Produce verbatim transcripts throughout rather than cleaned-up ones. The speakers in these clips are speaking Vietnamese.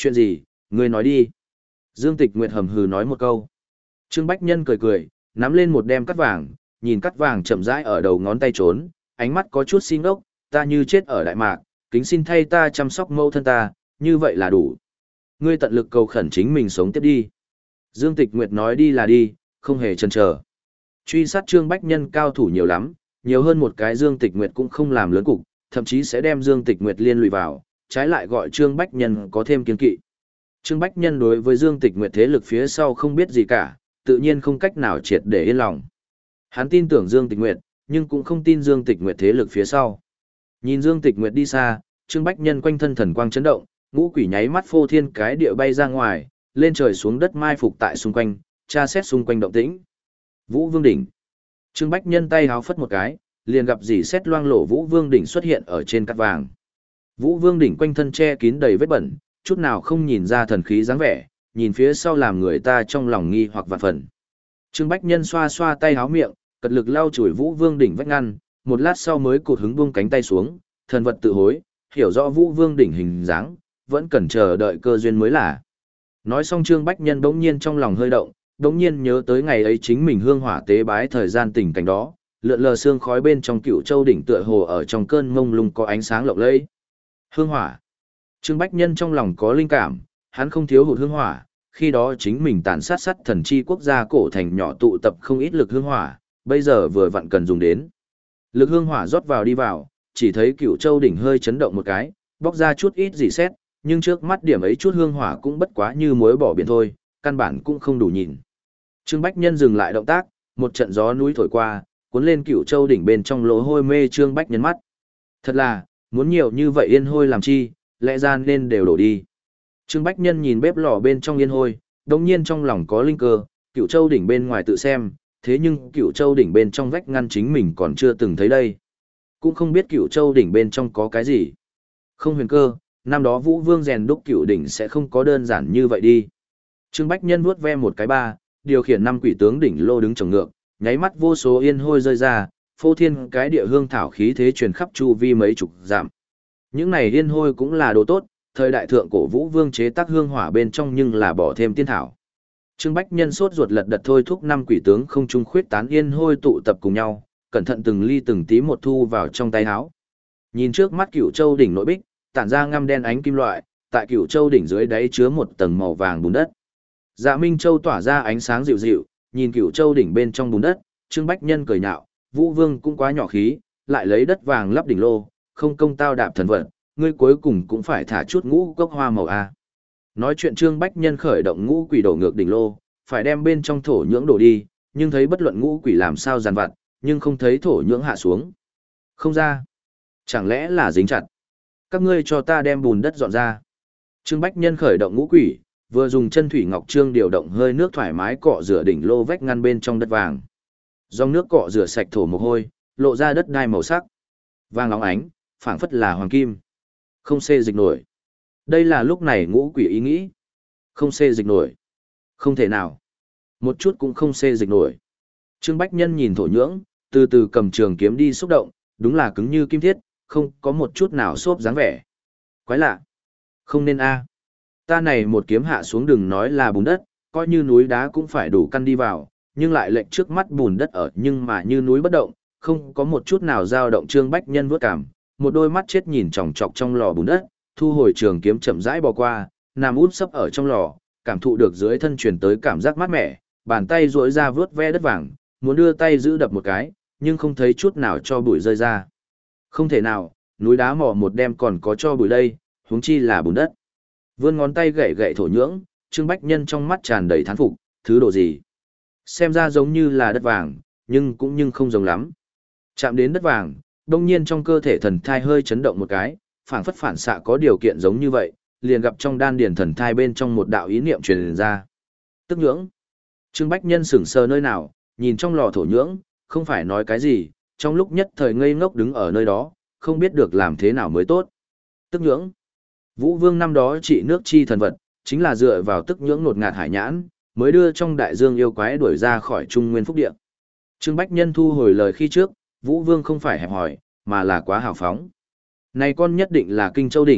Chuyện gì, ngươi nói đi. Dương Tịch Nguyệt hầm hừ nói một câu. Trương Bách Nhân cười cười, nắm lên một đem cắt vàng, nhìn cắt vàng chậm rãi ở đầu ngón tay trốn, ánh mắt có chút xin ốc, ta như chết ở Đại Mạc, kính xin thay ta chăm sóc mẫu thân ta, như vậy là đủ. Ngươi tận lực cầu khẩn chính mình sống tiếp đi. Dương Tịch Nguyệt nói đi là đi, không hề chần chờ. Truy sát Trương Bách Nhân cao thủ nhiều lắm, nhiều hơn một cái Dương Tịch Nguyệt cũng không làm lớn cục, thậm chí sẽ đem Dương Tịch Nguyệt liên lụy vào, trái lại gọi Trương Bách Nhân có thêm kiên kỵ. Trương Bách Nhân đối với Dương Tịch Nguyệt thế lực phía sau không biết gì cả, tự nhiên không cách nào triệt để yên lòng. Hắn tin tưởng Dương Tịch Nguyệt, nhưng cũng không tin Dương Tịch Nguyệt thế lực phía sau. Nhìn Dương Tịch Nguyệt đi xa, Trương Bách Nhân quanh thân thần quang chấn động, ngũ quỷ nháy mắt phô thiên cái địa bay ra ngoài, lên trời xuống đất mai phục tại xung quanh, tra xét xung quanh động tĩnh. Vũ Vương đỉnh. Trương Bách Nhân tay háo phất một cái, liền gặp dì xét loang lổ Vũ Vương đỉnh xuất hiện ở trên cát vàng. Vũ Vương đỉnh quanh thân che kín đầy vết bẩn, chút nào không nhìn ra thần khí dáng vẻ, nhìn phía sau làm người ta trong lòng nghi hoặc vạn phần. Trương Bách Nhân xoa xoa tay háo miệng, cật lực lau chùi Vũ Vương đỉnh vách ngăn, một lát sau mới cụt hứng buông cánh tay xuống, thần vật tự hối, hiểu rõ Vũ Vương đỉnh hình dáng, vẫn cần chờ đợi cơ duyên mới là. Nói xong Trương Bách Nhân bỗng nhiên trong lòng hơi động, bỗng nhiên nhớ tới ngày ấy chính mình hương hỏa tế bái thời gian tình cảnh đó, lượn lờ sương khói bên trong Cựu Châu đỉnh tựa hồ ở trong cơn mông lung có ánh sáng lộng lẫy. Hương hỏa. Trương Bách Nhân trong lòng có linh cảm, hắn không thiếu hụt hương hỏa, khi đó chính mình tàn sát sát thần chi quốc gia cổ thành nhỏ tụ tập không ít lực hương hỏa, bây giờ vừa vặn cần dùng đến. Lực hương hỏa rót vào đi vào, chỉ thấy Cựu Châu đỉnh hơi chấn động một cái, bóc ra chút ít gì xét, nhưng trước mắt điểm ấy chút hương hỏa cũng bất quá như muối bỏ biển thôi, căn bản cũng không đủ nhìn. Trương Bách Nhân dừng lại động tác, một trận gió núi thổi qua, cuốn lên Cựu Châu đỉnh bên trong lỗ hôi mê Trương Bách Nhân mắt. Thật là, muốn nhiều như vậy yên hôi làm chi, lẽ ra nên đều đổ đi. Trương Bách Nhân nhìn bếp lò bên trong yên hôi, đồng nhiên trong lòng có linh cơ, Cựu Châu đỉnh bên ngoài tự xem, thế nhưng Cựu Châu đỉnh bên trong vách ngăn chính mình còn chưa từng thấy đây. Cũng không biết Cựu Châu đỉnh bên trong có cái gì. Không huyền cơ, năm đó Vũ Vương rèn đúc Cựu đỉnh sẽ không có đơn giản như vậy đi. Trương Bách Nhân vuốt ve một cái ba, điều khiển năm quỷ tướng đỉnh lô đứng trồng ngược, nháy mắt vô số yên hôi rơi ra, phô thiên cái địa hương thảo khí thế truyền khắp chu vi mấy chục dặm. Những này yên hôi cũng là đồ tốt, thời đại thượng cổ Vũ Vương chế tác hương hỏa bên trong nhưng là bỏ thêm tiên thảo. Trương Bách Nhân sốt ruột lật đật thôi thúc năm quỷ tướng không trung khuyết tán yên hôi tụ tập cùng nhau, cẩn thận từng ly từng tí một thu vào trong tay áo. Nhìn trước mắt Cựu Châu đỉnh nội bích, tản ra ngăm đen ánh kim loại, tại Cựu Châu đỉnh dưới đáy chứa một tầng màu vàng bùn đất. Dạ Minh Châu tỏa ra ánh sáng dịu dịu, nhìn Cựu Châu đỉnh bên trong bùn đất, Trương Bách Nhân cười nhạo, Vũ Vương cũng quá nhỏ khí, lại lấy đất vàng lắp đỉnh lô, không công tao đạp thần vật, ngươi cuối cùng cũng phải thả chút ngũ cốc hoa màu a. Nói chuyện Trương Bách Nhân khởi động ngũ quỷ đổ ngược đỉnh lô, phải đem bên trong thổ nhưỡng đổ đi, nhưng thấy bất luận ngũ quỷ làm sao giàn vặt, nhưng không thấy thổ nhưỡng hạ xuống. Không ra. Chẳng lẽ là dính chặt? Các ngươi cho ta đem bùn đất dọn ra. Trương Bách Nhân khởi động ngũ quỷ, vừa dùng chân thủy ngọc trương điều động hơi nước thoải mái cọ rửa đỉnh lô vách ngăn bên trong đất vàng. Dòng nước cọ rửa sạch thổ mồ hôi, lộ ra đất đai màu sắc. Vàng óng ánh, phảng phất là hoàng kim. Không xê dịch nổi. Đây là lúc này ngũ quỷ ý nghĩ. Không xê dịch nổi. Không thể nào. Một chút cũng không xê dịch nổi. Trương Bách Nhân nhìn thổ nhưỡng, từ từ cầm trường kiếm đi xúc động, đúng là cứng như kim thiết, không có một chút nào xốp dáng vẻ. Quái lạ. Không nên a. Ta này một kiếm hạ xuống đừng nói là bùn đất, coi như núi đá cũng phải đủ căn đi vào, nhưng lại lệnh trước mắt bùn đất ở nhưng mà như núi bất động, không có một chút nào dao động. Trương Bách Nhân vuốt cảm, một đôi mắt chết nhìn chòng chọc trong lò bùn đất, thu hồi trường kiếm chậm rãi bò qua, nằm úp sấp ở trong lò, cảm thụ được dưới thân truyền tới cảm giác mát mẻ, bàn tay duỗi ra vướt ve đất vàng, muốn đưa tay giữ đập một cái, nhưng không thấy chút nào cho bụi rơi ra. Không thể nào, núi đá mỏ một đêm còn có cho bụi đây, huống chi là bùn đất. Vươn ngón tay gậy gậy thổ nhưỡng, Trương Bách Nhân trong mắt tràn đầy thán phục, thứ độ gì? Xem ra giống như là đất vàng, nhưng cũng nhưng không giống lắm. Chạm đến đất vàng, đông nhiên trong cơ thể thần thai hơi chấn động một cái, phảng phất phản xạ có điều kiện giống như vậy, liền gặp trong đan điền thần thai bên trong một đạo ý niệm truyền ra. Tức nhưỡng. Trương Bách Nhân sững sờ nơi nào, nhìn trong lò thổ nhưỡng, không phải nói cái gì, trong lúc nhất thời ngây ngốc đứng ở nơi đó, không biết được làm thế nào mới tốt. Tức nhưỡng. Vũ Vương năm đó trị nước chi thần vật, chính là dựa vào tức nhưỡng nột ngạt hải nhãn, mới đưa trong đại dương yêu quái đuổi ra khỏi Trung Nguyên Phúc Địa. Trương Bách Nhân thu hồi lời khi trước, Vũ Vương không phải hẹp hòi, mà là quá hào phóng. Này con nhất định là Kinh Châu đỉnh,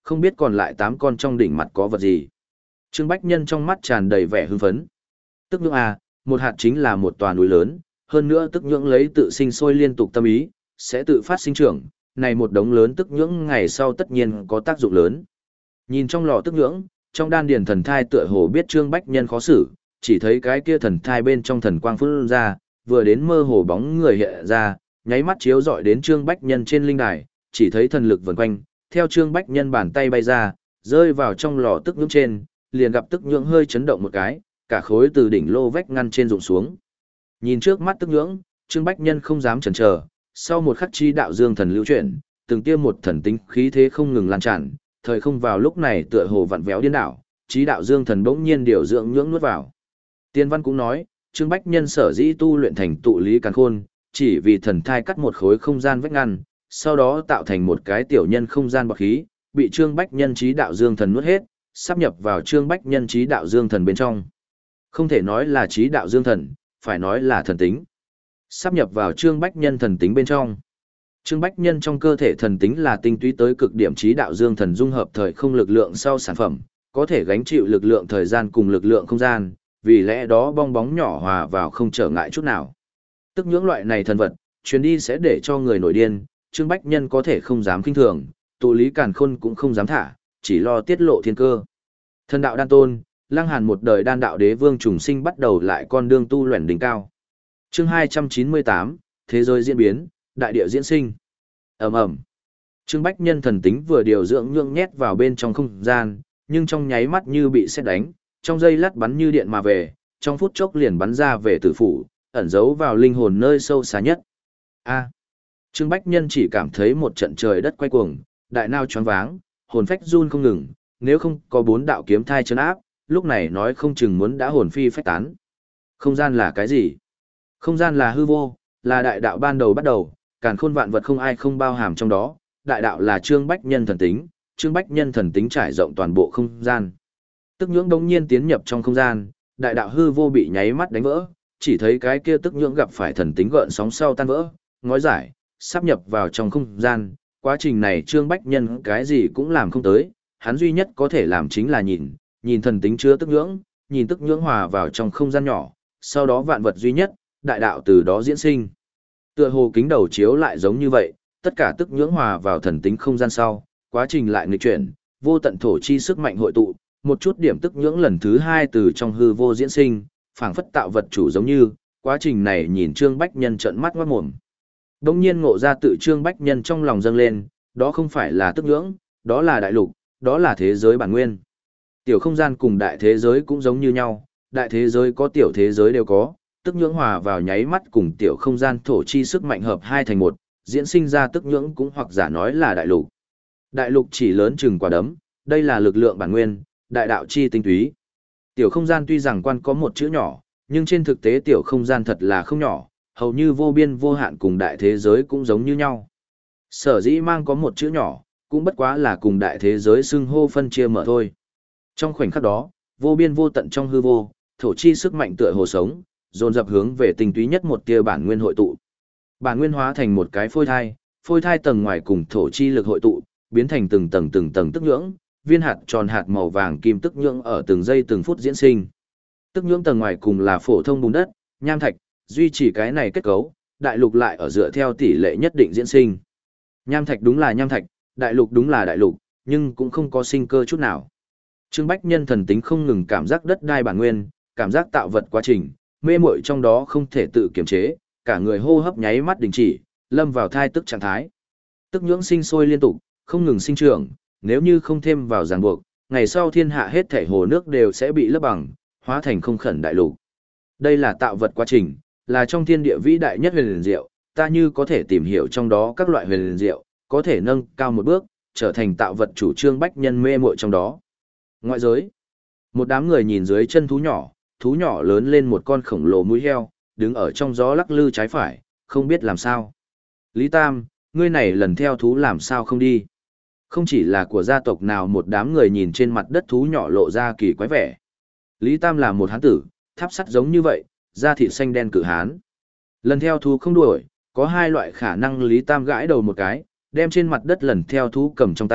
Không biết còn lại tám con trong đỉnh mặt có vật gì. Trương Bách Nhân trong mắt tràn đầy vẻ hưng phấn. Tức nhưỡng à, một hạt chính là một tòa núi lớn, hơn nữa tức nhưỡng lấy tự sinh sôi liên tục tâm ý, sẽ tự phát sinh trưởng, này một đống lớn tức nhưỡng ngày sau tất nhiên có tác dụng lớn. Nhìn trong lò tức nhưỡng, trong đan điền thần thai tựa hồ biết Trương Bách Nhân khó xử, chỉ thấy cái kia thần thai bên trong thần quang phun ra, vừa đến mơ hồ bóng người hiện ra, nháy mắt chiếu rọi đến Trương Bách Nhân trên linh đài, chỉ thấy thần lực vần quanh, theo Trương Bách Nhân bàn tay bay ra, rơi vào trong lò tức nhưỡng trên, liền gặp tức nhưỡng hơi chấn động một cái, cả khối từ đỉnh lô vách ngăn trên rụng xuống. Nhìn trước mắt tức nhưỡng, Trương Bách Nhân không dám chần chờ, sau một khắc chi đạo dương thần lưu chuyển, từng tiêm một thần tính khí thế không ngừng lan tràn, thời không vào lúc này tựa hồ vặn véo điên đảo, chí đạo dương thần bỗng nhiên điều dưỡng nhưỡng nuốt vào. Tiên văn cũng nói, Trương Bách Nhân sở dĩ tu luyện thành tụ lý càn khôn, chỉ vì thần thai cắt một khối không gian vách ngăn, sau đó tạo thành một cái tiểu nhân không gian bạc khí, bị Trương Bách Nhân chí đạo dương thần nuốt hết, sắp nhập vào Trương Bách Nhân chí đạo dương thần bên trong. Không thể nói là chí đạo dương thần, phải nói là thần tính. Sắp nhập vào Trương Bách Nhân thần tính bên trong. Trương Bách Nhân trong cơ thể thần tính là tinh túy tới cực điểm chí đạo dương thần dung hợp thời không lực lượng sau sản phẩm, có thể gánh chịu lực lượng thời gian cùng lực lượng không gian, vì lẽ đó bong bóng nhỏ hòa vào không trở ngại chút nào. Tức nhưỡng loại này thần vật, chuyến đi sẽ để cho người nổi điên, Trương Bách Nhân có thể không dám kinh thường, tụ lý càn khôn cũng không dám thả, chỉ lo tiết lộ thiên cơ. Thần đạo đan tôn, Lăng Hàn một đời đan đạo đế vương trùng sinh bắt đầu lại con đường tu luyện đỉnh cao. Chương hai trăm chín mươi tám, thế giới diễn biến, đại địa diễn sinh. Ầm ầm. Trương Bách Nhân thần tính vừa điều dưỡng nhượng nhét vào bên trong không gian, nhưng trong nháy mắt như bị sét đánh, trong giây lát bắn như điện mà về, trong phút chốc liền bắn ra về tử phủ, ẩn giấu vào linh hồn nơi sâu xa nhất. A. Trương Bách Nhân chỉ cảm thấy một trận trời đất quay cuồng, đại nao choáng váng, hồn phách run không ngừng, nếu không có bốn đạo kiếm thai trấn áp, lúc này nói không chừng muốn đã hồn phi phách tán. Không gian là cái gì? Không gian là hư vô, là đại đạo ban đầu bắt đầu, càn khôn vạn vật không ai không bao hàm trong đó, đại đạo là Trương Bách Nhân thần tính, Trương Bách Nhân thần tính trải rộng toàn bộ không gian. Tức nhưỡng đống nhiên tiến nhập trong không gian, đại đạo hư vô bị nháy mắt đánh vỡ, chỉ thấy cái kia tức nhưỡng gặp phải thần tính gợn sóng sau tan vỡ, ngói giải, sắp nhập vào trong không gian, quá trình này Trương Bách Nhân cái gì cũng làm không tới, hắn duy nhất có thể làm chính là nhìn, nhìn thần tính chứa tức nhưỡng, nhìn tức nhưỡng hòa vào trong không gian nhỏ, sau đó vạn vật duy nhất, đại đạo từ đó diễn sinh. Tựa hồ kính đầu chiếu lại giống như vậy, tất cả tức nhưỡng hòa vào thần tính không gian sau, quá trình lại nghịch chuyển, vô tận thổ chi sức mạnh hội tụ, một chút điểm tức nhưỡng lần thứ hai từ trong hư vô diễn sinh, phảng phất tạo vật chủ giống như, quá trình này nhìn Trương Bách Nhân trợn mắt ngoát mồm. Đông nhiên ngộ ra tự Trương Bách Nhân trong lòng dâng lên, đó không phải là tức nhưỡng, đó là đại lục, đó là thế giới bản nguyên. Tiểu không gian cùng đại thế giới cũng giống như nhau, đại thế giới có tiểu thế giới đều có, tức nhưỡng hòa vào nháy mắt cùng tiểu không gian thổ chi sức mạnh hợp hai thành một, diễn sinh ra tức nhưỡng cũng hoặc giả nói là đại lục. Đại lục chỉ lớn chừng quả đấm, đây là lực lượng bản nguyên, đại đạo chi tinh túy. Tiểu không gian tuy rằng quan có một chữ nhỏ, nhưng trên thực tế tiểu không gian thật là không nhỏ, hầu như vô biên vô hạn cùng đại thế giới cũng giống như nhau. Sở dĩ mang có một chữ nhỏ, cũng bất quá là cùng đại thế giới xưng hô phân chia mở thôi. Trong khoảnh khắc đó, vô biên vô tận trong hư vô, thổ chi sức mạnh tựa hồ sống, dồn dập hướng về tinh túy nhất một tia bản nguyên hội tụ. Bản nguyên hóa thành một cái phôi thai, phôi thai tầng ngoài cùng thổ chi lực hội tụ, biến thành từng tầng từng tầng tức nhưỡng, viên hạt tròn hạt màu vàng kim tức nhưỡng ở từng giây từng phút diễn sinh. Tức nhưỡng tầng ngoài cùng là phổ thông bùn đất, nham thạch, duy trì cái này kết cấu, đại lục lại ở dựa theo tỷ lệ nhất định diễn sinh. Nham thạch đúng là nham thạch, đại lục đúng là đại lục, nhưng cũng không có sinh cơ chút nào. Trương Bách Nhân thần tính không ngừng cảm giác đất đai bản nguyên, cảm giác tạo vật quá trình, mê muội trong đó không thể tự kiềm chế, cả người hô hấp nháy mắt đình chỉ, lâm vào thai tức trạng thái. Tức nhưỡng sinh sôi liên tục, không ngừng sinh trưởng, nếu như không thêm vào ràng buộc, ngày sau thiên hạ hết thảy hồ nước đều sẽ bị lấp bằng, hóa thành không khẩn đại lục. Đây là tạo vật quá trình, là trong thiên địa vĩ đại nhất huyền liền diệu, ta như có thể tìm hiểu trong đó các loại huyền liền diệu, có thể nâng cao một bước, trở thành tạo vật chủ Trương Bách Nhân mê muội trong đó. Ngoại giới, một đám người nhìn dưới chân thú nhỏ, thú nhỏ lớn lên một con khổng lồ mũi heo, đứng ở trong gió lắc lư trái phải, không biết làm sao. Lý Tam, ngươi này lần theo thú làm sao không đi? Không chỉ là của gia tộc nào, một đám người nhìn trên mặt đất thú nhỏ lộ ra kỳ quái vẻ. Lý Tam là một hán tử, tháp sắt giống như vậy, da thịt xanh đen cự hán. Lần theo thú không đuổi, có hai loại khả năng. Lý Tam gãi đầu một cái, đem trên mặt đất lần theo thú cầm trong tay,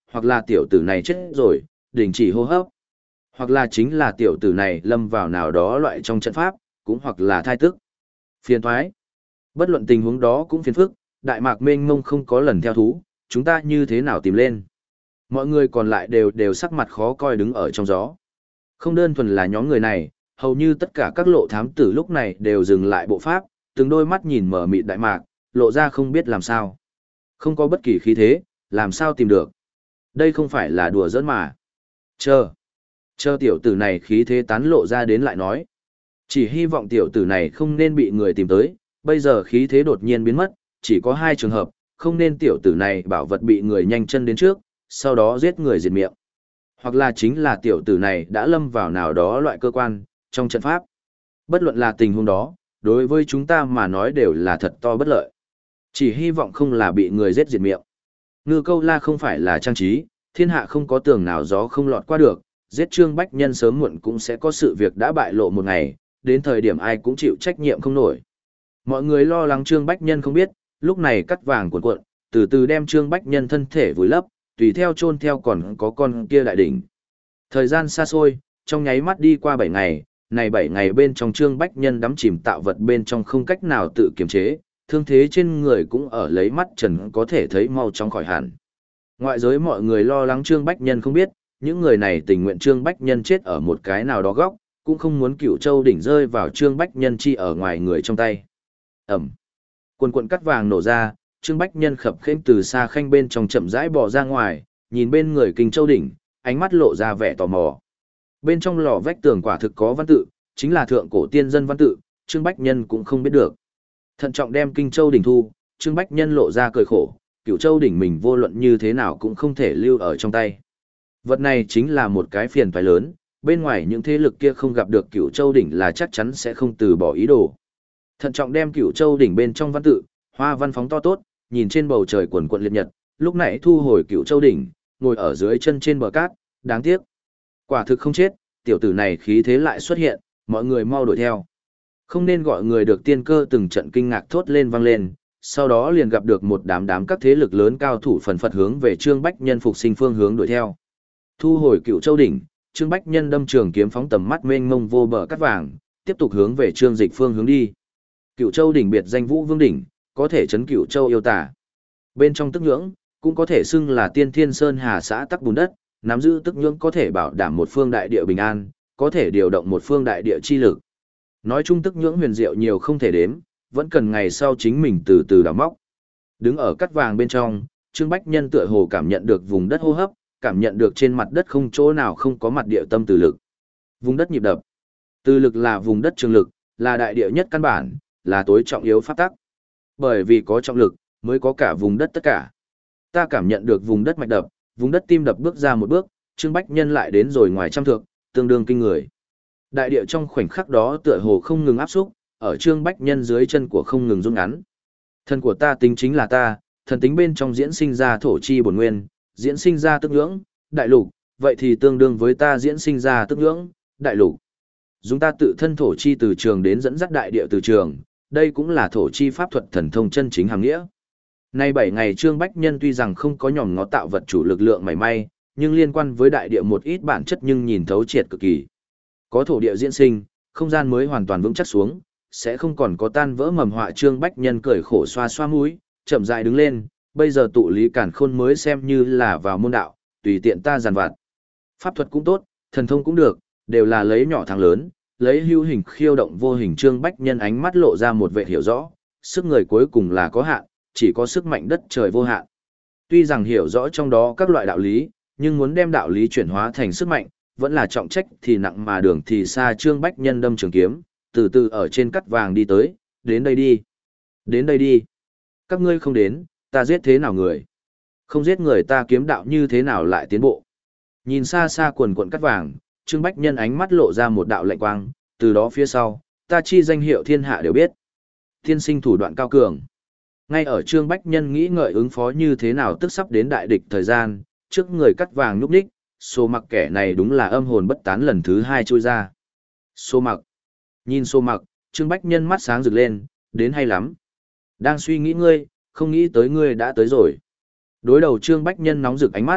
hoặc là tiểu tử này chết rồi, đình chỉ hô hấp, hoặc là chính là tiểu tử này lâm vào nào đó loại trong trận pháp, cũng hoặc là thai tức. Phiền thoái. Bất luận tình huống đó cũng phiền phức, Đại Mạc mênh mông không có lần theo thú, chúng ta như thế nào tìm lên. Mọi người còn lại đều đều sắc mặt khó coi đứng ở trong gió. Không đơn thuần là nhóm người này, hầu như tất cả các lộ thám tử lúc này đều dừng lại bộ pháp, từng đôi mắt nhìn mở mịt Đại Mạc, lộ ra không biết làm sao. Không có bất kỳ khí thế, làm sao tìm được. Đây không phải là đùa giỡn mà. Chờ. Chờ tiểu tử này khí thế tán lộ ra đến lại nói. Chỉ hy vọng tiểu tử này không nên bị người tìm tới, bây giờ khí thế đột nhiên biến mất, chỉ có hai trường hợp, không nên tiểu tử này bảo vật bị người nhanh chân đến trước, sau đó giết người diệt miệng. Hoặc là chính là tiểu tử này đã lâm vào nào đó loại cơ quan, trong trận pháp. Bất luận là tình huống đó, đối với chúng ta mà nói đều là thật to bất lợi. Chỉ hy vọng không là bị người giết diệt miệng. Ngư câu la không phải là trang trí, thiên hạ không có tường nào gió không lọt qua được, giết Trương Bách Nhân sớm muộn cũng sẽ có sự việc đã bại lộ một ngày, đến thời điểm ai cũng chịu trách nhiệm không nổi. Mọi người lo lắng Trương Bách Nhân không biết, lúc này cắt vàng cuộn cuộn, từ từ đem Trương Bách Nhân thân thể vùi lấp, tùy theo chôn theo còn có con kia đại đỉnh. Thời gian xa xôi, trong nháy mắt đi qua bảy ngày, này bảy ngày bên trong Trương Bách Nhân đắm chìm tạo vật bên trong không cách nào tự kiềm chế, thương thế trên người cũng ở lấy mắt trần có thể thấy mau chóng khỏi hẳn. Ngoại giới mọi người lo lắng Trương Bách Nhân không biết, những người này tình nguyện Trương Bách Nhân chết ở một cái nào đó góc, cũng không muốn Cửu Châu đỉnh rơi vào Trương Bách Nhân chi ở ngoài người trong tay. Ẩm. Quần quần cắt vàng nổ ra, Trương Bách Nhân khập khiễng từ xa khanh bên trong chậm rãi bò ra ngoài, nhìn bên người Kinh Châu đỉnh, ánh mắt lộ ra vẻ tò mò. Bên trong lò vách tường quả thực có văn tự, chính là thượng cổ tiên dân văn tự, Trương Bách Nhân cũng không biết được. Thận trọng đem Kinh Châu đỉnh thu, Trương Bách Nhân lộ ra cười khổ, Cửu Châu đỉnh mình vô luận như thế nào cũng không thể lưu ở trong tay. Vật này chính là một cái phiền toái lớn, bên ngoài những thế lực kia không gặp được Cửu Châu đỉnh là chắc chắn sẽ không từ bỏ ý đồ. Thận trọng đem Cửu Châu đỉnh bên trong văn tự, hoa văn phóng to tốt, nhìn trên bầu trời quần quần liệt nhật, lúc nãy thu hồi Cửu Châu đỉnh, ngồi ở dưới chân trên bờ cát, đáng tiếc. Quả thực không chết, tiểu tử này khí thế lại xuất hiện, mọi người mau đuổi theo. Không nên gọi người được tiên cơ từng trận kinh ngạc thốt lên vang lên, sau đó liền gặp được một đám đám các thế lực lớn cao thủ phần phật hướng về Trương Bách Nhân phục sinh phương hướng đuổi theo. Thu hồi Cửu Châu đỉnh, Trương Bách Nhân đâm trường kiếm phóng tầm mắt mênh mông vô bờ cát vàng, tiếp tục hướng về Trương Dịch phương hướng đi. Cửu Châu đỉnh biệt danh Vũ Vương đỉnh, có thể chấn Cửu Châu yêu tả. Bên trong tức nhưỡng, cũng có thể xưng là Tiên Thiên Sơn Hà xã tắc bùn đất, nắm giữ tức nhưỡng có thể bảo đảm một phương đại địa bình an, có thể điều động một phương đại địa chi lực. Nói chung tức nhưỡng huyền diệu nhiều không thể đếm, vẫn cần ngày sau chính mình từ từ đào móc. Đứng ở cắt vàng bên trong, Trương Bách Nhân tựa hồ cảm nhận được vùng đất hô hấp, cảm nhận được trên mặt đất không chỗ nào không có mặt địa tâm từ lực. Vùng đất nhịp đập. Từ lực là vùng đất trường lực, là đại địa nhất căn bản, là tối trọng yếu pháp tắc. Bởi vì có trọng lực, mới có cả vùng đất tất cả. Ta cảm nhận được vùng đất mạch đập, vùng đất tim đập bước ra một bước, Trương Bách Nhân lại đến rồi ngoài trăm thước, tương đương kinh người. Đại địa trong khoảnh khắc đó tựa hồ không ngừng áp xúc, ở Trương Bách Nhân dưới chân của không ngừng rung ngắn. Thân của ta tính chính là ta, thần tính bên trong diễn sinh ra thổ chi bổn nguyên, diễn sinh ra tức nhưỡng, đại lục, vậy thì tương đương với ta diễn sinh ra tức nhưỡng, đại lục. Dùng ta tự thân thổ chi từ trường đến dẫn dắt đại địa từ trường, đây cũng là thổ chi pháp thuật thần thông chân chính hàng nghĩa. Nay bảy ngày Trương Bách Nhân tuy rằng không có nhòm ngó tạo vật chủ lực lượng mảy may, nhưng liên quan với đại địa một ít bản chất nhưng nhìn thấu triệt cực kỳ. Có thổ địa diễn sinh, không gian mới hoàn toàn vững chắc xuống, sẽ không còn có tan vỡ mầm họa. Trương Bách Nhân cười khổ xoa xoa mũi, chậm rãi đứng lên, bây giờ tụ lý cản khôn mới xem như là vào môn đạo, tùy tiện ta giàn vặt. Pháp thuật cũng tốt, thần thông cũng được, đều là lấy nhỏ thắng lớn, lấy hữu hình khiêu động vô hình. Trương Bách Nhân ánh mắt lộ ra một vẻ hiểu rõ, sức người cuối cùng là có hạn, chỉ có sức mạnh đất trời vô hạn. Tuy rằng hiểu rõ trong đó các loại đạo lý, nhưng muốn đem đạo lý chuyển hóa thành sức mạnh, vẫn là trọng trách thì nặng mà đường thì xa. Trương Bách Nhân đâm trường kiếm, từ từ ở trên cắt vàng đi tới, đến đây đi. Đến đây đi. Các ngươi không đến, ta giết thế nào người? Không giết người ta kiếm đạo như thế nào lại tiến bộ? Nhìn xa xa quần quần cắt vàng, Trương Bách Nhân ánh mắt lộ ra một đạo lạnh quang, từ đó phía sau, ta chi danh hiệu thiên hạ đều biết. Thiên sinh thủ đoạn cao cường. Ngay ở Trương Bách Nhân nghĩ ngợi ứng phó như thế nào tức sắp đến đại địch thời gian, trước người cắt vàng núp đích, Xô Mặc kẻ này đúng là âm hồn bất tán lần thứ hai trôi ra. Xô Mặc. Nhìn Xô Mặc, Trương Bách Nhân mắt sáng rực lên, đến hay lắm. Đang suy nghĩ ngươi, không nghĩ tới ngươi đã tới rồi. Đối đầu Trương Bách Nhân nóng rực ánh mắt,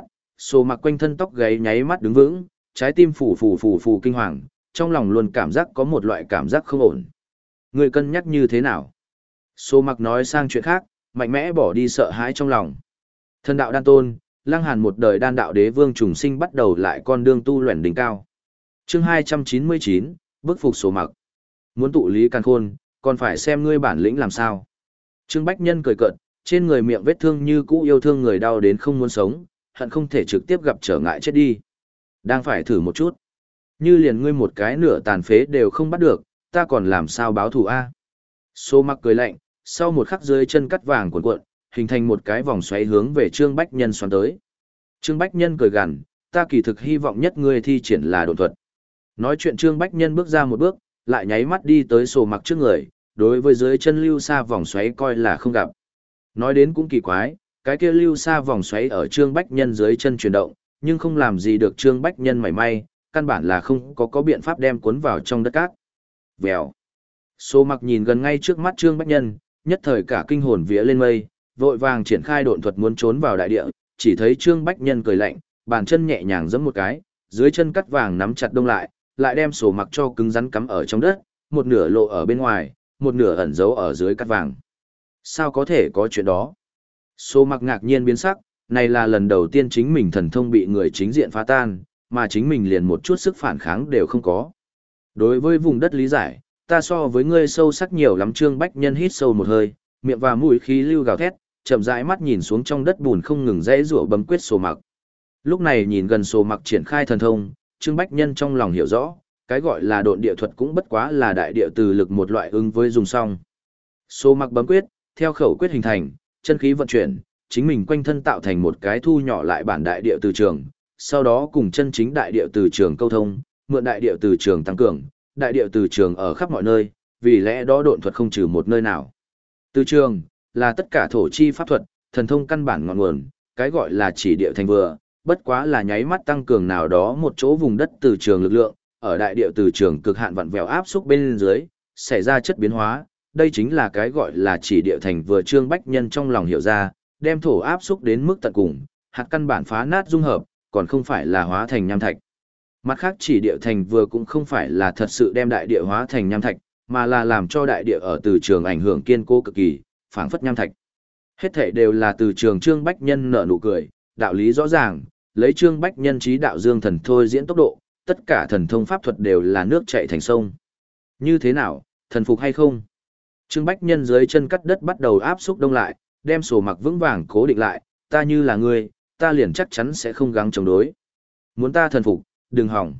Sô mặc quanh thân tóc gáy nháy mắt đứng vững, trái tim phù phù phù phù kinh hoàng, trong lòng luôn cảm giác có một loại cảm giác không ổn. Người cân nhắc như thế nào? Sô mặc nói sang chuyện khác, mạnh mẽ bỏ đi sợ hãi trong lòng. Thần đạo đan tôn, Lăng Hàn một đời đan đạo đế vương trùng sinh bắt đầu lại con đường tu luyện đỉnh cao. Chương hai trăm chín mươi chín, bức phục Sô mặc. Muốn tụ lý càn khôn, còn phải xem ngươi bản lĩnh làm sao. Trương Bách Nhân cười cợt, trên người miệng vết thương như cũ yêu thương người đau đến không muốn sống, hận không thể trực tiếp gặp trở ngại chết đi. Đang phải thử một chút. Như liền ngươi một cái nửa tàn phế đều không bắt được, ta còn làm sao báo thù a? Sô mặc cười lạnh, sau một khắc dưới chân cắt vàng cuộn cuộn, hình thành một cái vòng xoáy hướng về Trương Bách Nhân xoắn tới. Trương Bách Nhân cười gằn, ta kỳ thực hy vọng nhất ngươi thi triển là độn thuật. Nói chuyện Trương Bách Nhân bước ra một bước, lại nháy mắt đi tới Sô mặc trước người, đối với dưới chân lưu xa vòng xoáy coi là không gặp. Nói đến cũng kỳ quái, cái kia lưu xa vòng xoáy ở Trương Bách Nhân dưới chân chuyển động, nhưng không làm gì được Trương Bách Nhân mảy may, căn bản là không có có biện pháp đem cuốn vào trong đất cát. Vèo. Sô mặc nhìn gần ngay trước mắt Trương Bách Nhân, nhất thời cả kinh hồn vía lên mây, vội vàng triển khai độn thuật muốn trốn vào đại địa, chỉ thấy Trương Bách Nhân cười lạnh, bàn chân nhẹ nhàng giẫm một cái, dưới chân cắt vàng nắm chặt đông lại, lại đem Sô mặc cho cứng rắn cắm ở trong đất, một nửa lộ ở bên ngoài, một nửa ẩn giấu ở dưới cắt vàng. Sao có thể có chuyện đó? Sô mặc ngạc nhiên biến sắc, này là lần đầu tiên chính mình thần thông bị người chính diện phá tan, mà chính mình liền một chút sức phản kháng đều không có. Đối với vùng đất lý giải, ta so với ngươi sâu sắc nhiều lắm. Trương Bách Nhân hít sâu một hơi, miệng và mũi khí lưu gào thét, chậm rãi mắt nhìn xuống trong đất bùn không ngừng dãy rủa bấm quyết Sô mặc. Lúc này nhìn gần Sô mặc triển khai thần thông, Trương Bách Nhân trong lòng hiểu rõ, cái gọi là độn địa thuật cũng bất quá là đại địa từ lực một loại ứng với dùng song. Sô mặc bấm quyết, theo khẩu quyết hình thành, chân khí vận chuyển, chính mình quanh thân tạo thành một cái thu nhỏ lại bản đại địa từ trường, sau đó cùng chân chính đại địa từ trường câu thông, mượn đại địa từ trường tăng cường, đại địa từ trường ở khắp mọi nơi, vì lẽ đó độn thuật không trừ một nơi nào. Từ trường là tất cả thổ chi pháp thuật, thần thông căn bản ngọn nguồn, cái gọi là chỉ địa thành vừa, bất quá là nháy mắt tăng cường nào đó một chỗ vùng đất từ trường lực lượng, ở đại địa từ trường cực hạn vặn vẹo áp xúc bên dưới, xảy ra chất biến hóa, đây chính là cái gọi là chỉ địa thành vừa. Trương Bách Nhân trong lòng hiểu ra, đem thổ áp xúc đến mức tận cùng, hạt căn bản phá nát dung hợp, còn không phải là hóa thành nham thạch. Mặt khác chỉ địa thành vừa cũng không phải là thật sự đem đại địa hóa thành nham thạch, mà là làm cho đại địa ở từ trường ảnh hưởng kiên cố cực kỳ, phảng phất nham thạch. Hết thảy đều là từ trường. Trương Bách Nhân nở nụ cười, đạo lý rõ ràng, lấy Trương Bách Nhân trí đạo dương thần thôi diễn tốc độ, tất cả thần thông pháp thuật đều là nước chảy thành sông. Như thế nào, thần phục hay không? Trương Bách Nhân dưới chân cắt đất bắt đầu áp xúc đông lại, đem Sô mặc vững vàng cố định lại, ta như là ngươi, ta liền chắc chắn sẽ không gắng chống đối. Muốn ta thần phục, đừng hỏng.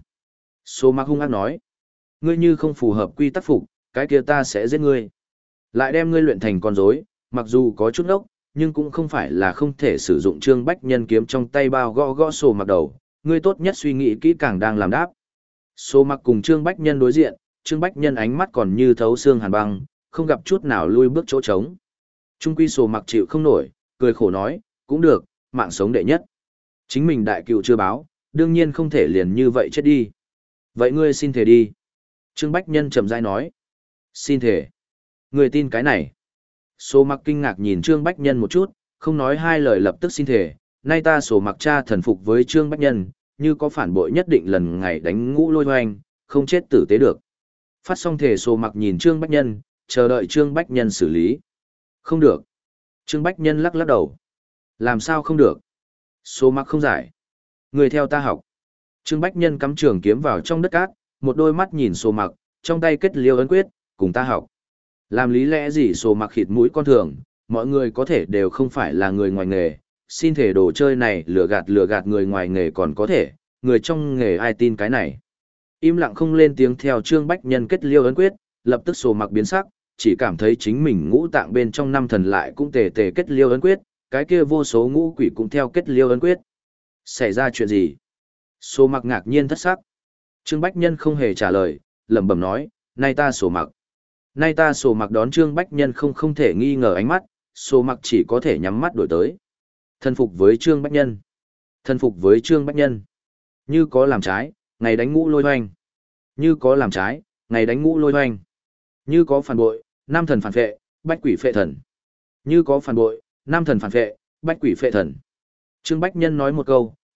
Sô mặc hung ác nói, ngươi như không phù hợp quy tắc phục, cái kia ta sẽ giết ngươi. Lại đem ngươi luyện thành con rối, mặc dù có chút ốc, nhưng cũng không phải là không thể sử dụng. Trương Bách Nhân kiếm trong tay bao gõ gõ Sô mặc đầu, ngươi tốt nhất suy nghĩ kỹ càng đang làm đáp. Sô mặc cùng Trương Bách Nhân đối diện, Trương Bách Nhân ánh mắt còn như thấu xương hàn băng, không gặp chút nào lui bước chỗ trống. Trung quy Sô mặc chịu không nổi, cười khổ nói, cũng được, mạng sống đệ nhất. Chính mình đại cựu chưa báo, đương nhiên không thể liền như vậy chết đi. Vậy ngươi xin thề đi. Trương Bách Nhân chậm rãi nói. Xin thề. Ngươi tin cái này. Sô mặc kinh ngạc nhìn Trương Bách Nhân một chút, không nói hai lời lập tức xin thề. Nay ta Sô mặc cha thần phục với Trương Bách Nhân, như có phản bội nhất định lần ngày đánh ngũ lôi hoành, không chết tử tế được. Phát xong thề Sô mặc nhìn Trương Bách Nhân, chờ đợi Trương Bách Nhân xử lý. Không được. Trương Bách Nhân lắc lắc đầu. Làm sao không được? Sô mặc không giải. Người theo ta học. Trương Bách Nhân cắm trường kiếm vào trong đất cát, một đôi mắt nhìn Sô mặc, trong tay kết liêu ấn quyết, cùng ta học. Làm lý lẽ gì? Sô mặc khịt mũi con thường, mọi người có thể đều không phải là người ngoài nghề, xin thể đồ chơi này lừa gạt lừa gạt người ngoài nghề còn có thể, người trong nghề ai tin cái này. Im lặng không lên tiếng theo Trương Bách Nhân kết liêu ấn quyết, lập tức Sô mặc biến sắc, chỉ cảm thấy chính mình ngũ tạng bên trong năm thần lại cũng tề tề kết liêu ấn quyết, cái kia vô số ngũ quỷ cũng theo kết liêu ấn quyết. Xảy ra chuyện gì? Sô mặc ngạc nhiên thất sắc. Trương Bách Nhân không hề trả lời, lẩm bẩm nói, nay ta Sô mặc. Nay ta Sô mặc đón Trương Bách Nhân không không thể nghi ngờ ánh mắt, Sô mặc chỉ có thể nhắm mắt đổi tới. Thân phục với Trương Bách Nhân. Thân phục với Trương Bách Nhân. Như có làm trái, ngày đánh ngũ lôi hoành. Như có làm trái, ngày đánh ngũ lôi hoành. Như có phản bội, nam thần phản phệ, bách quỷ phệ thần. Như có phản bội, nam thần phản phệ, bách quỷ phệ thần. Trương Bách Nhân nói một câu,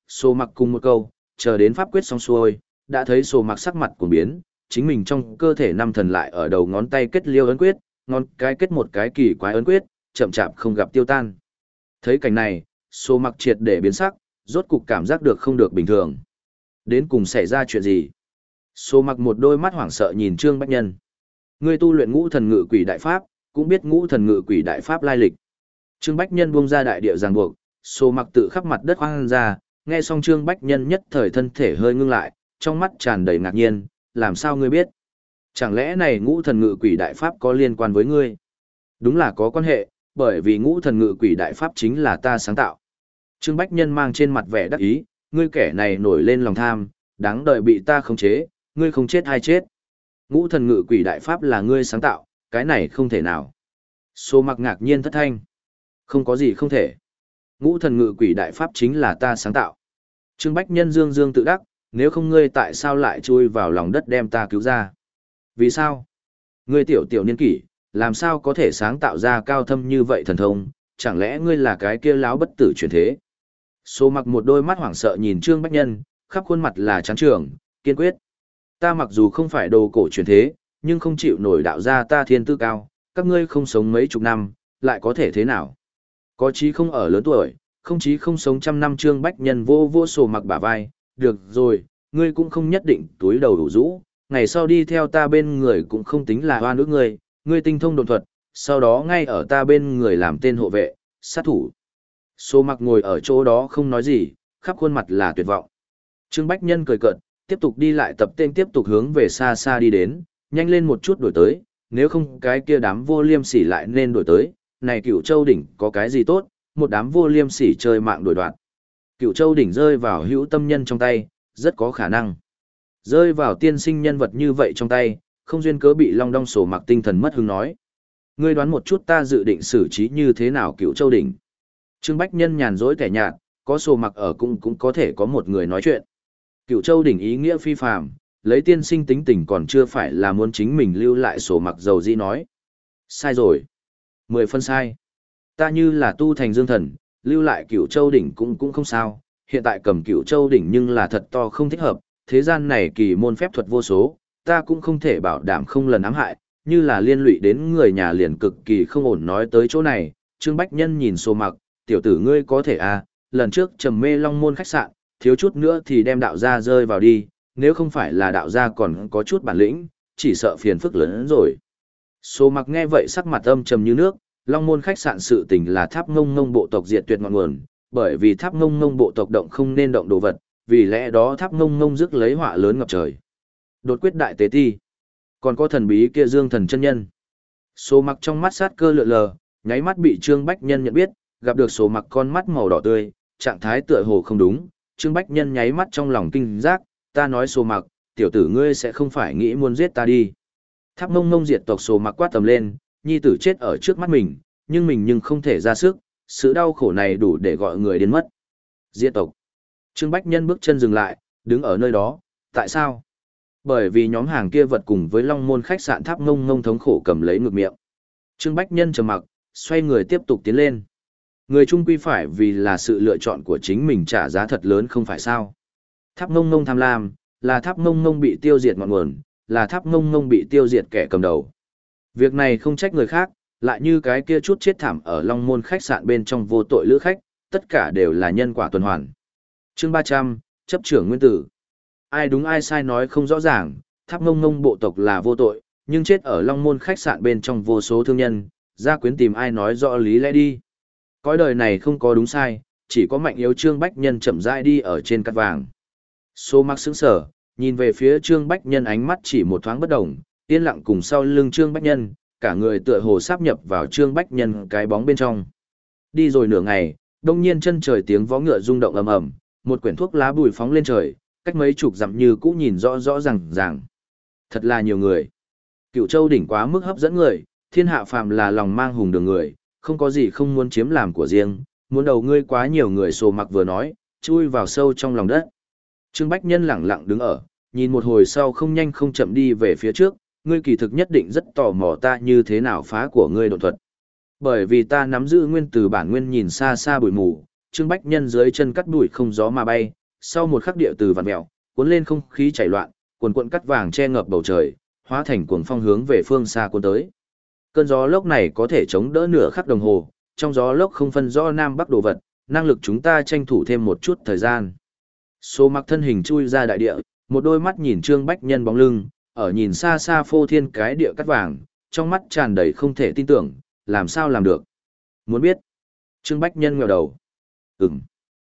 Sô mặc cùng một câu, chờ đến pháp quyết xong xuôi, đã thấy sô mặc sắc mặt của biến, chính mình trong cơ thể năm thần lại ở đầu ngón tay kết liêu ấn quyết, ngón cái kết một cái kỳ quái ấn quyết, chậm chạp không gặp tiêu tan. Thấy cảnh này, sô mặc triệt để biến sắc, rốt cục cảm giác được không được bình thường. Đến cùng xảy ra chuyện gì? Sô mặc một đôi mắt hoảng sợ nhìn Trương Bách Nhân. Ngươi tu luyện ngũ thần ngự quỷ đại pháp, cũng biết ngũ thần ngự quỷ đại pháp lai lịch. Trương Bách Nhân buông ra đại địa ràng buộc, sô mặc tự khắp mặt đất hoang ra, nghe xong Trương Bách Nhân nhất thời thân thể hơi ngưng lại, trong mắt tràn đầy ngạc nhiên, làm sao ngươi biết? Chẳng lẽ này ngũ thần ngự quỷ đại pháp có liên quan với ngươi? Đúng là có quan hệ, bởi vì ngũ thần ngự quỷ đại pháp chính là ta sáng tạo. Trương Bách Nhân mang trên mặt vẻ đắc ý, ngươi kẻ này nổi lên lòng tham, đáng đợi bị ta khống chế, ngươi không chết hay chết. Ngũ thần ngự quỷ đại pháp là ngươi sáng tạo, cái này không thể nào. Sô mặc ngạc nhiên thất thanh. Không có gì không thể. Ngũ thần ngự quỷ đại pháp chính là ta sáng tạo. Trương Bách Nhân dương dương tự đắc, nếu không ngươi tại sao lại chui vào lòng đất đem ta cứu ra? Vì sao? Ngươi tiểu tiểu niên kỷ, làm sao có thể sáng tạo ra cao thâm như vậy thần thông, chẳng lẽ ngươi là cái kia láo bất tử chuyển thế? Sô mặc một đôi mắt hoảng sợ nhìn Trương Bách Nhân, khắp khuôn mặt là trắng trường, kiên quyết. Ta mặc dù không phải đồ cổ chuyển thế, nhưng không chịu nổi đạo ra ta thiên tư cao, các ngươi không sống mấy chục năm, lại có thể thế nào? Có chí không ở lớn tuổi, không chí không sống trăm năm. Trương Bách Nhân vô vô Sô mặc bả vai, được rồi, ngươi cũng không nhất định túi đầu đủ rũ, ngày sau đi theo ta bên người cũng không tính là oan ước ngươi, ngươi tinh thông độn thuật, sau đó ngay ở ta bên người làm tên hộ vệ, sát thủ. Sô mặc ngồi ở chỗ đó không nói gì, khắp khuôn mặt là tuyệt vọng. Trương Bách Nhân cười cợt, tiếp tục đi lại tập tên tiếp tục hướng về xa xa đi đến, nhanh lên một chút đổi tới, nếu không cái kia đám vô liêm sỉ lại nên đổi tới, này Cửu Châu đỉnh có cái gì tốt, một đám vô liêm sỉ chơi mạng đổi đoạn. Cửu Châu đỉnh rơi vào hữu tâm nhân trong tay, rất có khả năng. Rơi vào tiên sinh nhân vật như vậy trong tay, không duyên cớ bị Long Đong Sổ mặc tinh thần mất hứng nói. Ngươi đoán một chút ta dự định xử trí như thế nào Cửu Châu đỉnh. Trương Bách Nhân nhàn rỗi kẻ nhạt, có Sổ mặc ở cũng cũng có thể có một người nói chuyện. Cửu Châu đỉnh ý nghĩa phi phàm, lấy tiên sinh tính tình còn chưa phải là muốn chính mình lưu lại Sổ mặc dầu dĩ nói. Sai rồi. Mười phân sai. Ta như là tu thành dương thần, lưu lại Cửu Châu đỉnh cũng cũng không sao, hiện tại cầm Cửu Châu đỉnh nhưng là thật to không thích hợp, thế gian này kỳ môn phép thuật vô số, ta cũng không thể bảo đảm không lần ám hại, như là liên lụy đến người nhà liền cực kỳ không ổn. Nói tới chỗ này, Trương Bách Nhân nhìn Sô mặc, tiểu tử ngươi có thể à, lần trước trầm mê Long Môn khách sạn, thiếu chút nữa thì đem đạo gia rơi vào đi, nếu không phải là đạo gia còn có chút bản lĩnh, chỉ sợ phiền phức lớn hơn rồi. Sô mặc nghe vậy sắc mặt âm trầm như nước, Long Môn khách sạn sự tình là Tháp Ngông Ngông bộ tộc diệt tuyệt ngọn nguồn, bởi vì Tháp Ngông Ngông bộ tộc động không nên động đồ vật, vì lẽ đó Tháp Ngông Ngông rước lấy họa lớn ngập trời. Đột quyết đại tế ti, còn có thần bí kia Dương thần chân nhân. Sô mặc trong mắt sát cơ lượn lờ, nháy mắt bị Trương Bách Nhân nhận biết, gặp được Sô mặc con mắt màu đỏ tươi, trạng thái tựa hồ không đúng, Trương Bách Nhân nháy mắt trong lòng kinh giác, ta nói Sô mặc, tiểu tử ngươi sẽ không phải nghĩ muốn giết ta đi. Tháp Ngông Ngông diệt tộc Sô mặc quát tầm lên, nhi tử chết ở trước mắt mình, nhưng mình nhưng không thể ra sức, sự đau khổ này đủ để gọi người đến mất. Diệt tộc. Trương Bách Nhân bước chân dừng lại, đứng ở nơi đó, tại sao? Bởi vì nhóm hàng kia vật cùng với Long Môn khách sạn Tháp Ngông Ngông thống khổ cầm lấy ngược miệng. Trương Bách Nhân trầm mặc, xoay người tiếp tục tiến lên. Người trung quy phải vì là sự lựa chọn của chính mình trả giá thật lớn không phải sao? Tháp Ngông Ngông tham lam, là Tháp Ngông Ngông bị tiêu diệt ngọn nguồn, là Tháp Ngông Ngông bị tiêu diệt kẻ cầm đầu. Việc này không trách người khác, lại như cái kia chút chết thảm ở Long Môn khách sạn bên trong vô tội lữ khách, tất cả đều là nhân quả tuần hoàn. Chương ba trăm, chấp trưởng nguyên tử. Ai đúng ai sai nói không rõ ràng, Tháp Ngông Ngông bộ tộc là vô tội, nhưng chết ở Long Môn khách sạn bên trong vô số thương nhân, gia quyến tìm ai nói rõ lý lẽ đi. Cõi đời này không có đúng sai, chỉ có mạnh yếu. Trương Bách Nhân chậm rãi đi ở trên cát vàng. Sô mặc sững sờ, nhìn về phía Trương Bách Nhân ánh mắt chỉ một thoáng bất động, yên lặng cùng sau lưng Trương Bách Nhân, cả người tựa hồ sáp nhập vào Trương Bách Nhân cái bóng bên trong. Đi rồi nửa ngày, đông nhiên chân trời tiếng vó ngựa rung động ầm ầm, một quyển thuốc lá bùi phóng lên trời, cách mấy chục dặm như cũ nhìn rõ rõ ràng ràng. Thật là nhiều người. Cửu Châu đỉnh quá mức hấp dẫn người, thiên hạ phàm là lòng mang hùng đường người, không có gì không muốn chiếm làm của riêng, muốn đầu ngươi quá nhiều người. Sô mặc vừa nói, chui vào sâu trong lòng đất. Trương Bách Nhân lẳng lặng đứng ở, nhìn một hồi sau không nhanh không chậm đi về phía trước, ngươi kỳ thực nhất định rất tò mò ta như thế nào phá của ngươi độn thuật. Bởi vì ta nắm giữ nguyên từ bản nguyên. Nhìn xa xa bụi mù, Trương Bách Nhân dưới chân cắt đuổi không gió mà bay, sau một khắc địa từ vặn mèo, cuốn lên không khí chảy loạn, cuồn cuộn cắt vàng che ngập bầu trời, hóa thành cuồng phong hướng về phương xa cuốn tới. Cơn gió lốc này có thể chống đỡ nửa khắc đồng hồ, trong gió lốc không phân rõ nam bắc đồ vật, năng lực chúng ta tranh thủ thêm một chút thời gian. Số Mặc thân hình chui ra đại địa, một đôi mắt nhìn Trương Bách Nhân bóng lưng, ở nhìn xa xa phô thiên cái địa cắt vàng, trong mắt tràn đầy không thể tin tưởng, làm sao làm được. Muốn biết? Trương Bách Nhân ngẩng đầu. Ừm.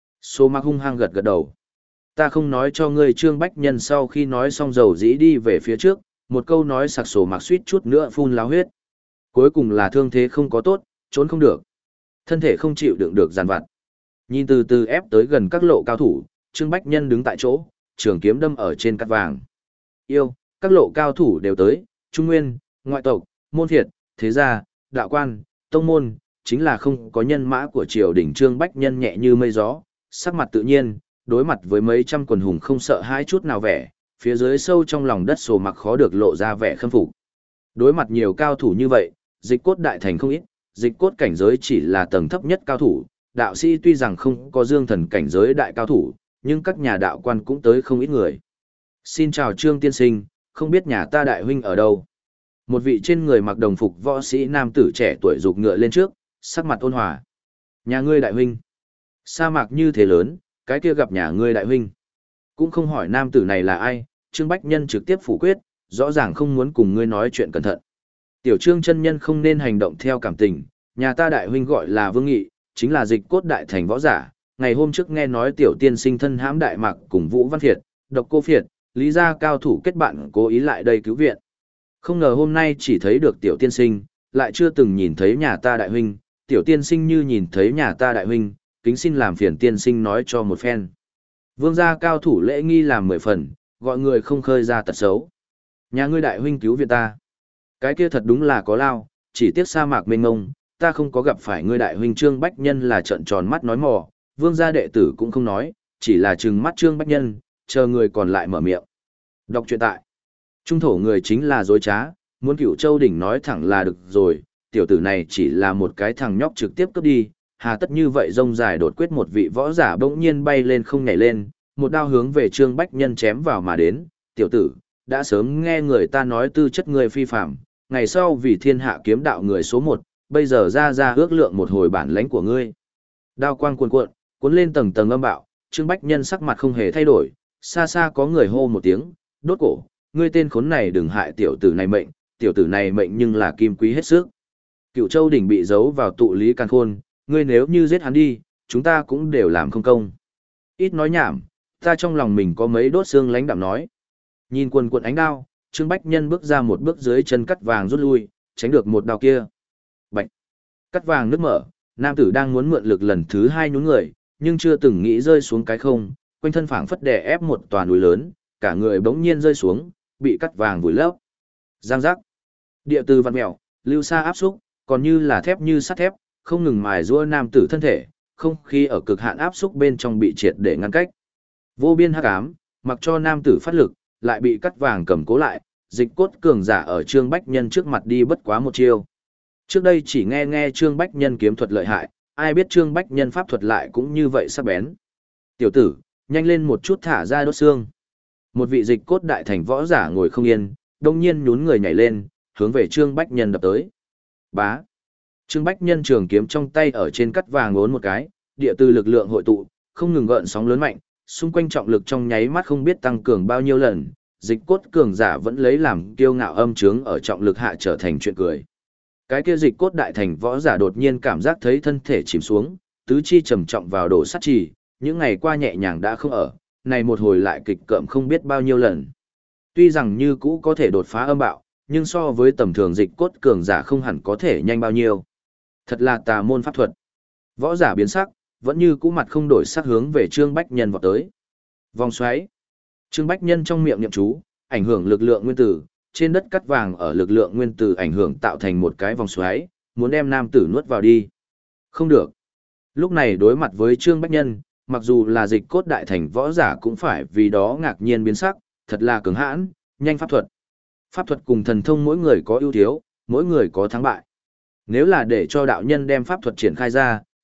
Số Mặc hung hăng gật gật đầu. Ta không nói cho ngươi. Trương Bách Nhân sau khi nói xong dầu dĩ đi về phía trước, một câu nói sặc Số Mặc suýt chút nữa phun láo huyết. Cuối cùng là thương thế không có tốt, trốn không được. Thân thể không chịu đựng được giàn vặt. Nhìn từ từ ép tới gần các lộ cao thủ, Trương Bách Nhân đứng tại chỗ, trường kiếm đâm ở trên cắt vàng. Yêu, các lộ cao thủ đều tới, trung nguyên, ngoại tộc, môn phiệt, thế gia, đạo quan, tông môn, chính là không có nhân mã của triều đình. Trương Bách Nhân nhẹ như mây gió, sắc mặt tự nhiên, đối mặt với mấy trăm quần hùng không sợ hãi chút nào vẻ, phía dưới sâu trong lòng đất Số Mặc khó được lộ ra vẻ khâm phục. Đối mặt nhiều cao thủ như vậy, dịch cốt đại thành không ít, dịch cốt cảnh giới chỉ là tầng thấp nhất cao thủ, đạo sĩ tuy rằng không có dương thần cảnh giới đại cao thủ, nhưng các nhà đạo quan cũng tới không ít người. Xin chào Trương tiên sinh, không biết nhà ta đại huynh ở đâu? Một vị trên người mặc đồng phục võ sĩ nam tử trẻ tuổi rục ngựa lên trước, sắc mặt ôn hòa. Nhà ngươi đại huynh? Sa mạc như thế lớn, cái kia gặp nhà ngươi đại huynh. Cũng không hỏi nam tử này là ai, Trương Bách Nhân trực tiếp phủ quyết, rõ ràng không muốn cùng ngươi nói chuyện cẩn thận. Tiểu Trương chân nhân không nên hành động theo cảm tình, nhà ta đại huynh gọi là Vương Nghị, chính là dịch cốt đại thành võ giả. Ngày hôm trước nghe nói tiểu tiên sinh thân hãm đại mạc cùng Vũ Văn Phiệt, Độc Cô Phiệt, lý gia cao thủ kết bạn cố ý lại đây cứu viện. Không ngờ hôm nay chỉ thấy được tiểu tiên sinh, lại chưa từng nhìn thấy nhà ta đại huynh, tiểu tiên sinh như nhìn thấy nhà ta đại huynh, kính xin làm phiền tiên sinh nói cho một phen. Vương gia cao thủ lễ nghi làm mười phần, gọi người không khơi ra tật xấu. Nhà ngươi đại huynh cứu viện ta. Cái kia thật đúng là có lao, chỉ tiếc sa mạc mênh mông, ta không có gặp phải ngươi đại huynh. Trương Bách Nhân là trợn tròn mắt nói mò, vương gia đệ tử cũng không nói, chỉ là trừng mắt Trương Bách Nhân, chờ người còn lại mở miệng. Đọc truyện tại. Trung thổ người chính là dối trá, muốn Cửu Châu đỉnh nói thẳng là được rồi, tiểu tử này chỉ là một cái thằng nhóc trực tiếp cướp đi, hà tất như vậy rông dài đột quyết. Một vị võ giả bỗng nhiên bay lên không nhảy lên, một đao hướng về Trương Bách Nhân chém vào mà đến. Tiểu tử, đã sớm nghe người ta nói tư chất người phi phạm, ngày sau vì thiên hạ kiếm đạo người số một, bây giờ ra ra ước lượng một hồi bản lãnh của ngươi. Đao quang cuồn cuộn, cuốn lên tầng tầng âm bạo, Trương Bách Nhân sắc mặt không hề thay đổi, xa xa có người hô một tiếng, đốt cổ, ngươi tên khốn này đừng hại tiểu tử này mệnh, tiểu tử này mệnh nhưng là kim quý hết sức. Cựu Châu đỉnh bị giấu vào tụ lý càn khôn, ngươi nếu như giết hắn đi, chúng ta cũng đều làm không công. Ít nói nhảm, ta trong lòng mình có mấy đốt xương lãnh đạm nói. Nhìn quần quần ánh đao, Trương Bách Nhân bước ra một bước, dưới chân cắt vàng rút lui, tránh được một đao kia. Bạch! Cắt vàng nứt mở, nam tử đang muốn mượn lực lần thứ hai nhún người, nhưng chưa từng nghĩ rơi xuống cái không, quanh thân phảng phất đè ép một tòa núi lớn, cả người bỗng nhiên rơi xuống, bị cắt vàng vùi lấp. Giang giác! Địa từ vặn mèo, lưu xa áp xúc, còn như là thép như sắt thép, không ngừng mài giũa nam tử thân thể, không khí ở cực hạn áp xúc bên trong bị triệt để ngăn cách. Vô biên hắc ám, mặc cho nam tử phát lực, lại bị cắt vàng cầm cố lại, dịch cốt cường giả ở Trương Bách Nhân trước mặt đi bất quá một chiêu. Trước đây chỉ nghe nghe Trương Bách Nhân kiếm thuật lợi hại, ai biết Trương Bách Nhân pháp thuật lại cũng như vậy sắc bén. Tiểu tử, nhanh lên một chút thả ra đốt xương. Một vị dịch cốt đại thành võ giả ngồi không yên, đông nhiên nhún người nhảy lên, hướng về Trương Bách Nhân đập tới. Bá. Trương Bách Nhân trường kiếm trong tay ở trên cắt vàng ốn một cái, địa từ lực lượng hội tụ, không ngừng gợn sóng lớn mạnh, xung quanh trọng lực trong nháy mắt không biết tăng cường bao nhiêu lần, dịch cốt cường giả vẫn lấy làm kiêu ngạo âm trướng ở trọng lực hạ trở thành chuyện cười. Cái kia dịch cốt đại thành võ giả đột nhiên cảm giác thấy thân thể chìm xuống, tứ chi trầm trọng vào đổ sắt trì, những ngày qua nhẹ nhàng đã không ở, này một hồi lại kịch cợm không biết bao nhiêu lần. Tuy rằng như cũ có thể đột phá âm bạo, nhưng so với tầm thường dịch cốt cường giả không hẳn có thể nhanh bao nhiêu. Thật là tà môn pháp thuật. Võ giả biến sắc, vẫn như cũ mặt không đổi sắc hướng về Trương Bách Nhân vọt tới. Vòng xoáy. Trương Bách Nhân trong miệng niệm chú, ảnh hưởng lực lượng nguyên tử, trên đất cắt vàng ở lực lượng nguyên tử ảnh hưởng tạo thành một cái vòng xoáy, muốn đem nam tử nuốt vào đi. Không được. Lúc này đối mặt với Trương Bách Nhân, mặc dù là dịch cốt đại thành võ giả cũng phải vì đó ngạc nhiên biến sắc, thật là cứng hãn, nhanh pháp thuật. Pháp thuật cùng thần thông mỗi người có ưu thiếu, mỗi người có thắng bại. Nếu là để cho đạo nhân đem pháp thuật triển khai ra,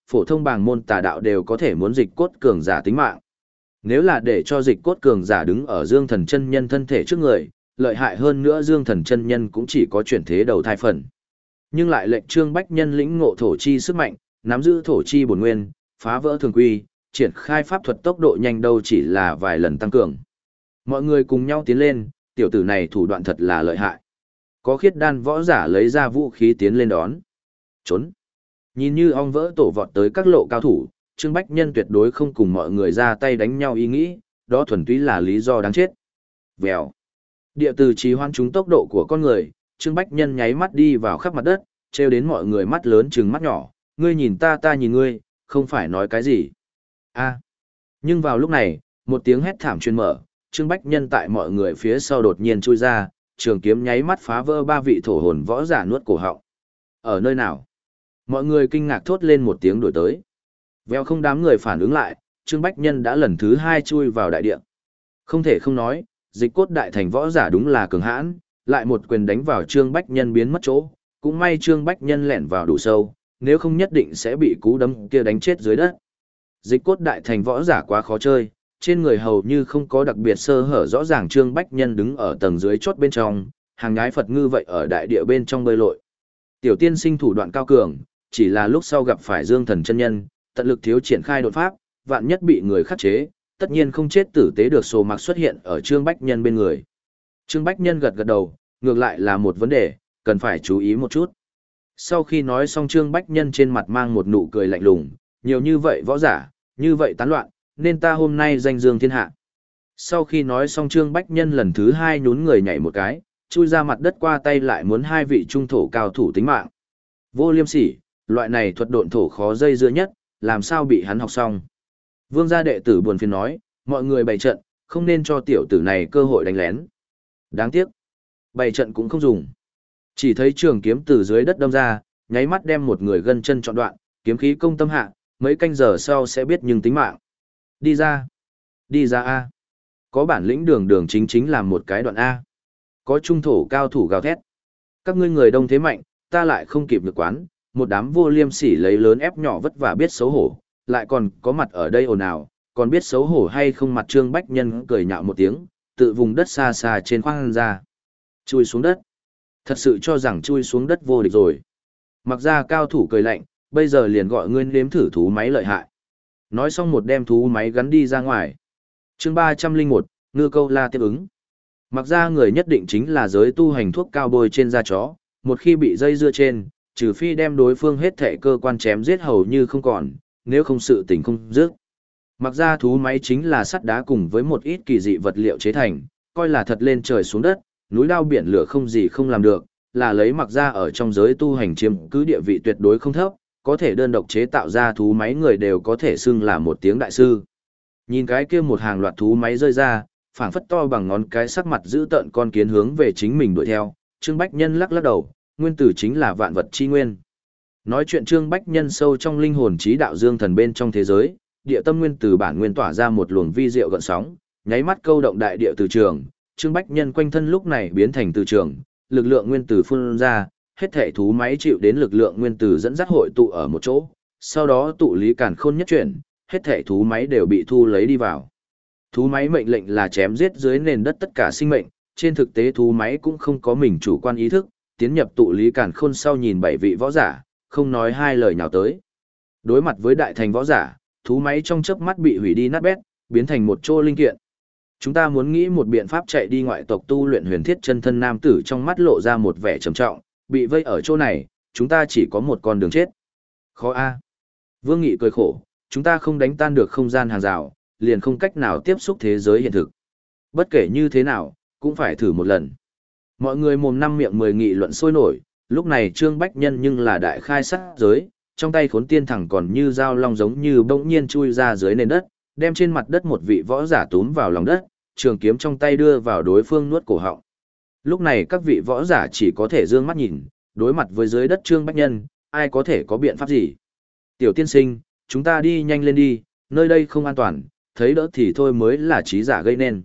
phổ thông bảng môn tà đạo đều có thể muốn dịch cốt cường giả tính mạng. Nếu là để cho dịch cốt cường giả đứng ở Dương Thần chân nhân thân thể trước người, lợi hại hơn nữa Dương Thần chân nhân cũng chỉ có chuyển thế đầu thai phần. Nhưng lại lệnh Trương Bách Nhân lĩnh ngộ thổ chi sức mạnh, nắm giữ thổ chi bổn nguyên, phá vỡ thường quy, triển khai pháp thuật tốc độ nhanh đâu chỉ là vài lần tăng cường. Mọi người cùng nhau tiến lên, tiểu tử này thủ đoạn thật là lợi hại. Có khiết đan võ giả lấy ra vũ khí tiến lên đón. Trốn. Nhìn như ong vỡ tổ vọt tới các lộ cao thủ, Trương Bách Nhân tuyệt đối không cùng mọi người ra tay đánh nhau ý nghĩ, đó thuần túy là lý do đáng chết. Vèo. Địa từ trì hoãn chúng tốc độ của con người, Trương Bách Nhân nháy mắt đi vào khắp mặt đất, trêu đến mọi người mắt lớn trừng mắt nhỏ, ngươi nhìn ta ta nhìn ngươi, không phải nói cái gì. A. Nhưng vào lúc này, một tiếng hét thảm truyền mở, Trương Bách Nhân tại mọi người phía sau đột nhiên chui ra, trường kiếm nháy mắt phá vỡ ba vị thổ hồn võ giả nuốt cổ họng. Ở nơi nào? Mọi người kinh ngạc thốt lên một tiếng đổi tới. Vèo không đám người phản ứng lại, Trương Bách Nhân đã lần thứ hai chui vào đại địa. Không thể không nói, dịch cốt đại thành võ giả đúng là cường hãn, lại một quyền đánh vào Trương Bách Nhân biến mất chỗ, cũng may Trương Bách Nhân lẻn vào đủ sâu, nếu không nhất định sẽ bị cú đấm kia đánh chết dưới đất. Dịch cốt đại thành võ giả quá khó chơi, trên người hầu như không có đặc biệt sơ hở rõ ràng. Trương Bách Nhân đứng ở tầng dưới chốt bên trong, hàng nhái Phật ngư vậy ở đại địa bên trong bơi lội. Tiểu tiên sinh thủ đoạn cao cường, chỉ là lúc sau gặp phải Dương Thần chân nhân, tận lực thiếu triển khai đột pháp, vạn nhất bị người khắc chế, tất nhiên không chết tử tế được. Sồ Mặc xuất hiện ở Trương Bách Nhân bên người. Trương Bách Nhân gật gật đầu, ngược lại là một vấn đề, cần phải chú ý một chút. Sau khi nói xong, Trương Bách Nhân trên mặt mang một nụ cười lạnh lùng, nhiều như vậy võ giả, như vậy tán loạn, nên ta hôm nay danh dương thiên hạ. Sau khi nói xong, Trương Bách Nhân lần thứ hai nhún người nhảy một cái, chui ra mặt đất qua tay lại muốn hai vị trung thổ cao thủ tính mạng. Vô Liêm Sỉ, loại này thuật độn thổ khó dây dưa nhất, làm sao bị hắn học xong. Vương gia đệ tử buồn phiền nói, mọi người bày trận, không nên cho tiểu tử này cơ hội đánh lén. Đáng tiếc, bày trận cũng không dùng. Chỉ thấy trường kiếm từ dưới đất đâm ra, nháy mắt đem một người gân chân trọn đoạn, kiếm khí công tâm hạ, mấy canh giờ sau sẽ biết nhưng tính mạng. Đi ra, đi ra A. Có bản lĩnh đường đường chính chính làm một cái đoạn A. Có trung thổ cao thủ gào thét. Các ngươi người đông thế mạnh, ta lại không kịp được quán, một đám vô liêm sỉ lấy lớn ép nhỏ vất vả biết xấu hổ, lại còn có mặt ở đây ồn ào, còn biết xấu hổ hay không. Mặt Trương Bách Nhân cười nhạo một tiếng, tự vùng đất xa xa trên khoang ra. Chui xuống đất. Thật sự cho rằng chui xuống đất vô địch rồi. Mặc ra cao thủ cười lạnh, bây giờ liền gọi ngươi nếm thử thú máy lợi hại. Nói xong một đem thú máy gắn đi ra ngoài. Chương ba trăm linh một, ngư câu la tiếp ứng. Mặc ra người nhất định chính là giới tu hành thuốc cao bôi trên da chó, một khi bị dây dưa trên, trừ phi đem đối phương hết thể cơ quan chém giết hầu như không còn, nếu không sự tình không dứt. Mặc ra thú máy chính là sắt đá cùng với một ít kỳ dị vật liệu chế thành, coi là thật lên trời xuống đất, núi đao biển lửa không gì không làm được, là lấy mặc ra ở trong giới tu hành chiếm cứ địa vị tuyệt đối không thấp, có thể đơn độc chế tạo ra thú máy người đều có thể xưng là một tiếng đại sư. Nhìn cái kia một hàng loạt thú máy rơi ra, phảng phất to bằng ngón cái, sắc mặt giữ tợn con kiến hướng về chính mình đuổi theo, Trương Bách Nhân lắc lắc đầu, nguyên tử chính là vạn vật chi nguyên. Nói chuyện Trương Bách Nhân sâu trong linh hồn trí đạo Dương Thần bên trong thế giới, địa tâm nguyên tử bản nguyên tỏa ra một luồng vi diệu gợn sóng, nháy mắt câu động đại địa từ trường, Trương Bách Nhân quanh thân lúc này biến thành từ trường, lực lượng nguyên tử phun ra, hết thảy thú máy chịu đến lực lượng nguyên tử dẫn dắt hội tụ ở một chỗ, sau đó tụ lý càn khôn nhất chuyển, hết thảy thú máy đều bị thu lấy đi vào. Thú máy mệnh lệnh là chém giết dưới nền đất tất cả sinh mệnh, trên thực tế thú máy cũng không có mình chủ quan ý thức, tiến nhập tụ lý càn khôn sau nhìn bảy vị võ giả, không nói hai lời nhào tới. Đối mặt với đại thành võ giả, thú máy trong chớp mắt bị hủy đi nát bét, biến thành một chỗ linh kiện. Chúng ta muốn nghĩ một biện pháp chạy đi. Ngoại tộc tu luyện huyền thiết chân thân nam tử trong mắt lộ ra một vẻ trầm trọng, bị vây ở chỗ này, chúng ta chỉ có một con đường chết. Khó a. Vương Nghị cười khổ, chúng ta không đánh tan được không gian hàng rào, liền không cách nào tiếp xúc thế giới hiện thực. Bất kể như thế nào, cũng phải thử một lần. Mọi người mồm năm miệng mười nghị luận sôi nổi, lúc này Trương Bách Nhân nhưng là đại khai sát giới, trong tay khốn tiên thẳng còn như dao long giống như bỗng nhiên chui ra dưới nền đất, đem trên mặt đất một vị võ giả túm vào lòng đất, trường kiếm trong tay đưa vào đối phương nuốt cổ họng. Lúc này các vị võ giả chỉ có thể dương mắt nhìn, đối mặt với dưới đất Trương Bách Nhân, ai có thể có biện pháp gì. Tiểu tiên sinh, chúng ta đi nhanh lên đi, nơi đây không an toàn, thấy đỡ thì thôi mới là trí giả gây nên.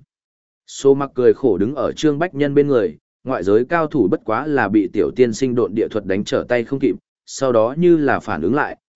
Sô Mặc cười khổ đứng ở Trương Bách Nhân bên người, ngoại giới cao thủ bất quá là bị tiểu tiên sinh độn địa thuật đánh trở tay không kịp, sau đó như là phản ứng lại,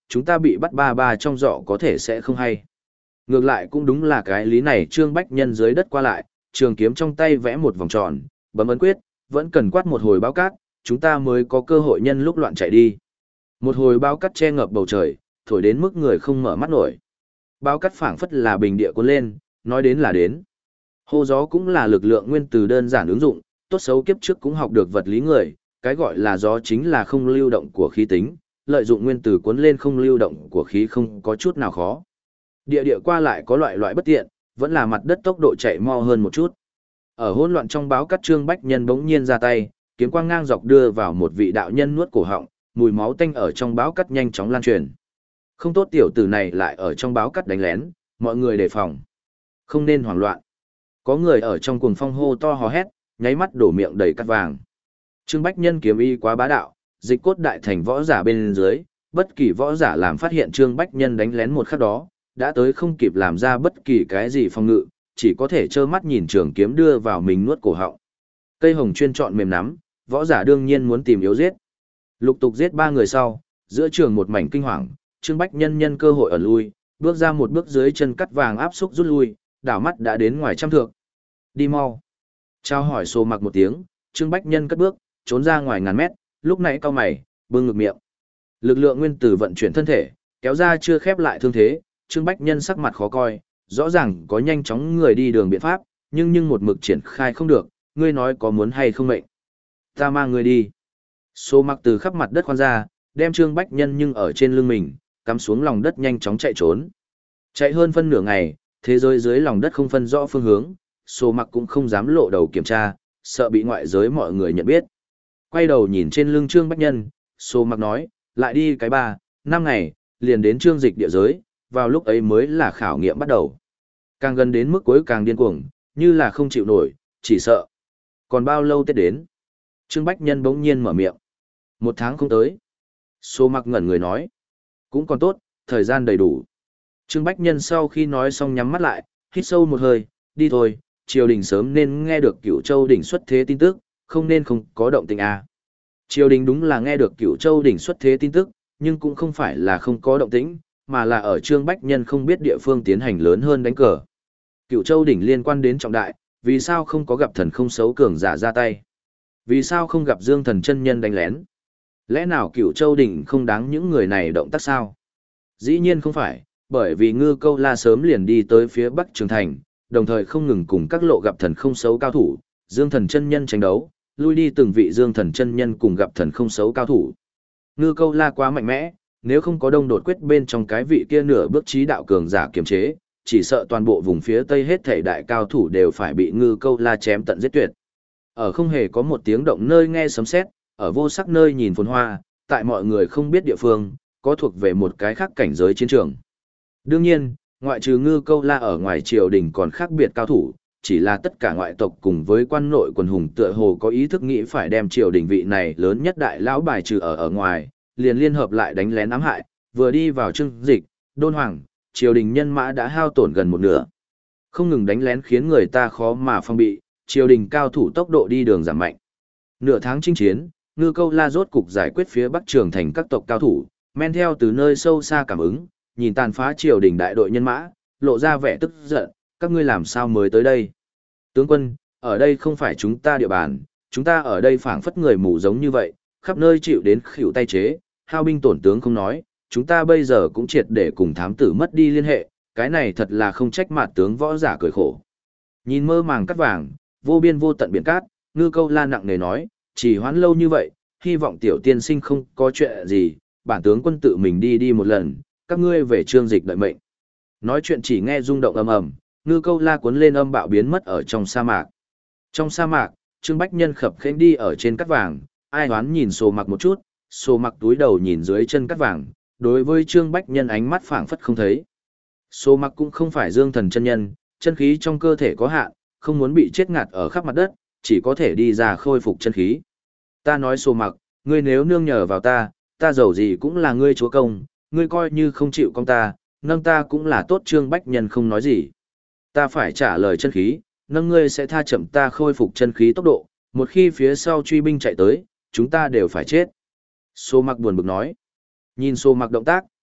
chúng ta bị bắt ba ba trong giỏ có thể sẽ không hay. Ngược lại cũng đúng là cái lý này, Trương Bách Nhân dưới đất qua lại, trường kiếm trong tay vẽ một vòng tròn, bấm ấn quyết, vẫn cần quát một hồi báo cát, chúng ta mới có cơ hội nhân lúc loạn chạy đi. Một hồi báo cát che ngập bầu trời, thổi đến mức người không mở mắt nổi. Báo cát phảng phất là bình địa cuốn lên, nói đến là đến. Hô gió cũng là lực lượng nguyên từ đơn giản ứng dụng, tốt xấu kiếp trước cũng học được vật lý người, cái gọi là gió chính là không lưu động của khí tính, lợi dụng nguyên từ cuốn lên không lưu động của khí không có chút nào khó. Địa địa qua lại có loại loại bất tiện, vẫn là mặt đất tốc độ chạy mo hơn một chút. Ở hỗn loạn trong báo cát, Trương Bách Nhân bỗng nhiên ra tay, kiếm quang ngang dọc đưa vào một vị đạo nhân nuốt cổ họng, mùi máu tanh ở trong báo cát nhanh chóng lan truyền. Không tốt, tiểu tử này lại ở trong báo cát đánh lén, mọi người đề phòng. Không nên hoảng loạn. Có người ở trong cuồng phong hô to hò hét, nháy mắt đổ miệng đầy cát vàng. Trương Bách Nhân kiếm y quá bá đạo, dịch cốt đại thành võ giả bên dưới, bất kỳ võ giả làm phát hiện Trương Bách Nhân đánh lén một khắc đó, đã tới không kịp làm ra bất kỳ cái gì phòng ngự, chỉ có thể trơ mắt nhìn trường kiếm đưa vào mình nuốt cổ họng. Cây hồng chuyên chọn mềm nắm, võ giả đương nhiên muốn tìm yếu giết. Lục tục giết ba người sau, giữa trường một mảnh kinh hoàng, Trương Bách Nhân nhân cơ hội ẩn lui, bước ra một bước dưới chân cắt vàng áp xúc rút lui, đảo mắt đã đến ngoài trăm thước. Đi mau. Trao hỏi Sô Mặc một tiếng, Trương Bách Nhân cất bước, trốn ra ngoài ngàn mét, lúc nãy cau mày, bưng ngực miệng. Lực lượng nguyên tử vận chuyển thân thể, kéo ra chưa khép lại thương thế, Trương Bách Nhân sắc mặt khó coi, rõ ràng có nhanh chóng người đi đường biện pháp, nhưng nhưng một mực triển khai không được, ngươi nói có muốn hay không mệnh. Ta mang ngươi đi. Sô Mặc từ khắp mặt đất khoan ra, đem Trương Bách Nhân nhưng ở trên lưng mình, cắm xuống lòng đất nhanh chóng chạy trốn. Chạy hơn phân nửa ngày, thế giới dưới lòng đất không phân rõ phương hướng, Sô Mặc cũng không dám lộ đầu kiểm tra, sợ bị ngoại giới mọi người nhận biết. Quay đầu nhìn trên lưng Trương Bách Nhân, Sô Mặc nói, lại đi cái ba, năm ngày, liền đến Trương Dịch địa giới, vào lúc ấy mới là khảo nghiệm bắt đầu. Càng gần đến mức cuối càng điên cuồng, như là không chịu nổi, chỉ sợ. Còn bao lâu Tết đến? Trương Bách Nhân bỗng nhiên mở miệng. Một tháng không tới. Sô Mặc ngẩn người nói. Cũng còn tốt, thời gian đầy đủ. Trương Bách Nhân sau khi nói xong nhắm mắt lại, hít sâu một hơi, đi thôi, triều đình sớm nên nghe được Cửu Châu đỉnh xuất thế tin tức, không nên không có động tình à. Triều đình đúng là nghe được Cửu Châu đỉnh xuất thế tin tức, nhưng cũng không phải là không có động tĩnh, mà là ở Trương Bách Nhân không biết địa phương tiến hành lớn hơn đánh cờ. Cửu Châu đỉnh liên quan đến trọng đại, vì sao không có gặp thần không xấu cường giả ra tay? Vì sao không gặp Dương Thần chân nhân đánh lén? Lẽ nào Cửu Châu đỉnh không đáng những người này động tác sao? Dĩ nhiên không phải, bởi vì Ngư Câu La sớm liền đi tới phía Bắc Trường Thành, đồng thời không ngừng cùng các lộ gặp thần không xấu cao thủ, Dương Thần chân nhân tranh đấu, lui đi từng vị Dương Thần chân nhân cùng gặp thần không xấu cao thủ. Ngư Câu La quá mạnh mẽ, nếu không có Đông Đột quyết bên trong cái vị kia nửa bước trí đạo cường giả kiềm chế, chỉ sợ toàn bộ vùng phía Tây hết thảy đại cao thủ đều phải bị Ngư Câu La chém tận giết tuyệt. Ở không hề có một tiếng động nơi nghe sấm sét, ở vô sắc nơi nhìn phồn hoa, tại mọi người không biết địa phương, có thuộc về một cái khác cảnh giới chiến trường. Đương nhiên, ngoại trừ Ngư Câu La ở ngoài triều đình còn khác biệt cao thủ, chỉ là tất cả ngoại tộc cùng với quan nội quần hùng tựa hồ có ý thức nghĩ phải đem triều đình vị này lớn nhất đại lão bài trừ ở ở ngoài, liền liên hợp lại đánh lén ám hại, vừa đi vào Trương Dịch, Đôn Hoàng, triều đình nhân mã đã hao tổn gần một nửa. Không ngừng đánh lén khiến người ta khó mà phòng bị, triều đình cao thủ tốc độ đi đường giảm mạnh. Nửa tháng chinh chiến, Ngư Câu La rốt cục giải quyết phía Bắc Trường Thành các tộc cao thủ, men theo từ nơi sâu xa cảm ứng, nhìn tàn phá triều đình đại đội nhân mã, lộ ra vẻ tức giận, các ngươi làm sao mới tới đây? Tướng quân, ở đây không phải chúng ta địa bàn, chúng ta ở đây phảng phất người mù giống như vậy, khắp nơi chịu đến khỉu tay chế, hao binh tổn tướng không nói, chúng ta bây giờ cũng triệt để cùng thám tử mất đi liên hệ, cái này thật là không trách mặt tướng võ giả cười khổ. Nhìn mơ màng cắt vàng, vô biên vô tận biển cát, Ngư Câu La nặng nề nói, chỉ hoãn lâu như vậy, hy vọng tiểu tiên sinh không có chuyện gì, bản tướng quân tự mình đi đi một lần, các ngươi về Trương Dịch đợi mệnh. Nói chuyện chỉ nghe rung động ầm ầm, Ngư Câu La cuốn lên âm bạo biến mất ở trong sa mạc. Trong sa mạc, Trương Bách Nhân khập khênh đi ở trên cát vàng, ai hoán nhìn Sô Mặc một chút, Sô Mặc túi đầu nhìn dưới chân cát vàng, đối với Trương Bách Nhân ánh mắt phảng phất không thấy. Sô Mặc cũng không phải Dương Thần chân nhân, chân khí trong cơ thể có hạn, không muốn bị chết ngạt ở khắp mặt đất, chỉ có thể đi ra khôi phục chân khí. Ta nói Sô Mặc, ngươi nếu nương nhờ vào ta, ta giàu gì cũng là ngươi chúa công, ngươi coi như không chịu công ta, nâng ta cũng là tốt. Trương Bách Nhân không nói gì. Ta phải trả lời chân khí, nâng ngươi sẽ tha chậm ta khôi phục chân khí tốc độ, một khi phía sau truy binh chạy tới, chúng ta đều phải chết. Sô Mặc buồn bực nói. Nhìn Sô Mặc động tác,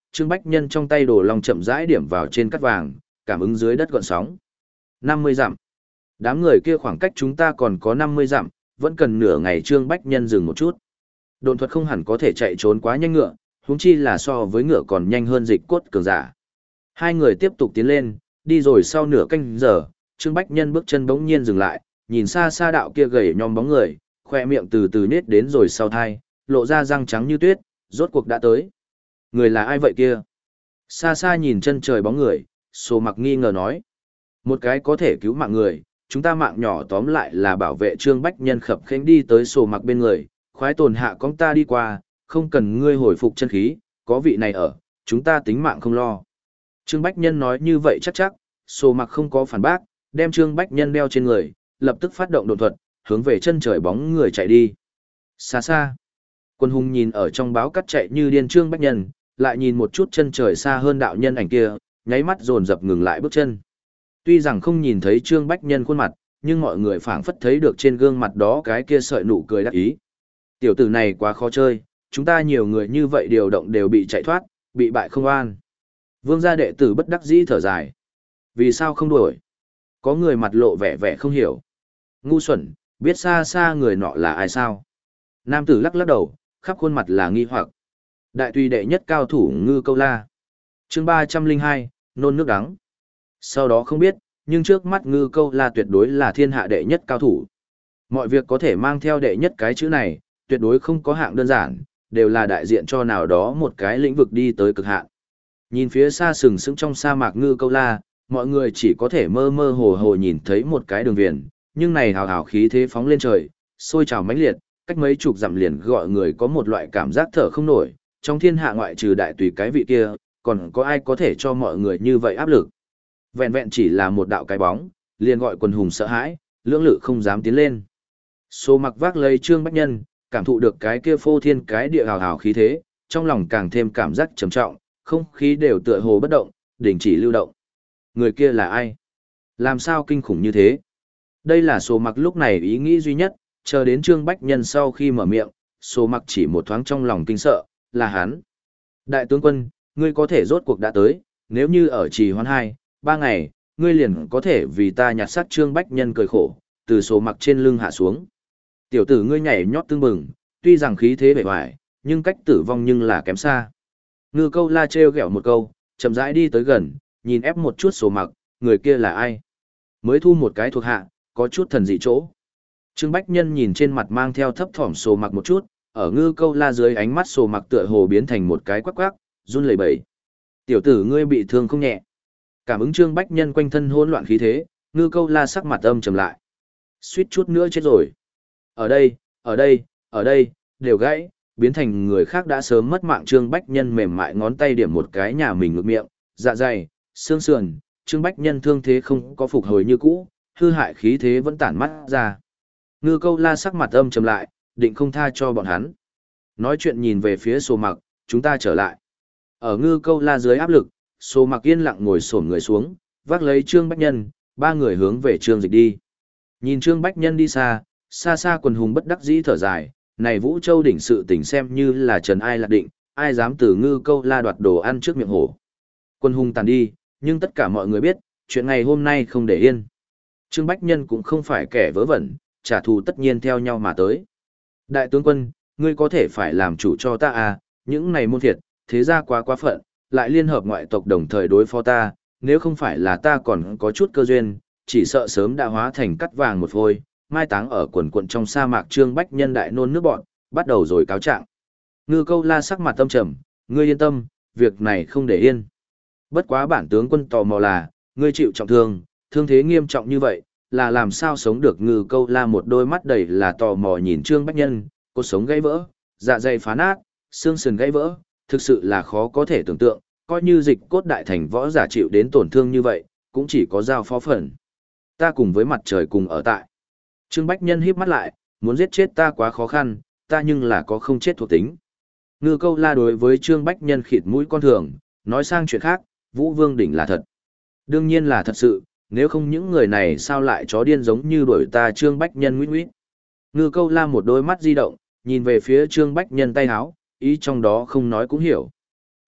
Trương Bách Nhân trong tay đồ long chậm rãi điểm vào trên cắt vàng, cảm ứng dưới đất gợn sóng. năm mươi dặm. Đám người kia khoảng cách chúng ta còn có năm mươi dặm, vẫn cần nửa ngày. Trương Bách Nhân dừng một chút. Độn thuật không hẳn có thể chạy trốn quá nhanh ngựa, huống chi là so với ngựa còn nhanh hơn dịch cốt cường giả. Hai người tiếp tục tiến lên, đi rồi sau nửa canh giờ, Trương Bách Nhân bước chân bỗng nhiên dừng lại, nhìn xa xa đạo kia gầy nhom bóng người, khoe miệng từ từ nết đến rồi sau thai, lộ ra răng trắng như tuyết, rốt cuộc đã tới. Người là ai vậy kia? Xa xa nhìn chân trời bóng người, Sô Mặc nghi ngờ nói. Một cái có thể cứu mạng người, chúng ta mạng nhỏ tóm lại là bảo vệ. Trương Bách Nhân khập khênh đi tới Sô Mặc bên người, khoái tồn hạ con ta đi qua, không cần ngươi hồi phục chân khí, có vị này ở, chúng ta tính mạng không lo. Trương Bách Nhân nói như vậy chắc chắc, Sô Mặc không có phản bác, đem Trương Bách Nhân đeo trên người, lập tức phát động độn thuật, hướng về chân trời bóng người chạy đi. Xa xa, Quân Hùng nhìn ở trong báo cắt chạy như điên Trương Bách Nhân, lại nhìn một chút chân trời xa hơn đạo nhân ảnh kia, nháy mắt dồn dập ngừng lại bước chân. Tuy rằng không nhìn thấy Trương Bách Nhân khuôn mặt, nhưng mọi người phảng phất thấy được trên gương mặt đó cái kia sợi nụ cười đắc ý. Tiểu tử này quá khó chơi, chúng ta nhiều người như vậy điều động đều bị chạy thoát, bị bại không an. Vương gia đệ tử bất đắc dĩ thở dài. Vì sao không đuổi? Có người mặt lộ vẻ vẻ không hiểu. Ngu xuẩn, biết xa xa người nọ là ai sao? Nam tử lắc lắc đầu, khắp khuôn mặt là nghi hoặc. Đại tùy đệ nhất cao thủ Ngư Câu La. Chương ba trăm linh hai, nôn nước đắng. Sau đó không biết, nhưng trước mắt Ngư Câu La tuyệt đối là thiên hạ đệ nhất cao thủ. Mọi việc có thể mang theo đệ nhất cái chữ này, tuyệt đối không có hạng đơn giản, đều là đại diện cho nào đó một cái lĩnh vực đi tới cực hạn. Nhìn phía xa sừng sững trong sa mạc Ngư Câu La, mọi người chỉ có thể mơ mơ hồ hồ nhìn thấy một cái đường viền, nhưng này hào hào khí thế phóng lên trời, sôi trào mãnh liệt, cách mấy chục dặm liền gọi người có một loại cảm giác thở không nổi, trong thiên hạ ngoại trừ đại tùy cái vị kia, còn có ai có thể cho mọi người như vậy áp lực. Vẹn vẹn chỉ là một đạo cái bóng, liền gọi quần hùng sợ hãi, lưỡng lự không dám tiến lên. Sô Mặc vác lấy Trương Bách Nhân, cảm thụ được cái kia phô thiên cái địa hào hào khí thế, trong lòng càng thêm cảm giác trầm trọng, không khí đều tựa hồ bất động, đình chỉ lưu động. Người kia là ai? Làm sao kinh khủng như thế? Đây là Sô Mặc lúc này ý nghĩ duy nhất, chờ đến Trương Bách Nhân sau khi mở miệng, Sô Mặc chỉ một thoáng trong lòng kinh sợ, là hắn. Đại tướng quân, ngươi có thể rốt cuộc đã tới, nếu như ở trì hoãn hai, ba ngày, ngươi liền có thể vì ta nhặt xác. Trương Bách Nhân cười khổ, từ Sô Mặc trên lưng hạ xuống. Tiểu tử ngươi nhảy nhót tương bừng, tuy rằng khí thế bề ngoài, nhưng cách tử vong nhưng là kém xa. Ngư Câu La trêu ghẹo một câu, chậm rãi đi tới gần, nhìn ép một chút Sô Mặc, người kia là ai? Mới thu một cái thuộc hạ, có chút thần dị chỗ. Trương Bách Nhân nhìn trên mặt mang theo thấp thỏm Sô Mặc một chút, ở Ngư Câu La dưới ánh mắt Sô Mặc tựa hồ biến thành một cái quắc quắc, run lẩy bẩy. Tiểu tử ngươi bị thương không nhẹ. Cảm ứng Trương Bách Nhân quanh thân hỗn loạn khí thế, Ngư Câu La sắc mặt âm trầm lại. Suýt chút nữa chết rồi. Ở đây, ở đây, ở đây, đều gãy, biến thành người khác đã sớm mất mạng. Trương Bách Nhân mềm mại ngón tay điểm một cái nhà mình ngực miệng, dạ dày, xương sườn. Trương Bách Nhân thương thế không có phục hồi như cũ, hư hại khí thế vẫn tản mắt ra. Ngư Câu La sắc mặt âm trầm lại, định không tha cho bọn hắn. Nói chuyện nhìn về phía Sô Mặc, chúng ta trở lại. Ở Ngư Câu La dưới áp lực, Sô Mặc yên lặng ngồi xổm người xuống, vác lấy Trương Bách Nhân, ba người hướng về Trương Dịch đi. Nhìn Trương Bách Nhân đi xa, xa xa quần hùng bất đắc dĩ thở dài, này Vũ Châu đỉnh sự tình xem như là trần ai lạc định, ai dám từ Ngư Câu La đoạt đồ ăn trước miệng hổ. Quân hùng tàn đi, nhưng tất cả mọi người biết, chuyện ngày hôm nay không để yên. Trương Bách Nhân cũng không phải kẻ vớ vẩn, trả thù tất nhiên theo nhau mà tới. Đại tướng quân, ngươi có thể phải làm chủ cho ta à, những này môn thiệt, thế ra quá quá phận, lại liên hợp ngoại tộc đồng thời đối phó ta, nếu không phải là ta còn có chút cơ duyên, chỉ sợ sớm đã hóa thành cắt vàng một phôi, mai táng ở quần quận trong sa mạc. Trương Bách Nhân đại nôn nước bọn, bắt đầu rồi cáo trạng. Ngư Câu La sắc mặt tâm trầm, ngươi yên tâm, việc này không để yên. Bất quá bản tướng quân tò mò là, ngươi chịu trọng thương, thương thế nghiêm trọng như vậy, là làm sao sống được? Ngư Câu La một đôi mắt đầy là tò mò nhìn Trương Bách Nhân, cột sống gãy vỡ, dạ dày phá nát, xương sườn gãy vỡ, thực sự là khó có thể tưởng tượng, coi như dịch cốt đại thành võ giả chịu đến tổn thương như vậy, cũng chỉ có giao phó phần. Ta cùng với mặt trời cùng ở tại. Trương Bách Nhân híp mắt lại, muốn giết chết ta quá khó khăn, ta nhưng là có không chết thuộc tính. Ngư Câu La đối với Trương Bách Nhân khịt mũi con thường, nói sang chuyện khác, Vũ Vương đỉnh là thật. Đương nhiên là thật sự, nếu không những người này sao lại chó điên giống như đuổi ta? Trương Bách Nhân nguýt nguýt. Ngư Câu La một đôi mắt di động, nhìn về phía Trương Bách Nhân tay háo, ý trong đó không nói cũng hiểu.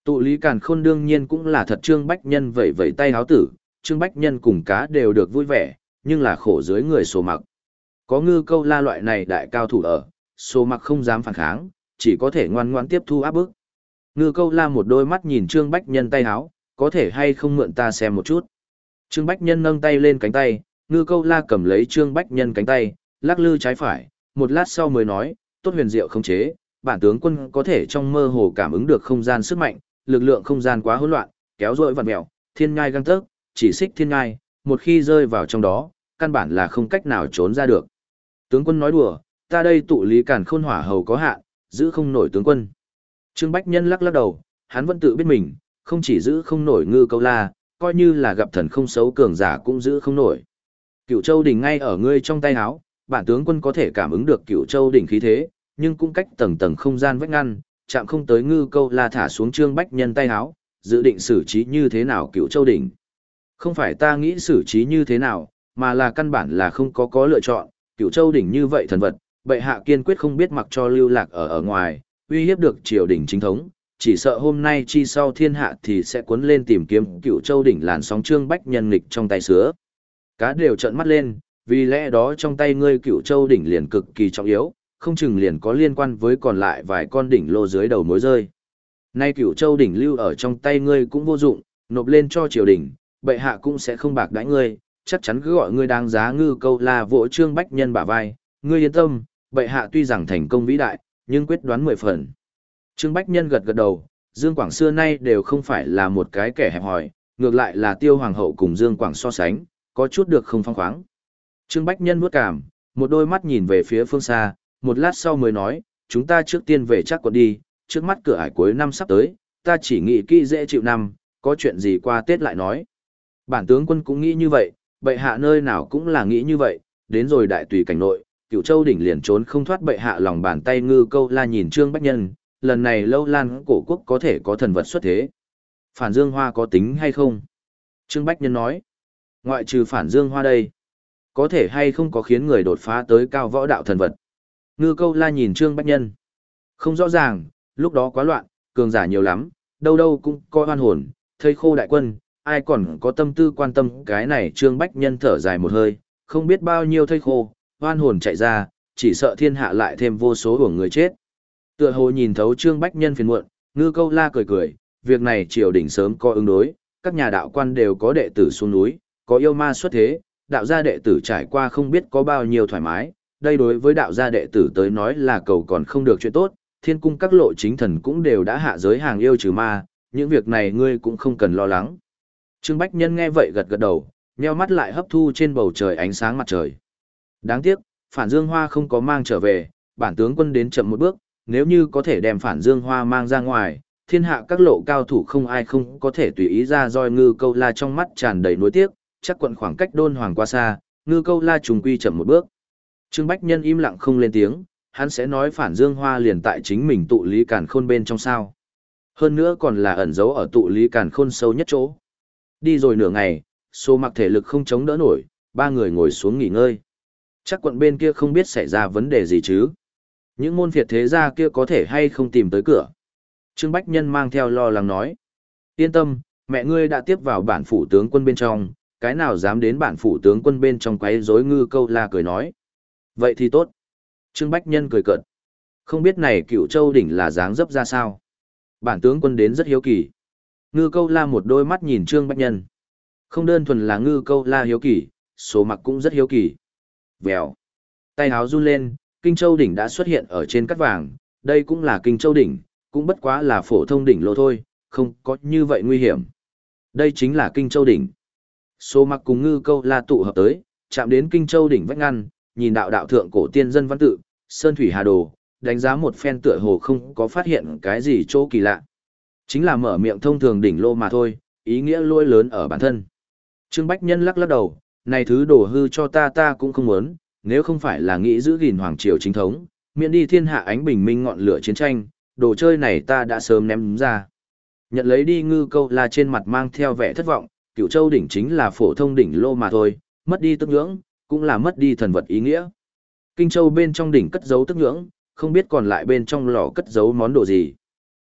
Tụ lý càn khôn đương nhiên cũng là thật. Trương Bách Nhân vẩy vẩy tay háo tử, Trương Bách Nhân cùng cá đều được vui vẻ, nhưng là khổ dưới người Số Mặc. Có Ngư Câu La loại này đại cao thủ ở, Số Mặc không dám phản kháng, chỉ có thể ngoan ngoãn tiếp thu áp bức. Ngư Câu La một đôi mắt nhìn Trương Bách Nhân tay háo, có thể hay không mượn ta xem một chút. Trương Bách Nhân nâng tay lên cánh tay, Ngư Câu La cầm lấy Trương Bách Nhân cánh tay, lắc lư trái phải, một lát sau mới nói, tốt huyền diệu không chế, bản tướng quân có thể trong mơ hồ cảm ứng được không gian sức mạnh, lực lượng không gian quá hỗn loạn, kéo dội vặn mèo, thiên ngai găng tấc, chỉ xích thiên ngai, một khi rơi vào trong đó, căn bản là không cách nào trốn ra được. Tướng quân nói đùa, ta đây tụ lý càn khôn hỏa hầu có hạn, giữ không nổi tướng quân. Trương Bách Nhân lắc lắc đầu, hắn vẫn tự biết mình, không chỉ giữ không nổi Ngư Câu La, coi như là gặp thần không xấu cường giả cũng giữ không nổi. Cửu Châu đỉnh ngay ở ngươi trong tay háo, bản tướng quân có thể cảm ứng được Cửu Châu đỉnh khí thế, nhưng cũng cách tầng tầng không gian vách ngăn, chạm không tới Ngư Câu La thả xuống Trương Bách Nhân tay háo, dự định xử trí như thế nào Cửu Châu đỉnh. Không phải ta nghĩ xử trí như thế nào, mà là căn bản là không có có lựa chọn, Cửu Châu đỉnh như vậy thần vật, bệ hạ kiên quyết không biết mặc cho lưu lạc ở ở ngoài, uy hiếp được triều đình chính thống, chỉ sợ hôm nay chi sau thiên hạ thì sẽ cuốn lên tìm kiếm Cửu Châu đỉnh làn sóng. Trương Bách Nhân nghịch trong tay sứa. Cá đều trợn mắt lên, vì lẽ đó trong tay ngươi Cửu Châu đỉnh liền cực kỳ trọng yếu, không chừng liền có liên quan với còn lại vài con đỉnh lô dưới đầu mối rơi. Nay Cửu Châu đỉnh lưu ở trong tay ngươi cũng vô dụng, nộp lên cho triều đình, bệ hạ cũng sẽ không bạc đãi ngươi, chắc chắn cứ gọi ngươi đáng giá. Ngư Câu La vỗ Trương Bách Nhân bả vai, ngươi yên tâm, bệ hạ tuy rằng thành công vĩ đại, nhưng quyết đoán mười phần. Trương Bách Nhân gật gật đầu, Dương Quảng xưa nay đều không phải là một cái kẻ hẹp hòi, ngược lại là Tiêu Hoàng hậu cùng Dương Quảng so sánh, có chút được không phong khoáng. Trương Bách Nhân vuốt cảm, một đôi mắt nhìn về phía phương xa, một lát sau mới nói, chúng ta trước tiên về chắc quận đi, trước mắt cửa ải cuối năm sắp tới, ta chỉ nghĩ kỹ dễ chịu năm, có chuyện gì qua Tết lại nói. Bản tướng quân cũng nghĩ như vậy, bệ hạ nơi nào cũng là nghĩ như vậy, đến rồi đại tùy cảnh nội, Cửu Châu đỉnh liền trốn không thoát bệ hạ lòng bàn tay. Ngư Câu La nhìn Trương Bách Nhân, lần này Lâu Lan cổ quốc có thể có thần vật xuất thế. Phản Dương Hoa có tính hay không? Trương Bách Nhân nói, ngoại trừ Phản Dương Hoa đây, có thể hay không có khiến người đột phá tới cao võ đạo thần vật. Ngư Câu La nhìn Trương Bách Nhân, không rõ ràng, lúc đó quá loạn, cường giả nhiều lắm, đâu đâu cũng có oan hồn, thây khô đại quân, ai còn có tâm tư quan tâm cái này. Trương Bách Nhân thở dài một hơi, không biết bao nhiêu thây khô, oan hồn chạy ra, chỉ sợ thiên hạ lại thêm vô số hưởng người chết. Tựa hồ nhìn thấu Trương Bách Nhân phiền muộn, Ngư Câu La cười cười, việc này triều đình sớm có ứng đối, các nhà đạo quan đều có đệ tử xuống núi, có yêu ma xuất thế, đạo gia đệ tử trải qua không biết có bao nhiêu thoải mái, đây đối với đạo gia đệ tử tới nói là cầu còn không được chuyện tốt, thiên cung các lộ chính thần cũng đều đã hạ giới hàng yêu trừ ma, những việc này ngươi cũng không cần lo lắng. Trương Bách Nhân nghe vậy gật gật đầu, nheo mắt lại hấp thu trên bầu trời ánh sáng mặt trời. Đáng tiếc, Phản Dương Hoa không có mang trở về, bản tướng quân đến chậm một bước, nếu như có thể đem Phản Dương Hoa mang ra ngoài, thiên hạ các lộ cao thủ không ai không có thể tùy ý ra roi. Ngư Câu La trong mắt tràn đầy nuối tiếc, chắc quận khoảng cách Đôn Hoàng quá xa, Ngư Câu La trùng quy chậm một bước. Trương Bách Nhân im lặng không lên tiếng, hắn sẽ nói Phản Dương Hoa liền tại chính mình tụ lý càn khôn bên trong sao. Hơn nữa còn là ẩn giấu ở tụ lý càn khôn sâu nhất chỗ. Đi rồi nửa ngày, Số Mặc thể lực không chống đỡ nổi, ba người ngồi xuống nghỉ ngơi. Chắc quận bên kia không biết xảy ra vấn đề gì chứ. Những môn phiệt thế gia kia có thể hay không tìm tới cửa. Trương Bách Nhân mang theo lo lắng nói. Yên tâm, mẹ ngươi đã tiếp vào bản phủ tướng quân bên trong, cái nào dám đến bản phủ tướng quân bên trong quấy rối. Ngư Câu La cười nói. Vậy thì tốt. Trương Bách Nhân cười cợt. Không biết này Cửu Châu đỉnh là dáng dấp ra sao. Bản tướng quân đến rất hiếu kỳ. Ngư Câu La một đôi mắt nhìn Trương Bách Nhân. Không đơn thuần là Ngư Câu La hiếu kỳ, Số Mặc cũng rất hiếu kỳ. Vèo. Tay háo run lên, Kinh Châu đỉnh đã xuất hiện ở trên cát vàng, đây cũng là Kinh Châu đỉnh, cũng bất quá là phổ thông đỉnh lô thôi, không có như vậy nguy hiểm. Đây chính là Kinh Châu đỉnh. Số Mặc cùng Ngư Câu La tụ hợp tới, chạm đến Kinh Châu đỉnh vách ngăn, nhìn đạo đạo thượng cổ tiên dân văn tự, sơn thủy hà đồ, đánh giá một phen tựa hồ không có phát hiện cái gì chỗ kỳ lạ. Chính là mở miệng thông thường đỉnh lô mà thôi, ý nghĩa lôi lớn ở bản thân. Trương Bách Nhân lắc lắc đầu, này thứ đổ hư cho ta ta cũng không muốn, nếu không phải là nghĩ giữ gìn hoàng triều chính thống, miễn đi thiên hạ ánh bình minh ngọn lửa chiến tranh, đồ chơi này ta đã sớm ném ra. Nhận lấy đi. Ngư Câu La trên mặt mang theo vẻ thất vọng, Cửu Châu đỉnh chính là phổ thông đỉnh lô mà thôi, mất đi tức nhưỡng, cũng là mất đi thần vật ý nghĩa. Kinh Châu bên trong đỉnh cất giấu tức nhưỡng, không biết còn lại bên trong lò cất giấu món đồ gì.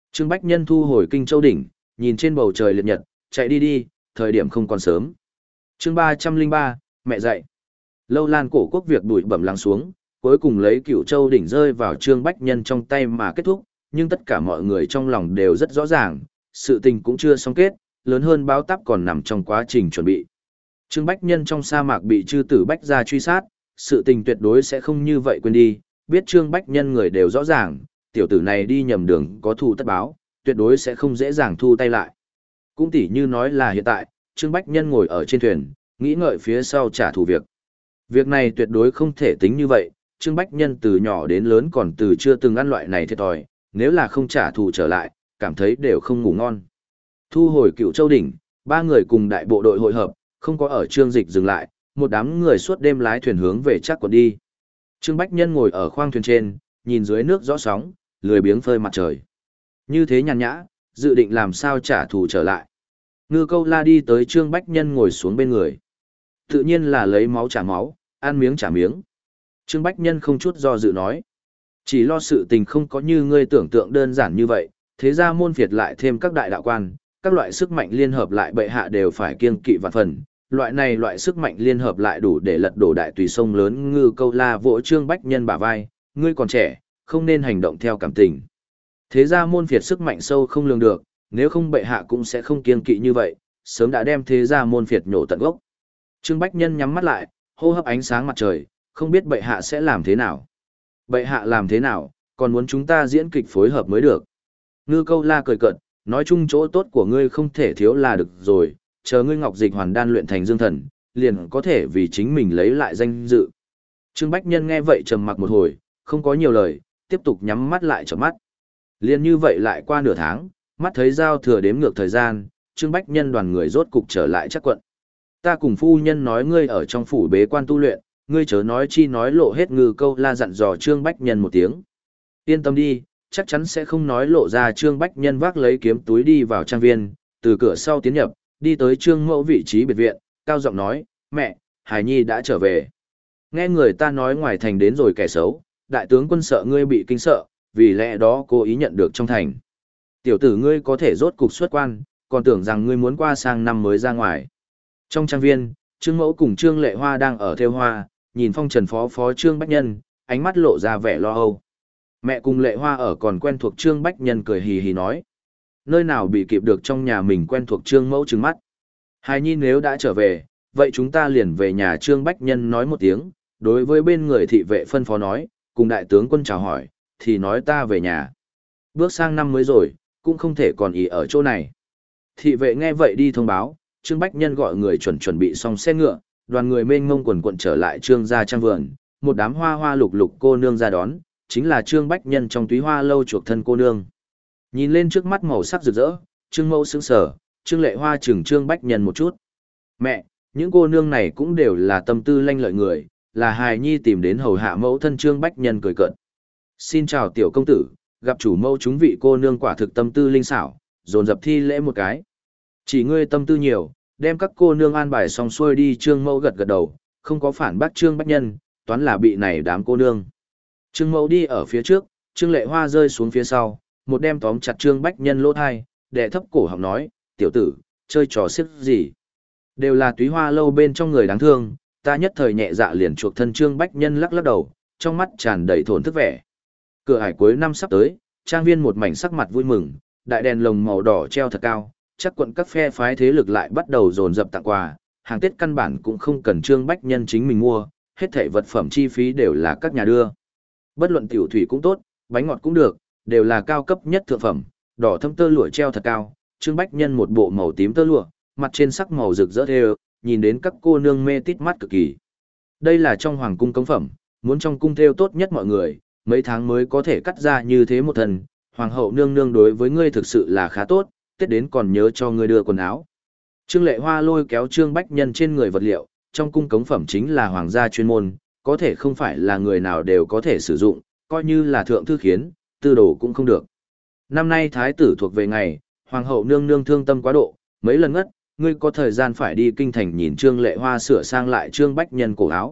Trương Bách Nhân thu hồi Kinh Châu đỉnh, nhìn trên bầu trời liệt nhật, chạy đi đi, thời điểm không còn sớm. Chương ba trăm linh ba, mẹ dạy. Lâu Lan cổ quốc việc bụi bẩm lắng xuống, cuối cùng lấy Cửu Châu đỉnh rơi vào Trương Bách Nhân trong tay mà kết thúc, nhưng tất cả mọi người trong lòng đều rất rõ ràng, sự tình cũng chưa xong kết, lớn hơn báo táp còn nằm trong quá trình chuẩn bị. Trương Bách Nhân trong sa mạc bị chư tử Bách gia truy sát, sự tình tuyệt đối sẽ không như vậy quên đi, biết Trương Bách Nhân người đều rõ ràng, tiểu tử này đi nhầm đường có thù tất báo, tuyệt đối sẽ không dễ dàng thu tay lại. Cũng tỉ như nói là hiện tại, Trương Bách Nhân ngồi ở trên thuyền, nghĩ ngợi phía sau trả thù việc. Việc này tuyệt đối không thể tính như vậy, Trương Bách Nhân từ nhỏ đến lớn còn từ chưa từng ăn loại này thiệt thòi, nếu là không trả thù trở lại, cảm thấy đều không ngủ ngon. Thu hồi Cửu Châu đỉnh, ba người cùng đại bộ đội hội hợp, không có ở Trương Dịch dừng lại, một đám người suốt đêm lái thuyền hướng về chắc quận đi. Trương Bách Nhân ngồi ở khoang thuyền trên, nhìn dưới nước rõ sóng, lười biếng phơi mặt trời. Như thế nhàn nhã, dự định làm sao trả thù trở lại. Ngư Câu La đi tới Trương Bách Nhân ngồi xuống bên người. Tự nhiên là lấy máu trả máu, ăn miếng trả miếng. Trương Bách Nhân không chút do dự nói. Chỉ lo sự tình không có như ngươi tưởng tượng đơn giản như vậy, thế ra môn phiệt lại thêm các đại đạo quan, các loại sức mạnh liên hợp lại bệ hạ đều phải kiêng kỵ vạn phần. Loại này loại sức mạnh liên hợp lại đủ để lật đổ đại tùy sông lớn. Ngư Câu La vỗ Trương Bách Nhân bả vai, ngươi còn trẻ, không nên hành động theo cảm tình. Thế ra môn phiệt sức mạnh sâu không lường được, nếu không bệ hạ cũng sẽ không kiêng kỵ như vậy, sớm đã đem thế ra môn phiệt nhổ tận gốc. Trương Bách Nhân nhắm mắt lại, hô hấp ánh sáng mặt trời, không biết bệ hạ sẽ làm thế nào. Bệ hạ làm thế nào, còn muốn chúng ta diễn kịch phối hợp mới được. Ngư Câu La cười cợt, nói chung chỗ tốt của ngươi không thể thiếu là được rồi, chờ ngươi ngọc dịch hoàn đan luyện thành dương thần, liền có thể vì chính mình lấy lại danh dự. Trương Bách Nhân nghe vậy trầm mặc một hồi, không có nhiều lời, tiếp tục nhắm mắt lại chợp mắt. Liên như vậy lại qua nửa tháng, mắt thấy giao thừa đếm ngược thời gian, Trương Bách Nhân đoàn người rốt cục trở lại chắc quận. Ta cùng phu nhân nói ngươi ở trong phủ bế quan tu luyện, ngươi chớ nói chi nói lộ hết. Ngư Câu La dặn dò Trương Bách Nhân một tiếng. Yên tâm đi, chắc chắn sẽ không nói lộ ra. Trương Bách Nhân vác lấy kiếm túi đi vào trang viên, từ cửa sau tiến nhập, đi tới Trương Mẫu vị trí biệt viện, cao giọng nói, mẹ, Hải Nhi đã trở về. Nghe người ta nói ngoài thành đến rồi kẻ xấu, đại tướng quân sợ ngươi bị kinh sợ, vì lẽ đó cố ý nhận được trong thành. Tiểu tử ngươi có thể rốt cục xuất quan, còn tưởng rằng ngươi muốn qua sang năm mới ra ngoài. Trong trang viên, Trương Mẫu cùng Trương Lệ Hoa đang ở thêu hoa, nhìn phong trần phó phó Trương Bách Nhân, ánh mắt lộ ra vẻ lo âu. Mẹ cùng Lệ Hoa ở còn quen thuộc Trương Bách Nhân cười hì hì nói. Nơi nào bị kịp được trong nhà mình quen thuộc Trương Mẫu trừng mắt. Hài Nhi nếu đã trở về, vậy chúng ta liền về nhà. Trương Bách Nhân nói một tiếng, đối với bên người thị vệ phân phó nói, cùng đại tướng quân chào hỏi, thì nói ta về nhà. Bước sang năm mới rồi, cũng không thể còn ý ở chỗ này. Thị vệ nghe vậy đi thông báo, Trương Bách Nhân gọi người chuẩn chuẩn bị xong xe ngựa, đoàn người mênh mông quần quận trở lại Trương gia trang vườn, một đám hoa hoa lục lục cô nương ra đón, chính là Trương Bách Nhân trong túy hoa lâu chuộc thân cô nương. Nhìn lên trước mắt màu sắc rực rỡ, Trương Mẫu sững sờ, Trương Lệ Hoa chừng Trương Bách Nhân một chút. Mẹ, những cô nương này cũng đều là tâm tư lanh lợi người, là hài nhi tìm đến hầu hạ mẫu thân. Trương Bách Nhân cười cợt. Xin chào tiểu công tử, gặp chủ mẫu chúng vị cô nương quả thực tâm tư linh xảo, dồn dập thi lễ một cái. Chỉ ngươi tâm tư nhiều, đem các cô nương an bài xong xuôi đi. Trương Mẫu gật gật đầu, không có phản bác Trương Bách Nhân, toán là bị này đám cô nương. Trương Mẫu đi ở phía trước, Trương Lệ Hoa rơi xuống phía sau, một đem tóm chặt Trương Bách Nhân lỗ thai, đệ thấp cổ họng nói, tiểu tử, chơi trò xiếc gì? Đều là túy hoa lâu bên trong người đáng thương, ta nhất thời nhẹ dạ liền chuộc thân. Trương Bách Nhân lắc lắc đầu, trong mắt tràn đầy thổn thức vẻ. Cửa hải cuối năm sắp tới, trang viên một mảnh sắc mặt vui mừng, đại đèn lồng màu đỏ treo thật cao, chắc quận các phe phái thế lực lại bắt đầu dồn dập tặng quà, hàng Tết căn bản cũng không cần Trương Bách Nhân chính mình mua, hết thảy vật phẩm chi phí đều là các nhà đưa. Bất luận tiểu thủy cũng tốt, bánh ngọt cũng được, đều là cao cấp nhất thượng phẩm, đỏ thâm tơ lụa treo thật cao, Trương Bách Nhân một bộ màu tím tơ lụa, mặt trên sắc màu rực rỡ thêu, nhìn đến các cô nương mê tít mắt cực kỳ. Đây là trong hoàng cung cống phẩm, muốn trong cung thêu tốt nhất mọi người, mấy tháng mới có thể cắt ra như thế một thần, hoàng hậu nương nương đối với ngươi thực sự là khá tốt, Tết đến còn nhớ cho ngươi đưa quần áo. Trương Lệ Hoa lôi kéo Trương Bách Nhân trên người vật liệu, trong cung cống phẩm chính là hoàng gia chuyên môn, có thể không phải là người nào đều có thể sử dụng, coi như là thượng thư khiến, tư đồ cũng không được. Năm nay thái tử thuộc về ngày, hoàng hậu nương nương thương tâm quá độ, mấy lần ngất, ngươi có thời gian phải đi kinh thành nhìn Trương Lệ Hoa sửa sang lại Trương Bách Nhân cổ áo.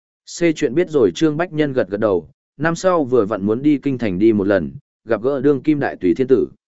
C chuyện biết rồi. Trương Bách Nhân gật gật đầu, năm sau vừa vặn muốn đi kinh thành đi một lần, gặp gỡ đương kim đại tùy thiên tử.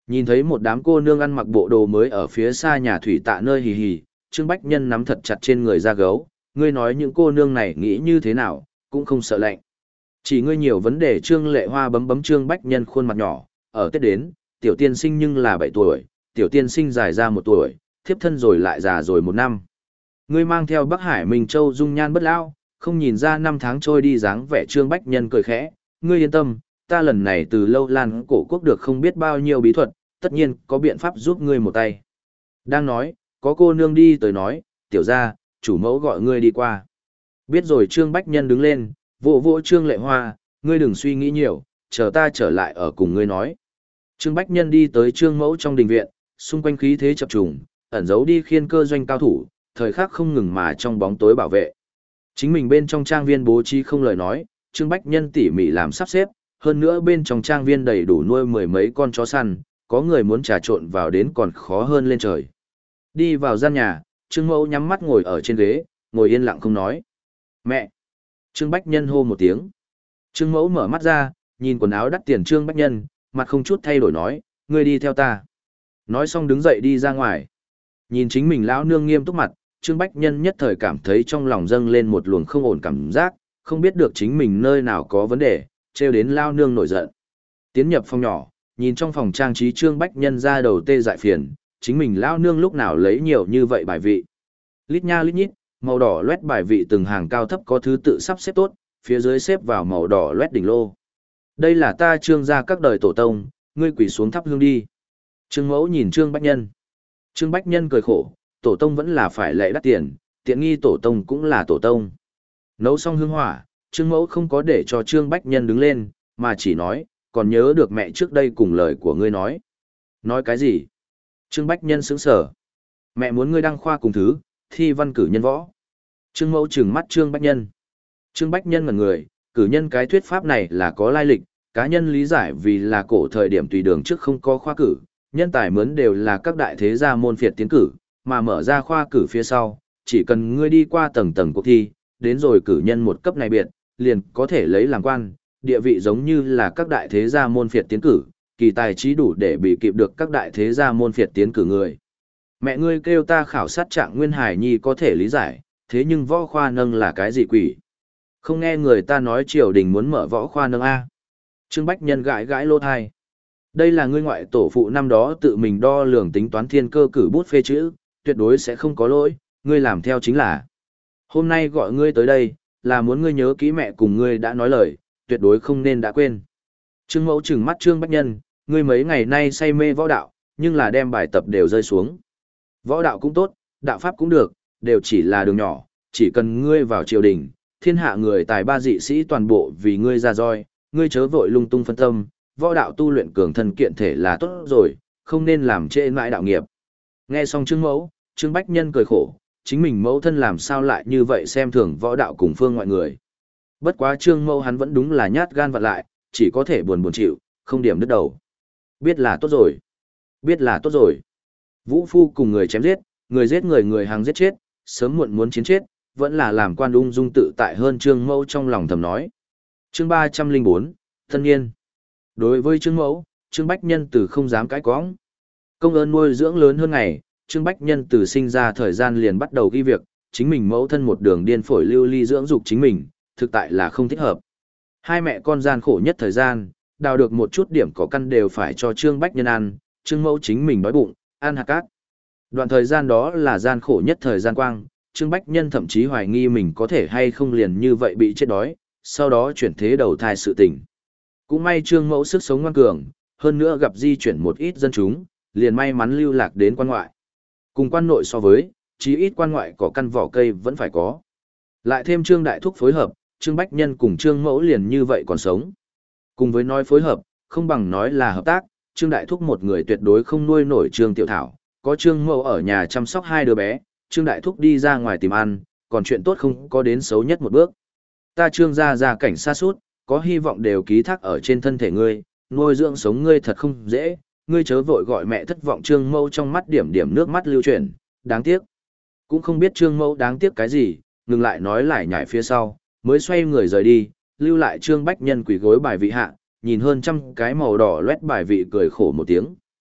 Nhìn thấy một đám cô nương ăn mặc bộ đồ mới ở phía xa nhà thủy tạ nơi hì hì, Trương Bách Nhân nắm thật chặt trên người ra gấu, ngươi nói những cô nương này nghĩ như thế nào, cũng không sợ lạnh. Chỉ ngươi nhiều vấn đề. Trương Lệ Hoa bấm bấm Trương Bách Nhân khuôn mặt nhỏ, ở Tết đến, tiểu tiên sinh nhưng là bảy tuổi, tiểu tiên sinh dài ra một tuổi, thiếp thân rồi lại già rồi một năm. Ngươi mang theo Bắc Hải Minh Châu dung nhan bất lao, không nhìn ra năm tháng trôi đi dáng vẻ. Trương Bách Nhân cười khẽ, ngươi yên tâm, ta lần này từ lâu lan cổ quốc được không biết bao nhiêu bí thuật, tất nhiên có biện pháp giúp ngươi một tay. Đang nói, có cô nương đi tới nói, tiểu gia, chủ mẫu gọi ngươi đi qua. Biết rồi. Trương Bách Nhân đứng lên, vỗ vỗ Trương Lệ Hoa, ngươi đừng suy nghĩ nhiều, chờ ta trở lại ở cùng ngươi nói. Trương Bách Nhân đi tới Trương Mẫu trong đình viện, xung quanh khí thế chập trùng, ẩn giấu đi khiên cơ doanh cao thủ, thời khắc không ngừng mà trong bóng tối bảo vệ. Chính mình bên trong trang viên bố trí không lời nói, Trương Bách Nhân tỉ mỉ làm sắp xếp, hơn nữa bên trong trang viên đầy đủ nuôi mười mấy con chó săn, có người muốn trà trộn vào đến còn khó hơn lên trời. Đi vào gian nhà, Trương Mẫu nhắm mắt ngồi ở trên ghế, ngồi yên lặng không nói. Mẹ! Trương Bách Nhân hô một tiếng. Trương Mẫu mở mắt ra, nhìn quần áo đắt tiền Trương Bách Nhân, mặt không chút thay đổi nói, ngươi đi theo ta. Nói xong đứng dậy đi ra ngoài. Nhìn chính mình lão nương nghiêm túc mặt, Trương Bách Nhân nhất thời cảm thấy trong lòng dâng lên một luồng không ổn cảm giác, không biết được chính mình nơi nào có vấn đề, trêu đến lão nương nổi giận. Tiến nhập phòng nhỏ, nhìn trong phòng trang trí Trương Bách Nhân ra đầu tê dại phiền, chính mình lão nương lúc nào lấy nhiều như vậy bài vị. Lít nha lít nhít, màu đỏ loét bài vị từng hàng cao thấp có thứ tự sắp xếp tốt, phía dưới xếp vào màu đỏ loét đỉnh lô. Đây là ta Trương gia các đời tổ tông, ngươi quỳ xuống thắp hương đi. Trương Mẫu nhìn Trương Bách Nhân. Trương Bách Nhân cười khổ, tổ tông vẫn là phải lệ đắt tiền, tiện nghi tổ tông cũng là tổ tông. Nấu xong hương hỏa, Trương Mẫu không có để cho Trương Bách Nhân đứng lên, mà chỉ nói, còn nhớ được mẹ trước đây cùng lời của ngươi nói. Nói cái gì? Trương Bách Nhân sững sờ. Mẹ muốn ngươi đăng khoa cùng thứ, thi văn cử nhân võ. Trương Mẫu trừng mắt Trương Bách Nhân. Trương Bách Nhân ngẩn người, cử nhân cái thuyết pháp này là có lai lịch, cá nhân lý giải vì là cổ thời điểm tùy đường trước không có khoa cử, nhân tài mướn đều là các đại thế gia môn phiệt tiến cử, mà mở ra khoa cử phía sau, chỉ cần ngươi đi qua tầng tầng cuộc thi, đến rồi cử nhân một cấp này biệt, liền có thể lấy làm quan, địa vị giống như là các đại thế gia môn phiệt tiến cử, kỳ tài trí đủ để bị kịp được các đại thế gia môn phiệt tiến cử người. Mẹ ngươi kêu ta khảo sát Trạng Nguyên Hải Nhi có thể lý giải, thế nhưng võ khoa nâng là cái gì quỷ? Không nghe người ta nói triều đình muốn mở võ khoa nâng A. Trương Bách Nhân gãi gãi lỗ thai. Đây là ngươi ngoại tổ phụ năm đó tự mình đo lường tính toán thiên cơ cử bút phê chữ, tuyệt đối sẽ không có lỗi, ngươi làm theo chính là. Hôm nay gọi ngươi tới đây, là muốn ngươi nhớ kỹ mẹ cùng ngươi đã nói lời, tuyệt đối không nên đã quên. Trương Mẫu trừng mắt Trương Bách Nhân, ngươi mấy ngày nay say mê võ đạo, nhưng là đem bài tập đều rơi xuống. Võ đạo cũng tốt, đạo pháp cũng được, đều chỉ là đường nhỏ, chỉ cần ngươi vào triều đình, thiên hạ người tài ba dị sĩ toàn bộ vì ngươi ra roi, ngươi chớ vội lung tung phân tâm, võ đạo tu luyện cường thân kiện thể là tốt rồi, không nên làm trễ mãi đạo nghiệp. Nghe xong Trương Mẫu, Trương Bách Nhân cười khổ, chính mình mẫu thân làm sao lại như vậy xem thường võ đạo cùng phương ngoại người. Bất quá Trương Mẫu hắn vẫn đúng là nhát gan vặn lại, chỉ có thể buồn buồn chịu, không điểm đứt đầu. Biết là tốt rồi. Biết là tốt rồi. Vũ phu cùng người chém giết, người giết người người hàng giết chết, sớm muộn muốn chiến chết, vẫn là làm quan ung dung tự tại hơn. Trương Mẫu trong lòng thầm nói. Chương ba trăm linh bốn, Thân Nhiên. Đối với Trương Mẫu, Trương Bách Nhân từ không dám cãi cõng. Công ơn nuôi dưỡng lớn hơn ngày, Trương Bách Nhân từ sinh ra thời gian liền bắt đầu ghi việc, chính mình mẫu thân một đường điên phổi lưu ly dưỡng dục chính mình, thực tại là không thích hợp. Hai mẹ con gian khổ nhất thời gian, đào được một chút điểm cỏ căn đều phải cho Trương Bách Nhân ăn, Trương Mẫu chính mình đói bụng, ăn hạt cát. Đoạn thời gian đó là gian khổ nhất thời gian quang, Trương Bách Nhân thậm chí hoài nghi mình có thể hay không liền như vậy bị chết đói, sau đó chuyển thế đầu thai sự tình. Cũng may Trương Mẫu sức sống ngoan cường, hơn nữa gặp di chuyển một ít dân chúng, liền may mắn lưu lạc đến quan ngoại. Cùng quan nội so với, chí ít quan ngoại có căn vỏ cây vẫn phải có. Lại thêm Trương Đại Thúc phối hợp, Trương Bách Nhân cùng Trương Mẫu liền như vậy còn sống. Cùng với nói phối hợp, không bằng nói là hợp tác, Trương Đại Thúc một người tuyệt đối không nuôi nổi Trương Tiểu Thảo, có Trương Mẫu ở nhà chăm sóc hai đứa bé, Trương Đại Thúc đi ra ngoài tìm ăn, còn chuyện tốt không có đến xấu nhất một bước. Ta Trương gia gia cảnh xa suốt, có hy vọng đều ký thác ở trên thân thể ngươi, nuôi dưỡng sống ngươi thật không dễ, ngươi chớ vội gọi mẹ thất vọng. Trương Mẫu trong mắt điểm điểm nước mắt lưu chuyển, đáng tiếc. Cũng không biết Trương Mẫu đáng tiếc cái gì, ngừng lại nói lại nhảy phía sau, mới xoay người rời đi, lưu lại Trương Bách Nhân quỳ gối bài vị hạ, nhìn hơn trăm cái màu đỏ loét bài vị cười khổ một tiếng,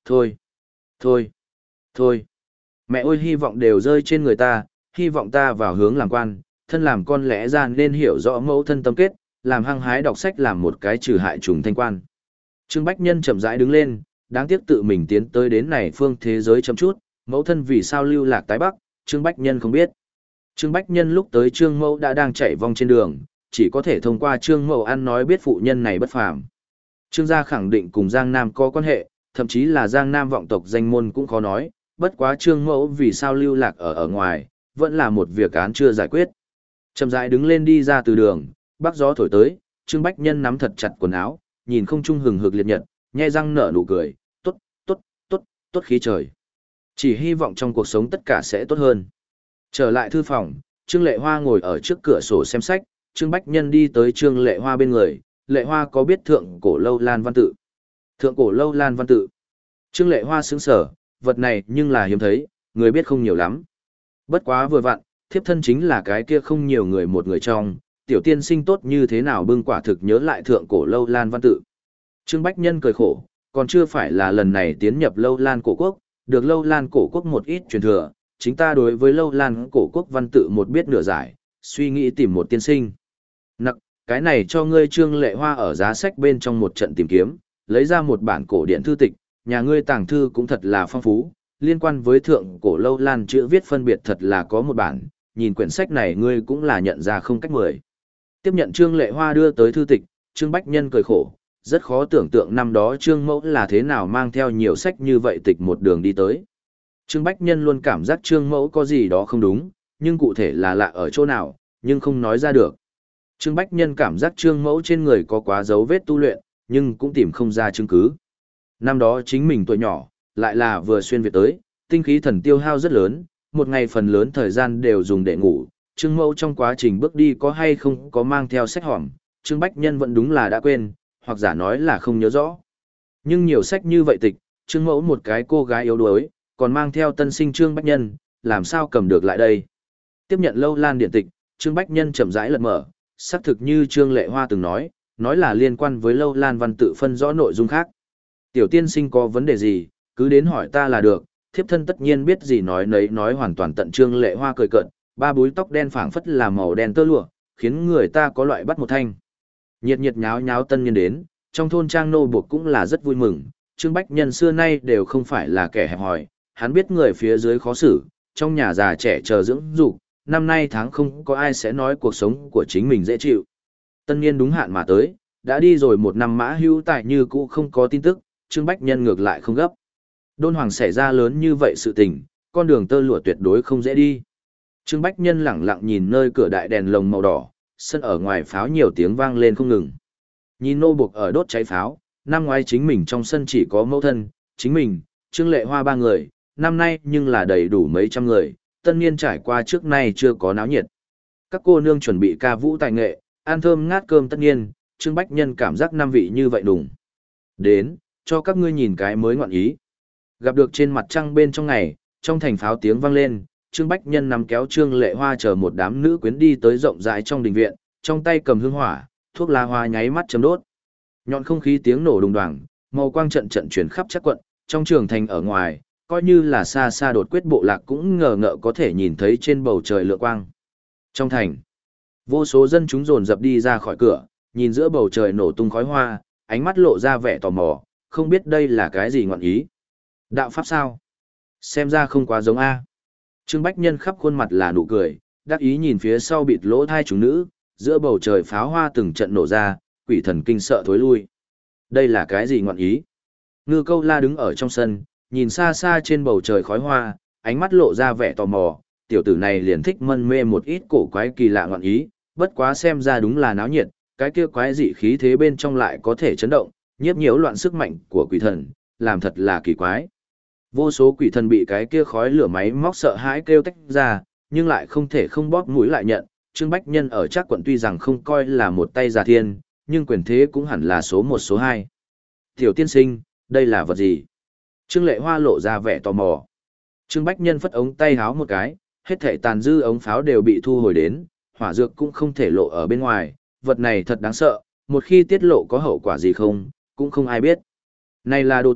Thôi, thôi, thôi. Mẹ ơi hy vọng đều rơi trên người ta, hy vọng ta vào hướng làm quan, thân làm con lẽ ra nên hiểu rõ mẫu thân tâm kết, làm hăng hái đọc sách làm một cái trừ hại trùng thanh quan. Trương Bách Nhân chậm rãi đứng lên, đáng tiếc tự mình tiến tới đến này phương thế giới chậm chút, mẫu thân vì sao lưu lạc tái bắc, Trương Bách Nhân không biết. Trương Bách Nhân lúc tới Trương Mẫu đã đang chạy vòng trên đường, chỉ có thể thông qua Trương Mẫu ăn nói biết phụ nhân này bất phàm. Trương gia khẳng định cùng Giang Nam có quan hệ, thậm chí là Giang Nam vọng tộc danh môn cũng khó nói, bất quá Trương Mẫu vì sao lưu lạc ở ở ngoài, vẫn là một việc án chưa giải quyết. Chậm rãi đứng lên đi ra từ đường, bắc gió thổi tới, Trương Bách Nhân nắm thật chặt quần áo, nhìn không trung hừng hực liệt nhật, nhe răng nở nụ cười, tốt, tốt, tốt, tốt khí trời. Chỉ hy vọng trong cuộc sống tất cả sẽ tốt hơn. Trở lại thư phòng, Trương Lệ Hoa ngồi ở trước cửa sổ xem sách, Trương Bách Nhân đi tới Trương Lệ Hoa bên người, Lệ Hoa có biết thượng cổ lâu lan văn tự? Thượng cổ lâu lan văn tự. Trương Lệ Hoa sững sở, vật này nhưng là hiếm thấy, người biết không nhiều lắm. Bất quá vừa vặn, thiếp thân chính là cái kia không nhiều người một người trong, tiểu tiên sinh tốt như thế nào bưng quả thực nhớ lại thượng cổ lâu lan văn tự. Trương Bách Nhân cười khổ, còn chưa phải là lần này tiến nhập lâu lan cổ quốc, được lâu lan cổ quốc một ít truyền thừa, chính ta đối với lâu lan cổ quốc văn tự một biết nửa giải, suy nghĩ tìm một tiên sinh. Nặc, cái này cho ngươi Trương Lệ Hoa ở giá sách bên trong một trận tìm kiếm, lấy ra một bản cổ điển thư tịch, nhà ngươi tàng thư cũng thật là phong phú, liên quan với thượng cổ lâu lan chữ viết phân biệt thật là có một bản, nhìn quyển sách này ngươi cũng là nhận ra không cách mười. Tiếp nhận Trương Lệ Hoa đưa tới thư tịch, Trương Bách Nhân cười khổ, rất khó tưởng tượng năm đó Trương Mẫu là thế nào mang theo nhiều sách như vậy tịch một đường đi tới. Trương Bách Nhân luôn cảm giác Trương Mẫu có gì đó không đúng, nhưng cụ thể là lạ ở chỗ nào, nhưng không nói ra được. Trương Bách Nhân cảm giác Trương Mẫu trên người có quá dấu vết tu luyện, nhưng cũng tìm không ra chứng cứ. Năm đó chính mình tuổi nhỏ, lại là vừa xuyên Việt tới, tinh khí thần tiêu hao rất lớn, một ngày phần lớn thời gian đều dùng để ngủ. Trương Mẫu trong quá trình bước đi có hay không có mang theo sách hòm, Trương Bách Nhân vẫn đúng là đã quên, hoặc giả nói là không nhớ rõ. Nhưng nhiều sách như vậy tịch, Trương Mẫu một cái cô gái yếu đuối, còn mang theo tân sinh Trương Bách Nhân, làm sao cầm được lại đây. Tiếp nhận lâu lan điện tịch, Trương Bách Nhân chậm rãi lật mở, xác thực như Trương Lệ Hoa từng nói, nói là liên quan với lâu lan văn tự phân rõ nội dung khác. Tiểu tiên sinh có vấn đề gì, cứ đến hỏi ta là được, thiếp thân tất nhiên biết gì nói nấy nói hoàn toàn tận. Trương Lệ Hoa cười cợt, ba búi tóc đen phảng phất là màu đen tơ lụa, khiến người ta có loại bắt một thanh. Nhiệt nhiệt nháo nháo tân nhân đến, trong thôn trang nô buộc cũng là rất vui mừng, Trương Bách Nhân xưa nay đều không phải là kẻ hẹp hòi, hắn biết người phía dưới khó xử, trong nhà già trẻ chờ dưỡng dục, năm nay tháng không có ai sẽ nói cuộc sống của chính mình dễ chịu. Tân niên đúng hạn mà tới, đã đi rồi một năm mã hưu tại như cũ không có tin tức, Trương Bách Nhân ngược lại không gấp. Đôn hoàng xảy ra lớn như vậy sự tình, con đường tơ lụa tuyệt đối không dễ đi. Trương Bách Nhân lẳng lặng nhìn nơi cửa đại đèn lồng màu đỏ, sân ở ngoài pháo nhiều tiếng vang lên không ngừng. Nhìn nô buộc ở đốt cháy pháo, năm ngoái chính mình trong sân chỉ có mẫu thân, chính mình, Trương Lệ Hoa ba người, năm nay nhưng là đầy đủ mấy trăm người, tân niên trải qua trước nay chưa có náo nhiệt. Các cô nương chuẩn bị ca vũ tài nghệ, ăn thơm ngát cơm tất niên, Trương Bách Nhân cảm giác năm vị như vậy đùng. Đến, cho các ngươi nhìn cái mới ngọn ý. Gặp được trên mặt trăng bên trong ngày, trong thành pháo tiếng vang lên, Trương Bách Nhân nắm kéo Trương Lệ Hoa chờ một đám nữ quyến đi tới rộng rãi trong đình viện, trong tay cầm hương hỏa, thuốc lá hoa nháy mắt chấm đốt. Nhọn không khí tiếng nổ đùng đoàng, màu quang trận trận chuyển khắp chắc quận, trong trường thành ở ngoài, coi như là xa xa đột quyết bộ lạc cũng ngờ ngợ có thể nhìn thấy trên bầu trời lửa quang. Trong thành, vô số dân chúng dồn dập đi ra khỏi cửa, nhìn giữa bầu trời nổ tung khói hoa, ánh mắt lộ ra vẻ tò mò, không biết đây là cái gì ngọn ý. Đạo pháp sao? Xem ra không quá giống A. Trương Bách Nhân khắp khuôn mặt là nụ cười, đắc ý nhìn phía sau bịt lỗ thai chúng nữ, giữa bầu trời pháo hoa từng trận nổ ra, quỷ thần kinh sợ thối lui. Đây là cái gì ngọn ý? Ngư Câu La đứng ở trong sân, nhìn xa xa trên bầu trời khói hoa, ánh mắt lộ ra vẻ tò mò, tiểu tử này liền thích mân mê một ít cổ quái kỳ lạ ngọn ý, bất quá xem ra đúng là náo nhiệt, cái kia quái dị khí thế bên trong lại có thể chấn động, nhiếp nhiễu loạn sức mạnh của quỷ thần, làm thật là kỳ quái. Vô số quỷ thần bị cái kia khói lửa máy móc sợ hãi kêu tách ra, nhưng lại không thể không bóp mũi lại nhận. Trương Bách Nhân ở Trác quận tuy rằng không coi là một tay giả thiên, nhưng quyền thế cũng hẳn là số một số hai. Tiểu tiên sinh, đây là vật gì? Trương Lệ Hoa lộ ra vẻ tò mò. Trương Bách Nhân phất ống tay háo một cái, hết thảy tàn dư ống pháo đều bị thu hồi đến, hỏa dược cũng không thể lộ ở bên ngoài, vật này thật đáng sợ, một khi tiết lộ có hậu quả gì không, cũng không ai biết. Này là đồ tốt,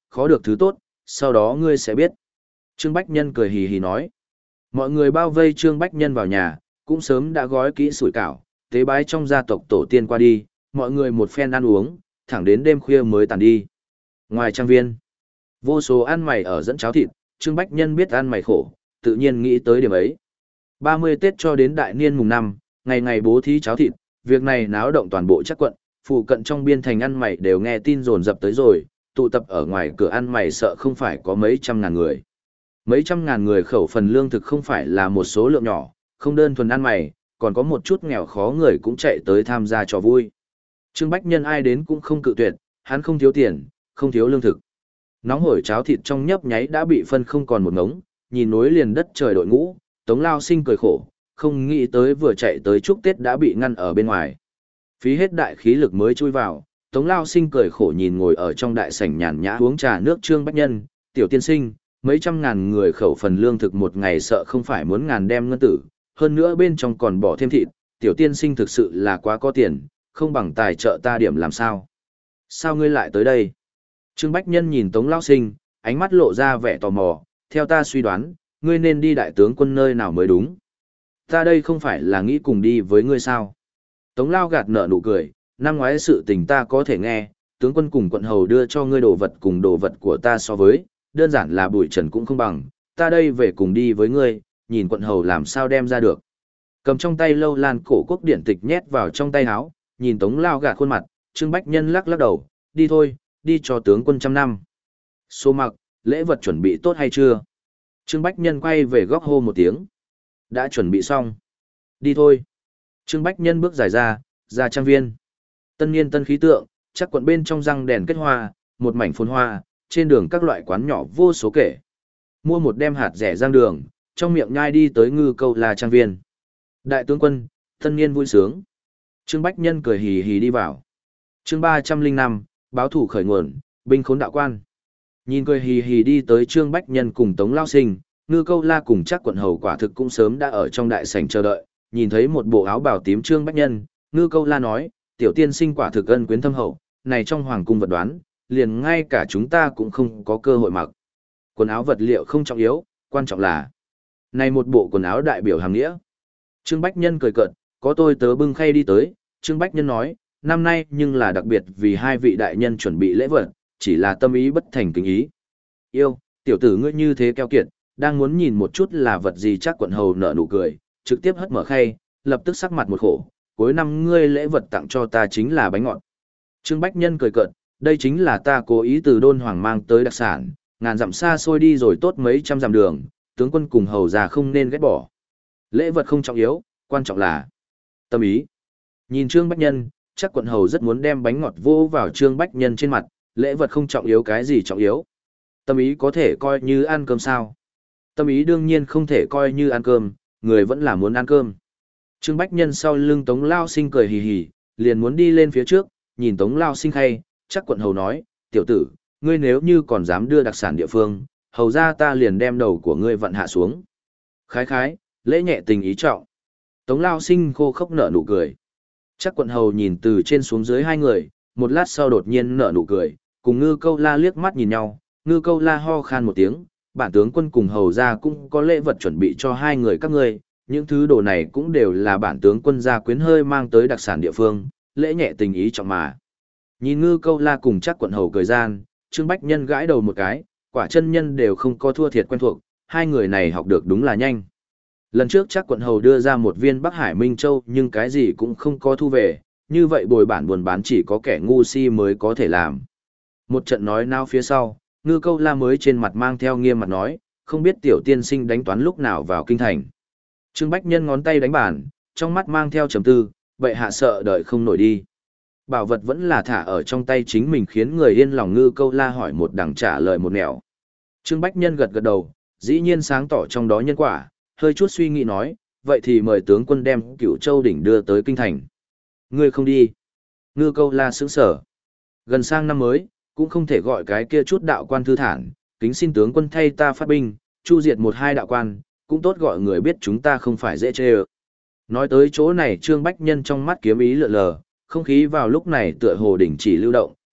khó được thứ tốt, sau đó ngươi sẽ biết. Trương Bách Nhân cười hì hì nói. Mọi người bao vây Trương Bách Nhân vào nhà, cũng sớm đã gói kỹ sủi cảo, tế bái trong gia tộc tổ tiên qua đi, mọi người một phen ăn uống, thẳng đến đêm khuya mới tàn đi. Ngoài trang viên, vô số ăn mày ở dẫn cháo thịt, Trương Bách Nhân biết ăn mày khổ, tự nhiên nghĩ tới điểm ấy. ba mươi Tết cho đến đại niên mùng năm, ngày ngày bố thí cháo thịt, việc này náo động toàn bộ chắc quận, phụ cận trong biên thành ăn mày đều nghe tin dồn dập tới rồi, tụ tập ở ngoài cửa ăn mày sợ không phải có mấy trăm ngàn người. Mấy trăm ngàn người khẩu phần lương thực không phải là một số lượng nhỏ, không đơn thuần ăn mày, còn có một chút nghèo khó người cũng chạy tới tham gia trò vui. Trương Bách Nhân ai đến cũng không cự tuyệt, hắn không thiếu tiền, không thiếu lương thực. Nóng hổi cháo thịt trong nhấp nháy đã bị phân không còn một ngống, nhìn nối liền đất trời đội ngũ, Tống Lao Sinh cười khổ, không nghĩ tới vừa chạy tới chúc Tết đã bị ngăn ở bên ngoài. Phí hết đại khí lực mới chui vào, Tống Lao Sinh cười khổ nhìn ngồi ở trong đại sảnh nhàn nhã uống trà nước Trương Bách Nhân, tiểu tiên sinh, mấy trăm ngàn người khẩu phần lương thực một ngày sợ không phải muốn ngàn đem ngân tử, hơn nữa bên trong còn bỏ thêm thịt, tiểu tiên sinh thực sự là quá có tiền, không bằng tài trợ ta điểm làm sao. Sao ngươi lại tới đây? Trương Bách Nhân nhìn Tống Lao Sinh, ánh mắt lộ ra vẻ tò mò, theo ta suy đoán, ngươi nên đi đại tướng quân nơi nào mới đúng. Ta đây không phải là nghĩ cùng đi với ngươi sao? Tống Lao gạt nở nụ cười, năm ngoái sự tình ta có thể nghe, tướng quân cùng quận hầu đưa cho ngươi đồ vật cùng đồ vật của ta so với, đơn giản là bụi trần cũng không bằng, ta đây về cùng đi với ngươi, nhìn quận hầu làm sao đem ra được. Cầm trong tay lâu lan cổ quốc điển tịch nhét vào trong tay áo, nhìn Tống Lao gạt khuôn mặt, Trương Bách Nhân lắc lắc đầu, đi thôi, đi cho tướng quân trăm năm. Số mặc, lễ vật chuẩn bị tốt hay chưa? Trương Bách Nhân quay về góc hô một tiếng. Đã chuẩn bị xong. Đi thôi. Trương Bách Nhân bước dài ra, ra trang viên. Tân niên tân khí tượng, chắc quận bên trong răng đèn kết hoa, một mảnh phồn hoa, trên đường các loại quán nhỏ vô số kể. Mua một đem hạt rẻ rang đường, trong miệng nhai đi tới Ngư Câu La trang viên. Đại tướng quân, tân niên vui sướng. Trương Bách Nhân cười hì hì đi vào. Chương ba trăm linh năm, báo thủ khởi nguồn, binh khốn đạo quan. Nhìn cười hì hì đi tới Trương Bách Nhân cùng Tống Lao Sinh, Ngư Câu La cùng chắc quận hầu quả thực cũng sớm đã ở trong đại sảnh chờ đợi, nhìn thấy một bộ áo bào tím Trương Bách Nhân, Ngư Câu La nói, tiểu tiên sinh quả thực ân quyến thâm hậu, này trong hoàng cung vật đoán, liền ngay cả chúng ta cũng không có cơ hội mặc. Quần áo vật liệu không trọng yếu, quan trọng là này một bộ quần áo đại biểu hàng nghĩa. Trương Bách Nhân cười cợt, có tôi tớ bưng khay đi tới, Trương Bách Nhân nói, năm nay nhưng là đặc biệt vì hai vị đại nhân chuẩn bị lễ vật, chỉ là tâm ý bất thành kính ý. Yêu, tiểu tử ngươi như thế keo kiệt, đang muốn nhìn một chút là vật gì chắc quận hầu nở nụ cười, trực tiếp hất mở khay, lập tức sắc mặt một khổ, cuối năm ngươi lễ vật tặng cho ta chính là bánh ngọt. Trương Bách Nhân cười cợt, đây chính là ta cố ý từ đôn hoàng mang tới đặc sản, ngàn dặm xa xôi đi rồi tốt mấy trăm dặm đường, tướng quân cùng hầu già không nên ghét bỏ. Lễ vật không trọng yếu, quan trọng là tâm ý. Nhìn Trương Bách Nhân, chắc quận hầu rất muốn đem bánh ngọt vô vào Trương Bách Nhân trên mặt, lễ vật không trọng yếu cái gì trọng yếu. Tâm ý có thể coi như ăn cơm sao? Tâm ý đương nhiên không thể coi như ăn cơm, người vẫn là muốn ăn cơm. Trương Bách Nhân sau lưng Tống Lao Sinh cười hì hì, liền muốn đi lên phía trước, nhìn Tống Lao Sinh khay, chắc quận hầu nói, tiểu tử, ngươi nếu như còn dám đưa đặc sản địa phương, hầu ra ta liền đem đầu của ngươi vặn hạ xuống. Khái khái, lễ nhẹ tình ý trọng. Tống Lao Sinh khô khốc nở nụ cười. Chắc quận hầu nhìn từ trên xuống dưới hai người, một lát sau đột nhiên nở nụ cười, cùng Ngư Câu La liếc mắt nhìn nhau, Ngư Câu La ho khan một tiếng, bản tướng quân cùng hầu ra cũng có lễ vật chuẩn bị cho hai người các ngươi, những thứ đồ này cũng đều là bản tướng quân gia quyến hơi mang tới đặc sản địa phương, lễ nhẹ tình ý trọng mà. Nhìn Ngư Câu La cùng chắc quận hầu cười gian, Trương Bách Nhân gãi đầu một cái, quả chân nhân đều không có thua thiệt quen thuộc, hai người này học được đúng là nhanh. Lần trước chắc quận hầu đưa ra một viên Bắc Hải Minh Châu nhưng cái gì cũng không có thu về, như vậy bồi bản buồn bán chỉ có kẻ ngu si mới có thể làm. Một trận nói nao phía sau, Ngư Câu La mới trên mặt mang theo nghiêm mặt nói, không biết tiểu tiên sinh đánh toán lúc nào vào kinh thành. Trương Bách Nhân ngón tay đánh bàn, trong mắt mang theo trầm tư, vậy hạ sợ đợi không nổi đi. Bảo vật vẫn là thả ở trong tay chính mình khiến người yên lòng. Ngư Câu La hỏi một đằng trả lời một nẻo. Trương Bách Nhân gật gật đầu, dĩ nhiên sáng tỏ trong đó nhân quả, hơi chút suy nghĩ nói, vậy thì mời tướng quân đem Cửu Châu đỉnh đưa tới kinh thành. Ngươi không đi. Ngư Câu La sững sở. Gần sang năm mới, cũng không thể gọi cái kia chút đạo quan thư thản, kính xin tướng quân thay ta phát binh, chu diệt một hai đạo quan, cũng tốt gọi người biết chúng ta không phải dễ chê ơ. Nói tới chỗ này Trương Bách Nhân trong mắt kiếm ý lượn lờ, không khí vào lúc này tựa hồ đỉnh chỉ lưu động,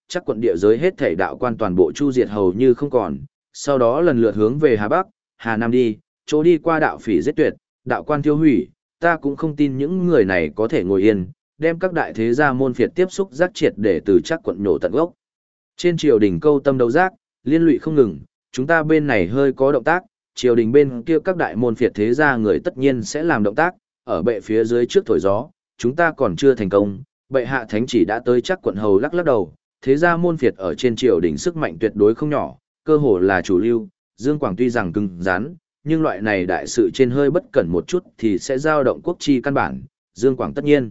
chắc quận địa giới hết thảy đạo quan toàn bộ chu diệt hầu như không còn, sau đó lần lượt hướng về Hà Bắc, Hà Nam đi, chỗ đi qua đạo phỉ giết tuyệt, đạo quan tiêu hủy, ta cũng không tin những người này có thể ngồi yên, đem các đại thế gia môn phiệt tiếp xúc giác triệt để từ chắc quận nhổ tận gốc. Trên triều đình câu tâm đấu giác, liên lụy không ngừng, chúng ta bên này hơi có động tác, triều đình bên kia các đại môn phiệt thế gia người tất nhiên sẽ làm động tác, ở bệ phía dưới trước thổi gió, chúng ta còn chưa thành công, bệ hạ thánh chỉ đã tới chắc quận hầu lắc lắc đầu, thế gia môn phiệt ở trên triều đình sức mạnh tuyệt đối không nhỏ, cơ hồ là chủ lưu, Dương Quảng tuy rằng cứng rắn, nhưng loại này đại sự trên hơi bất cẩn một chút thì sẽ dao động quốc chi căn bản, Dương Quảng tất nhiên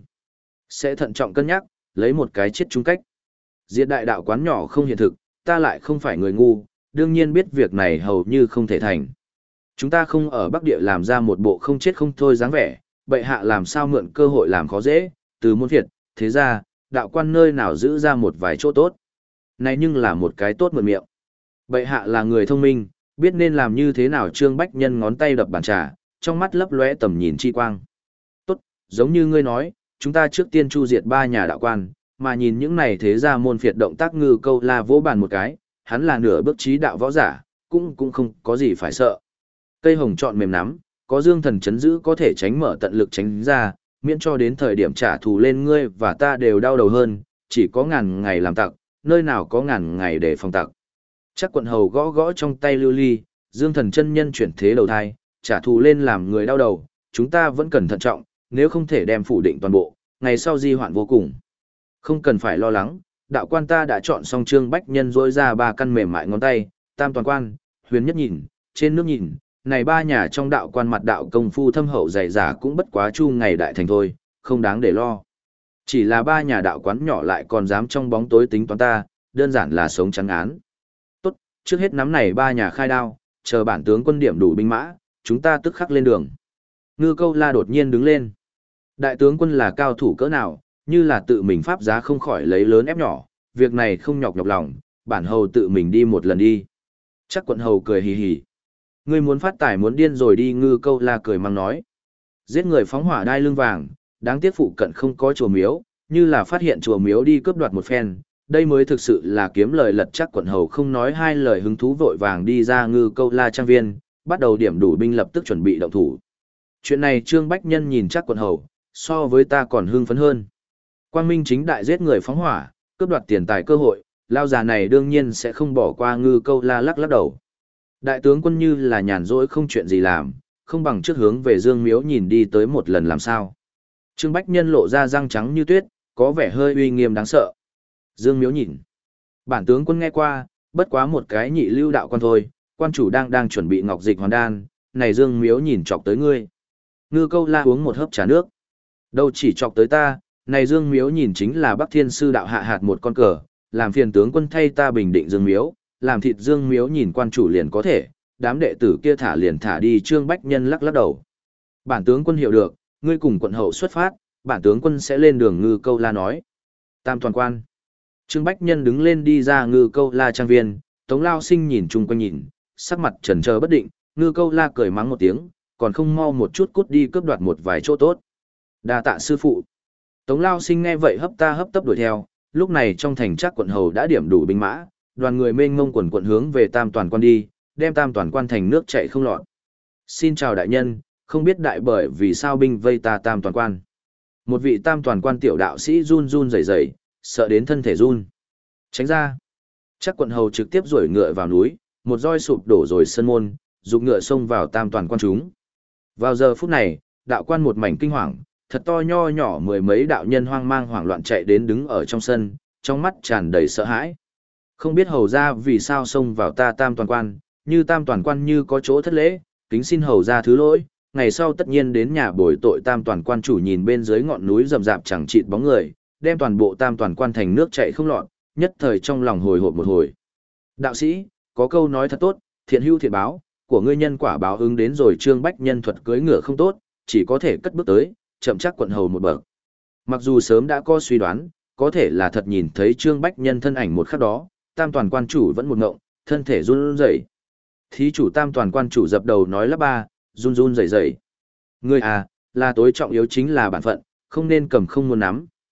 sẽ thận trọng cân nhắc, lấy một cái chết chung cách. Diệt đại đạo quán nhỏ không hiện thực, ta lại không phải người ngu, đương nhiên biết việc này hầu như không thể thành. Chúng ta không ở Bắc Địa làm ra một bộ không chết không thôi dáng vẻ, bệ hạ làm sao mượn cơ hội làm khó dễ, từ môn phiệt, thế ra, đạo quan nơi nào giữ ra một vài chỗ tốt. Này nhưng là một cái tốt mượn miệng. Bệ hạ là người thông minh, biết nên làm như thế nào. Trương Bách Nhân ngón tay đập bàn trà, trong mắt lấp lóe tầm nhìn chi quang. Tốt, giống như ngươi nói, chúng ta trước tiên chu diệt ba nhà đạo quan, mà nhìn những này thế ra môn phiệt động tác Ngư Câu La vỗ bàn một cái, hắn là nửa bước trí đạo võ giả, cũng cũng không có gì phải sợ. Cây hồng chọn mềm nắm, có Dương Thần chấn giữ có thể tránh mở tận lực tránh ra, miễn cho đến thời điểm trả thù lên ngươi và ta đều đau đầu hơn, chỉ có ngàn ngày làm tặc, nơi nào có ngàn ngày để phòng tặc. Chắc quận hầu gõ gõ trong tay lưu ly, Dương Thần chân nhân chuyển thế đầu thai, trả thù lên làm người đau đầu, chúng ta vẫn cần thận trọng, nếu không thể đem phủ định toàn bộ, ngày sau di hoạn vô cùng. Không cần phải lo lắng, đạo quan ta đã chọn xong. Trương Bách Nhân rỗi ra ba căn mềm mại ngón tay, tam toàn quan, huyền nhất nhìn, trên nước nhìn, này ba nhà trong đạo quan mặt đạo công phu thâm hậu dày dả cũng bất quá chu ngày đại thành thôi, không đáng để lo. Chỉ là ba nhà đạo quán nhỏ lại còn dám trong bóng tối tính toán ta, đơn giản là sống trắng án. Tốt, trước hết nắm này ba nhà khai đao, chờ bản tướng quân điểm đủ binh mã, chúng ta tức khắc lên đường. Ngư Câu La đột nhiên đứng lên. Đại tướng quân là cao thủ cỡ nào, như là tự mình pháp giá không khỏi lấy lớn ép nhỏ, việc này không nhọc nhọc lòng, bản hầu tự mình đi một lần đi. Chắc quận hầu cười hì hì. Ngươi muốn phát tài muốn điên rồi đi. Ngư Câu La cười mang nói. Giết người phóng hỏa đai lưng vàng, đáng tiếc phụ cận không có chùa miếu, như là phát hiện chùa miếu đi cướp đoạt một phen, đây mới thực sự là kiếm lời lật. Chắc quận hầu không nói hai lời hứng thú vội vàng đi ra Ngư Câu La trang viên, bắt đầu điểm đủ binh lập tức chuẩn bị động thủ. Chuyện này Trương Bách Nhân nhìn Chắc quận hầu, so với ta còn hưng phấn hơn. Quang minh chính đại giết người phóng hỏa, cướp đoạt tiền tài cơ hội, lao già này đương nhiên sẽ không bỏ qua. Ngư Câu La lắc lắc đầu. Đại tướng quân như là nhàn rỗi không chuyện gì làm, không bằng trước hướng về Dương Miếu nhìn đi tới một lần làm sao. Trương Bách Nhân lộ ra răng trắng như tuyết, có vẻ hơi uy nghiêm đáng sợ. Dương Miếu nhìn. Bản tướng quân nghe qua, bất quá một cái nhị lưu đạo quan thôi, quan chủ đang đang chuẩn bị ngọc dịch hoàn đan, này Dương Miếu nhìn chọc tới ngươi. Ngư Câu La uống một hớp trà nước. Đâu chỉ chọc tới ta, này Dương Miếu nhìn chính là Bắc Thiên Sư đạo hạ hạt một con cờ, làm phiền tướng quân thay ta bình định Dương Miếu, làm thịt Dương Miếu nhìn quan chủ liền có thể, đám đệ tử kia thả liền thả đi. Trương Bách Nhân lắc lắc đầu. Bản tướng quân hiểu được, ngươi cùng quận hậu xuất phát, bản tướng quân sẽ lên đường. Ngư Câu La nói. Tam toàn quan. Trương Bách Nhân đứng lên đi ra Ngư Câu La trang viên, Tống Lao Sinh nhìn chung quanh nhìn, sắc mặt chần chờ bất định. Ngư Câu La cười mắng một tiếng, còn không mau một chút cút đi cướp đoạt một vài chỗ tốt. Đa tạ sư phụ. Tống Lao Sinh nghe vậy hấp ta hấp tấp đuổi theo, lúc này trong thành Trác quận hầu đã điểm đủ binh mã, đoàn người mênh mông quần quận hướng về Tam toàn quan đi, đem Tam toàn quan thành nước chảy không lọt. Xin chào đại nhân, không biết đại bởi vì sao binh vây ta Tam toàn quan. Một vị Tam toàn quan tiểu đạo sĩ run run rẩy rẩy, sợ đến thân thể run. Tránh ra. Trác quận hầu trực tiếp rủi ngựa vào núi, một roi sụp đổ rồi sân môn, dục ngựa xông vào Tam toàn quan chúng. Vào giờ phút này, đạo quan một mảnh kinh hoàng, thật to nho nhỏ mười mấy đạo nhân hoang mang hoảng loạn chạy đến đứng ở trong sân, trong mắt tràn đầy sợ hãi. Không biết hầu ra vì sao xông vào ta Tam toàn quan, như Tam toàn quan như có chỗ thất lễ, kính xin hầu ra thứ lỗi, ngày sau tất nhiên đến nhà bồi tội. Tam toàn quan chủ nhìn bên dưới ngọn núi rậm rạp chẳng chịt bóng người, đem toàn bộ Tam toàn quan thành nước chảy không lọt, nhất thời trong lòng hồi hộp một hồi. Đạo sĩ, có câu nói thật tốt, thiện hữu thiện báo, của ngươi nhân quả báo ứng đến rồi. Trương Bách Nhân thuật cưỡi ngựa không tốt, chỉ có thể cất bước tới, chậm chắc quận hầu một bậc. Mặc dù sớm đã có suy đoán, có thể là thật nhìn thấy Trương Bách Nhân thân ảnh một khắc đó, Tam toàn quan chủ vẫn một ngộng, thân thể run rẩy. Thí chủ Tam toàn quan chủ dập đầu nói lắp ba, run run rẩy rẩy. Ngươi à, là tối trọng yếu chính là bản phận, không nên cầm không muốn nắm,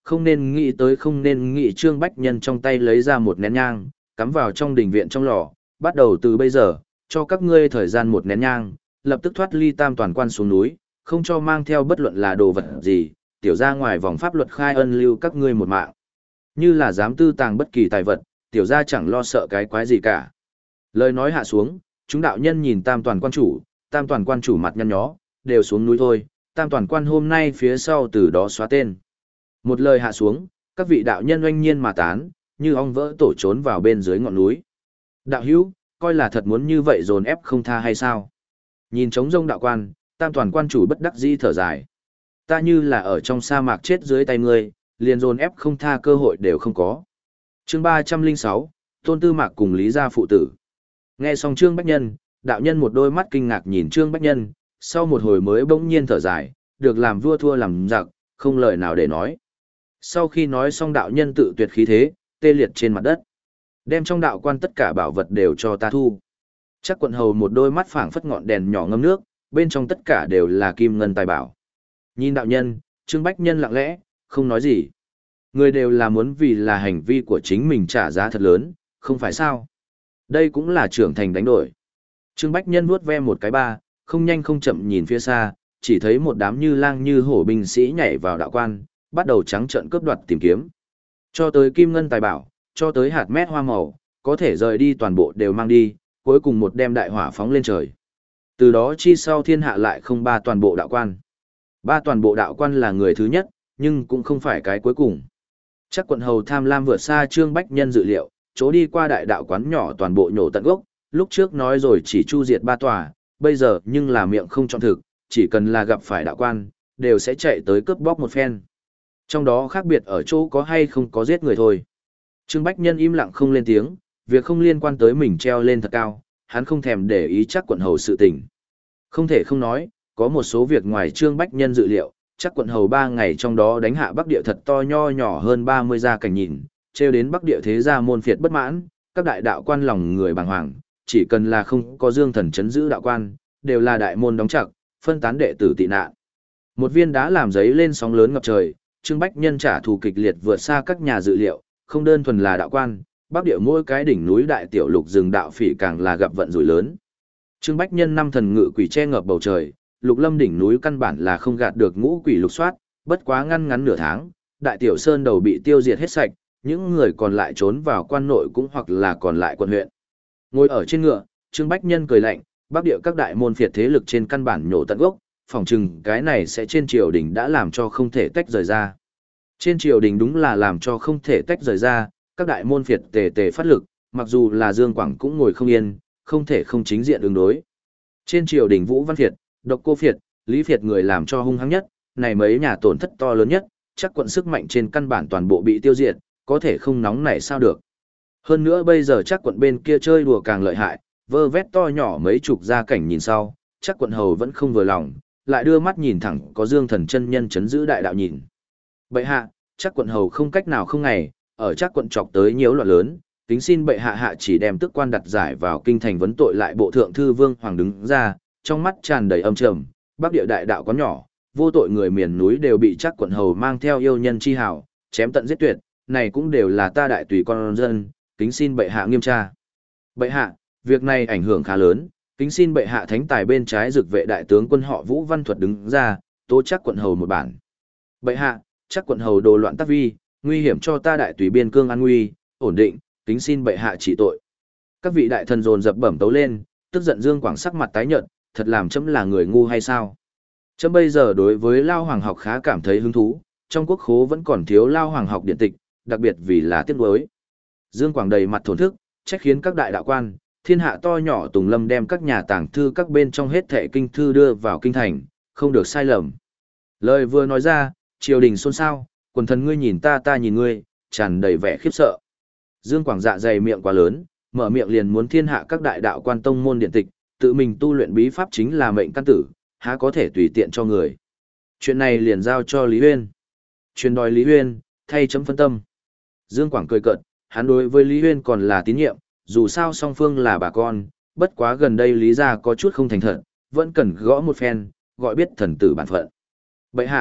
Không nên nghĩ tới không nên nghĩ Trương Bách Nhân trong tay lấy ra một nén nhang, cắm vào trong đình viện trong lò, bắt đầu từ bây giờ, cho các ngươi thời gian một nén nhang, lập tức thoát ly tam toàn quan xuống núi, không cho mang theo bất luận là đồ vật gì, tiểu ra ngoài vòng pháp luật khai ân lưu các ngươi một mạng. Như là dám tư tàng bất kỳ tài vật, tiểu ra chẳng lo sợ cái quái gì cả. Lời nói hạ xuống, chúng đạo nhân nhìn tam toàn quan chủ, tam toàn quan chủ mặt nhăn nhó, đều xuống núi thôi, tam toàn quan hôm nay phía sau từ đó xóa tên. Một lời hạ xuống, các vị đạo nhân oanh nhiên mà tán, như ong vỡ tổ trốn vào bên dưới ngọn núi. Đạo hữu, coi là thật muốn như vậy dồn ép không tha hay sao? Nhìn trống rông đạo quan, tam toàn quan chủ bất đắc dĩ thở dài. Ta như là ở trong sa mạc chết dưới tay ngươi, liền dồn ép không tha cơ hội đều không có. Chương ba trăm lẻ sáu, Tôn Tư Mạc cùng Lý Gia phụ tử. Nghe xong Trương Bách Nhân, đạo nhân một đôi mắt kinh ngạc nhìn Trương Bách Nhân, sau một hồi mới bỗng nhiên thở dài, được làm vua thua làm giặc, không lời nào để nói. Sau khi nói xong đạo nhân tự tuyệt khí thế, tê liệt trên mặt đất. Đem trong đạo quan tất cả bảo vật đều cho ta thu. Chắc quận hầu một đôi mắt phảng phất ngọn đèn nhỏ ngâm nước, bên trong tất cả đều là kim ngân tài bảo. Nhìn đạo nhân, Trương Bách Nhân lặng lẽ, không nói gì. Người đều là muốn vì là hành vi của chính mình trả giá thật lớn, không phải sao. Đây cũng là trưởng thành đánh đổi. Trương Bách Nhân vuốt ve một cái ba, không nhanh không chậm nhìn phía xa, chỉ thấy một đám như lang như hổ binh sĩ nhảy vào đạo quan, bắt đầu trắng trợn cướp đoạt tìm kiếm. Cho tới kim ngân tài bảo, cho tới hạt mét hoa màu, có thể rời đi toàn bộ đều mang đi, cuối cùng một đem đại hỏa phóng lên trời. Từ đó chi sau thiên hạ lại không ba toàn bộ đạo quan. Ba toàn bộ đạo quan là người thứ nhất, nhưng cũng không phải cái cuối cùng. Chắc quận hầu tham lam vượt xa Trương Bách Nhân dự liệu, chỗ đi qua đại đạo quán nhỏ toàn bộ nhổ tận gốc, lúc trước nói rồi chỉ chu diệt ba tòa, bây giờ nhưng là miệng không chọn thực, chỉ cần là gặp phải đạo quan, đều sẽ chạy tới cướp bóc một phen. Trong đó khác biệt ở chỗ có hay không có giết người thôi. Trương Bách Nhân im lặng không lên tiếng, việc không liên quan tới mình treo lên thật cao, hắn không thèm để ý chắc quận hầu sự tình. Không thể không nói, có một số việc ngoài Trương Bách Nhân dự liệu, chắc quận hầu ba ngày trong đó đánh hạ Bắc Địa thật to nho nhỏ hơn ba mươi gia cảnh nhìn, treo đến Bắc Địa thế gia môn phiệt bất mãn, các đại đạo quan lòng người bàng hoàng, chỉ cần là không có dương thần chấn giữ đạo quan, đều là đại môn đóng chặt, phân tán đệ tử tị nạn. Một viên đá làm giấy lên sóng lớn ngập trời, Trương Bách Nhân trả thù kịch liệt vượt xa các nhà dự liệu, không đơn thuần là đạo quan, Bắc Địa mỗi cái đỉnh núi đại tiểu lục rừng đạo phỉ càng là gặp vận rủi lớn. Trương Bách Nhân năm thần ngự quỷ che ngập bầu trời, Lục Lâm đỉnh núi căn bản là không gạt được ngũ quỷ lục soát, bất quá ngăn ngắn nửa tháng, đại tiểu sơn đầu bị tiêu diệt hết sạch, những người còn lại trốn vào quan nội cũng hoặc là còn lại quận huyện. Ngồi ở trên ngựa, Trương Bách Nhân cười lạnh, Bắc Địa các đại môn phiệt thế lực trên căn bản nhổ tận gốc, phỏng chừng cái này sẽ trên triều đình đã làm cho không thể tách rời ra. Trên triều đình đúng là làm cho không thể tách rời ra, các đại môn phiệt tề tề phát lực, mặc dù là Dương Quảng cũng ngồi không yên, không thể không chính diện ứng đối. Trên triều đình Vũ Văn Phiệt, Độc Cô Phiệt, Lý Phiệt người làm cho hung hăng nhất, này mấy nhà tổn thất to lớn nhất, chắc quận sức mạnh trên căn bản toàn bộ bị tiêu diệt, có thể không nóng nảy sao được. Hơn nữa bây giờ chắc quận bên kia chơi đùa càng lợi hại, vơ vét to nhỏ mấy chục gia cảnh nhìn sau, chắc quận hầu vẫn không vừa lòng, lại đưa mắt nhìn thẳng có Dương Thần chân nhân chấn giữ đại đạo nhìn. Bệ hạ, chắc quận hầu không cách nào không ngày, ở chắc quận chọc tới nhiễu loạn lớn, kính xin bệ hạ hạ chỉ đem tức quan đặt giải vào kinh thành vấn tội lại bộ thượng thư Vương Hoàng đứng ra, trong mắt tràn đầy âm trầm, Bắc Địa đại đạo có nhỏ, vô tội người miền núi đều bị chắc quận hầu mang theo yêu nhân chi hảo, chém tận giết tuyệt, này cũng đều là ta đại tùy con dân, kính xin bệ hạ nghiêm tra. Bệ hạ, việc này ảnh hưởng khá lớn, kính xin bệ hạ thánh tài bên trái dực vệ đại tướng quân họ Vũ Văn Thuật đứng ra, tố chắc quận hầu một bản. Bệ hạ, chắc quận hầu đồ loạn tác vi, nguy hiểm cho ta đại tùy biên cương an nguy, ổn định, kính xin bệ hạ trị tội. Các vị đại thần dồn dập bẩm tấu lên, tức giận Dương Quảng sắc mặt tái nhợt, thật làm chấm là người ngu hay sao? Chấm bây giờ đối với Lao Hoàng học khá cảm thấy hứng thú, trong quốc khố vẫn còn thiếu Lao Hoàng học điện tịch, đặc biệt vì là tiếc nuối. Dương Quảng đầy mặt thổn thức, trách khiến các đại đạo quan, thiên hạ to nhỏ Tùng Lâm đem các nhà tàng thư các bên trong hết thệ kinh thư đưa vào kinh thành, không được sai lầm. Lời vừa nói ra, triều đình xôn xao, quần thần ngươi nhìn ta ta nhìn ngươi, tràn đầy vẻ khiếp sợ. Dương Quảng dạ dày miệng quá lớn, mở miệng liền muốn thiên hạ các đại đạo quan tông môn điện tịch, tự mình tu luyện bí pháp chính là mệnh căn tử, há có thể tùy tiện cho người. Chuyện này liền giao cho Lý Huyên. Truyền đòi Lý Huyên, thay chấm phân tâm. Dương Quảng cười cợt, hắn đối với Lý Huyên còn là tín nhiệm, dù sao song phương là bà con, bất quá gần đây Lý gia có chút không thành thật, vẫn cần gõ một phen, gọi biết thần tử bản phận. Bệ hạ,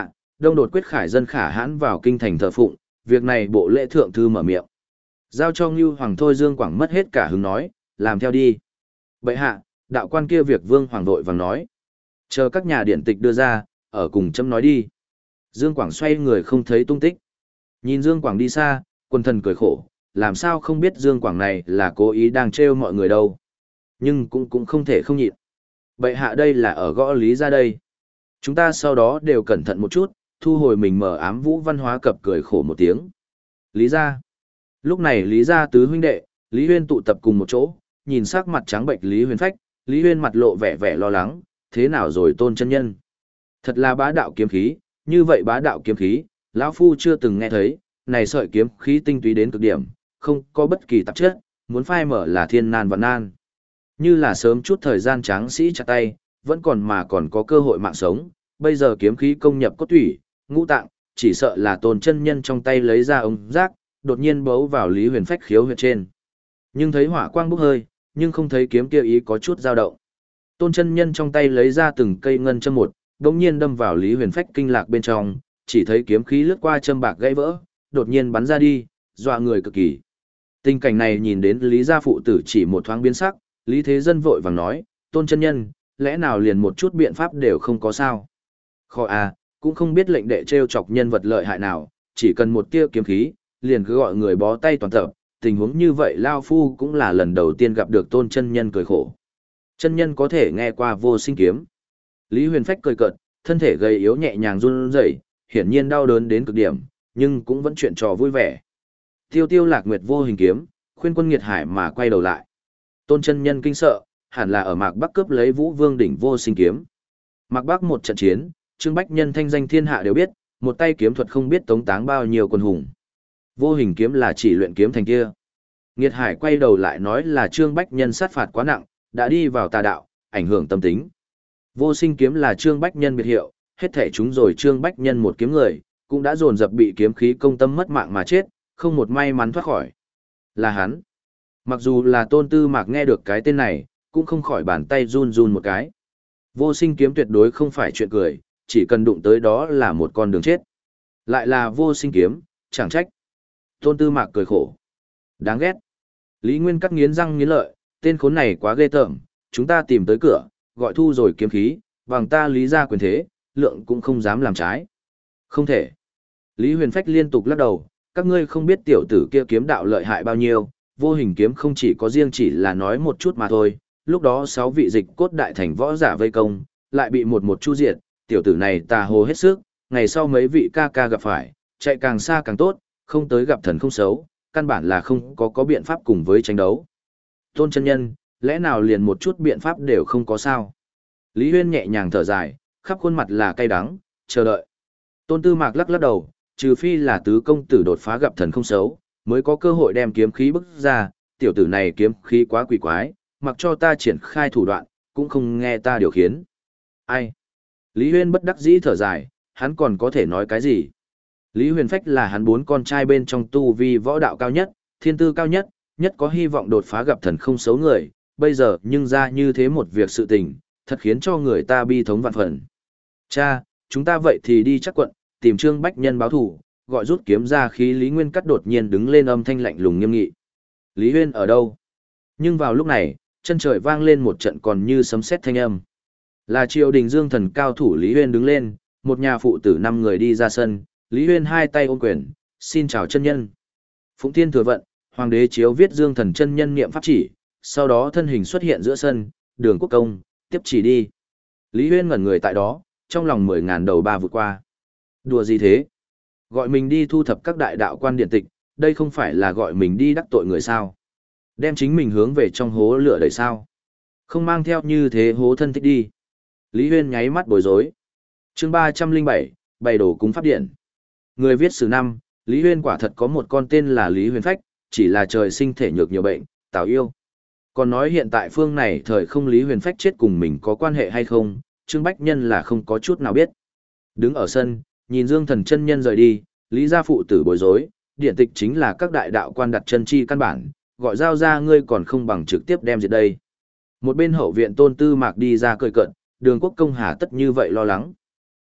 đông đột quyết khải dân khả hãn vào kinh thành thờ phụng, việc này bộ lễ thượng thư mở miệng. Giao cho Ngưu Hoàng thôi Dương Quảng mất hết cả hứng nói, làm theo đi. Bệ hạ, đạo quan kia việc Vương Hoàng vội vàng nói. Chờ các nhà điển tịch đưa ra, ở cùng chấm nói đi. Dương Quảng xoay người không thấy tung tích. Nhìn Dương Quảng đi xa, quân thần cười khổ, làm sao không biết Dương Quảng này là cố ý đang trêu mọi người đâu. Nhưng cũng cũng không thể không nhịn. Bệ hạ đây là ở gõ lý ra đây. Chúng ta sau đó đều cẩn thận một chút, thu hồi mình mở ám vũ văn hóa cập cười khổ một tiếng. Lý ra. Lúc này Lý ra tứ huynh đệ, Lý Huyên tụ tập cùng một chỗ, nhìn sắc mặt trắng bệnh Lý Huyên phách, Lý Huyên mặt lộ vẻ vẻ lo lắng, thế nào rồi Tôn chân nhân? Thật là bá đạo kiếm khí, như vậy bá đạo kiếm khí, lão phu chưa từng nghe thấy, này sợi kiếm khí tinh túy đến cực điểm, không có bất kỳ tạp chất, muốn phai mở là thiên nan và nan. Như là sớm chút thời gian tráng sĩ chặt tay, vẫn còn mà còn có cơ hội mạng sống, bây giờ kiếm khí công nhập cốt thủy, ngũ tạng, chỉ sợ là Tôn chân nhân trong tay lấy ra ống rác, đột nhiên bấu vào Lý Huyền phách khiếu huyệt trên. Nhưng thấy hỏa quang bốc hơi, nhưng không thấy kiếm kia ý có chút dao động. Tôn chân nhân trong tay lấy ra từng cây ngân châm một, đột nhiên đâm vào Lý Huyền phách kinh lạc bên trong, chỉ thấy kiếm khí lướt qua châm bạc gãy vỡ, đột nhiên bắn ra đi, dọa người cực kỳ. Tình cảnh này nhìn đến Lý gia phụ tử chỉ một thoáng biến sắc, Lý Thế Dân vội vàng nói, Tôn chân nhân, lẽ nào liền một chút biện pháp đều không có sao? Khó à, cũng không biết lệnh đệ trêu chọc nhân vật lợi hại nào, chỉ cần một tia kiếm khí, liền cứ gọi người bó tay toàn tập, tình huống như vậy Lao Phu cũng là lần đầu tiên gặp được Tôn chân nhân cười khổ. Chân nhân có thể nghe qua vô sinh kiếm. Lý Huyền phách cười cợt, thân thể gầy yếu nhẹ nhàng run rẩy, hiển nhiên đau đớn đến cực điểm, nhưng cũng vẫn chuyện trò vui vẻ. Tiêu tiêu lạc nguyệt vô hình kiếm, khuyên quân nghiệt hải mà quay đầu lại. Tôn chân nhân kinh sợ, hẳn là ở Mạc Bắc cướp lấy Vũ Vương đỉnh vô sinh kiếm. Mạc Bắc một trận chiến, Trương Bách Nhân thanh danh thiên hạ đều biết, một tay kiếm thuật không biết tống táng bao nhiêu quân hùng. Vô hình kiếm là chỉ luyện kiếm thành kia. Nghiệt hải quay đầu lại nói là Trương Bách Nhân sát phạt quá nặng, đã đi vào tà đạo, ảnh hưởng tâm tính. Vô sinh kiếm là Trương Bách Nhân biệt hiệu, hết thể chúng rồi Trương Bách Nhân một kiếm người, cũng đã dồn dập bị kiếm khí công tâm mất mạng mà chết, không một may mắn thoát khỏi. Là hắn. Mặc dù là Tôn Tư Mạc nghe được cái tên này, cũng không khỏi bàn tay run run một cái. Vô sinh kiếm tuyệt đối không phải chuyện cười, chỉ cần đụng tới đó là một con đường chết. Lại là vô sinh kiếm, chẳng trách. Tôn Tư Mạc cười khổ. Đáng ghét. Lý Nguyên cắt nghiến răng nghiến lợi, tên khốn này quá ghê tởm, chúng ta tìm tới cửa, gọi thu rồi kiếm khí, bằng ta Lý ra quyền thế, lượng cũng không dám làm trái. Không thể. Lý Huyền phách liên tục lắc đầu, các ngươi không biết tiểu tử kia kiếm đạo lợi hại bao nhiêu, vô hình kiếm không chỉ có riêng chỉ là nói một chút mà thôi, lúc đó sáu vị dịch cốt đại thành võ giả vây công, lại bị một một chu diệt, tiểu tử này tà hồ hết sức, ngày sau mấy vị ca ca gặp phải, chạy càng xa càng tốt, không tới gặp thần không xấu, căn bản là không có có biện pháp cùng với tranh đấu. Tôn chân nhân, lẽ nào liền một chút biện pháp đều không có sao? Lý Huyên nhẹ nhàng thở dài, khắp khuôn mặt là cay đắng, chờ đợi. Tôn Tư Mạc lắc lắc đầu, trừ phi là tứ công tử đột phá gặp thần không xấu, mới có cơ hội đem kiếm khí bức ra, tiểu tử này kiếm khí quá quỷ quái, mặc cho ta triển khai thủ đoạn, cũng không nghe ta điều khiển. Ai? Lý Huyên bất đắc dĩ thở dài, hắn còn có thể nói cái gì? Lý Huyền phách là hắn bốn con trai bên trong tu vi võ đạo cao nhất, thiên tư cao nhất, nhất có hy vọng đột phá gặp thần không xấu người, bây giờ nhưng ra như thế một việc sự tình, thật khiến cho người ta bi thống vạn phần. Cha, chúng ta vậy thì đi chắc quận, tìm Trương Bách Nhân báo thủ, gọi rút kiếm ra khí Lý Nguyên cắt đột nhiên đứng lên âm thanh lạnh lùng nghiêm nghị. Lý Huyên ở đâu? Nhưng vào lúc này, chân trời vang lên một trận còn như sấm sét thanh âm. Là triều đình dương thần cao thủ Lý Huyên đứng lên, một nhà phụ tử năm người đi ra sân, Lý Huyên hai tay ôm quyền, xin chào chân nhân. Phụng Thiên thừa vận, hoàng đế chiếu viết dương thần chân nhân niệm pháp chỉ, sau đó thân hình xuất hiện giữa sân, đường quốc công, tiếp chỉ đi. Lý Huyên ngẩn người tại đó, trong lòng mười ngàn đầu ba vụt qua. Đùa gì thế? Gọi mình đi thu thập các đại đạo quan điện tịch, đây không phải là gọi mình đi đắc tội người sao? Đem chính mình hướng về trong hố lửa đẩy sao? Không mang theo như thế hố thân thích đi. Lý Huyên nháy mắt bối rối. Chương ba trăm linh bảy, bày đồ cúng pháp điện. Người viết sử năm, Lý Huyên quả thật có một con tên là Lý Huyền phách, chỉ là trời sinh thể nhược nhiều bệnh, tào yêu. Còn nói hiện tại phương này thời không Lý Huyền phách chết cùng mình có quan hệ hay không, Trương Bách Nhân là không có chút nào biết. Đứng ở sân, nhìn Dương Thần chân nhân rời đi, Lý gia phụ tử bối rối, điện tịch chính là các đại đạo quan đặt chân chi căn bản, gọi giao ra ngươi còn không bằng trực tiếp đem diệt đây. Một bên hậu viện Tôn Tư Mạc đi ra cười cận, Đường Quốc công hà tất như vậy lo lắng.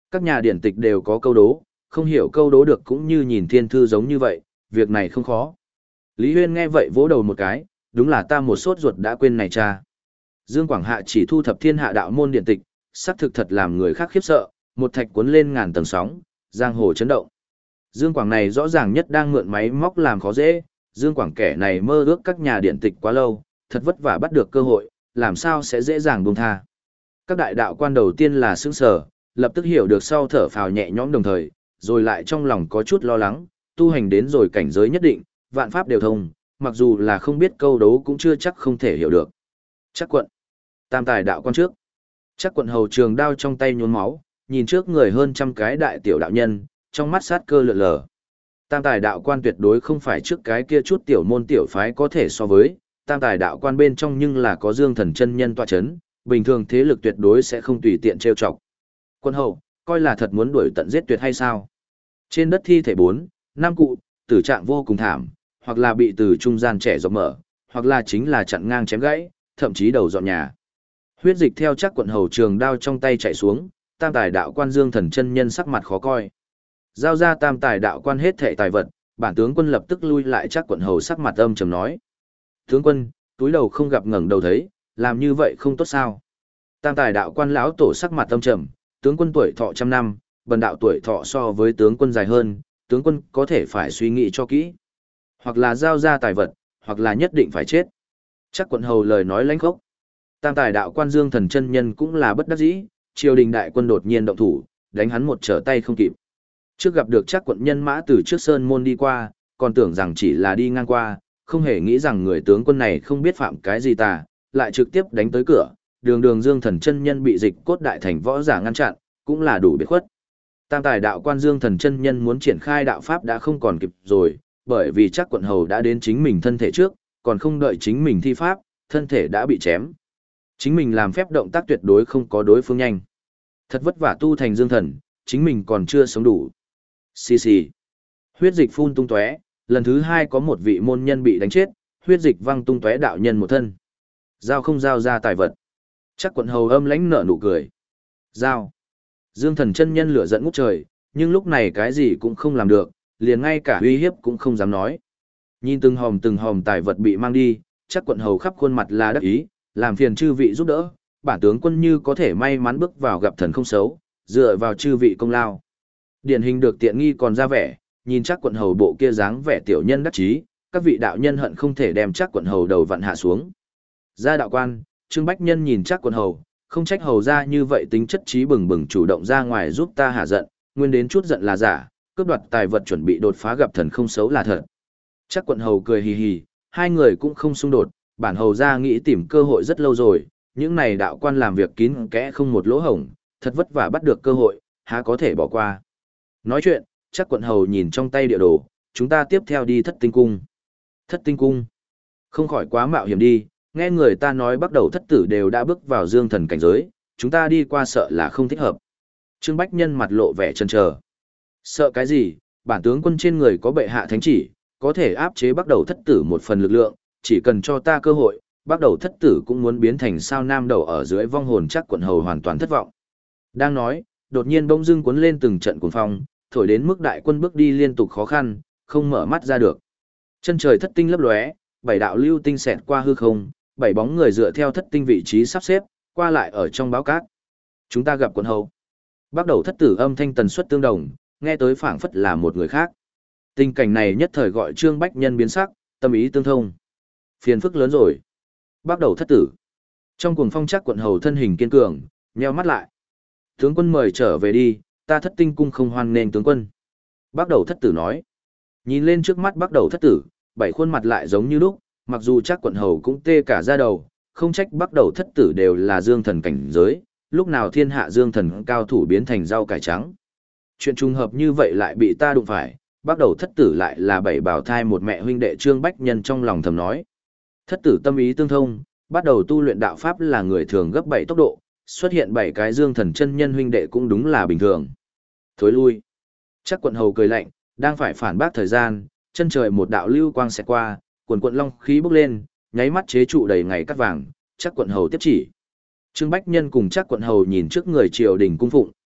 Các nhà điển tịch đều có câu đố, không hiểu câu đố được cũng như nhìn thiên thư giống như vậy, việc này không khó. Lý Huyên nghe vậy vỗ đầu một cái, đúng là ta một sốt ruột đã quên này cha. Dương Quảng Hạ chỉ thu thập thiên hạ đạo môn điển tịch, xác thực thật làm người khác khiếp sợ, một thạch cuốn lên ngàn tầng sóng, giang hồ chấn động. Dương Quảng này rõ ràng nhất đang mượn máy móc làm khó dễ, Dương Quảng kẻ này mơ ước các nhà điển tịch quá lâu, thật vất vả bắt được cơ hội, làm sao sẽ dễ dàng buông tha. Các đại đạo quan đầu tiên là sững sờ, lập tức hiểu được sau thở phào nhẹ nhõm đồng thời, rồi lại trong lòng có chút lo lắng, tu hành đến rồi cảnh giới nhất định, vạn pháp đều thông, mặc dù là không biết câu đấu cũng chưa chắc không thể hiểu được. Chắc quận. Tam tài đạo quan trước. Chắc quận hầu trường đao trong tay nhuốm máu, nhìn trước người hơn trăm cái đại tiểu đạo nhân, trong mắt sát cơ lượn lờ. Tam tài đạo quan tuyệt đối không phải trước cái kia chút tiểu môn tiểu phái có thể so với, tam tài đạo quan bên trong nhưng là có Dương Thần chân nhân tọa chấn, bình thường thế lực tuyệt đối sẽ không tùy tiện trêu chọc. Quân hầu, coi là thật muốn đuổi tận giết tuyệt hay sao? Trên đất thi thể bốn, năm cụ, tử trạng vô cùng thảm, hoặc là bị từ trung gian trẻ dọc mở, hoặc là chính là chặn ngang chém gãy, thậm chí đầu dọn nhà. Huyết dịch theo chắc quận hầu trường đao trong tay chạy xuống, tam tài đạo quan Dương Thần chân nhân sắc mặt khó coi. Giao ra tam tài đạo quan hết thệ tài vật, bản tướng quân lập tức lui lại chắc quận hầu sắc mặt âm trầm nói. Tướng quân, túi đầu không gặp ngẩng đầu thấy, làm như vậy không tốt sao? Tam tài đạo quan lão tổ sắc mặt âm trầm, tướng quân tuổi thọ trăm năm, bần đạo tuổi thọ so với tướng quân dài hơn, tướng quân có thể phải suy nghĩ cho kỹ. Hoặc là giao ra tài vật, hoặc là nhất định phải chết. Chắc quận hầu lời nói lãnh khốc. Tam tài đạo quan Dương Thần chân nhân cũng là bất đắc dĩ, triều đình đại quân đột nhiên động thủ, đánh hắn một trở tay không kịp. Trước gặp được chắc quận nhân mã từ trước sơn môn đi qua, còn tưởng rằng chỉ là đi ngang qua, không hề nghĩ rằng người tướng quân này không biết phạm cái gì tà, lại trực tiếp đánh tới cửa, đường đường Dương Thần chân nhân bị dịch cốt đại thành võ giả ngăn chặn, cũng là đủ biệt khuất. Tam tài đạo quan Dương Thần chân nhân muốn triển khai đạo pháp đã không còn kịp rồi, bởi vì chắc quận hầu đã đến chính mình thân thể trước, còn không đợi chính mình thi pháp, thân thể đã bị chém. Chính mình làm phép động tác tuyệt đối không có đối phương nhanh. Thật vất vả tu thành Dương Thần, chính mình còn chưa sống đủ. Xì xì. Huyết dịch phun tung tóe, lần thứ hai có một vị môn nhân bị đánh chết, huyết dịch văng tung tóe đạo nhân một thân. Giao không giao ra tài vật. Chắc quận hầu âm lãnh nở nụ cười. Giao. Dương Thần chân nhân lửa giận ngút trời, nhưng lúc này cái gì cũng không làm được, liền ngay cả uy hiếp cũng không dám nói. Nhìn từng hòm từng hòm tài vật bị mang đi, chắc quận hầu khắp khuôn mặt là đắc ý, làm phiền chư vị giúp đỡ, bản tướng quân như có thể may mắn bước vào gặp thần không xấu, dựa vào chư vị công lao. Điển hình được tiện nghi còn ra vẻ, nhìn chắc quận hầu bộ kia dáng vẻ tiểu nhân đắc chí, các vị đạo nhân hận không thể đem chắc quận hầu đầu vặn hạ xuống. Ra đạo quan, Trương Bách Nhân nhìn chắc quận hầu, không trách hầu ra như vậy tính chất trí bừng bừng chủ động ra ngoài giúp ta hạ giận, nguyên đến chút giận là giả, cướp đoạt tài vật chuẩn bị đột phá gặp thần không xấu là thật. Chắc quận hầu cười hì hì, hai người cũng không xung đột, bản hầu ra nghĩ tìm cơ hội rất lâu rồi, những này đạo quan làm việc kín kẽ không một lỗ hổng, thật vất vả bắt được cơ hội, há có thể bỏ qua. Nói chuyện, chắc quận hầu nhìn trong tay địa đồ, chúng ta tiếp theo đi thất tinh cung. Thất tinh cung. Không khỏi quá mạo hiểm đi, nghe người ta nói bắt đầu thất tử đều đã bước vào Dương Thần cảnh giới, chúng ta đi qua sợ là không thích hợp. Trương Bách Nhân mặt lộ vẻ chần chờ. Sợ cái gì, bản tướng quân trên người có bệ hạ thánh chỉ, có thể áp chế bắt đầu thất tử một phần lực lượng, chỉ cần cho ta cơ hội, bắt đầu thất tử cũng muốn biến thành sao nam đầu ở dưới vong hồn chắc quận hầu hoàn toàn thất vọng. Đang nói, đột nhiên bỗng dưng cuốn lên từng trận cuồng phong, thổi đến mức đại quân bước đi liên tục khó khăn, không mở mắt ra được. Chân trời thất tinh lấp lóe, bảy đạo lưu tinh xẹt qua hư không, bảy bóng người dựa theo thất tinh vị trí sắp xếp, qua lại ở trong báo cát. Chúng ta gặp quận hầu. Bắt đầu thất tử âm thanh tần suất tương đồng, nghe tới phảng phất là một người khác. Tình cảnh này nhất thời gọi Trương Bách Nhân biến sắc, tâm ý tương thông. Phiền phức lớn rồi. Bắt đầu thất tử. Trong cuồng phong chắc quận hầu thân hình kiên cường, nheo mắt lại. Tướng quân mời trở về đi, ta thất tinh cung không hoan nên tướng quân. Bắt đầu thất tử nói. Nhìn lên trước mắt bắt đầu thất tử, bảy khuôn mặt lại giống như lúc, mặc dù chắc quận hầu cũng tê cả da đầu, không trách bắt đầu thất tử đều là Dương Thần cảnh giới, lúc nào thiên hạ Dương Thần cao thủ biến thành rau cải trắng. Chuyện trùng hợp như vậy lại bị ta đụng phải, bắt đầu thất tử lại là bảy bào thai một mẹ huynh đệ Trương Bách Nhân trong lòng thầm nói. Thất tử tâm ý tương thông, bắt đầu tu luyện đạo pháp là người thường gấp bảy tốc độ, xuất hiện bảy cái Dương Thần chân nhân huynh đệ cũng đúng là bình thường. Thối lui. Chắc quận hầu cười lạnh, đang phải phản bác thời gian, chân trời một đạo lưu quang xẹt qua, quần quận long khí bốc lên, nháy mắt chế trụ đầy ngày cắt vàng, chắc quận hầu tiếp chỉ. Trương Bách Nhân cùng chắc quận hầu nhìn trước người triều đình cung phụng,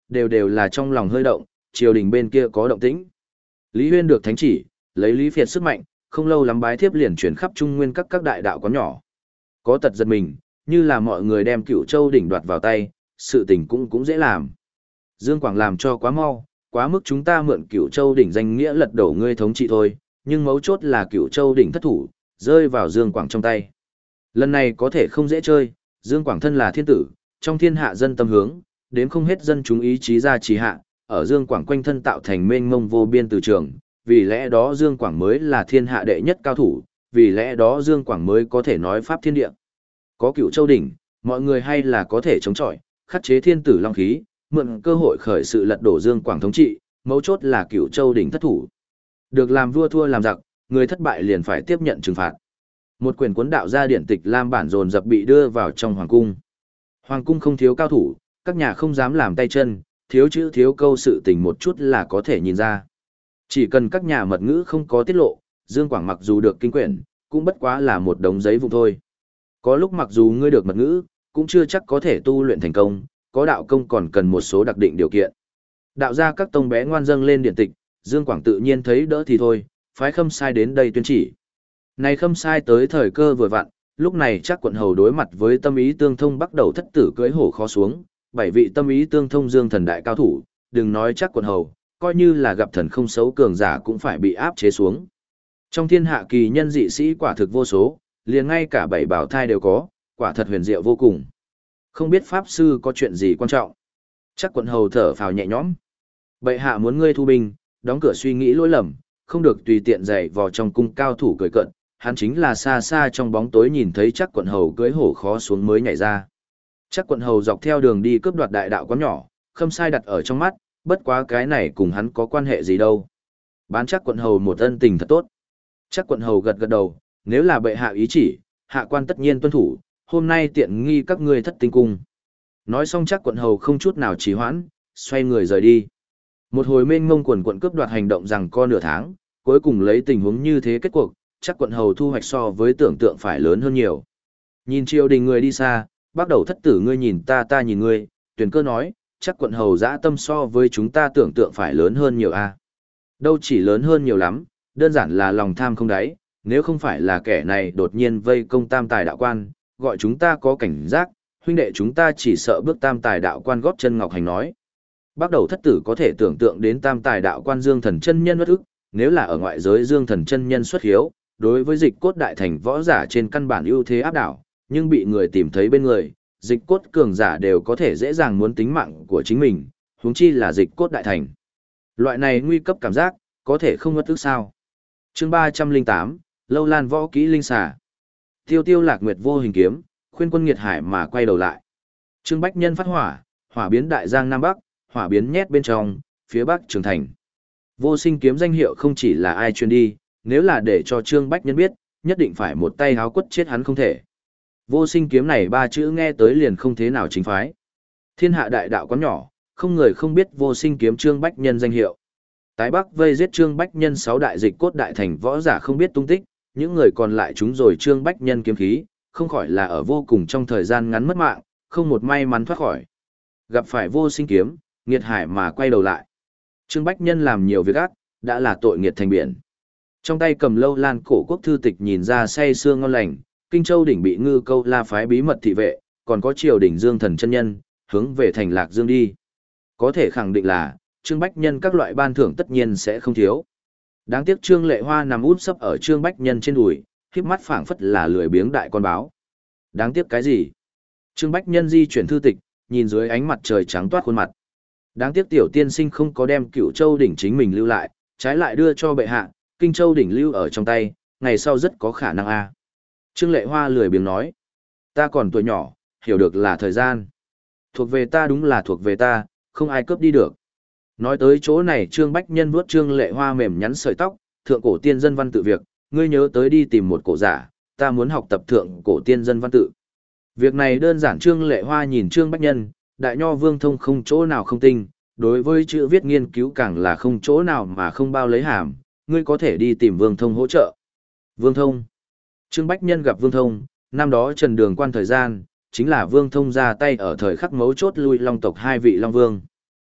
đều đều là trong lòng hơi động, triều đình bên kia có động tĩnh. Lý Huyên được thánh chỉ, lấy Lý Phiệt sức mạnh, không lâu lắm bái thiếp liền chuyển khắp Trung Nguyên các các đại đạo quán nhỏ. Có tật giật mình, như là mọi người đem Cửu Châu đỉnh đoạt vào tay, sự tình cũng cũng dễ làm. Dương Quảng làm cho quá mau, quá mức chúng ta mượn Cửu Châu đỉnh danh nghĩa lật đổ ngươi thống trị thôi, nhưng mấu chốt là Cửu Châu đỉnh thất thủ, rơi vào Dương Quảng trong tay. Lần này có thể không dễ chơi, Dương Quảng thân là thiên tử, trong thiên hạ dân tâm hướng, đến không hết dân chúng ý chí ra trì hạ, ở Dương Quảng quanh thân tạo thành mênh mông vô biên từ trường, vì lẽ đó Dương Quảng mới là thiên hạ đệ nhất cao thủ, vì lẽ đó Dương Quảng mới có thể nói pháp thiên địa. Có Cửu Châu đỉnh, mọi người hay là có thể chống chọi, khắc chế thiên tử long khí, mượn cơ hội khởi sự lật đổ Dương Quảng thống trị, mấu chốt là Cửu Châu đỉnh thất thủ. Được làm vua thua làm giặc, người thất bại liền phải tiếp nhận trừng phạt. Một quyển cuốn đạo gia điển tịch Lam bản dồn dập bị đưa vào trong hoàng cung. Hoàng cung không thiếu cao thủ, các nhà không dám làm tay chân, thiếu chữ thiếu câu sự tình một chút là có thể nhìn ra. Chỉ cần các nhà mật ngữ không có tiết lộ, Dương Quảng mặc dù được kinh quyển, cũng bất quá là một đống giấy vụn thôi. Có lúc mặc dù ngươi được mật ngữ, cũng chưa chắc có thể tu luyện thành công, có đạo công còn cần một số đặc định điều kiện. Đạo gia các tông bé ngoan dâng lên điển tịch, Dương Quảng tự nhiên thấy đỡ thì thôi, phái Khâm Sai đến đây tuyên chỉ. Này Khâm Sai tới thời cơ vừa vặn, lúc này chắc quận hầu đối mặt với tâm ý tương thông bắt đầu thất tử cưỡi hổ khó xuống, bảy vị tâm ý tương thông Dương thần đại cao thủ, đừng nói chắc quận hầu, coi như là gặp thần không xấu cường giả cũng phải bị áp chế xuống. Trong thiên hạ kỳ nhân dị sĩ quả thực vô số, liền ngay cả bảy bảo thai đều có, quả thật huyền diệu vô cùng. Không biết pháp sư có chuyện gì quan trọng. Chắc quận hầu thở phào nhẹ nhõm. Bệ hạ muốn ngươi thu binh, đóng cửa suy nghĩ lỗi lầm, không được tùy tiện dạy vào trong cung cao thủ cười cận, hắn chính là xa xa trong bóng tối nhìn thấy chắc quận hầu cưỡi hổ khó xuống mới nhảy ra. Chắc quận hầu dọc theo đường đi cướp đoạt đại đạo quán nhỏ, Khâm Sai đặt ở trong mắt, bất quá cái này cùng hắn có quan hệ gì đâu. Bán chắc quận hầu một ân tình thật tốt. Chắc quận hầu gật gật đầu, nếu là bệ hạ ý chỉ, hạ quan tất nhiên tuân thủ, hôm nay tiện nghi các ngươi thất tinh cung. Nói xong chắc quận hầu không chút nào trì hoãn, xoay người rời đi. Một hồi mênh mông quần quận cướp đoạt hành động rằng co nửa tháng, cuối cùng lấy tình huống như thế kết cuộc, chắc quận hầu thu hoạch so với tưởng tượng phải lớn hơn nhiều. Nhìn triều đình người đi xa, bắt đầu thất tử ngươi nhìn ta ta nhìn ngươi, tuyển cơ nói, chắc quận hầu dã tâm so với chúng ta tưởng tượng phải lớn hơn nhiều a. Đâu chỉ lớn hơn nhiều lắm, đơn giản là lòng tham không đáy, nếu không phải là kẻ này đột nhiên vây công tam tài đạo quan, gọi chúng ta có cảnh giác, huynh đệ chúng ta chỉ sợ bước tam tài đạo quan góp chân ngọc hành nói. Bắt đầu thất tử có thể tưởng tượng đến tam tài đạo quan Dương Thần chân nhân bất ức, nếu là ở ngoại giới Dương Thần chân nhân xuất hiếu, đối với dịch cốt đại thành võ giả trên căn bản ưu thế áp đảo, nhưng bị người tìm thấy bên người, dịch cốt cường giả đều có thể dễ dàng muốn tính mạng của chính mình, huống chi là dịch cốt đại thành. Loại này nguy cấp cảm giác, có thể không ngất tức sao. Chương ba trăm lẻ tám, Lâu Lan võ kỹ linh xà. Tiêu tiêu lạc nguyệt vô hình kiếm, khuyên quân nghiệt hải mà quay đầu lại. Trương Bách Nhân phát hỏa, hỏa biến đại giang nam bắc, hỏa biến nhét bên trong, phía bắc trường thành. Vô sinh kiếm danh hiệu không chỉ là ai truyền đi, nếu là để cho Trương Bách Nhân biết, nhất định phải một tay háo quất chết hắn không thể. Vô sinh kiếm này ba chữ nghe tới liền không thế nào chính phái. Thiên hạ đại đạo quán nhỏ, không người không biết vô sinh kiếm Trương Bách Nhân danh hiệu. Tái Bắc vây giết Trương Bách Nhân sáu đại dịch cốt đại thành võ giả không biết tung tích, những người còn lại chúng rồi Trương Bách Nhân kiếm khí, không khỏi là ở vô cùng trong thời gian ngắn mất mạng, không một may mắn thoát khỏi. Gặp phải vô sinh kiếm, nghiệt hải mà quay đầu lại. Trương Bách Nhân làm nhiều việc ác, đã là tội nghiệt thành biển. Trong tay cầm Lâu Lan cổ quốc thư tịch nhìn ra say sưa ngon lành, Kinh Châu đỉnh bị Ngư Câu La phái bí mật thị vệ, còn có triều đỉnh Dương Thần chân nhân, hướng về thành Lạc Dương đi. Có thể khẳng định là, Trương Bách Nhân các loại ban thưởng tất nhiên sẽ không thiếu. Đáng tiếc Trương Lệ Hoa nằm út sấp ở Trương Bách Nhân trên đùi, khép mắt phảng phất là lười biếng đại con báo. Đáng tiếc cái gì? Trương Bách Nhân di chuyển thư tịch, nhìn dưới ánh mặt trời trắng toát khuôn mặt. Đáng tiếc tiểu tiên sinh không có đem Cửu Châu đỉnh chính mình lưu lại, trái lại đưa cho bệ hạ, Kinh Châu đỉnh lưu ở trong tay, ngày sau rất có khả năng a. Trương Lệ Hoa lười biếng nói, ta còn tuổi nhỏ, hiểu được là thời gian. Thuộc về ta đúng là thuộc về ta, không ai cướp đi được. Nói tới chỗ này Trương Bách Nhân vuốt Trương Lệ Hoa mềm nhắn sợi tóc, thượng cổ tiên dân văn tự việc, ngươi nhớ tới đi tìm một cổ giả, ta muốn học tập thượng cổ tiên dân văn tự. Việc này đơn giản. Trương Lệ Hoa nhìn Trương Bách Nhân, đại nho vương thông không chỗ nào không tinh, đối với chữ viết nghiên cứu càng là không chỗ nào mà không bao lấy hàm, ngươi có thể đi tìm Vương Thông hỗ trợ. Vương Thông. Trương Bách Nhân gặp Vương Thông, năm đó Trần Đường quan thời gian, chính là Vương Thông ra tay ở thời khắc mấu chốt lui Long tộc hai vị Long Vương.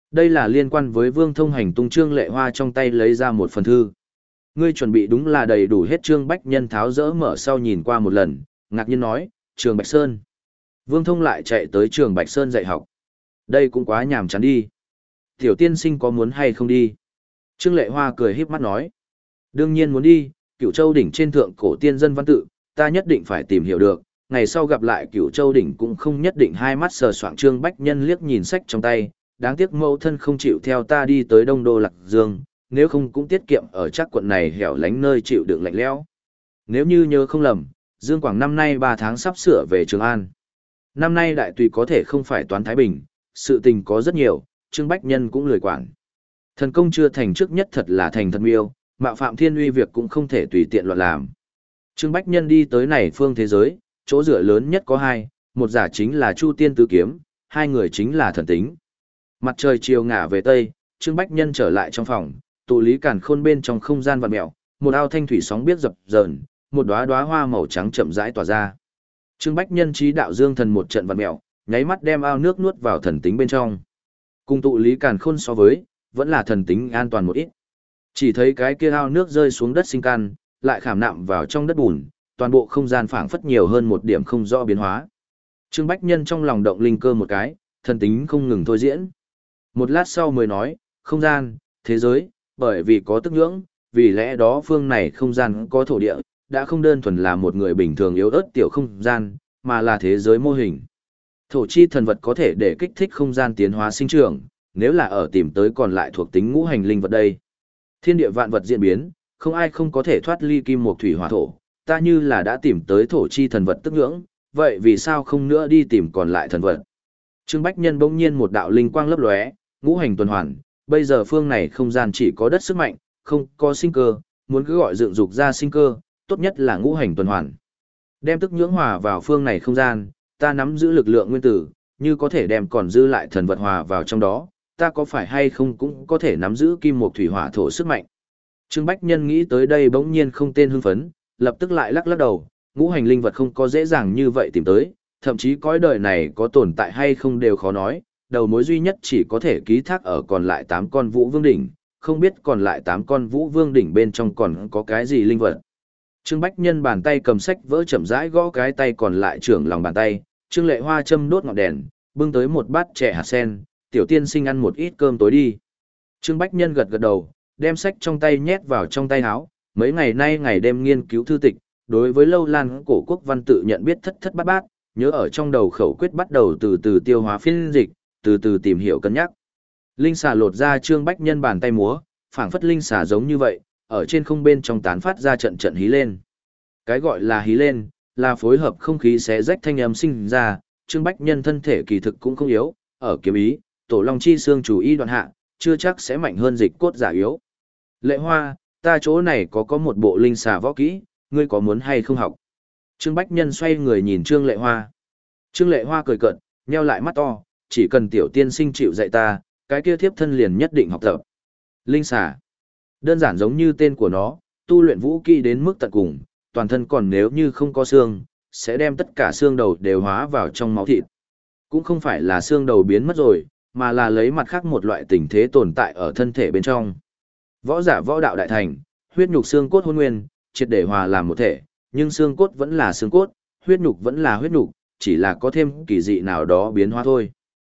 Đây là liên quan với Vương Thông hành tung. Trương Lệ Hoa trong tay lấy ra một phần thư. Ngươi chuẩn bị đúng là đầy đủ hết. Trương Bách Nhân tháo dỡ mở sau nhìn qua một lần, ngạc nhiên nói, Trường Bạch Sơn. Vương Thông lại chạy tới Trường Bạch Sơn dạy học. Đây cũng quá nhàm chán đi. Tiểu tiên sinh có muốn hay không đi? Trương Lệ Hoa cười híp mắt nói. Đương nhiên muốn đi, Cửu Châu đỉnh trên thượng cổ tiên dân văn tự, ta nhất định phải tìm hiểu được. Ngày sau gặp lại Cửu Châu đỉnh cũng không nhất định hai mắt sờ soạng. Trương Bách Nhân liếc nhìn sách trong tay, đáng tiếc mẫu thân không chịu theo ta đi tới Đông Đô Lạc Dương, nếu không cũng tiết kiệm ở chắc quận này hẻo lánh nơi chịu đựng lạnh lẽo. Nếu như nhớ không lầm, Dương Quảng năm nay ba tháng sắp sửa về Trường An. Năm nay đại tùy có thể không phải toán Thái Bình, sự tình có rất nhiều, Trương Bách Nhân cũng lười quản. Thần công chưa thành trước nhất thật là thành thật miêu, mạo phạm thiên uy việc cũng không thể tùy tiện loạn làm. Trương Bách Nhân đi tới này phương thế giới, chỗ dựa lớn nhất có hai, một giả chính là Chu Tiên Tứ Kiếm, hai người chính là thần tính. Mặt trời chiều ngả về Tây, Trương Bách Nhân trở lại trong phòng, tụ lý càn khôn bên trong không gian vặn mèo, một ao thanh thủy sóng biết dập dờn, một đóa đóa hoa màu trắng chậm rãi tỏa ra. Trương Bách Nhân trí đạo dương thần một trận vặn mèo, nháy mắt đem ao nước nuốt vào thần tính bên trong. Cùng tụ lý càn khôn so với, vẫn là thần tính an toàn một ít. Chỉ thấy cái kia ao nước rơi xuống đất sinh căn, lại khảm nạm vào trong đất bùn, toàn bộ không gian phảng phất nhiều hơn một điểm không rõ biến hóa. Trương Bách Nhân trong lòng động linh cơ một cái, thần tính không ngừng thôi diễn. Một lát sau mới nói, không gian, thế giới, bởi vì có tức nhưỡng, vì lẽ đó phương này không gian có thổ địa, đã không đơn thuần là một người bình thường yếu ớt tiểu không gian, mà là thế giới mô hình. Thổ chi thần vật có thể để kích thích không gian tiến hóa sinh trưởng, nếu là ở tìm tới còn lại thuộc tính ngũ hành linh vật đây. Thiên địa vạn vật diễn biến, không ai không có thể thoát ly kim mộc thủy hỏa thổ, ta như là đã tìm tới thổ chi thần vật tức nhưỡng, vậy vì sao không nữa đi tìm còn lại thần vật? Trương Bách Nhân bỗng nhiên một đạo linh quang lấp lóe, ngũ hành tuần hoàn, bây giờ phương này không gian chỉ có đất sức mạnh, không có sinh cơ, muốn cứ gọi dựng dục ra sinh cơ, tốt nhất là ngũ hành tuần hoàn. Đem tức nhưỡng hòa vào phương này không gian, ta nắm giữ lực lượng nguyên tử, như có thể đem còn dư lại thần vật hòa vào trong đó, ta có phải hay không cũng có thể nắm giữ kim mộc thủy hỏa thổ sức mạnh. Trương Bách Nhân nghĩ tới đây bỗng nhiên không tên hưng phấn, lập tức lại lắc lắc đầu, ngũ hành linh vật không có dễ dàng như vậy tìm tới, thậm chí cõi đời này có tồn tại hay không đều khó nói, đầu mối duy nhất chỉ có thể ký thác ở còn lại tám con vũ vương đỉnh, không biết còn lại tám con vũ vương đỉnh bên trong còn có cái gì linh vật. Trương Bách Nhân bàn tay cầm sách vỡ chậm rãi gõ cái tay còn lại trưởng lòng bàn tay, Trương Lệ Hoa châm đốt ngọn đèn, bưng tới một bát chè hạt sen, tiểu tiên sinh ăn một ít cơm tối đi. Trương Bách Nhân gật gật đầu, đem sách trong tay nhét vào trong tay áo, mấy ngày nay ngày đêm nghiên cứu thư tịch, đối với lâu lan cổ quốc văn tự nhận biết thất thất bát bát, nhớ ở trong đầu khẩu quyết bắt đầu từ từ tiêu hóa phiên dịch, từ từ tìm hiểu cân nhắc. Linh xà lột ra Trương Bách Nhân bàn tay múa, phảng phất linh xà giống như vậy, ở trên không bên trong tán phát ra trận trận hí lên. Cái gọi là hí lên, là phối hợp không khí xé rách thanh âm sinh ra, Trương Bách Nhân thân thể kỳ thực cũng không yếu, ở kiếm ý, tổ long chi xương chủ y đoạn hạ, chưa chắc sẽ mạnh hơn dịch cốt giả yếu. Lệ Hoa, ta chỗ này có có một bộ linh xà võ kỹ, ngươi có muốn hay không học? Trương Bách Nhân xoay người nhìn Trương Lệ Hoa. Trương Lệ Hoa cười cợt, nheo lại mắt to, chỉ cần tiểu tiên sinh chịu dạy ta, cái kia thiếp thân liền nhất định học tập. Linh xà. Đơn giản giống như tên của nó, tu luyện vũ kỹ đến mức tận cùng, toàn thân còn nếu như không có xương, sẽ đem tất cả xương đầu đều hóa vào trong máu thịt. Cũng không phải là xương đầu biến mất rồi, mà là lấy mặt khác một loại tình thế tồn tại ở thân thể bên trong. Võ giả võ đạo đại thành, huyết nhục xương cốt hôn nguyên, triệt để hòa làm một thể, nhưng xương cốt vẫn là xương cốt, huyết nhục vẫn là huyết nhục, chỉ là có thêm kỳ dị nào đó biến hóa thôi.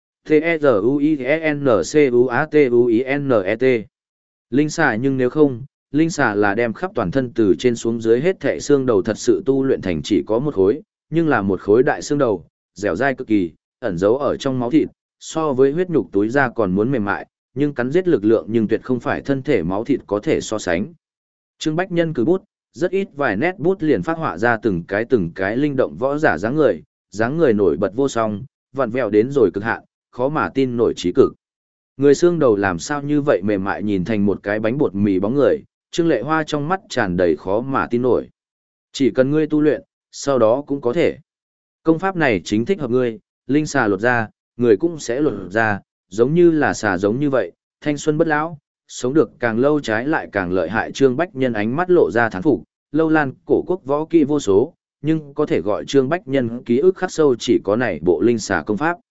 T-E-Z-U-I-N-C-U-A-T-U-I-N-E-T Linh xà nhưng nếu không, linh xà là đem khắp toàn thân từ trên xuống dưới hết thảy xương đầu thật sự tu luyện thành chỉ có một khối, nhưng là một khối đại xương đầu, dẻo dai cực kỳ, ẩn giấu ở trong máu thịt, so với huyết nhục túi da còn muốn mềm mại, nhưng cắn giết lực lượng nhưng tuyệt không phải thân thể máu thịt có thể so sánh. Trương Bách Nhân cứ bút, rất ít vài nét bút liền phát họa ra từng cái từng cái linh động võ giả dáng người, dáng người nổi bật vô song, vặn vẹo đến rồi cực hạn, khó mà tin nổi trí cực. Người xương đầu làm sao như vậy mềm mại nhìn thành một cái bánh bột mì bóng người, Trương Lệ Hoa trong mắt tràn đầy khó mà tin nổi. Chỉ cần ngươi tu luyện, sau đó cũng có thể. Công pháp này chính thích hợp ngươi, linh xà lột ra, người cũng sẽ lột ra, giống như là xà giống như vậy, thanh xuân bất lão, sống được càng lâu trái lại càng lợi hại. Trương Bách Nhân ánh mắt lộ ra thán phục, lâu lan cổ quốc võ kỹ vô số, nhưng có thể gọi Trương Bách Nhân ký ức khắc sâu chỉ có này bộ linh xà công pháp.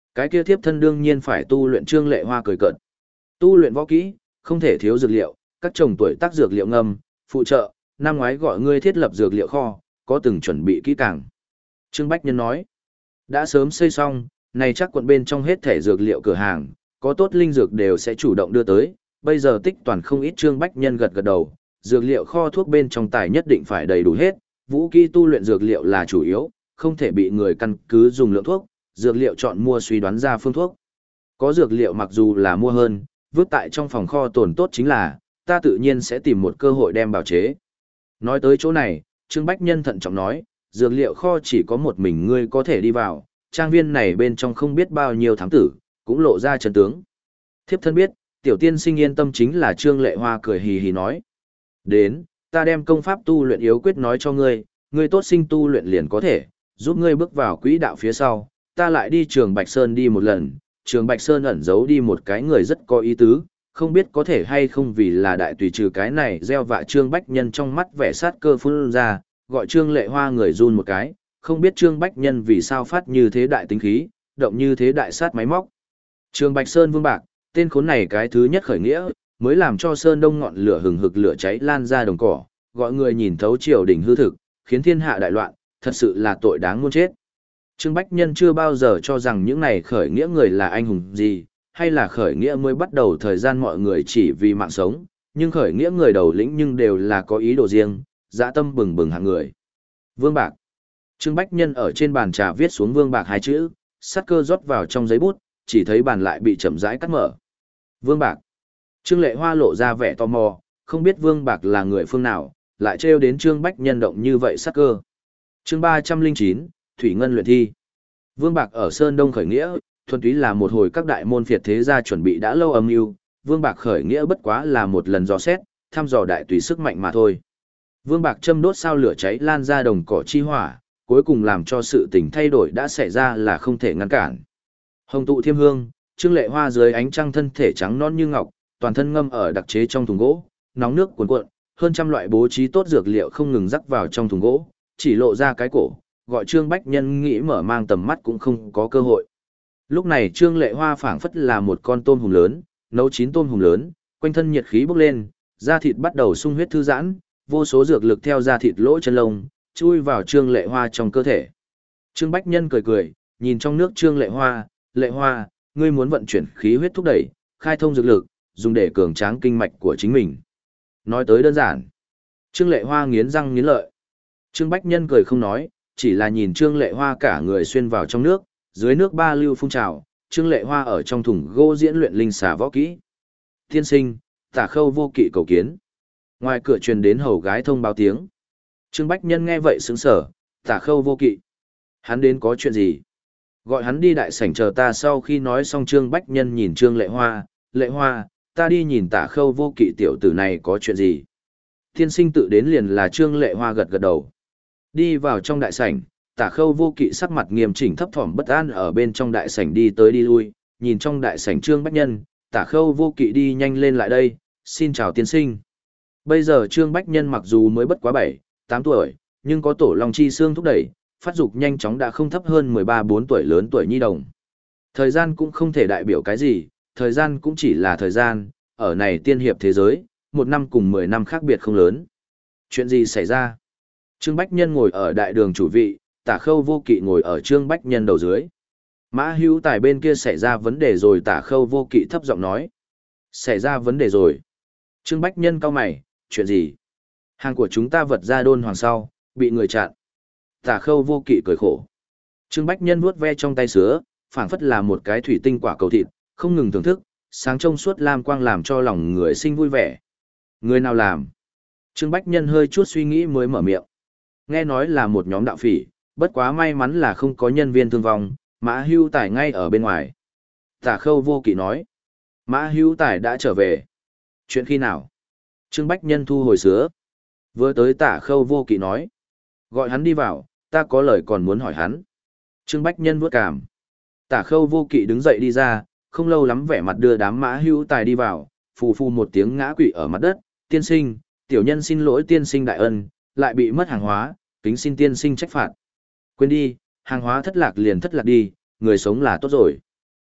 Cái kia thiếp thân đương nhiên phải tu luyện. Trương Lệ Hoa cười cợt. Tu luyện võ kỹ, không thể thiếu dược liệu, các chồng tuổi tác dược liệu ngâm, phụ trợ, năm ngoái gọi ngươi thiết lập dược liệu kho, có từng chuẩn bị kỹ càng. Trương Bách Nhân nói, đã sớm xây xong, này chắc quận bên trong hết thể dược liệu cửa hàng, có tốt linh dược đều sẽ chủ động đưa tới, bây giờ tích toàn không ít. Trương Bách Nhân gật gật đầu, dược liệu kho thuốc bên trong tài nhất định phải đầy đủ hết, vũ kỹ tu luyện dược liệu là chủ yếu, không thể bị người căn cứ dùng lượng thuốc, dược liệu chọn mua suy đoán ra phương thuốc. Có dược liệu mặc dù là mua hơn, vứt tại trong phòng kho tồn tốt chính là, ta tự nhiên sẽ tìm một cơ hội đem bào chế. Nói tới chỗ này, Trương Bách Nhân thận trọng nói, dược liệu kho chỉ có một mình ngươi có thể đi vào, trang viên này bên trong không biết bao nhiêu thám tử, cũng lộ ra chân tướng. Thiếp thân biết, tiểu tiên sinh yên tâm. Chính là Trương Lệ Hoa cười hì hì nói. Đến, ta đem công pháp tu luyện yếu quyết nói cho ngươi, ngươi tốt sinh tu luyện liền có thể, giúp ngươi bước vào quỹ đạo phía sau, ta lại đi Trường Bạch Sơn đi một lần. Trường Bạch Sơn ẩn giấu đi một cái người rất có ý tứ, không biết có thể hay không vì là đại tùy trừ cái này gieo vạ. Trương Bách Nhân trong mắt vẻ sát cơ phun ra, gọi Trương Lệ Hoa người run một cái, không biết Trương Bách Nhân vì sao phát như thế đại tính khí, động như thế đại sát máy móc. Trường Bạch Sơn Vương Bạc, tên khốn này cái thứ nhất khởi nghĩa, mới làm cho Sơn Đông ngọn lửa hừng hực lửa cháy lan ra đồng cỏ, gọi người nhìn thấu triều đình hư thực, khiến thiên hạ đại loạn, thật sự là tội đáng muôn chết. Trương Bách Nhân chưa bao giờ cho rằng những này khởi nghĩa người là anh hùng gì, hay là khởi nghĩa mới bắt đầu thời gian mọi người chỉ vì mạng sống, nhưng khởi nghĩa người đầu lĩnh nhưng đều là có ý đồ riêng, dã tâm bừng bừng hạng người. Vương Bạc. Trương Bách Nhân ở trên bàn trà viết xuống Vương Bạc hai chữ, sát cơ rót vào trong giấy bút, chỉ thấy bàn lại bị chậm rãi cắt mở. Vương Bạc. Trương Lệ Hoa lộ ra vẻ tò mò, không biết Vương Bạc là người phương nào, lại trêu đến Trương Bách Nhân động như vậy sát cơ. Chương ba trăm linh chín, Thủy Ngân luyện thi. Vương Bạc ở Sơn Đông khởi nghĩa, thuần túy là một hồi các đại môn phiệt thế gia chuẩn bị đã lâu âm mưu. Vương Bạc khởi nghĩa bất quá là một lần dò xét, thăm dò đại tùy sức mạnh mà thôi. Vương Bạc châm đốt sao lửa cháy lan ra đồng cỏ chi hỏa, cuối cùng làm cho sự tình thay đổi đã xảy ra là không thể ngăn cản. Hồng tụ thiêm hương, Trương Lệ Hoa dưới ánh trăng thân thể trắng non như ngọc, toàn thân ngâm ở đặc chế trong thùng gỗ, nóng nước cuồn cuộn, hơn trăm loại bố trí tốt dược liệu không ngừng rắc vào trong thùng gỗ, chỉ lộ ra cái cổ, gọi Trương Bách Nhân nghĩ mở mang tầm mắt cũng không có cơ hội. Lúc này Trương Lệ Hoa phảng phất là một con tôm hùm lớn, nấu chín tôm hùm lớn, quanh thân nhiệt khí bốc lên, da thịt bắt đầu sung huyết thư giãn, vô số dược lực theo da thịt lỗ chân lông, chui vào Trương Lệ Hoa trong cơ thể. Trương Bách Nhân cười cười, nhìn trong nước Trương Lệ Hoa, Lệ Hoa, ngươi muốn vận chuyển khí huyết thúc đẩy, khai thông dược lực, dùng để cường tráng kinh mạch của chính mình. Nói tới đơn giản. Trương Lệ Hoa nghiến răng nghiến lợi. Trương Bách Nhân cười không nói, chỉ là nhìn Trương Lệ Hoa cả người xuyên vào trong nước, dưới nước ba lưu phun trào, Trương Lệ Hoa ở trong thùng gỗ diễn luyện linh xà võ kỹ. Tiên sinh, Tả Khâu vô kỵ cầu kiến. Ngoài cửa truyền đến hầu gái thông báo tiếng. Trương Bách Nhân nghe vậy sững sờ, Tả Khâu vô kỵ. Hắn đến có chuyện gì? Gọi hắn đi đại sảnh chờ ta. Sau khi nói xong Trương Bách Nhân nhìn Trương Lệ Hoa, Lệ Hoa, ta đi nhìn Tả Khâu vô kỵ tiểu tử này có chuyện gì? Tiên sinh tự đến liền là Trương Lệ Hoa gật gật đầu. Đi vào trong đại sảnh, Tả Khâu vô kỵ sắc mặt nghiêm chỉnh thấp thỏm bất an ở bên trong đại sảnh đi tới đi lui, nhìn trong đại sảnh Trương Bách Nhân, Tả Khâu vô kỵ đi nhanh lên lại đây, xin chào tiên sinh. Bây giờ Trương Bách Nhân mặc dù mới bất quá bảy, tám tuổi, nhưng có tổ long chi xương thúc đẩy, phát dục nhanh chóng đã không thấp hơn mười ba bốn tuổi lớn tuổi nhi đồng. Thời gian cũng không thể đại biểu cái gì, thời gian cũng chỉ là thời gian, ở này tiên hiệp thế giới, một năm cùng mười năm khác biệt không lớn. Chuyện gì xảy ra? Trương Bách Nhân ngồi ở đại đường chủ vị, Tả Khâu vô kỵ ngồi ở Trương Bách Nhân đầu dưới. Mã Hữu Tài bên kia xảy ra vấn đề rồi. Tả Khâu vô kỵ thấp giọng nói. Xảy ra vấn đề rồi. Trương Bách Nhân cau mày, chuyện gì? Hàng của chúng ta vật ra đôn hoàng sau, bị người chặn. Tả Khâu vô kỵ cười khổ. Trương Bách Nhân vuốt ve trong tay sứa, phảng phất là một cái thủy tinh quả cầu thịt, không ngừng thưởng thức, sáng trong suốt lam quang làm cho lòng người sinh vui vẻ. Người nào làm? Trương Bách Nhân hơi chút suy nghĩ mới mở miệng. Nghe nói là một nhóm đạo phỉ, bất quá may mắn là không có nhân viên thương vong, Mã Hữu Tài ngay ở bên ngoài. Tả Khâu vô kỵ nói. Mã Hữu Tài đã trở về. Chuyện khi nào? Trương Bách Nhân thu hồi sứa. Vừa tới Tả Khâu vô kỵ nói. Gọi hắn đi vào, ta có lời còn muốn hỏi hắn. Trương Bách Nhân vuốt cảm. Tả Khâu vô kỵ đứng dậy đi ra, không lâu lắm vẻ mặt đưa đám Mã Hữu Tài đi vào, phù phù một tiếng ngã quỵ ở mặt đất. Tiên sinh, tiểu nhân xin lỗi tiên sinh đại ân, lại bị mất hàng hóa, kính xin tiên sinh trách phạt. Quên đi, hàng hóa thất lạc liền thất lạc đi, người sống là tốt rồi.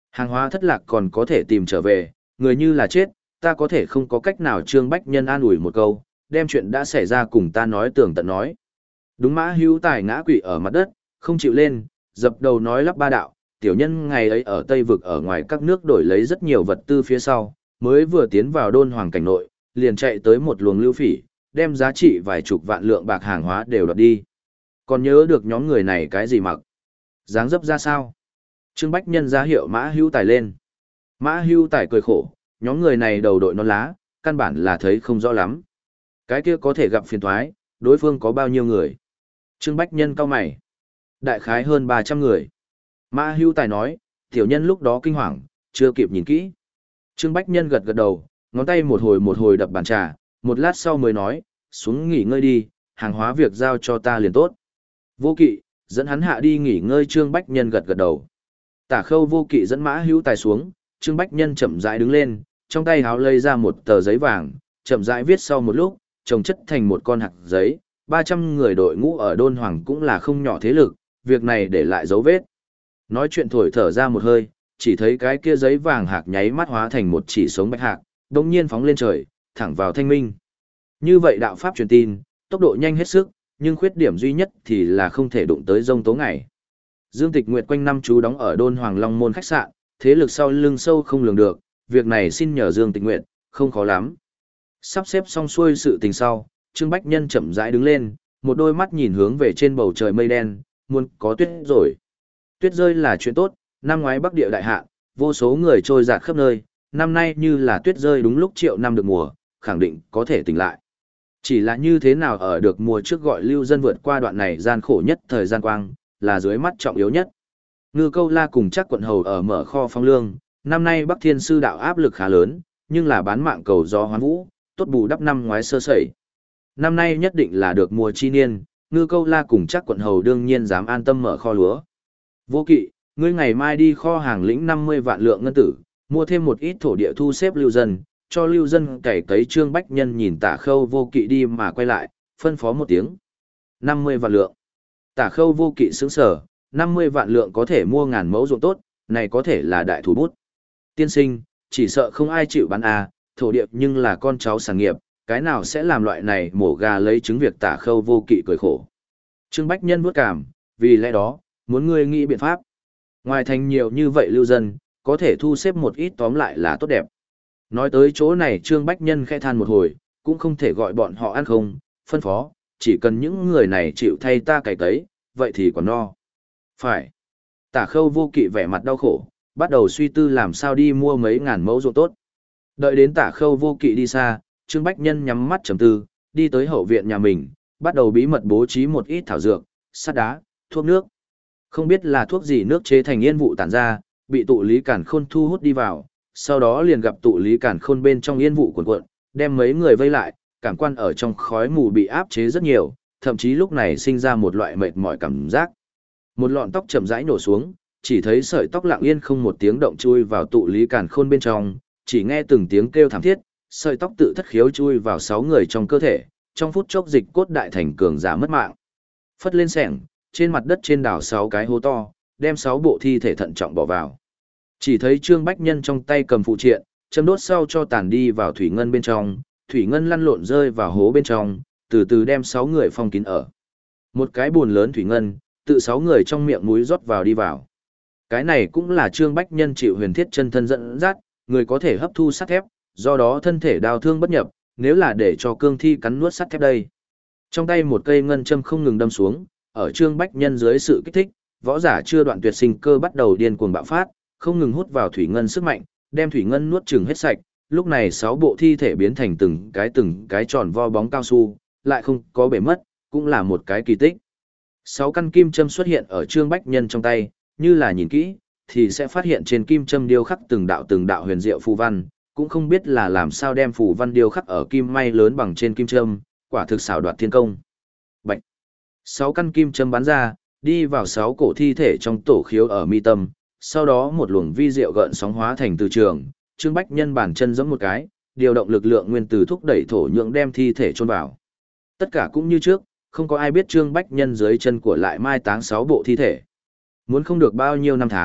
Hàng hóa thất lạc còn có thể tìm trở về, người như là chết, ta có thể không có cách nào. Trương Bách Nhân an ủi một câu, đem chuyện đã xảy ra cùng ta nói tường tận nói. Đúng. Mã Hữu Tài ngã quỵ ở mặt đất, không chịu lên, dập đầu nói lắp ba đạo, tiểu nhân ngày ấy ở Tây Vực ở ngoài các nước đổi lấy rất nhiều vật tư phía sau, mới vừa tiến vào Đôn Hoàng cảnh nội, liền chạy tới một luồng lưu phỉ, đem giá trị vài chục vạn lượng bạc hàng hóa đều đoạt đi. Còn nhớ được nhóm người này cái gì mặc? Dáng dấp ra sao? Trương Bách Nhân ra hiệu Mã Hữu Tài lên. Mã Hữu Tài cười khổ, nhóm người này đầu đội nón lá, căn bản là thấy không rõ lắm. Cái kia có thể gặp phiền toái, đối phương có bao nhiêu người? Trương Bách Nhân cau mày. Đại khái hơn ba trăm người. Mã Hữu Tài nói, tiểu nhân lúc đó kinh hoàng, chưa kịp nhìn kỹ. Trương Bách Nhân gật gật đầu, ngón tay một hồi một hồi đập bàn trà, một lát sau mới nói, xuống nghỉ ngơi đi, hàng hóa việc giao cho ta liền tốt. Vô Kỵ, dẫn hắn hạ đi nghỉ ngơi. Trương Bách Nhân gật gật đầu. Tả Khâu Vô Kỵ dẫn Mã Hữu Tài xuống, Trương Bách Nhân chậm rãi đứng lên, trong tay háo lấy ra một tờ giấy vàng, chậm rãi viết sau một lúc, chồng chất thành một con hạt giấy. ba trăm người đội ngũ ở Đôn Hoàng cũng là không nhỏ thế lực, việc này để lại dấu vết. Nói chuyện thổi thở ra một hơi, chỉ thấy cái kia giấy vàng hạc nháy mắt hóa thành một chỉ sống bạch hạc, đồng nhiên phóng lên trời, thẳng vào thanh minh. Như vậy đạo pháp truyền tin, tốc độ nhanh hết sức, nhưng khuyết điểm duy nhất thì là không thể đụng tới rông tố ngày. Dương Tịch Nguyệt quanh năm chú đóng ở Đôn Hoàng Long Môn khách sạn, thế lực sau lưng sâu không lường được, việc này xin nhờ Dương Tịch Nguyệt, không khó lắm. Sắp xếp xong xuôi sự tình sau, Trương Bách Nhân chậm rãi đứng lên, một đôi mắt nhìn hướng về trên bầu trời mây đen, muốn có tuyết rồi. Tuyết rơi là chuyện tốt, năm ngoái Bắc Địa đại hạn, vô số người trôi dạt khắp nơi, năm nay như là tuyết rơi đúng lúc triệu năm được mùa, khẳng định có thể tỉnh lại. Chỉ là như thế nào ở được mùa trước gọi lưu dân vượt qua đoạn này gian khổ nhất thời gian quang, là dưới mắt trọng yếu nhất. Ngư Câu La cùng chắc quận hầu ở mở kho phong lương, năm nay Bắc Thiên Sư đạo áp lực khá lớn, nhưng là bán mạng cầu do hoán vũ, tốt bù đắp năm ngoái sơ sẩy. Năm nay nhất định là được mùa chi niên, Ngư Câu La cùng chắc quận hầu đương nhiên dám an tâm mở kho lúa. Vô Kỵ, ngươi ngày mai đi kho hàng lĩnh năm mươi vạn lượng ngân tử, mua thêm một ít thổ địa thu xếp lưu dân, cho lưu dân cày cấy. Trương Bách Nhân nhìn Tả Khâu Vô Kỵ đi mà quay lại, phân phó một tiếng. năm mươi vạn lượng. Tả Khâu Vô Kỵ sững sờ, năm mươi vạn lượng có thể mua ngàn mẫu ruộng tốt, này có thể là đại thủ bút. Tiên sinh, chỉ sợ không ai chịu bán à, thổ địa nhưng là con cháu sản nghiệp, cái nào sẽ làm loại này mổ gà lấy trứng. Việc Tả Khâu Vô Kỵ cười khổ. Trương Bách Nhân vuốt cảm, vì lẽ đó, muốn ngươi nghĩ biện pháp. Ngoài thành nhiều như vậy lưu dân, có thể thu xếp một ít tóm lại là tốt đẹp. Nói tới chỗ này Trương Bách Nhân khẽ than một hồi, cũng không thể gọi bọn họ ăn không, phân phó, chỉ cần những người này chịu thay ta cày cấy, vậy thì còn no. Phải. Tả Khâu Vô Kỵ vẻ mặt đau khổ, bắt đầu suy tư làm sao đi mua mấy ngàn mẫu ruộng tốt. Đợi đến Tả Khâu Vô Kỵ đi xa, Trương Bách Nhân nhắm mắt trầm tư, đi tới hậu viện nhà mình, bắt đầu bí mật bố trí một ít thảo dược, sắt đá, thuốc nước. Không biết là thuốc gì nước chế thành yên vụ tản ra, bị tụ lý cản khôn thu hút đi vào, sau đó liền gặp tụ lý cản khôn bên trong yên vụ cuộn cuộn, đem mấy người vây lại, cảm quan ở trong khói mù bị áp chế rất nhiều, thậm chí lúc này sinh ra một loại mệt mỏi cảm giác. Một lọn tóc chậm rãi nổ xuống, chỉ thấy sợi tóc lặng yên không một tiếng động chui vào tụ lý cản khôn bên trong, chỉ nghe từng tiếng kêu thảm thiết, sợi tóc tự thất khiếu chui vào sáu người trong cơ thể, trong phút chốc dịch cốt đại thành cường giả mất mạng. Phất lên xẻng, trên mặt đất trên đảo sáu cái hố to, đem sáu bộ thi thể thận trọng bỏ vào. Chỉ thấy Trương Bách Nhân trong tay cầm phụ triện, châm đốt sau cho tàn đi vào thủy ngân bên trong, thủy ngân lăn lộn rơi vào hố bên trong, từ từ đem sáu người phong kín ở. Một cái buồn lớn thủy ngân, tự sáu người trong miệng mũi rót vào đi vào. Cái này cũng là Trương Bách Nhân chịu huyền thiết chân thân dẫn dắt, người có thể hấp thu sắt thép, do đó thân thể đào thương bất nhập, nếu là để cho cương thi cắn nuốt sắt thép đây. Trong tay một cây ngân châm không ngừng đâm xuống, ở Trương Bách Nhân dưới sự kích thích, võ giả chưa đoạn tuyệt sinh cơ bắt đầu điên cuồng bạo phát, không ngừng hút vào thủy ngân sức mạnh, đem thủy ngân nuốt chửng hết sạch. Lúc này sáu bộ thi thể biến thành từng cái từng cái tròn vo bóng cao su, lại không có bể mất, cũng là một cái kỳ tích. Sáu căn kim châm xuất hiện ở Trương Bách Nhân trong tay, như là nhìn kỹ, thì sẽ phát hiện trên kim châm điêu khắc từng đạo từng đạo huyền diệu phù văn, cũng không biết là làm sao đem phù văn điêu khắc ở kim may lớn bằng trên kim châm, quả thực xảo đoạt thiên công. Bạch. Sáu căn kim châm bắn ra, đi vào sáu cổ thi thể trong tổ khiếu ở mi tâm, sau đó một luồng vi diệu gợn sóng hóa thành từ trường, Trương Bách Nhân bàn chân giẫm một cái, điều động lực lượng nguyên tử thúc đẩy thổ nhượng đem thi thể chôn vào. Tất cả cũng như trước, không có ai biết Trương Bách Nhân dưới chân của lại mai táng sáu bộ thi thể. Muốn không được bao nhiêu năm tháng,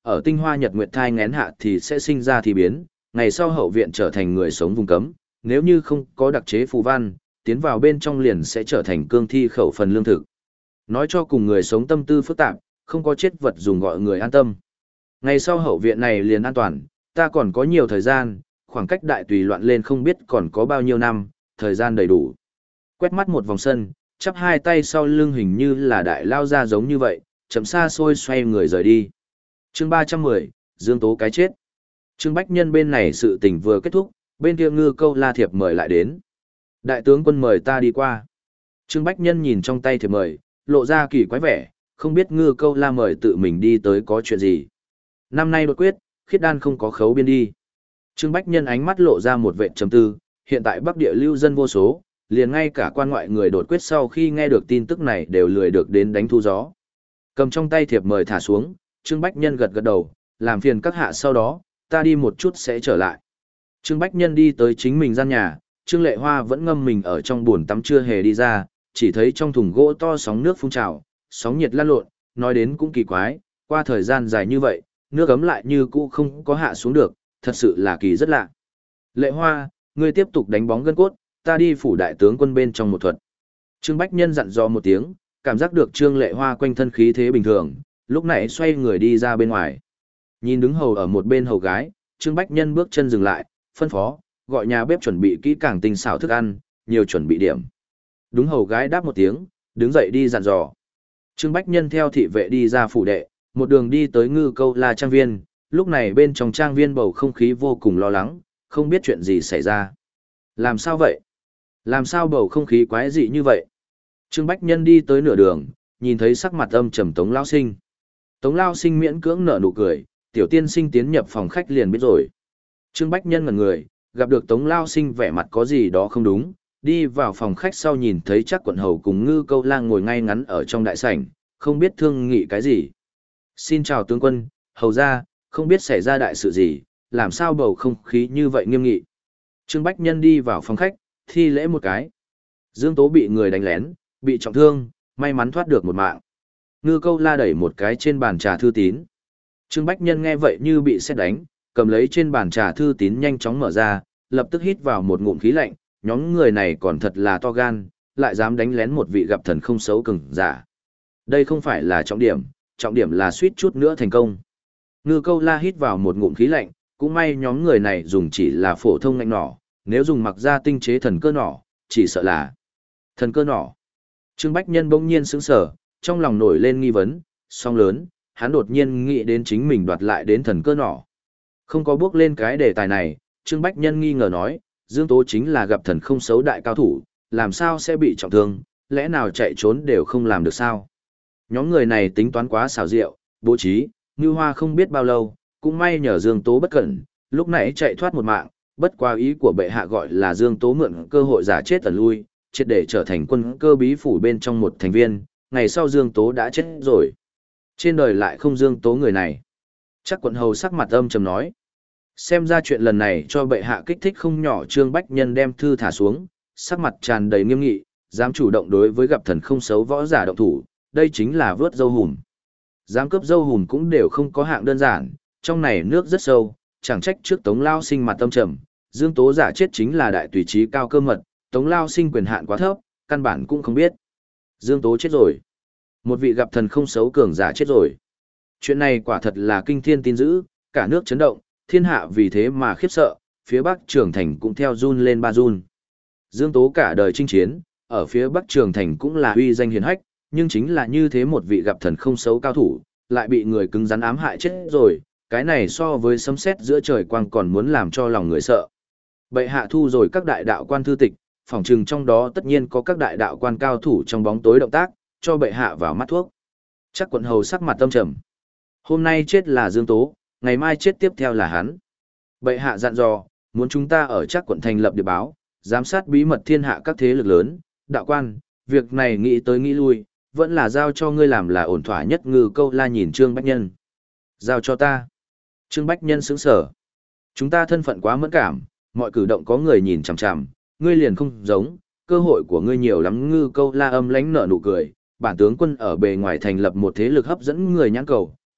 ở tinh hoa nhật nguyệt thai ngén hạ thì sẽ sinh ra thì biến, ngày sau hậu viện trở thành người sống vùng cấm, nếu như không có đặc chế phù văn, tiến vào bên trong liền sẽ trở thành cương thi khẩu phần lương thực. Nói cho cùng người sống tâm tư phức tạp, không có chết vật dùng gọi người an tâm. Ngày sau hậu viện này liền an toàn, ta còn có nhiều thời gian, khoảng cách đại tùy loạn lên không biết còn có bao nhiêu năm, thời gian đầy đủ. Quét mắt một vòng sân, chắp hai tay sau lưng hình như là đại lao ra giống như vậy, chậm xa xôi xoay người rời đi. Chương ba trăm mười, Dương Tố cái chết. Trương Bách Nhân bên này sự tình vừa kết thúc, bên kia Ngư Câu La thiệp mời lại đến. Đại tướng quân mời ta đi qua. Trương Bách Nhân nhìn trong tay thiệp mời, lộ ra kỳ quái vẻ, không biết Ngư Câu La mời tự mình đi tới có chuyện gì. Năm nay đột quyết, khiết đan không có khấu biên đi. Trương Bách Nhân ánh mắt lộ ra một vệ trầm tư, hiện tại Bắc Địa lưu dân vô số, liền ngay cả quan ngoại người đột quyết sau khi nghe được tin tức này đều lười được đến đánh thu gió. Cầm trong tay thiệp mời thả xuống, Trương Bách Nhân gật gật đầu, làm phiền các hạ sau đó, ta đi một chút sẽ trở lại. Trương Bách Nhân đi tới chính mình gian nhà, Trương Lệ Hoa vẫn ngâm mình ở trong bồn tắm chưa hề đi ra, chỉ thấy trong thùng gỗ to sóng nước phun trào, sóng nhiệt lan lộn, nói đến cũng kỳ quái, qua thời gian dài như vậy, nước ấm lại như cũ không có hạ xuống được, thật sự là kỳ rất lạ. Lệ Hoa, ngươi tiếp tục đánh bóng gân cốt, ta đi phủ đại tướng quân bên trong một thuật. Trương Bách Nhân dặn dò một tiếng, cảm giác được Trương Lệ Hoa quanh thân khí thế bình thường, lúc này xoay người đi ra bên ngoài. Nhìn đứng hầu ở một bên hầu gái, Trương Bách Nhân bước chân dừng lại, phân phó, gọi nhà bếp chuẩn bị kỹ càng tinh xảo thức ăn, nhiều chuẩn bị điểm. Đúng hầu gái đáp một tiếng, đứng dậy đi dặn dò. Trương Bách Nhân theo thị vệ đi ra phủ đệ, một đường đi tới Ngư Câu La trang viên, lúc này bên trong trang viên bầu không khí vô cùng lo lắng, không biết chuyện gì xảy ra. Làm sao vậy? Làm sao bầu không khí quái dị như vậy? Trương Bách Nhân đi tới nửa đường, nhìn thấy sắc mặt âm trầm Tống Lao Sinh. Tống Lao Sinh miễn cưỡng nở nụ cười, tiểu tiên sinh tiến nhập phòng khách liền biết rồi. Trương Bách Nhân ngẩn người, gặp được Tống Lao Sinh vẻ mặt có gì đó không đúng, đi vào phòng khách sau nhìn thấy chắc quận hầu cùng Ngư Câu Lang ngồi ngay ngắn ở trong đại sảnh, không biết thương nghị cái gì. Xin chào tướng quân, hầu ra, không biết xảy ra đại sự gì, làm sao bầu không khí như vậy nghiêm nghị. Trương Bách Nhân đi vào phòng khách, thi lễ một cái. Dương Tố bị người đánh lén, bị trọng thương, may mắn thoát được một mạng. Ngư Câu La đẩy một cái trên bàn trà thư tín. Trương Bách Nhân nghe vậy như bị sét đánh, cầm lấy trên bàn trà thư tín nhanh chóng mở ra, lập tức hít vào một ngụm khí lạnh, nhóm người này còn thật là to gan, lại dám đánh lén một vị gặp thần không xấu cường giả. Đây không phải là trọng điểm, trọng điểm là suýt chút nữa thành công. Ngư Câu La hít vào một ngụm khí lạnh, cũng may nhóm người này dùng chỉ là phổ thông ngạnh nỏ, nếu dùng mặc ra tinh chế thần cơ nỏ, chỉ sợ là thần cơ nỏ. Trương Bách Nhân bỗng nhiên sững sờ, trong lòng nổi lên nghi vấn, song lớn, hắn đột nhiên nghĩ đến chính mình đoạt lại đến thần cơ nỏ. Không có bước lên cái đề tài này, Trương Bách Nhân nghi ngờ nói, Dương Tố chính là gặp thần không xấu đại cao thủ, làm sao sẽ bị trọng thương, lẽ nào chạy trốn đều không làm được sao? Nhóm người này tính toán quá xảo diệu, bố trí, Như Hoa không biết bao lâu, cũng may nhờ Dương Tố bất cẩn, lúc nãy chạy thoát một mạng, bất qua ý của bệ hạ gọi là Dương Tố mượn cơ hội giả chết tần lui, triệt để trở thành quân cơ bí phủ bên trong một thành viên, ngày sau Dương Tố đã chết rồi. Trên đời lại không Dương Tố người này. Chắc quận hầu sắc mặt âm trầm nói. Xem ra chuyện lần này cho bệ hạ kích thích không nhỏ. Trương Bách Nhân đem thư thả xuống, sắc mặt tràn đầy nghiêm nghị, dám chủ động đối với gặp thần không xấu võ giả động thủ, đây chính là vớt dâu hùm. Dám cướp dâu hùm cũng đều không có hạng đơn giản, trong này nước rất sâu, chẳng trách trước Tống Lao Sinh mặt tâm trầm, Dương Tố giả chết chính là đại tùy trí cao cơ mật, Tống Lao Sinh quyền hạn quá thấp, căn bản cũng không biết. Dương Tố chết rồi. Một vị gặp thần không xấu cường giả chết rồi. Chuyện này quả thật là kinh thiên tin dữ, cả nước chấn động, thiên hạ vì thế mà khiếp sợ, phía Bắc Trường Thành cũng theo run lên ba run. Dương Tố cả đời chinh chiến, ở phía Bắc Trường Thành cũng là uy danh hiển hách, nhưng chính là như thế một vị gặp thần không xấu cao thủ, lại bị người cứng rắn ám hại chết rồi, cái này so với sấm sét giữa trời quang còn muốn làm cho lòng người sợ. Bệ hạ thu rồi các đại đạo quan thư tịch, phỏng chừng trong đó tất nhiên có các đại đạo quan cao thủ trong bóng tối động tác, cho bệ hạ vào mắt thuốc. Chắc quận hầu sắc mặt tâm trầm. Hôm nay chết là Dương Tố, ngày mai chết tiếp theo là hắn. Bệ hạ dặn dò, muốn chúng ta ở chắc quận thành lập địa báo, giám sát bí mật thiên hạ các thế lực lớn, đạo quan, việc này nghĩ tới nghĩ lui, vẫn là giao cho ngươi làm là ổn thỏa nhất. Ngư Câu La nhìn Trương Bách Nhân. Giao cho ta. Trương Bách Nhân sững sờ. Chúng ta thân phận quá mẫn cảm, mọi cử động có người nhìn chằm chằm, ngươi liền không giống, cơ hội của ngươi nhiều lắm. Ngư Câu La âm lãnh nở nụ cười, bản tướng quân ở bề ngoài thành lập một thế lực hấp dẫn người nhãn cầu,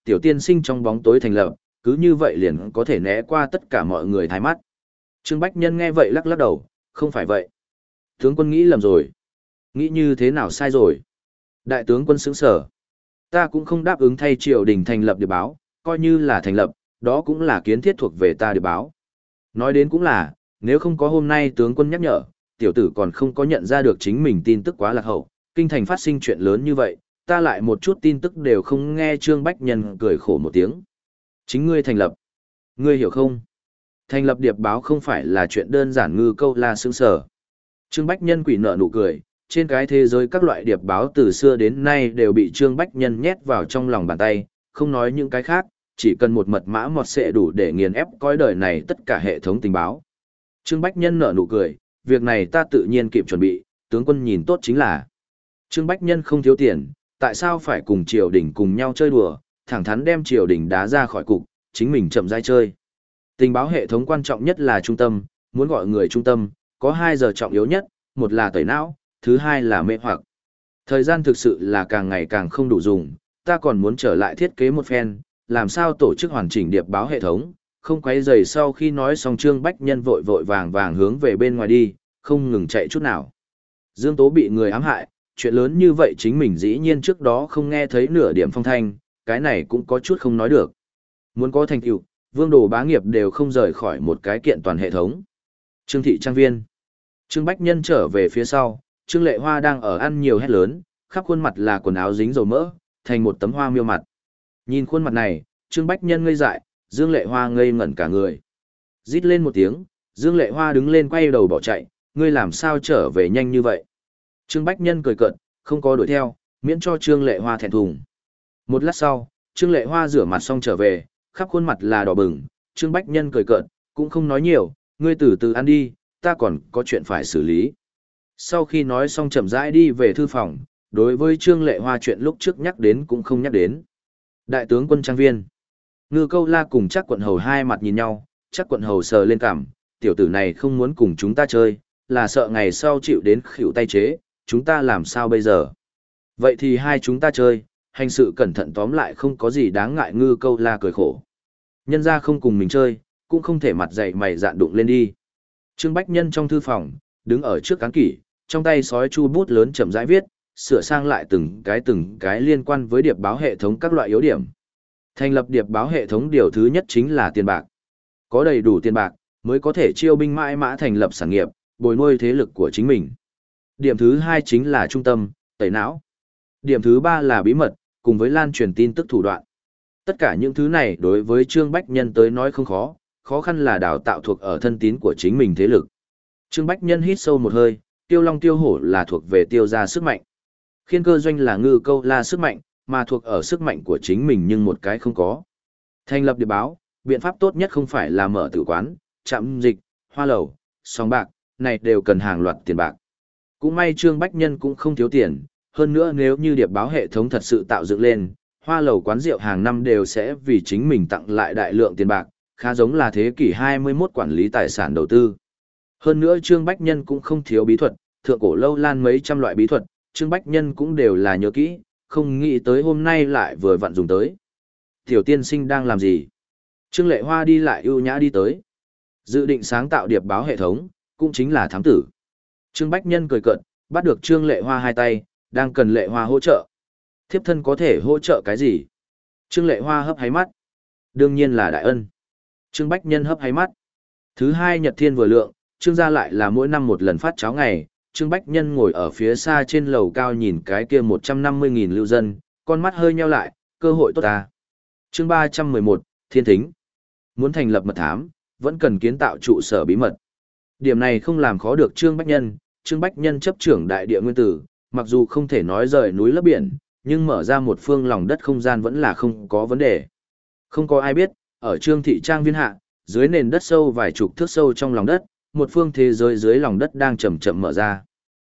tiểu tiên sinh trong bóng tối thành lập, cứ như vậy liền có thể né qua tất cả mọi người thái mắt. Trương Bách Nhân nghe vậy lắc lắc đầu, không phải vậy. Tướng quân nghĩ lầm rồi. Nghĩ như thế nào sai rồi? Đại tướng quân sững sở. Ta cũng không đáp ứng thay triều đình thành lập điệp báo, coi như là thành lập, đó cũng là kiến thiết thuộc về ta điệp báo. Nói đến cũng là, nếu không có hôm nay tướng quân nhắc nhở, tiểu tử còn không có nhận ra được chính mình tin tức quá lạc hậu, kinh thành phát sinh chuyện lớn như vậy, ta lại một chút tin tức đều không nghe. Trương Bách Nhân cười khổ một tiếng. Chính ngươi thành lập. Ngươi hiểu không? Thành lập điệp báo không phải là chuyện đơn giản. Ngư Câu La sững sờ. Trương Bách Nhân quỷ nợ nụ cười, trên cái thế giới các loại điệp báo từ xưa đến nay đều bị Trương Bách Nhân nhét vào trong lòng bàn tay, không nói những cái khác, chỉ cần một mật mã mọt sẽ đủ để nghiền ép cõi đời này tất cả hệ thống tình báo. Trương Bách Nhân nở nụ cười, việc này ta tự nhiên kịp chuẩn bị, tướng quân nhìn tốt chính là. Trương Bách Nhân không thiếu tiền, tại sao phải cùng triều đình cùng nhau chơi đùa, thẳng thắn đem triều đình đá ra khỏi cục, chính mình chậm rãi chơi. Tình báo hệ thống quan trọng nhất là trung tâm, muốn gọi người trung tâm, có hai giờ trọng yếu nhất, một là tẩy não, thứ hai là mê hoặc. Thời gian thực sự là càng ngày càng không đủ dùng, ta còn muốn trở lại thiết kế một phen, làm sao tổ chức hoàn chỉnh điệp báo hệ thống, không quấy rầy. Sau khi nói xong Trương Bách Nhân vội vội vàng vàng hướng về bên ngoài đi, không ngừng chạy chút nào. Dương Tố bị người ám hại, chuyện lớn như vậy chính mình dĩ nhiên trước đó không nghe thấy nửa điểm phong thanh, cái này cũng có chút không nói được. Muốn có thành tựu, Vương Đồ bá nghiệp đều không rời khỏi một cái kiện toàn hệ thống. Trương thị trang viên. Trương Bách Nhân trở về phía sau, Trương Lệ Hoa đang ở ăn nhiều hét lớn, khắp khuôn mặt là quần áo dính dầu mỡ, thành một tấm hoa miêu mặt. Nhìn khuôn mặt này, Trương Bách Nhân ngây dại, Dương Lệ Hoa ngây ngẩn cả người. Rít lên một tiếng, Dương Lệ Hoa đứng lên quay đầu bỏ chạy, ngươi làm sao trở về nhanh như vậy? Trương Bách Nhân cười cợt, không có đuổi theo, miễn cho Trương Lệ Hoa thẹn thùng. Một lát sau, Trương Lệ Hoa rửa mặt xong trở về, khắp khuôn mặt là đỏ bừng, Trương Bách Nhân cười cợt, cũng không nói nhiều, ngươi từ từ ăn đi, ta còn có chuyện phải xử lý. Sau khi nói xong chậm rãi đi về thư phòng, đối với Trương Lệ Hoa chuyện lúc trước nhắc đến cũng không nhắc đến. Đại tướng quân trang viên. Ngư Câu La cùng Trác Quận Hầu hai mặt nhìn nhau, Trác Quận Hầu sờ lên cằm, tiểu tử này không muốn cùng chúng ta chơi, là sợ ngày sau chịu đến khỉu tay chế, chúng ta làm sao bây giờ? Vậy thì hai chúng ta chơi, hành sự cẩn thận tóm lại không có gì đáng ngại. Ngư Câu La cười khổ. Nhân ra không cùng mình chơi, cũng không thể mặt dày mày dạn đụng lên đi. Trương Bách Nhân trong thư phòng, đứng ở trước cán kỷ, trong tay sói chu bút lớn chậm rãi viết, sửa sang lại từng cái từng cái liên quan với điệp báo hệ thống các loại yếu điểm. Thành lập điệp báo hệ thống điều thứ nhất chính là tiền bạc. Có đầy đủ tiền bạc, mới có thể chiêu binh mãi mã thành lập sản nghiệp, bồi nuôi thế lực của chính mình. Điểm thứ hai chính là trung tâm, tẩy não. Điểm thứ ba là bí mật, cùng với lan truyền tin tức thủ đoạn. Tất cả những thứ này đối với Trương Bách Nhân tới nói không khó, khó khăn là đào tạo thuộc ở thân tín của chính mình thế lực. Trương Bách Nhân hít sâu một hơi, Tiêu Long Tiêu Hổ là thuộc về Tiêu gia sức mạnh. Khiên Cơ Doanh là Ngư Câu La sức mạnh, mà thuộc ở sức mạnh của chính mình nhưng một cái không có. Thành lập điệp báo, biện pháp tốt nhất không phải là mở tử quán, trạm dịch, hoa lầu, sòng bạc, này đều cần hàng loạt tiền bạc. Cũng may Trương Bách Nhân cũng không thiếu tiền, hơn nữa nếu như điệp báo hệ thống thật sự tạo dựng lên, hoa lầu quán rượu hàng năm đều sẽ vì chính mình tặng lại đại lượng tiền bạc, khá giống là thế kỷ hai mươi mốt quản lý tài sản đầu tư. Hơn nữa Trương Bách Nhân cũng không thiếu bí thuật, thượng cổ lâu lan mấy trăm loại bí thuật, Trương Bách Nhân cũng đều là nhớ kỹ, không nghĩ tới hôm nay lại vừa vặn dùng tới. Tiểu tiên sinh đang làm gì? Trương Lệ Hoa đi lại ưu nhã đi tới. Dự định sáng tạo điệp báo hệ thống, cũng chính là thám tử. Trương Bách Nhân cười cợt, bắt được Trương Lệ Hoa hai tay, đang cần Lệ Hoa hỗ trợ. Thiếp thân có thể hỗ trợ cái gì? Trương Lệ Hoa hấp háy mắt. Đương nhiên là đại ân. Trương Bách Nhân hấp háy mắt. Thứ hai Nhật Thiên vừa lượng, Trương gia lại là mỗi năm một lần phát cháo ngày. Trương Bách Nhân ngồi ở phía xa trên lầu cao nhìn cái kia một trăm năm mươi nghìn lưu dân, con mắt hơi nheo lại, cơ hội tốt ta. Chương ba trăm mười một, Thiên Thính. Muốn thành lập mật thám, vẫn cần kiến tạo trụ sở bí mật. Điểm này không làm khó được Trương Bách Nhân, Trương Bách Nhân chấp trưởng đại địa nguyên tử, mặc dù không thể nói rời núi lấp biển, nhưng mở ra một phương lòng đất không gian vẫn là không có vấn đề. Không có ai biết, ở Trương thị trang viên hạ, dưới nền đất sâu vài chục thước sâu trong lòng đất, một phương thế giới dưới lòng đất đang chậm chậm mở ra.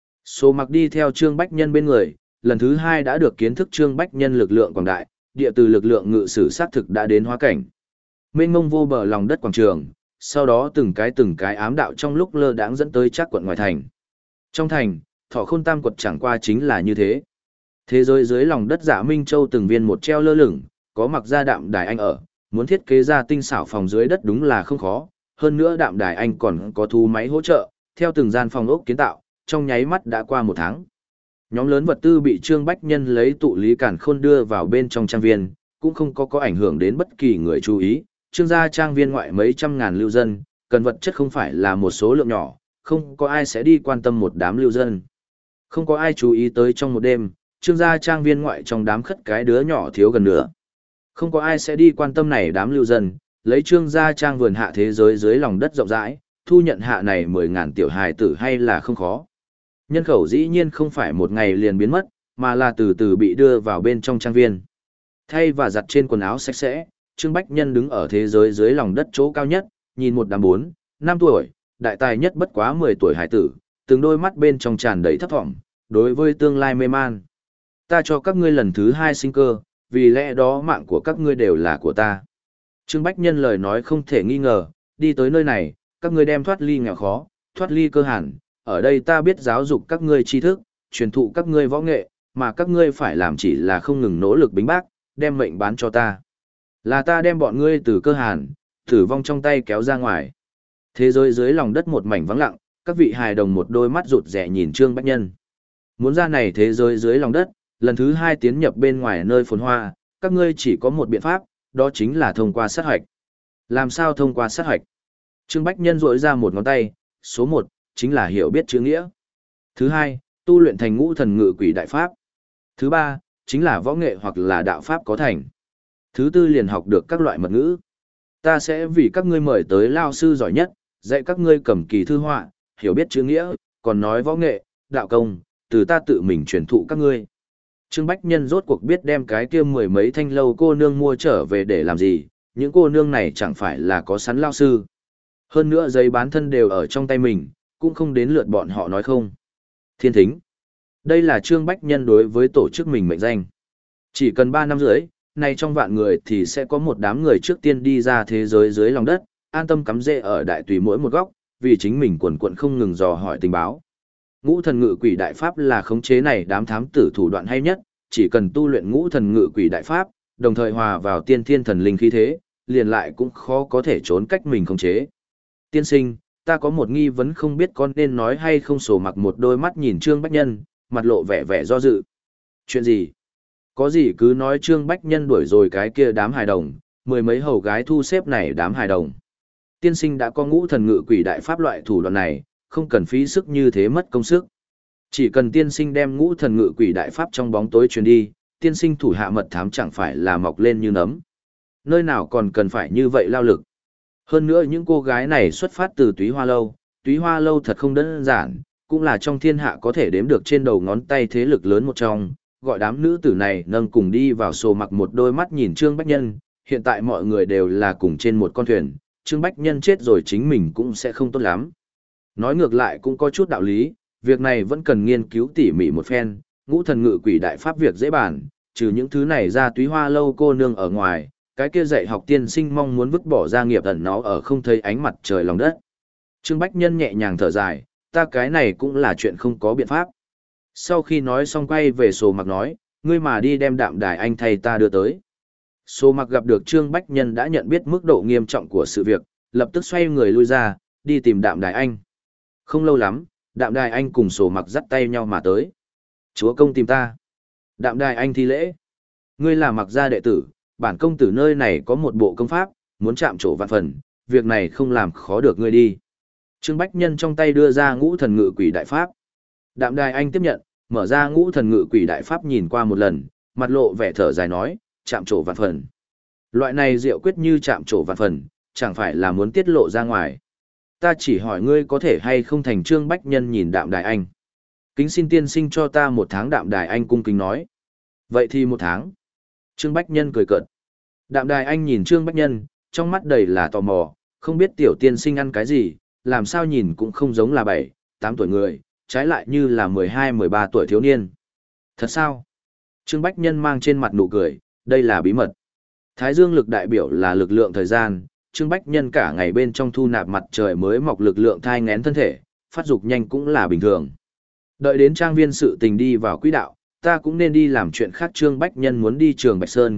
Số Mặc đi theo Trương Bách Nhân bên người, lần thứ hai đã được kiến thức Trương Bách Nhân lực lượng quảng đại, địa từ lực lượng ngự sử sát thực đã đến hóa cảnh. Mênh mông vô bờ lòng đất quảng trường, sau đó từng cái từng cái ám đạo trong lúc lơ đãng dẫn tới Trác quận ngoài thành. Trong thành, Thọ Khôn Tam quật chẳng qua chính là như thế. Thế giới dưới lòng đất Dạ Minh Châu từng viên một treo lơ lửng, có mặc ra Đạm Đài Anh ở, muốn thiết kế ra tinh xảo phòng dưới đất đúng là không khó, hơn nữa Đạm Đài Anh còn có thu máy hỗ trợ, theo từng gian phòng ốc kiến tạo, trong nháy mắt đã qua một tháng. Nhóm lớn vật tư bị Trương Bách Nhân lấy tụ lý cản khôn đưa vào bên trong trang viên, cũng không có có ảnh hưởng đến bất kỳ người chú ý. Trương gia trang viên ngoại mấy trăm ngàn lưu dân, cần vật chất không phải là một số lượng nhỏ, không có ai sẽ đi quan tâm một đám lưu dân. Không có ai chú ý tới trong một đêm, Trương gia trang viên ngoại trong đám khất cái đứa nhỏ thiếu gần nữa. Không có ai sẽ đi quan tâm này đám lưu dân, lấy Trương gia trang vườn hạ thế giới dưới lòng đất rộng rãi, thu nhận hạ này mười ngàn tiểu hài tử hay là không khó. Nhân khẩu dĩ nhiên không phải một ngày liền biến mất, mà là từ từ bị đưa vào bên trong trang viên. Thay và giặt trên quần áo sạch sẽ, Trương Bách Nhân đứng ở thế giới dưới lòng đất chỗ cao nhất, nhìn một đám bốn, năm tuổi, đại tài nhất bất quá mười tuổi hải tử, từng đôi mắt bên trong tràn đầy thấp thỏm, đối với tương lai mê man. Ta cho các ngươi lần thứ hai sinh cơ, vì lẽ đó mạng của các ngươi đều là của ta. Trương Bách Nhân lời nói không thể nghi ngờ, đi tới nơi này, các ngươi đem thoát ly nghèo khó, thoát ly cơ hàn, ở đây ta biết giáo dục các ngươi tri thức, truyền thụ các ngươi võ nghệ, mà các ngươi phải làm chỉ là không ngừng nỗ lực bính bác, đem mệnh bán cho ta. Là ta đem bọn ngươi từ cơ hàn, tử vong trong tay kéo ra ngoài. Thế giới dưới lòng đất một mảnh vắng lặng, các vị hài đồng một đôi mắt rụt rẻ nhìn Trương Bách Nhân. Muốn ra này thế giới dưới lòng đất, lần thứ hai tiến nhập bên ngoài nơi phồn hoa, các ngươi chỉ có một biện pháp, đó chính là thông qua sát hoạch. Làm sao thông qua sát hoạch? Trương Bách Nhân rỗi ra một ngón tay, số một, chính là hiểu biết chữ nghĩa. Thứ hai, tu luyện thành ngũ thần ngự quỷ đại pháp. Thứ ba, chính là võ nghệ hoặc là đạo pháp có thành. Thứ tư liền học được các loại mật ngữ. Ta sẽ vì các ngươi mời tới lao sư giỏi nhất, dạy các ngươi cầm kỳ thư họa, hiểu biết chữ nghĩa, còn nói võ nghệ, đạo công, từ ta tự mình truyền thụ các ngươi. Trương Bách Nhân rốt cuộc biết đem cái kia mười mấy thanh lâu cô nương mua trở về để làm gì, những cô nương này chẳng phải là có sẵn lao sư. Hơn nữa giấy bán thân đều ở trong tay mình, cũng không đến lượt bọn họ nói không. Thiên thính. Đây là Trương Bách Nhân đối với tổ chức mình mệnh danh. Chỉ cần ba năm rưỡi, nay trong vạn người thì sẽ có một đám người trước tiên đi ra thế giới dưới lòng đất, an tâm cắm rễ ở đại tùy mỗi một góc, vì chính mình quần quận không ngừng dò hỏi tình báo. Ngũ thần ngự quỷ đại pháp là khống chế này đám thám tử thủ đoạn hay nhất, chỉ cần tu luyện ngũ thần ngự quỷ đại pháp, đồng thời hòa vào tiên thiên thần linh khí thế, liền lại cũng khó có thể trốn cách mình khống chế. Tiên sinh, ta có một nghi vấn không biết con nên nói hay không. Sổ mặc một đôi mắt nhìn Trương Bách Nhân, mặt lộ vẻ vẻ do dự. Chuyện gì? Có gì cứ nói. Trương Bách Nhân đuổi rồi cái kia đám hài đồng, mười mấy hầu gái thu xếp này đám hài đồng. Tiên sinh đã có ngũ thần ngự quỷ đại pháp loại thủ đoạn này, không cần phí sức như thế mất công sức. Chỉ cần tiên sinh đem ngũ thần ngự quỷ đại pháp trong bóng tối truyền đi, tiên sinh thủ hạ mật thám chẳng phải là mọc lên như nấm. Nơi nào còn cần phải như vậy lao lực. Hơn nữa những cô gái này xuất phát từ Túy Hoa Lâu, Túy Hoa Lâu thật không đơn giản, cũng là trong thiên hạ có thể đếm được trên đầu ngón tay thế lực lớn một trong, gọi đám nữ tử này nâng cùng đi vào. Sổ mặc một đôi mắt nhìn Trương Bách Nhân, hiện tại mọi người đều là cùng trên một con thuyền, Trương Bách Nhân chết rồi chính mình cũng sẽ không tốt lắm. Nói ngược lại cũng có chút đạo lý, việc này vẫn cần nghiên cứu tỉ mỉ một phen, ngũ thần ngự quỷ đại pháp việc dễ bàn, trừ những thứ này ra Túy Hoa Lâu cô nương ở ngoài, cái kia dạy học tiên sinh mong muốn vứt bỏ gia nghiệp ẩn nó ở không thấy ánh mặt trời lòng đất. Trương Bách Nhân nhẹ nhàng thở dài, ta cái này cũng là chuyện không có biện pháp. Sau khi nói xong quay về Sổ mặc nói, ngươi mà đi đem Đạm Đài Anh thầy ta đưa tới. Sổ mặc gặp được Trương Bách Nhân đã nhận biết mức độ nghiêm trọng của sự việc, lập tức xoay người lui ra, đi tìm Đạm Đài Anh. Không lâu lắm, Đạm Đài Anh cùng Sổ mặc dắt tay nhau mà tới. Chúa công tìm ta. Đạm Đài Anh thi lễ. Ngươi là Mặc gia đệ tử, bản công tử nơi này có một bộ công pháp, muốn chạm trổ vạn phần, việc này không làm khó được ngươi đi. Trương Bách Nhân trong tay đưa ra ngũ thần ngự quỷ đại pháp. Đạm Đài Anh tiếp nhận, mở ra ngũ thần ngự quỷ đại pháp nhìn qua một lần, mặt lộ vẻ thở dài nói, chạm trổ vạn phần. Loại này diệu quyết như chạm trổ vạn phần, chẳng phải là muốn tiết lộ ra ngoài. Ta chỉ hỏi ngươi có thể hay không thành. Trương Bách Nhân nhìn Đạm Đài Anh. Kính xin tiên sinh cho ta một tháng. Đạm Đài Anh cung kính nói. Vậy thì một tháng. Trương Bách Nhân cười cợt. Đạm Đài Anh nhìn Trương Bách Nhân, trong mắt đầy là tò mò, không biết tiểu tiên sinh ăn cái gì, làm sao nhìn cũng không giống là bảy, tám tuổi người, trái lại như là mười hai, mười ba tuổi thiếu niên. Thật sao? Trương Bách Nhân mang trên mặt nụ cười, đây là bí mật. Thái dương lực đại biểu là lực lượng thời gian, Trương Bách Nhân cả ngày bên trong thu nạp mặt trời mới mọc lực lượng thai nghén thân thể, phát dục nhanh cũng là bình thường. Đợi đến trang viên sự tình đi vào quỹ đạo, ta cũng nên đi làm chuyện khác. Trương Bách Nhân muốn đi Trường Bạch Sơn,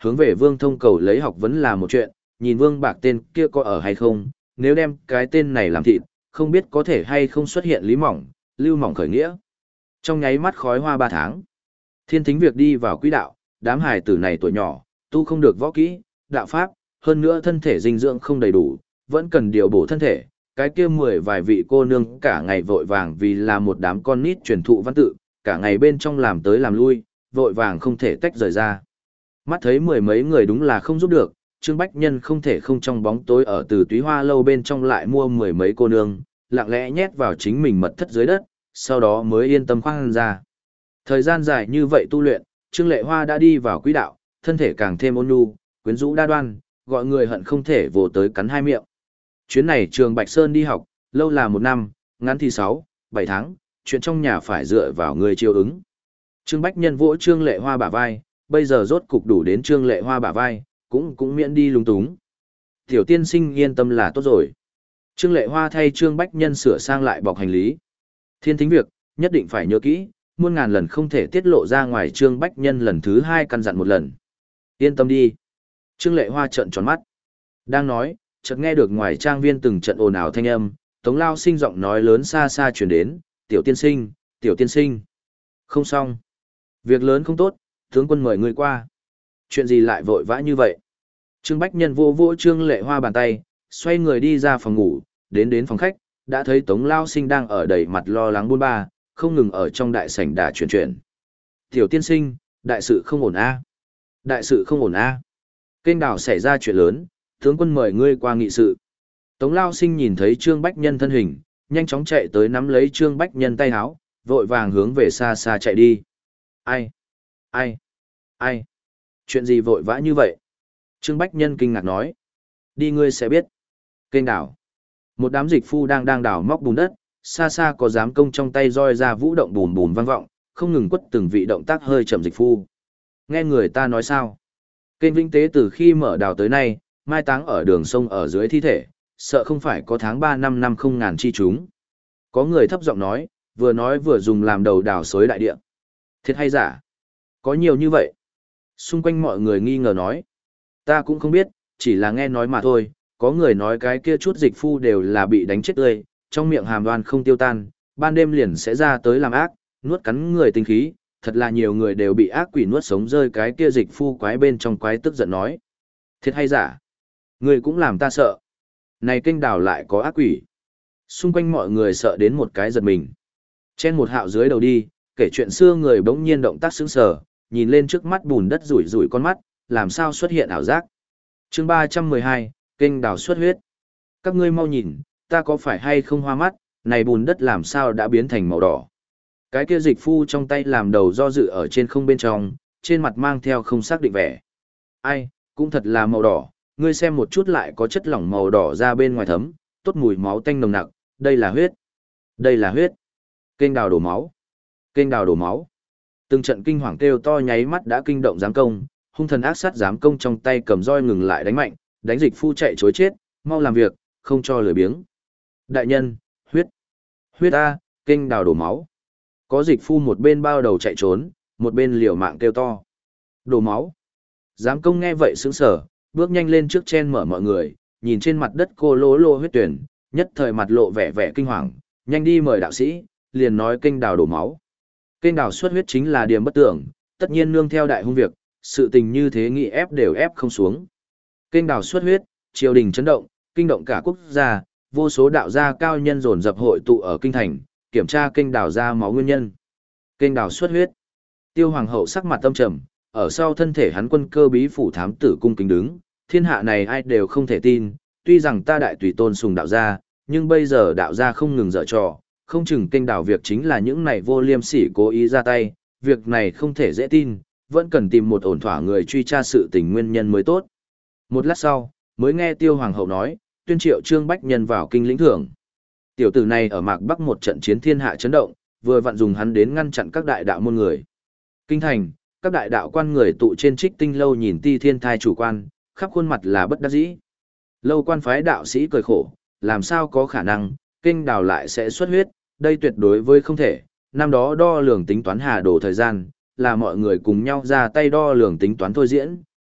hướng về Vương Thông cầu lấy học vấn là một chuyện, nhìn Vương Bạc tên kia có ở hay không, nếu đem cái tên này làm thịt, không biết có thể hay không xuất hiện Lý Mỏng, Lưu Mỏng khởi nghĩa. Trong nháy mắt khói hoa ba tháng, Thiên Thính việc đi vào quỹ đạo, đám hài tử này tuổi nhỏ, tu không được võ kỹ, đạo pháp, hơn nữa thân thể dinh dưỡng không đầy đủ, vẫn cần điều bổ thân thể. Cái kia mười vài vị cô nương cả ngày vội vàng vì là một đám con nít truyền thụ văn tự, cả ngày bên trong làm tới làm lui, vội vàng không thể tách rời ra. Mắt thấy mười mấy người đúng là không giúp được, Trương Bách Nhân không thể không trong bóng tối ở từ túy hoa lâu bên trong lại mua mười mấy cô nương, lặng lẽ nhét vào chính mình mật thất dưới đất, sau đó mới yên tâm khoan ra. Thời gian dài như vậy tu luyện, Trương Lệ Hoa đã đi vào quỹ đạo, thân thể càng thêm ôn nhu, quyến rũ đa đoan, gọi người hận không thể vồ tới cắn hai miệng. Chuyến này trường Bạch Sơn đi học, lâu là một năm, ngắn thì sáu, bảy tháng, chuyện trong nhà phải dựa vào người chiều ứng. Trương Bách Nhân vỗ Trương Lệ Hoa bả vai, bây giờ rốt cục đủ đến Trương Lệ Hoa bả vai, cũng cũng miễn đi lung túng. Tiểu tiên sinh yên tâm là tốt rồi. Trương Lệ Hoa thay Trương Bách Nhân sửa sang lại bọc hành lý. Thiên Thính việc, nhất định phải nhớ kỹ, muôn ngàn lần không thể tiết lộ ra ngoài. Trương Bách Nhân lần thứ hai căn dặn một lần. Yên tâm đi. Trương Lệ Hoa trợn tròn mắt. Đang nói, chợt nghe được ngoài trang viên từng trận ồn ào thanh âm, Tống Lao Sinh giọng nói lớn xa xa truyền đến, "Tiểu tiên sinh, tiểu tiên sinh." Không xong. Việc lớn không tốt, tướng quân mời người qua. Chuyện gì lại vội vã như vậy? Trương Bách Nhân vô vô Trương Lệ Hoa bàn tay, xoay người đi ra phòng ngủ, đến đến phòng khách, đã thấy Tống Lao Sinh đang ở đầy mặt lo lắng buôn ba, không ngừng ở trong đại sảnh đà chuyển chuyển. "Tiểu tiên sinh, đại sự không ổn a." "Đại sự không ổn a?" "Kênh đảo xảy ra chuyện lớn, tướng quân mời ngươi qua nghị sự." Tống Lao Sinh nhìn thấy Trương Bách Nhân thân hình, nhanh chóng chạy tới nắm lấy Trương Bách Nhân tay háo, vội vàng hướng về xa xa chạy đi. "Ai? Ai? Ai? Chuyện gì vội vã như vậy?" Trương Bách Nhân kinh ngạc nói. "Đi ngươi sẽ biết." Kênh đảo. Một đám dịch phu đang đang đào móc bùn đất, xa xa có giám công trong tay roi ra vũ động bùn bùn vang vọng, không ngừng quất từng vị động tác hơi chậm dịch phu. Nghe người ta nói sao? Kênh Vĩnh Tế từ khi mở đào tới nay, mai táng ở đường sông ở dưới thi thể, sợ không phải có tháng ba năm năm không ngàn chi chúng. Có người thấp giọng nói, vừa nói vừa dùng làm đầu đào xới đại địa. Thiệt hay giả? Có nhiều như vậy? Xung quanh mọi người nghi ngờ nói. Ta cũng không biết, chỉ là nghe nói mà thôi. Có người nói cái kia chút dịch phu đều là bị đánh chết tươi, trong miệng hàm đoan không tiêu tan, ban đêm liền sẽ ra tới làm ác, nuốt cắn người tinh khí. Thật là nhiều người đều bị ác quỷ nuốt sống rơi. Cái kia dịch phu quái bên trong quái tức giận nói. Thiệt hay giả? Người cũng làm ta sợ. Này kênh đào lại có ác quỷ. Xung quanh mọi người sợ đến một cái giật mình. Trên một hạo dưới đầu đi, kể chuyện xưa người bỗng nhiên động tác sững sờ, nhìn lên trước mắt bùn đất rủi rủi con mắt, làm sao xuất hiện ảo giác. Chương ba trăm mười hai, kênh đào xuất huyết. Các ngươi mau nhìn, ta có phải hay không hoa mắt, này bùn đất làm sao đã biến thành màu đỏ. Cái kia dịch phu trong tay làm đầu do dự ở trên không bên trong, trên mặt mang theo không xác định vẻ. Ai, cũng thật là màu đỏ, ngươi xem một chút lại có chất lỏng màu đỏ ra bên ngoài thấm, tốt mùi máu tanh nồng nặc, đây là huyết. Đây là huyết. Kênh đào đổ máu. Kênh đào đổ máu. Từng trận kinh hoàng kêu to nháy mắt đã kinh động giám công, hung thần ác sát giám công trong tay cầm roi ngừng lại đánh mạnh, đánh dịch phu chạy chối chết, mau làm việc, không cho lười biếng. Đại nhân, huyết. Huyết a, kênh đào đổ máu. Có dịch phu một bên bao đầu chạy trốn, một bên liều mạng kêu to. Đổ máu. Giám công nghe vậy sững sờ, bước nhanh lên trước chen mở mọi người, nhìn trên mặt đất cô lỗ lô huyết tuyển, nhất thời mặt lộ vẻ vẻ kinh hoàng, nhanh đi mời đạo sĩ, liền nói kênh đào đổ máu. Kênh đào xuất huyết chính là điểm bất tưởng, tất nhiên nương theo đại hung việc, sự tình như thế nghị ép đều ép không xuống. Kênh đào xuất huyết, triều đình chấn động, kinh động cả quốc gia, vô số đạo gia cao nhân dồn dập hội tụ ở kinh thành, kiểm tra kênh đào ra máu nguyên nhân. Kênh đào xuất huyết. Tiêu hoàng hậu sắc mặt tâm trầm, ở sau thân thể hắn quân cơ bí phủ thám tử cung kính đứng, thiên hạ này ai đều không thể tin, tuy rằng ta đại tùy tôn sùng đạo gia, nhưng bây giờ đạo gia không ngừng dở trò, không chừng kênh đào việc chính là những này vô liêm sỉ cố ý ra tay, việc này không thể dễ tin, vẫn cần tìm một ổn thỏa người truy tra sự tình nguyên nhân mới tốt. Một lát sau, mới nghe Tiêu hoàng hậu nói, tuyên triệu Trương Bách Nhân vào kinh lĩnh thưởng. Tiểu tử này ở Mạc Bắc một trận chiến thiên hạ chấn động, vừa vặn dùng hắn đến ngăn chặn các đại đạo môn người. Kinh thành, các đại đạo quan người tụ trên Trích Tinh lâu nhìn Ti Thiên Thai chủ quan, khắp khuôn mặt là bất đắc dĩ. Lâu quan phái đạo sĩ cười khổ, làm sao có khả năng, kênh đào lại sẽ xuất huyết, đây tuyệt đối với không thể. Năm đó đo lường tính toán hà đồ thời gian, là mọi người cùng nhau ra tay đo lường tính toán thôi diễn,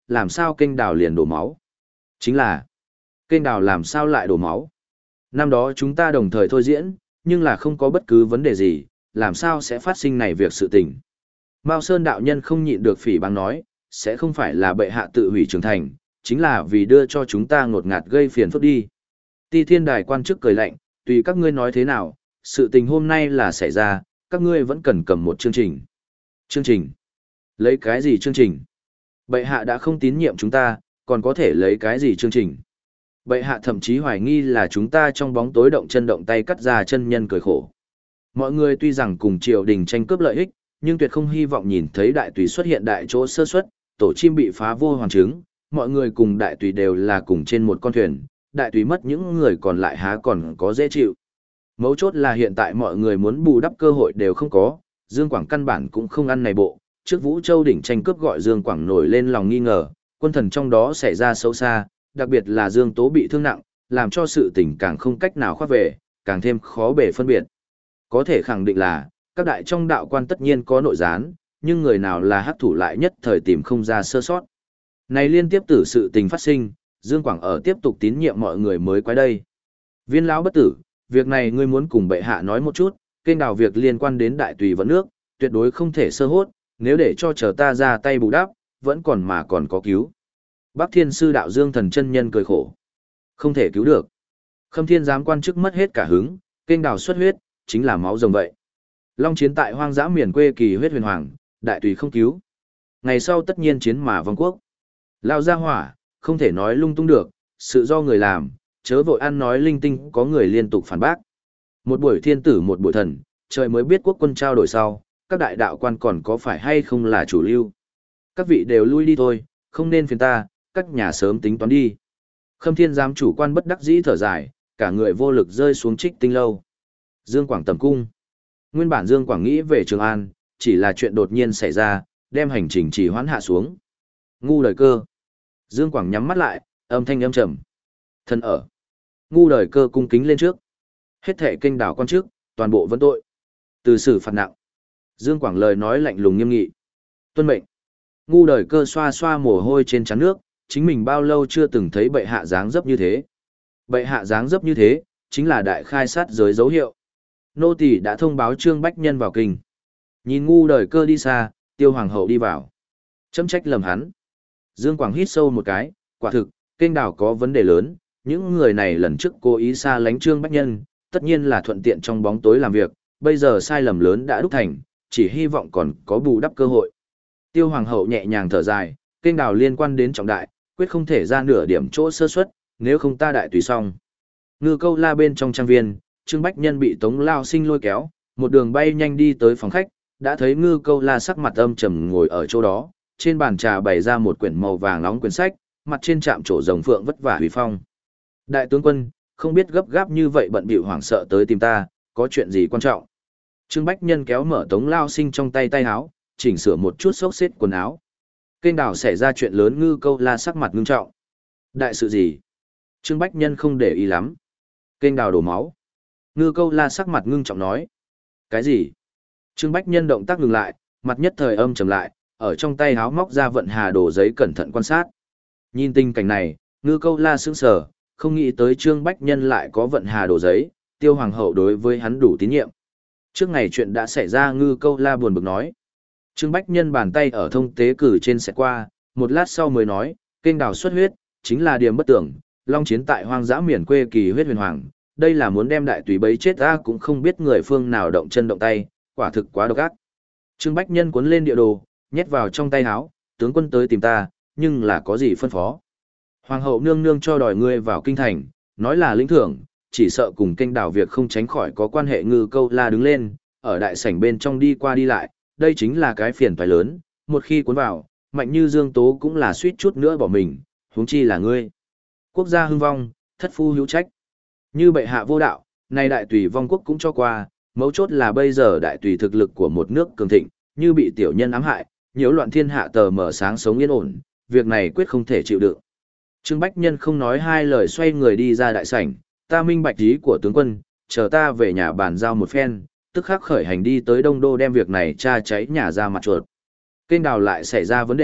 làm sao kênh đào liền đổ máu? Chính là, kênh đào làm sao lại đổ máu? Năm đó chúng ta đồng thời thôi diễn, nhưng là không có bất cứ vấn đề gì, làm sao sẽ phát sinh này việc sự tình? Mao Sơn đạo nhân không nhịn được phỉ báng nói, sẽ không phải là bệ hạ tự hủy trường thành, chính là vì đưa cho chúng ta ngột ngạt gây phiền phức đi. Ti Thiên Đài quan chức cười lạnh, tùy các ngươi nói thế nào, sự tình hôm nay là xảy ra, các ngươi vẫn cần cầm một chương trình. Chương trình? Lấy cái gì chương trình? Bệ hạ đã không tín nhiệm chúng ta, còn có thể lấy cái gì chương trình? Bệ hạ thậm chí hoài nghi là chúng ta trong bóng tối động chân động tay cắt ra chân nhân cười khổ. Mọi người tuy rằng cùng triều đình tranh cướp lợi ích, nhưng tuyệt không hy vọng nhìn thấy đại tùy xuất hiện đại chỗ sơ suất, tổ chim bị phá vô hoàn chứng, mọi người cùng đại tùy đều là cùng trên một con thuyền, đại tùy mất những người còn lại há còn có dễ chịu. Mấu chốt là hiện tại mọi người muốn bù đắp cơ hội đều không có, Dương Quảng căn bản cũng không ăn này bộ, trước Vũ Châu đỉnh tranh cướp gọi Dương Quảng nổi lên lòng nghi ngờ, quân thần trong đó xảy ra xấu xa, đặc biệt là Dương Tố bị thương nặng, làm cho sự tình càng không cách nào khoác về, càng thêm khó bề phân biệt. Có thể khẳng định là, các đại trong đạo quan tất nhiên có nội gián, nhưng người nào là hắc thủ lại nhất thời tìm không ra sơ sót. Này liên tiếp tử sự tình phát sinh, Dương Quảng ở tiếp tục tín nhiệm mọi người mới quay đây. Viên lão bất tử, việc này ngươi muốn cùng bệ hạ nói một chút, kênh đào việc liên quan đến đại tùy vẫn nước, tuyệt đối không thể sơ hốt, nếu để cho chờ ta ra tay bù đắp, vẫn còn mà còn có cứu. Bắc Thiên sư đạo Dương Thần chân nhân cười khổ. Không thể cứu được. Khâm Thiên giám quan chức mất hết cả hứng, kênh đào xuất huyết, chính là máu rồng vậy. Long chiến tại hoang dã miền quê kỳ huyết huyền hoàng, đại tùy không cứu. Ngày sau tất nhiên chiến mà vong quốc. Lao ra hỏa, không thể nói lung tung được, sự do người làm, chớ vội ăn nói linh tinh có người liên tục phản bác. Một buổi thiên tử một buổi thần, trời mới biết quốc quân trao đổi sau, các đại đạo quan còn có phải hay không là chủ lưu. Các vị đều lui đi thôi, không nên phiền ta, các nhà sớm tính toán đi. Khâm Thiên giám chủ quan bất đắc dĩ thở dài, cả người vô lực rơi xuống trích tinh lâu. Dương Quảng tầm cung. Nguyên bản Dương Quảng nghĩ về Trường An, chỉ là chuyện đột nhiên xảy ra, đem hành trình trì hoãn hạ xuống. Ngu đời cơ. Dương Quảng nhắm mắt lại, âm thanh âm trầm. Thân ở. Ngu đời cơ cung kính lên trước. Hết thệ kênh đảo quan trước, toàn bộ vấn tội. Từ xử phạt nặng. Dương Quảng lời nói lạnh lùng nghiêm nghị. Tuân mệnh. Ngu đời cơ xoa xoa mồ hôi trên trán nước, chính mình bao lâu chưa từng thấy bệ hạ dáng dấp như thế. Bệ hạ dáng dấp như thế, chính là đại khai sát giới dấu hiệu. Nô tỳ đã thông báo Trương Bách Nhân vào kinh. Nhìn ngu đời cơ đi xa, Tiêu Hoàng hậu đi vào. Châm trách lầm hắn. Dương Quảng hít sâu một cái, quả thực, kênh đảo có vấn đề lớn, những người này lần trước cố ý xa lánh Trương Bách Nhân, tất nhiên là thuận tiện trong bóng tối làm việc, bây giờ sai lầm lớn đã đúc thành, chỉ hy vọng còn có bù đắp cơ hội. Tiêu Hoàng hậu nhẹ nhàng thở dài, kênh đảo liên quan đến trọng đại, quyết không thể ra nửa điểm chỗ sơ suất, nếu không ta đại tùy xong. Ngư Câu La bên trong trang viên, Trương Bách Nhân bị Tống Lao Sinh lôi kéo, một đường bay nhanh đi tới phòng khách, đã thấy Ngư Câu La sắc mặt âm trầm ngồi ở chỗ đó, trên bàn trà bày ra một quyển màu vàng nóng quyển sách, mặt trên chạm trổ rồng phượng vất vả huy phong. Đại tướng quân, không biết gấp gáp như vậy bận bịu hoảng sợ tới tìm ta, có chuyện gì quan trọng? Trương Bách Nhân kéo mở Tống Lao Sinh trong tay tay áo, chỉnh sửa một chút xốc xếp quần áo. Kênh đảo xảy ra chuyện lớn. Ngư Câu La sắc mặt ngưng trọng. Đại sự gì? Trương Bách Nhân không để ý lắm. Kênh đào đổ máu. Ngư Câu La sắc mặt ngưng trọng nói. Cái gì? Trương Bách Nhân động tác ngừng lại, mặt nhất thời âm trầm lại, ở trong tay háo móc ra vận hà đổ giấy cẩn thận quan sát. Nhìn tình cảnh này, Ngư Câu La sững sờ, không nghĩ tới Trương Bách Nhân lại có vận hà đổ giấy, Tiêu Hoàng hậu đối với hắn đủ tín nhiệm. Trước ngày chuyện đã xảy ra, Ngư Câu La buồn bực nói. Trương Bách Nhân bàn tay ở thông tế cử trên sẽ qua, một lát sau mới nói, kênh đào xuất huyết, chính là điểm bất tưởng, long chiến tại hoang dã miền quê kỳ huyết huyền hoàng, đây là muốn đem đại tùy bấy chết ra, cũng không biết người phương nào động chân động tay, quả thực quá độc ác. Trương Bách Nhân cuốn lên địa đồ, nhét vào trong tay áo, tướng quân tới tìm ta, nhưng là có gì phân phó. Hoàng hậu nương nương cho đòi ngươi vào kinh thành, nói là lĩnh thưởng, chỉ sợ cùng kênh đào việc không tránh khỏi có quan hệ. Ngư Câu La đứng lên, ở đại sảnh bên trong đi qua đi lại, đây chính là cái phiền toái lớn, một khi cuốn vào, mạnh như Dương Tố cũng là suýt chút nữa bỏ mình, huống chi là ngươi. Quốc gia hưng vong, thất phu hữu trách. Như bệ hạ vô đạo, nay đại tùy vong quốc cũng cho qua, mấu chốt là bây giờ đại tùy thực lực của một nước cường thịnh, như bị tiểu nhân ám hại, nhiễu loạn thiên hạ tờ mở sáng sống yên ổn, việc này quyết không thể chịu đựng. Trương Bách Nhân không nói hai lời xoay người đi ra đại sảnh, ta minh bạch ý của tướng quân, chờ ta về nhà bàn giao một phen, tức khắc khởi hành đi tới Đông Đô đem việc này tra cháy nhà ra mặt chuột. Kênh đào lại xảy ra vấn đề,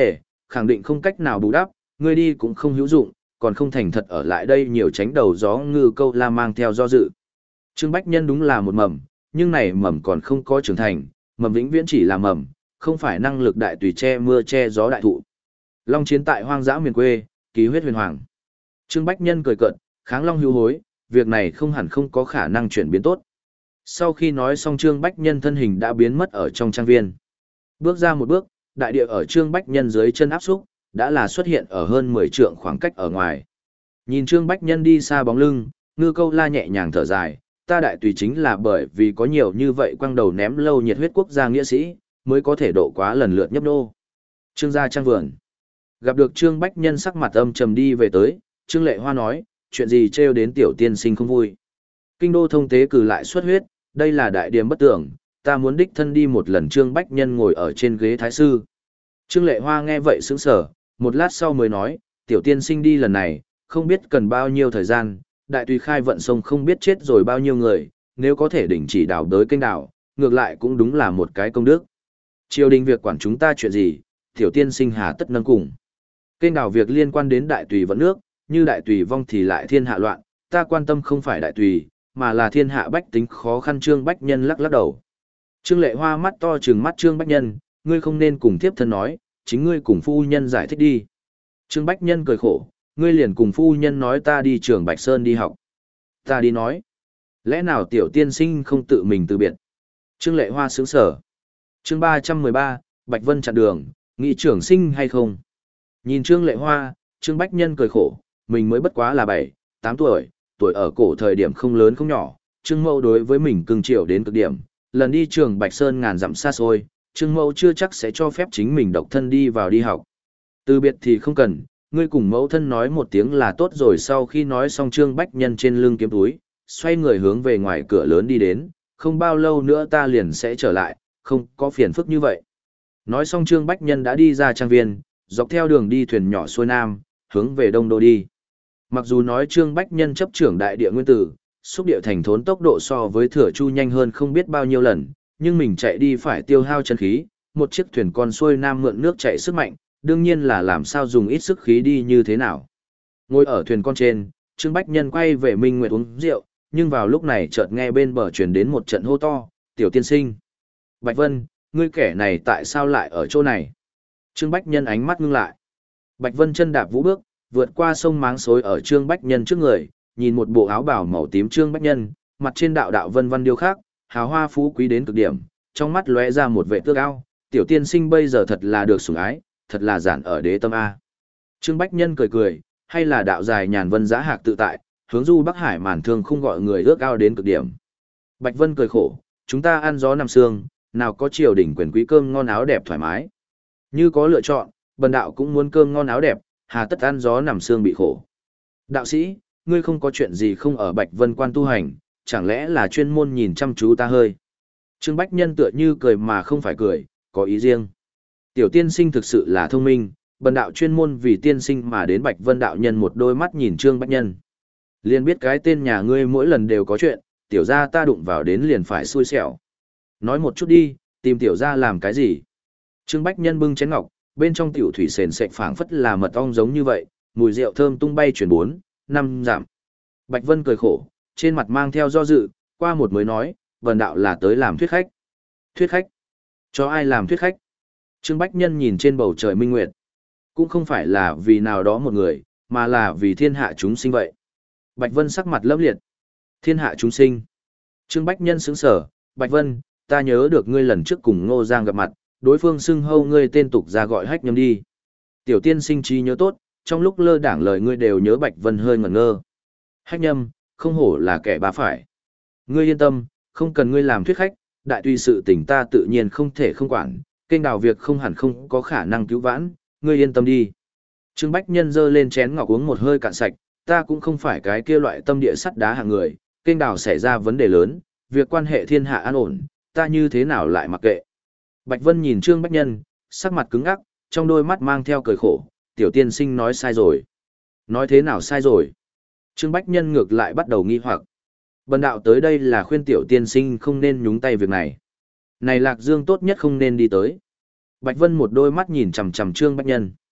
khẳng định không cách nào bù đắp, ngươi đi cũng không hữu dụng, còn không thành thật ở lại đây nhiều tránh đầu gió ngư câu la mang theo do dự. Trương Bách Nhân đúng là một mầm, nhưng này mầm còn không có trưởng thành, mầm vĩnh viễn chỉ là mầm, không phải năng lực đại tùy che mưa che gió đại thụ. Long chiến tại hoang dã miền quê, ký huyết huyền hoàng. Trương Bách Nhân cười cợt, kháng long hưu hối, việc này không hẳn không có khả năng chuyển biến tốt. Sau khi nói xong Trương Bách Nhân thân hình đã biến mất ở trong trang viên. Bước ra một bước, đại địa ở Trương Bách Nhân dưới chân áp xúc, đã là xuất hiện ở hơn mười trượng khoảng cách ở ngoài. Nhìn Trương Bách Nhân đi xa bóng lưng, ngư câu la nhẹ nhàng thở dài, ta đại tùy chính là bởi vì có nhiều như vậy quăng đầu ném lâu nhiệt huyết quốc gia nghĩa sĩ, mới có thể độ quá lần lượt nhấp nô. Trương gia trang vườn. Gặp được Trương Bách Nhân sắc mặt âm trầm đi về tới, Trương Lệ Hoa nói, chuyện gì trêu đến tiểu tiên sinh không vui. Kinh đô thông tế cử lại xuất huyết, đây là đại điểm bất tưởng, ta muốn đích thân đi một lần. Trương Bách Nhân ngồi ở trên ghế thái sư. Trương Lệ Hoa nghe vậy sững sờ, một lát sau mới nói, tiểu tiên sinh đi lần này, không biết cần bao nhiêu thời gian, đại tùy khai vận sông không biết chết rồi bao nhiêu người, nếu có thể đình chỉ đào đới kênh đảo, ngược lại cũng đúng là một cái công đức. Triều đình việc quản chúng ta chuyện gì, tiểu tiên sinh hà tất nâng cùng. Kênh đảo việc liên quan đến đại tùy vận nước, như đại tùy vong thì lại thiên hạ loạn, ta quan tâm không phải đại tùy, mà là thiên hạ bách tính khó khăn. Trương Bách Nhân lắc lắc đầu. Trương Lệ Hoa mắt to trừng mắt Trương Bách Nhân, ngươi không nên cùng thiếp thân nói, chính ngươi cùng phu nhân giải thích đi. Trương Bách Nhân cười khổ, ngươi liền cùng phu nhân nói ta đi trường Bạch Sơn đi học. Ta đi nói. Lẽ nào tiểu tiên sinh không tự mình từ biệt? Trương Lệ Hoa sướng sở. Chương ba trăm mười ba, Bạch Vân chặn đường, nghị trưởng sinh hay không? Nhìn Trương Lệ Hoa, Trương Bách Nhân cười khổ, mình mới bất quá là bảy, tám tuổi, tuổi ở cổ thời điểm không lớn không nhỏ, Trương Mẫu đối với mình cưng chiều đến cực điểm, lần đi trường Bạch Sơn ngàn dặm xa xôi, Trương Mẫu chưa chắc sẽ cho phép chính mình độc thân đi vào đi học. Từ biệt thì không cần, ngươi cùng mẫu thân nói một tiếng là tốt rồi. Sau khi nói xong Trương Bách Nhân trên lưng kiếm túi, xoay người hướng về ngoài cửa lớn đi đến, không bao lâu nữa ta liền sẽ trở lại, không có phiền phức như vậy. Nói xong Trương Bách Nhân đã đi ra trang viên, dọc theo đường đi thuyền nhỏ xuôi nam, hướng về đông đô đi. Mặc dù nói Trương Bách Nhân chấp trưởng đại địa nguyên tử, xúc địa thành thốn tốc độ so với Thừa Chu nhanh hơn không biết bao nhiêu lần, nhưng mình chạy đi phải tiêu hao chân khí, một chiếc thuyền con xuôi nam mượn nước chạy sức mạnh, đương nhiên là làm sao dùng ít sức khí đi như thế nào. Ngồi ở thuyền con trên, Trương Bách Nhân quay về Minh Nguyệt uống rượu, nhưng vào lúc này chợt nghe bên bờ truyền đến một trận hô to, tiểu tiên sinh. Bạch Vân, ngươi kẻ này tại sao lại ở chỗ này? Trương Bách Nhân ánh mắt ngưng lại. Bạch Vân chân đạp vũ bước, vượt qua sông máng xối ở Trương Bách Nhân trước người, nhìn một bộ áo bào màu tím Trương Bách Nhân, mặt trên đạo đạo vân vân điêu khắc, hào hoa phú quý đến cực điểm, trong mắt lóe ra một vẻ tước ao, tiểu tiên sinh bây giờ thật là được sủng ái, thật là giản ở đế tâm a. Trương Bách Nhân cười cười, hay là đạo dài nhàn vân giá hạc tự tại, hướng du Bắc Hải màn thương không gọi người ước ao đến cực điểm. Bạch Vân cười khổ, chúng ta ăn gió nằm sương, nào có triều đình quyền quý cơm ngon áo đẹp thoải mái. Như có lựa chọn, bần đạo cũng muốn cơm ngon áo đẹp, hà tất ăn gió nằm sương bị khổ. Đạo sĩ, ngươi không có chuyện gì không ở Bạch Vân quan tu hành, chẳng lẽ là chuyên môn nhìn chăm chú ta hơi. Trương Bách Nhân tựa như cười mà không phải cười, có ý riêng. Tiểu tiên sinh thực sự là thông minh, bần đạo chuyên môn vì tiên sinh mà đến Bạch Vân đạo nhân một đôi mắt nhìn Trương Bách Nhân. Liền biết cái tên nhà ngươi mỗi lần đều có chuyện, tiểu gia ta đụng vào đến liền phải xui xẻo. Nói một chút đi, tìm tiểu gia làm cái gì? Trương Bách Nhân bưng chén ngọc, bên trong tiểu thủy sền sệt phảng phất là mật ong giống như vậy, mùi rượu thơm tung bay chuyển bốn, năm giảm. Bạch Vân cười khổ, trên mặt mang theo do dự, qua một mới nói, bần đạo là tới làm thuyết khách. Thuyết khách? Cho ai làm thuyết khách? Trương Bách Nhân nhìn trên bầu trời minh nguyệt. Cũng không phải là vì nào đó một người, mà là vì thiên hạ chúng sinh vậy. Bạch Vân sắc mặt lấp liệt. Thiên hạ chúng sinh. Trương Bách Nhân sững sở, Bạch Vân, ta nhớ được ngươi lần trước cùng Ngô Giang gặp mặt, đối phương xưng hâu ngươi tên tục ra gọi hách nhâm đi. Tiểu tiên sinh trí nhớ tốt, trong lúc lơ đảng lời ngươi đều nhớ. Bạch Vân hơi ngẩn ngơ. Hách nhâm, không hổ là kẻ bá phải. Ngươi yên tâm, không cần ngươi làm thuyết khách, đại tùy sự tình ta tự nhiên không thể không quản, kênh đào việc không hẳn không có khả năng cứu vãn, ngươi yên tâm đi. Trương Bách Nhân giơ lên chén ngọc uống một hơi cạn sạch, ta cũng không phải cái kia loại tâm địa sắt đá hạng người, kênh đào xảy ra vấn đề lớn, việc quan hệ thiên hạ an ổn, ta như thế nào lại mặc kệ. Bạch Vân nhìn Trương Bách Nhân, sắc mặt cứng ngắc, trong đôi mắt mang theo cười khổ, tiểu tiên sinh nói sai rồi. Nói thế nào sai rồi? Trương Bách Nhân ngược lại bắt đầu nghi hoặc. Bần đạo tới đây là khuyên tiểu tiên sinh không nên nhúng tay việc này. Này Lạc Dương tốt nhất không nên đi tới. Bạch Vân một đôi mắt nhìn chằm chằm Trương Bách Nhân.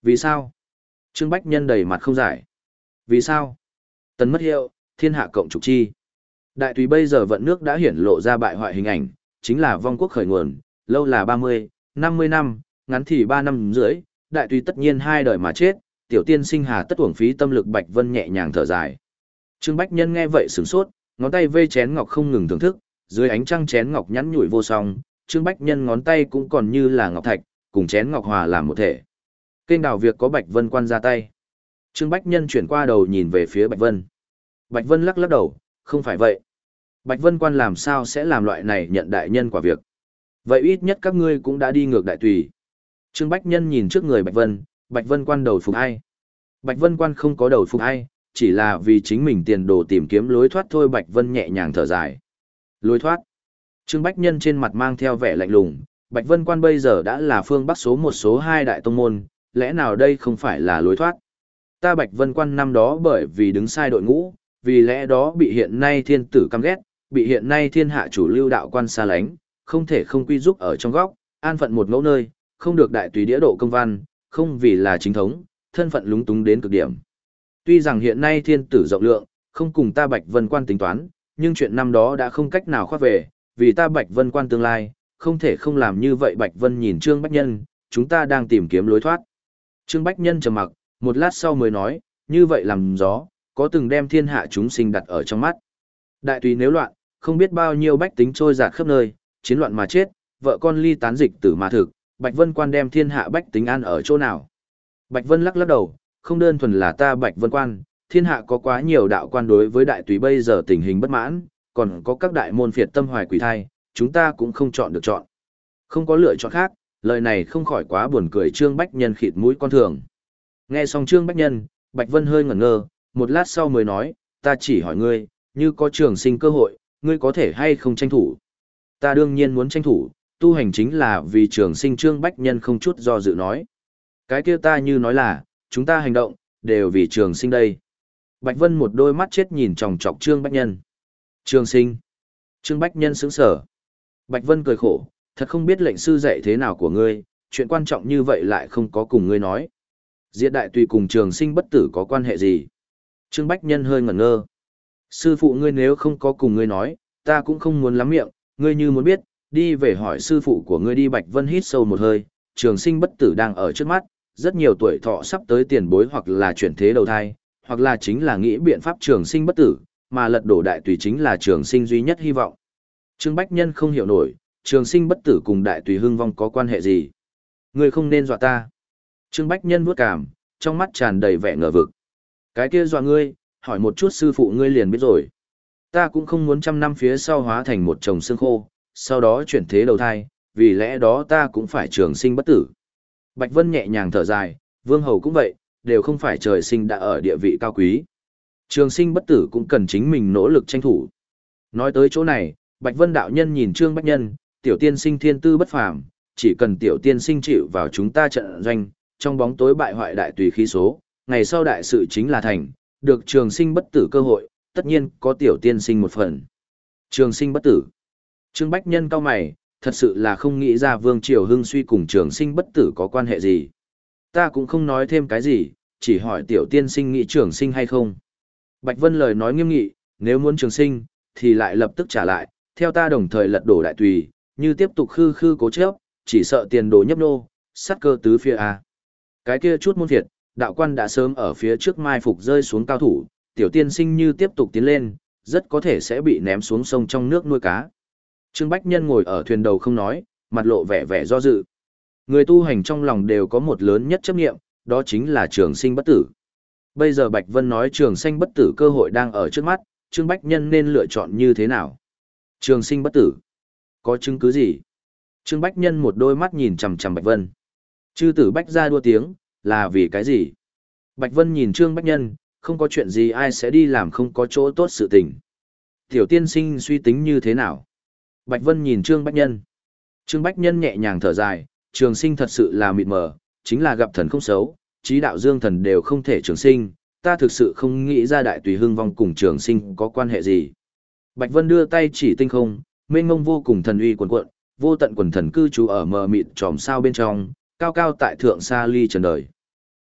Vì sao? Trương Bách Nhân đầy mặt không giải. Vì sao? Tần mất hiệu, thiên hạ cộng trục chi. Đại tùy bây giờ vận nước đã hiển lộ ra bại hoại hình ảnh, chính là vong quốc khởi nguồn, lâu là ba mươi, năm mươi năm, ngắn thì ba năm rưỡi, đại tùy tất nhiên hai đời mà chết, tiểu tiên sinh hà tất uổng phí tâm lực. Bạch Vân nhẹ nhàng thở dài. Trương Bách Nhân nghe vậy sửng sốt, ngón tay vê chén ngọc không ngừng thưởng thức, dưới ánh trăng chén ngọc nhắn nhủi vô song, Trương Bách Nhân ngón tay cũng còn như là ngọc thạch, cùng chén ngọc hòa làm một thể. Kênh đào việc có Bạch Vân quan ra tay. Trương Bách Nhân chuyển qua đầu nhìn về phía Bạch Vân. Bạch Vân lắc lắc đầu, không phải vậy. Bạch Vân quan làm sao sẽ làm loại này nhận đại nhân quả việc. Vậy ít nhất các ngươi cũng đã đi ngược đại tùy. Trương Bách Nhân nhìn trước người Bạch Vân, Bạch Vân quan đầu phục ai? Bạch Vân quan không có đầu phục ai, chỉ là vì chính mình tiền đồ tìm kiếm lối thoát thôi. Bạch Vân nhẹ nhàng thở dài. Lối thoát. Trương Bách Nhân trên mặt mang theo vẻ lạnh lùng, Bạch Vân quan bây giờ đã là phương Bắc số một số hai đại tông môn, lẽ nào đây không phải là lối thoát? Ta Bạch Vân quan năm đó bởi vì đứng sai đội ngũ, vì lẽ đó bị hiện nay thiên tử căm ghét, bị hiện nay thiên hạ chủ lưu đạo quan xa lánh, không thể không quy giúp ở trong góc, an phận một ngẫu nơi, không được đại tùy đĩa độ công văn, không vì là chính thống, thân phận lúng túng đến cực điểm. Tuy rằng hiện nay thiên tử rộng lượng, không cùng ta Bạch Vân quan tính toán, nhưng chuyện năm đó đã không cách nào khoác về, vì ta Bạch Vân quan tương lai, không thể không làm như vậy. Bạch Vân nhìn Trương Bách Nhân, chúng ta đang tìm kiếm lối thoát. Trương Bách Nhân trầm mặc, một lát sau mới nói, như vậy làm gió, có từng đem thiên hạ chúng sinh đặt ở trong mắt. Đại tùy nếu loạn, không biết bao nhiêu bách tính trôi dạt khắp nơi, chiến loạn mà chết, vợ con ly tán dịch tử mà thực, Bạch Vân quan đem thiên hạ bách tính an ở chỗ nào? Bạch Vân lắc lắc đầu, không đơn thuần là ta Bạch Vân quan, thiên hạ có quá nhiều đạo quan đối với đại tùy bây giờ tình hình bất mãn, còn có các đại môn phiệt tâm hoài quỷ thai, chúng ta cũng không chọn được chọn. Không có lựa chọn khác, lời này không khỏi quá buồn cười. Trương Bách Nhân khịt mũi con thường. Nghe xong Trương Bách Nhân, Bạch Vân hơi ngẩn ngơ, một lát sau mới nói, ta chỉ hỏi ngươi, như có trường sinh cơ hội, ngươi có thể hay không tranh thủ? Ta đương nhiên muốn tranh thủ, tu hành chính là vì trường sinh. Trương Bách Nhân không chút do dự nói. Cái kia ta như nói là, chúng ta hành động, đều vì trường sinh đây. Bạch Vân một đôi mắt chết nhìn chòng chọc Trương Bách Nhân. Trường sinh. Trương Bách Nhân sững sờ. Bạch Vân cười khổ, thật không biết lệnh sư dạy thế nào của ngươi, chuyện quan trọng như vậy lại không có cùng ngươi nói. Diệt đại tùy cùng trường sinh bất tử có quan hệ gì? Trương Bách Nhân hơi ngẩn ngơ. Sư phụ ngươi nếu không có cùng ngươi nói, ta cũng không muốn lắm miệng, ngươi như muốn biết, đi về hỏi sư phụ của ngươi đi. Bạch Vân hít sâu một hơi, trường sinh bất tử đang ở trước mắt, rất nhiều tuổi thọ sắp tới tiền bối hoặc là chuyển thế đầu thai, hoặc là chính là nghĩ biện pháp trường sinh bất tử, mà lật đổ đại tùy chính là trường sinh duy nhất hy vọng. Trương Bách Nhân không hiểu nổi, trường sinh bất tử cùng đại tùy hưng vong có quan hệ gì? Ngươi không nên dọa ta. Trương Bách Nhân vuốt cảm, trong mắt tràn đầy vẻ ngờ vực. Cái kia dọa ngươi, hỏi một chút sư phụ ngươi liền biết rồi. Ta cũng không muốn trăm năm phía sau hóa thành một chồng xương khô, sau đó chuyển thế đầu thai, vì lẽ đó ta cũng phải trường sinh bất tử. Bạch Vân nhẹ nhàng thở dài, vương hầu cũng vậy, đều không phải trời sinh đã ở địa vị cao quý. Trường sinh bất tử cũng cần chính mình nỗ lực tranh thủ. Nói tới chỗ này, Bạch Vân đạo nhân nhìn Trương Bách Nhân, tiểu tiên sinh thiên tư bất phàm, chỉ cần tiểu tiên sinh chịu vào chúng ta trận doanh, trong bóng tối bại hoại đại tùy khí số, ngày sau đại sự chính là thành, được trường sinh bất tử cơ hội, tất nhiên có tiểu tiên sinh một phần. Trường sinh bất tử. Trương Bách Nhân cau mày, thật sự là không nghĩ ra Vương Triều Hưng suy cùng trường sinh bất tử có quan hệ gì. Ta cũng không nói thêm cái gì, chỉ hỏi tiểu tiên sinh nghĩ trường sinh hay không. Bạch Vân lời nói nghiêm nghị, nếu muốn trường sinh, thì lại lập tức trả lại, theo ta đồng thời lật đổ đại tùy, như tiếp tục khư khư cố chấp, chỉ sợ tiền đồ nhấp nô, sát cơ tứ phía a. Cái kia chút môn phiệt, đạo quan đã sớm ở phía trước mai phục rơi xuống cao thủ, tiểu tiên sinh như tiếp tục tiến lên, rất có thể sẽ bị ném xuống sông trong nước nuôi cá. Trương Bách Nhân ngồi ở thuyền đầu không nói, mặt lộ vẻ vẻ do dự. Người tu hành trong lòng đều có một lớn nhất chấp niệm, đó chính là trường sinh bất tử. Bây giờ Bạch Vân nói trường sinh bất tử cơ hội đang ở trước mắt, Trương Bách Nhân nên lựa chọn như thế nào? Trường sinh bất tử. Có chứng cứ gì? Trương Bách Nhân một đôi mắt nhìn chằm chằm Bạch Vân. Chư tử Bách ra đua tiếng, là vì cái gì? Bạch Vân nhìn Trương Bách Nhân, không có chuyện gì ai sẽ đi làm không có chỗ tốt sự tình. Tiểu tiên sinh suy tính như thế nào? Bạch Vân nhìn Trương Bách Nhân. Trương Bách Nhân nhẹ nhàng thở dài, trường sinh thật sự là mịt mờ, chính là gặp thần không xấu, trí đạo dương thần đều không thể trường sinh, ta thực sự không nghĩ ra đại tùy hưng vong cùng trường sinh có quan hệ gì. Bạch Vân đưa tay chỉ tinh không, mênh mông vô cùng thần uy cuồn cuộn, vô tận quần thần cư trú ở mờ mịt tròm sao bên trong, cao cao tại thượng xa ly trần đời.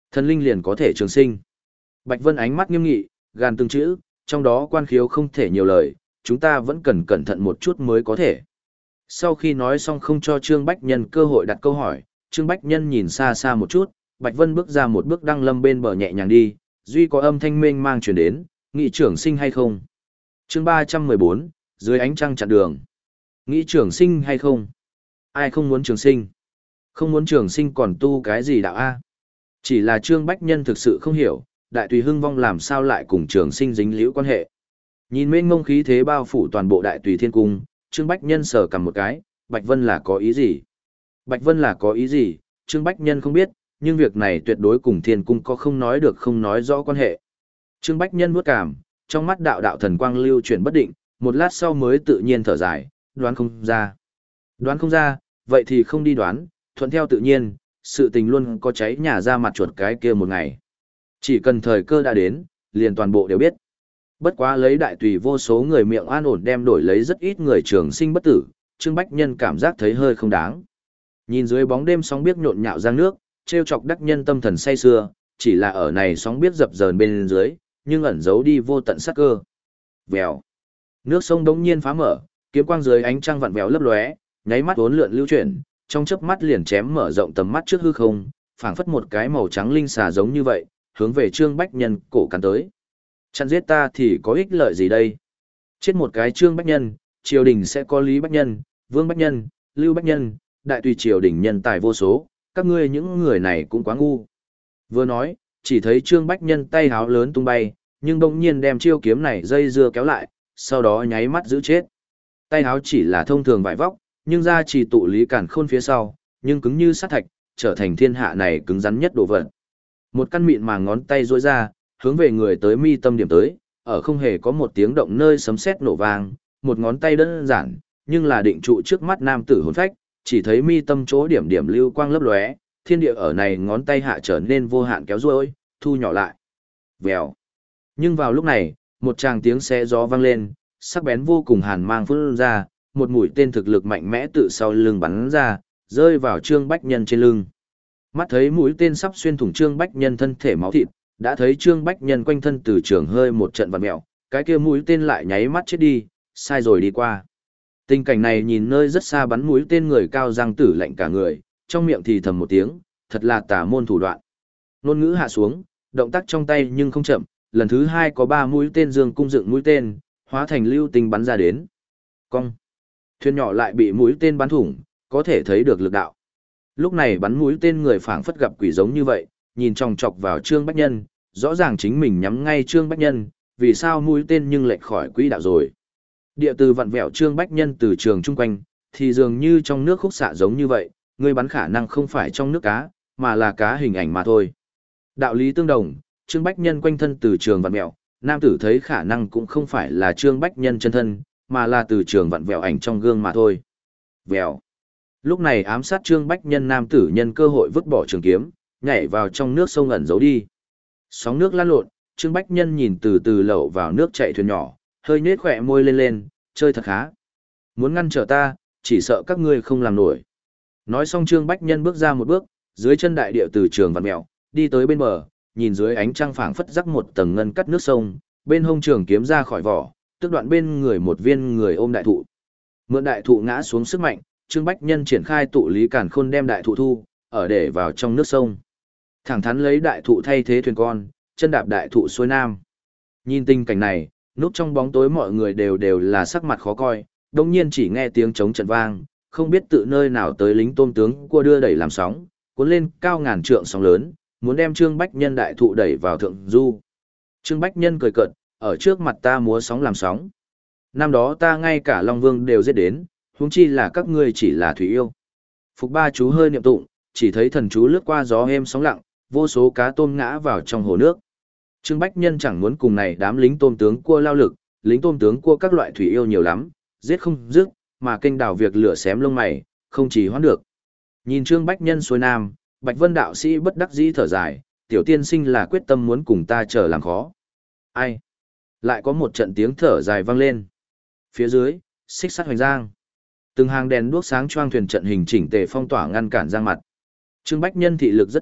Thần linh liền có thể trường sinh. Bạch Vân ánh mắt nghiêm nghị, gan từng chữ, trong đó quan khiếu không thể nhiều lời, chúng ta vẫn cần cẩn thận một chút mới có thể. Sau khi nói xong không cho Trương Bách Nhân cơ hội đặt câu hỏi, Trương Bách Nhân nhìn xa xa một chút, Bạch Vân bước ra một bước đăng lâm bên bờ nhẹ nhàng đi, duy có âm thanh mênh mang truyền đến, nghị trưởng sinh hay không? Chương ba trăm mười bốn, dưới ánh trăng chặn đường. Nghĩ trưởng sinh hay không? Ai không muốn trường sinh? Không muốn trường sinh còn tu cái gì đạo A? Chỉ là Trương Bách Nhân thực sự không hiểu, đại tùy hưng vong làm sao lại cùng trường sinh dính liễu quan hệ. Nhìn mênh mông khí thế bao phủ toàn bộ đại tùy thiên cung, Trương Bách Nhân sờ cầm một cái, Bạch Vân là có ý gì? Bạch Vân là có ý gì? Trương Bách Nhân không biết, nhưng việc này tuyệt đối cùng thiên cung có không nói được không nói rõ quan hệ. Trương Bách Nhân vuốt cảm, trong mắt đạo đạo thần quang lưu chuyển bất định, một lát sau mới tự nhiên thở dài, đoán không ra. Đoán không ra, vậy thì không đi đoán, thuận theo tự nhiên, sự tình luôn có cháy nhà ra mặt chuột cái kia một ngày. Chỉ cần thời cơ đã đến, liền toàn bộ đều biết. Bất quá lấy đại tùy vô số người miệng an ổn đem đổi lấy rất ít người trường sinh bất tử, Trương Bách Nhân cảm giác thấy hơi không đáng. Nhìn dưới bóng đêm sóng biếc nhộn nhạo giang nước, trêu chọc đắc nhân tâm thần say sưa, chỉ là ở này sóng biếc dập dờn bên dưới, nhưng ẩn giấu đi vô tận sắc cơ. Vèo. Nước sông đống nhiên phá mở, kiếm quang dưới ánh trăng vặn vẹo lấp lóe, nháy mắt uốn lượn lưu chuyển, trong chớp mắt liền chém mở rộng tầm mắt trước hư không, phảng phất một cái màu trắng linh xà giống như vậy, hướng về Trương Bách Nhân cổ cắn tới. Chặn giết ta thì có ích lợi gì đây? Chết một cái Trương Bách Nhân, triều đình sẽ có Lý Bách Nhân, Vương Bách Nhân, Lưu Bách Nhân, đại tùy triều đình nhân tài vô số, các ngươi những người này cũng quá ngu. Vừa nói, chỉ thấy Trương Bách Nhân tay háo lớn tung bay, nhưng bỗng nhiên đem chiêu kiếm này dây dưa kéo lại, sau đó nháy mắt giữ chết. Tay háo chỉ là thông thường vải vóc, nhưng ra chỉ tụ lý cản khôn phía sau, nhưng cứng như sắt thạch, trở thành thiên hạ này cứng rắn nhất đồ vật. Một căn mịn màng ngón tay duỗi ra, hướng về người tới mi tâm điểm tới, ở không hề có một tiếng động nơi sấm sét nổ vang, một ngón tay đơn giản, nhưng là định trụ trước mắt nam tử hồn phách, chỉ thấy mi tâm chỗ điểm điểm lưu quang lấp lóe, thiên địa ở này ngón tay hạ trở nên vô hạn kéo duỗi, thu nhỏ lại. Vèo. Nhưng vào lúc này, một tràng tiếng xé gió vang lên, sắc bén vô cùng hàn mang phun ra, một mũi tên thực lực mạnh mẽ tự sau lưng bắn ra, rơi vào Trương Bách Nhân trên lưng. Mắt thấy mũi tên sắp xuyên thủng Trương Bách Nhân thân thể máu thịt, đã thấy Trương Bách Nhân quanh thân từ trường hơi một trận vặn mèo, cái kia mũi tên lại nháy mắt chết đi, sai rồi đi qua. Tình cảnh này nhìn nơi rất xa bắn mũi tên người cao răng tử lạnh cả người, trong miệng thì thầm một tiếng, thật là tà môn thủ đoạn. Nôn ngữ hạ xuống, động tác trong tay nhưng không chậm, lần thứ hai có ba mũi tên dương cung dựng mũi tên, hóa thành lưu tinh bắn ra đến. Cong. Thuyền nhỏ lại bị mũi tên bắn thủng, có thể thấy được lực đạo. Lúc này bắn mũi tên người phảng phất gặp quỷ giống như vậy, nhìn chòng chọc vào Trương Bách Nhân, rõ ràng chính mình nhắm ngay Trương Bách Nhân, vì sao mũi tên nhưng lệch khỏi quỹ đạo rồi. Địa từ vặn vẹo Trương Bách Nhân từ trường chung quanh, thì dường như trong nước khúc xạ giống như vậy, người bắn khả năng không phải trong nước cá, mà là cá hình ảnh mà thôi. Đạo lý tương đồng, Trương Bách Nhân quanh thân từ trường vặn vẹo, nam tử thấy khả năng cũng không phải là Trương Bách Nhân chân thân, mà là từ trường vặn vẹo ảnh trong gương mà thôi. Vẹo. Lúc này ám sát Trương Bách Nhân nam tử nhân cơ hội vứt bỏ trường kiếm, nhảy vào trong nước sông ẩn giấu đi. Sóng nước lan lộn, Trương Bách Nhân nhìn từ từ lậu vào nước chạy thuyền nhỏ, hơi nhếch khỏe môi lên lên, chơi thật khá. Muốn ngăn trở ta, chỉ sợ các ngươi không làm nổi. Nói xong Trương Bách Nhân bước ra một bước, dưới chân đại địa từ trường vặn mèo, đi tới bên bờ, nhìn dưới ánh trăng phảng phất rắc một tầng ngân cắt nước sông, bên hông trường kiếm ra khỏi vỏ, tức đoạn bên người một viên người ôm đại thụ. Mượn đại thụ ngã xuống sức mạnh, Trương Bách Nhân triển khai tụ lý càn khôn đem đại thụ thu, ở để vào trong nước sông. Thẳng thắn lấy đại thụ thay thế thuyền con, chân đạp đại thụ xuôi nam. Nhìn tình cảnh này, núp trong bóng tối mọi người đều đều là sắc mặt khó coi, đồng nhiên chỉ nghe tiếng trống trận vang, không biết tự nơi nào tới lính tôm tướng cua đưa đẩy làm sóng, cuốn lên cao ngàn trượng sóng lớn, muốn đem Trương Bách Nhân đại thụ đẩy vào thượng du. Trương Bách Nhân cười cợt, ở trước mặt ta múa sóng làm sóng. Năm đó ta ngay cả Long Vương đều giết đến, huống chi là các ngươi chỉ là thủy yêu. Phục ba chú hơi niệm tụng, chỉ thấy thần chú lướt qua gió êm sóng lặng, vô số cá tôm ngã vào trong hồ nước. Trương Bách Nhân chẳng muốn cùng này đám lính tôm tướng cua lao lực, lính tôm tướng cua các loại thủy yêu nhiều lắm, giết không dứt, mà kênh đào việc lửa xém lông mày, không chỉ hoãn được. Nhìn Trương Bách Nhân xuôi nam, Bạch Vân đạo sĩ bất đắc dĩ thở dài, tiểu tiên sinh là quyết tâm muốn cùng ta trở làm khó. Ai? Lại có một trận tiếng thở dài vang lên. Phía dưới, xích sắt hoành giang. Từng hàng đèn đuốc sáng choang thuyền trận hình chỉnh tề phong tỏa ngăn cản giang mặt. Trương Bách Nhân thị lực rất tốt,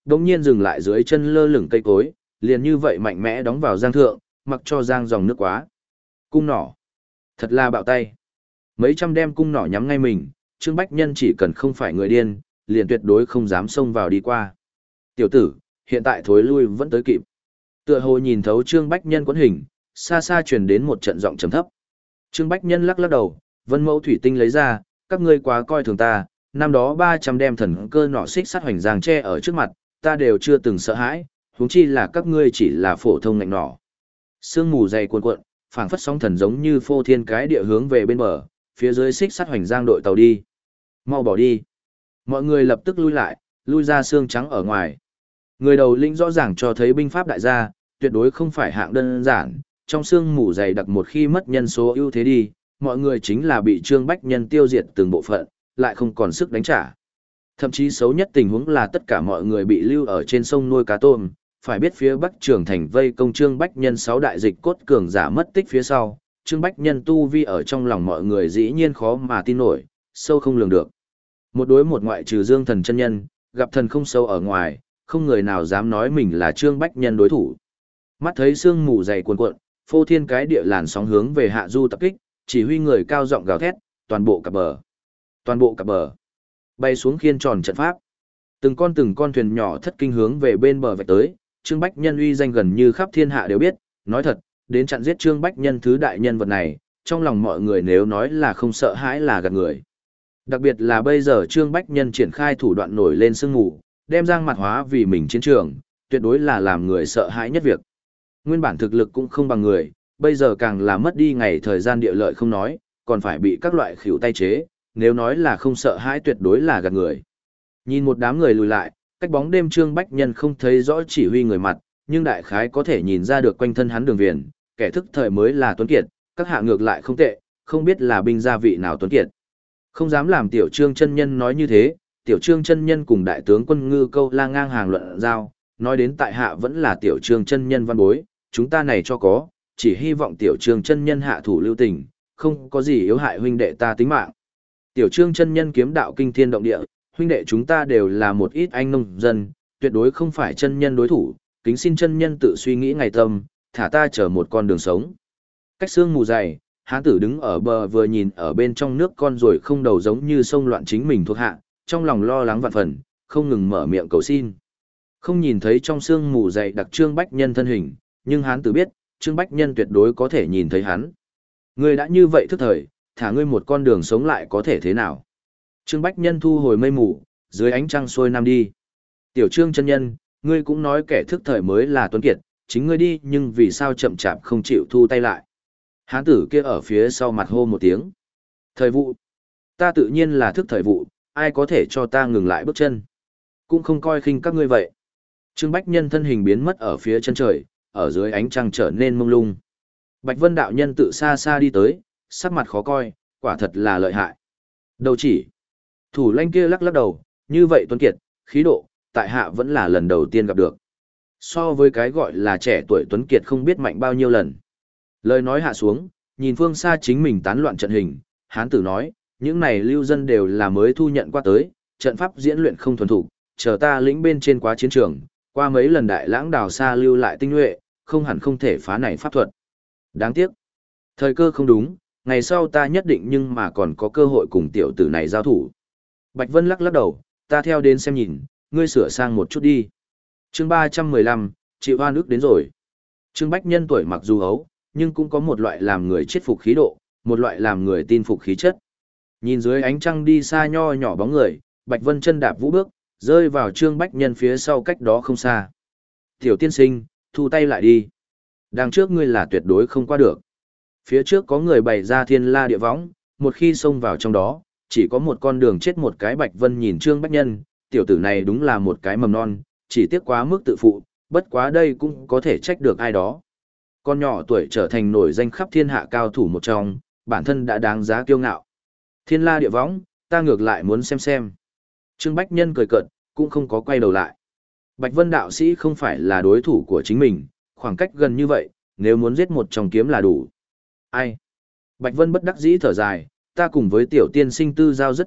đống nhiên dừng lại dưới chân lơ lửng cây cối, liền như vậy mạnh mẽ đóng vào giang thượng, mặc cho giang dòng nước quá. Cung nỏ. Thật là bạo tay. Mấy trăm đem cung nỏ nhắm ngay mình, Trương Bách Nhân chỉ cần không phải người điên, liền tuyệt đối không dám xông vào đi qua. Tiểu tử, hiện tại thối lui vẫn tới kịp. Tựa hồ nhìn thấu Trương Bách Nhân quấn hình, xa xa truyền đến một trận giọng trầm thấp. Trương Bách Nhân lắc lắc đầu, vân mẫu thủy tinh lấy ra, các ngươi quá coi thường ta, năm đó ba trăm đem thần cơ nỏ xích sắt hoành giang tre ở trước mặt, ta đều chưa từng sợ hãi, huống chi là các ngươi chỉ là phổ thông ngạnh nỏ. Sương mù dày cuồn cuộn, phảng phất sóng thần giống như phô thiên cái địa hướng về bên bờ, phía dưới xích sắt hoành giang đội tàu đi. Mau bỏ đi. Mọi người lập tức lui lại, lui ra xương trắng ở ngoài. Người đầu lĩnh rõ ràng cho thấy binh pháp đại gia, tuyệt đối không phải hạng đơn giản, trong xương mù dày đặc một khi mất nhân số ưu thế đi, mọi người chính là bị Trương Bách Nhân tiêu diệt từng bộ phận, lại không còn sức đánh trả. Thậm chí xấu nhất tình huống là tất cả mọi người bị lưu ở trên sông nuôi cá tôm, phải biết phía Bắc Trường Thành vây công Trương Bách Nhân sáu đại dịch cốt cường giả mất tích phía sau, Trương Bách Nhân tu vi ở trong lòng mọi người dĩ nhiên khó mà tin nổi, sâu không lường được. Một đối một ngoại trừ Dương Thần chân nhân, gặp thần không sâu ở ngoài, không người nào dám nói mình là Trương Bách Nhân đối thủ. Mắt thấy sương mù dày cuồn cuộn, phô thiên cái địa làn sóng hướng về hạ du tập kích, chỉ huy người cao giọng gào thét, toàn bộ cặp bờ. Toàn bộ cặp bờ. Bay xuống khiên tròn trận pháp. Từng con từng con thuyền nhỏ thất kinh hướng về bên bờ vạch tới, Trương Bách Nhân uy danh gần như khắp thiên hạ đều biết, nói thật, đến chặn giết Trương Bách Nhân thứ đại nhân vật này, trong lòng mọi người nếu nói là không sợ hãi là gạt người. Đặc biệt là bây giờ Trương Bách Nhân triển khai thủ đoạn nổi lên sương mù, đem giang mặt hóa vì mình chiến trường, tuyệt đối là làm người sợ hãi nhất việc. Nguyên bản thực lực cũng không bằng người, bây giờ càng là mất đi ngày thời gian địa lợi không nói, còn phải bị các loại khỉu tay chế, nếu nói là không sợ hãi tuyệt đối là gạt người. Nhìn một đám người lùi lại, cách bóng đêm Trương Bách Nhân không thấy rõ chỉ huy người mặt, nhưng đại khái có thể nhìn ra được quanh thân hắn đường viền, kẻ thức thời mới là Tuấn Kiệt, các hạ ngược lại không tệ, không biết là binh gia vị nào Tuấn Kiệt. Không dám làm tiểu Trương chân nhân nói như thế, tiểu Trương chân nhân cùng đại tướng quân Ngư Câu La ngang hàng luận giao, nói đến tại hạ vẫn là tiểu Trương chân nhân văn bối, chúng ta này cho có, chỉ hy vọng tiểu Trương chân nhân hạ thủ lưu tình, không có gì yếu hại huynh đệ ta tính mạng. Tiểu Trương chân nhân kiếm đạo kinh thiên động địa, huynh đệ chúng ta đều là một ít anh nông dân, tuyệt đối không phải chân nhân đối thủ, kính xin chân nhân tự suy nghĩ ngày tâm, thả ta chờ một con đường sống. Cách xương mù dày, hán tử đứng ở bờ vừa nhìn ở bên trong nước con rồi không đầu giống như sông loạn chính mình thuộc hạ, trong lòng lo lắng vạn phần, không ngừng mở miệng cầu xin. Không nhìn thấy trong xương mù dày đặc Trương Bách Nhân thân hình, nhưng hán tử biết, Trương Bách Nhân tuyệt đối có thể nhìn thấy hắn. Ngươi đã như vậy thức thời, thả ngươi một con đường sống lại có thể thế nào? Trương Bách Nhân thu hồi mây mù, dưới ánh trăng xuôi nam đi. Tiểu Trương chân nhân, ngươi cũng nói kẻ thức thời mới là Tuấn Kiệt, chính ngươi đi nhưng vì sao chậm chạp không chịu thu tay lại. Hán tử kia ở phía sau mặt hô một tiếng. Thời vụ. Ta tự nhiên là thức thời vụ, ai có thể cho ta ngừng lại bước chân. Cũng không coi khinh các ngươi vậy. Trương Bách Nhân thân hình biến mất ở phía chân trời, ở dưới ánh trăng trở nên mông lung. Bạch Vân đạo nhân tự xa xa đi tới, sắc mặt khó coi, quả thật là lợi hại. Đầu chỉ. Thủ lãnh kia lắc lắc đầu, như vậy Tuấn Kiệt, khí độ, tại hạ vẫn là lần đầu tiên gặp được. So với cái gọi là trẻ tuổi Tuấn Kiệt không biết mạnh bao nhiêu lần. Lời nói hạ xuống, nhìn phương xa chính mình tán loạn trận hình, hán tử nói, những này lưu dân đều là mới thu nhận qua tới, trận pháp diễn luyện không thuần thủ, chờ ta lĩnh bên trên quá chiến trường, qua mấy lần đại lãng đào xa lưu lại tinh nhuệ, không hẳn không thể phá này pháp thuật. Đáng tiếc, thời cơ không đúng, ngày sau ta nhất định nhưng mà còn có cơ hội cùng tiểu tử này giao thủ. Bạch Vân lắc lắc đầu, ta theo đến xem nhìn, ngươi sửa sang một chút đi. Chương ba trăm mười lăm, chịu oan ức đến rồi. Trương Bách Nhân tuổi mặc dù ấu, nhưng cũng có một loại làm người chết phục khí độ, một loại làm người tin phục khí chất. Nhìn dưới ánh trăng đi xa nho nhỏ bóng người, Bạch Vân chân đạp vũ bước, rơi vào Trương Bách Nhân phía sau cách đó không xa. Tiểu tiên sinh, thu tay lại đi. Đằng trước ngươi là tuyệt đối không qua được. Phía trước có người bày ra thiên la địa võng, một khi xông vào trong đó, chỉ có một con đường chết một cái. Bạch Vân nhìn Trương Bách Nhân, tiểu tử này đúng là một cái mầm non, chỉ tiếc quá mức tự phụ, bất quá đây cũng có thể trách được ai đó. Con nhỏ tuổi trở thành nổi danh khắp thiên hạ cao thủ một trong, bản thân đã đáng giá kiêu ngạo. Thiên la địa võng, ta ngược lại muốn xem xem. Trương Bách Nhân cười cợt, cũng không có quay đầu lại. Bạch Vân đạo sĩ không phải là đối thủ của chính mình, khoảng cách gần như vậy, nếu muốn giết một trong kiếm là đủ. Ai? Bạch Vân bất đắc dĩ thở dài, ta cùng với tiểu tiên sinh tư giao rất tốt,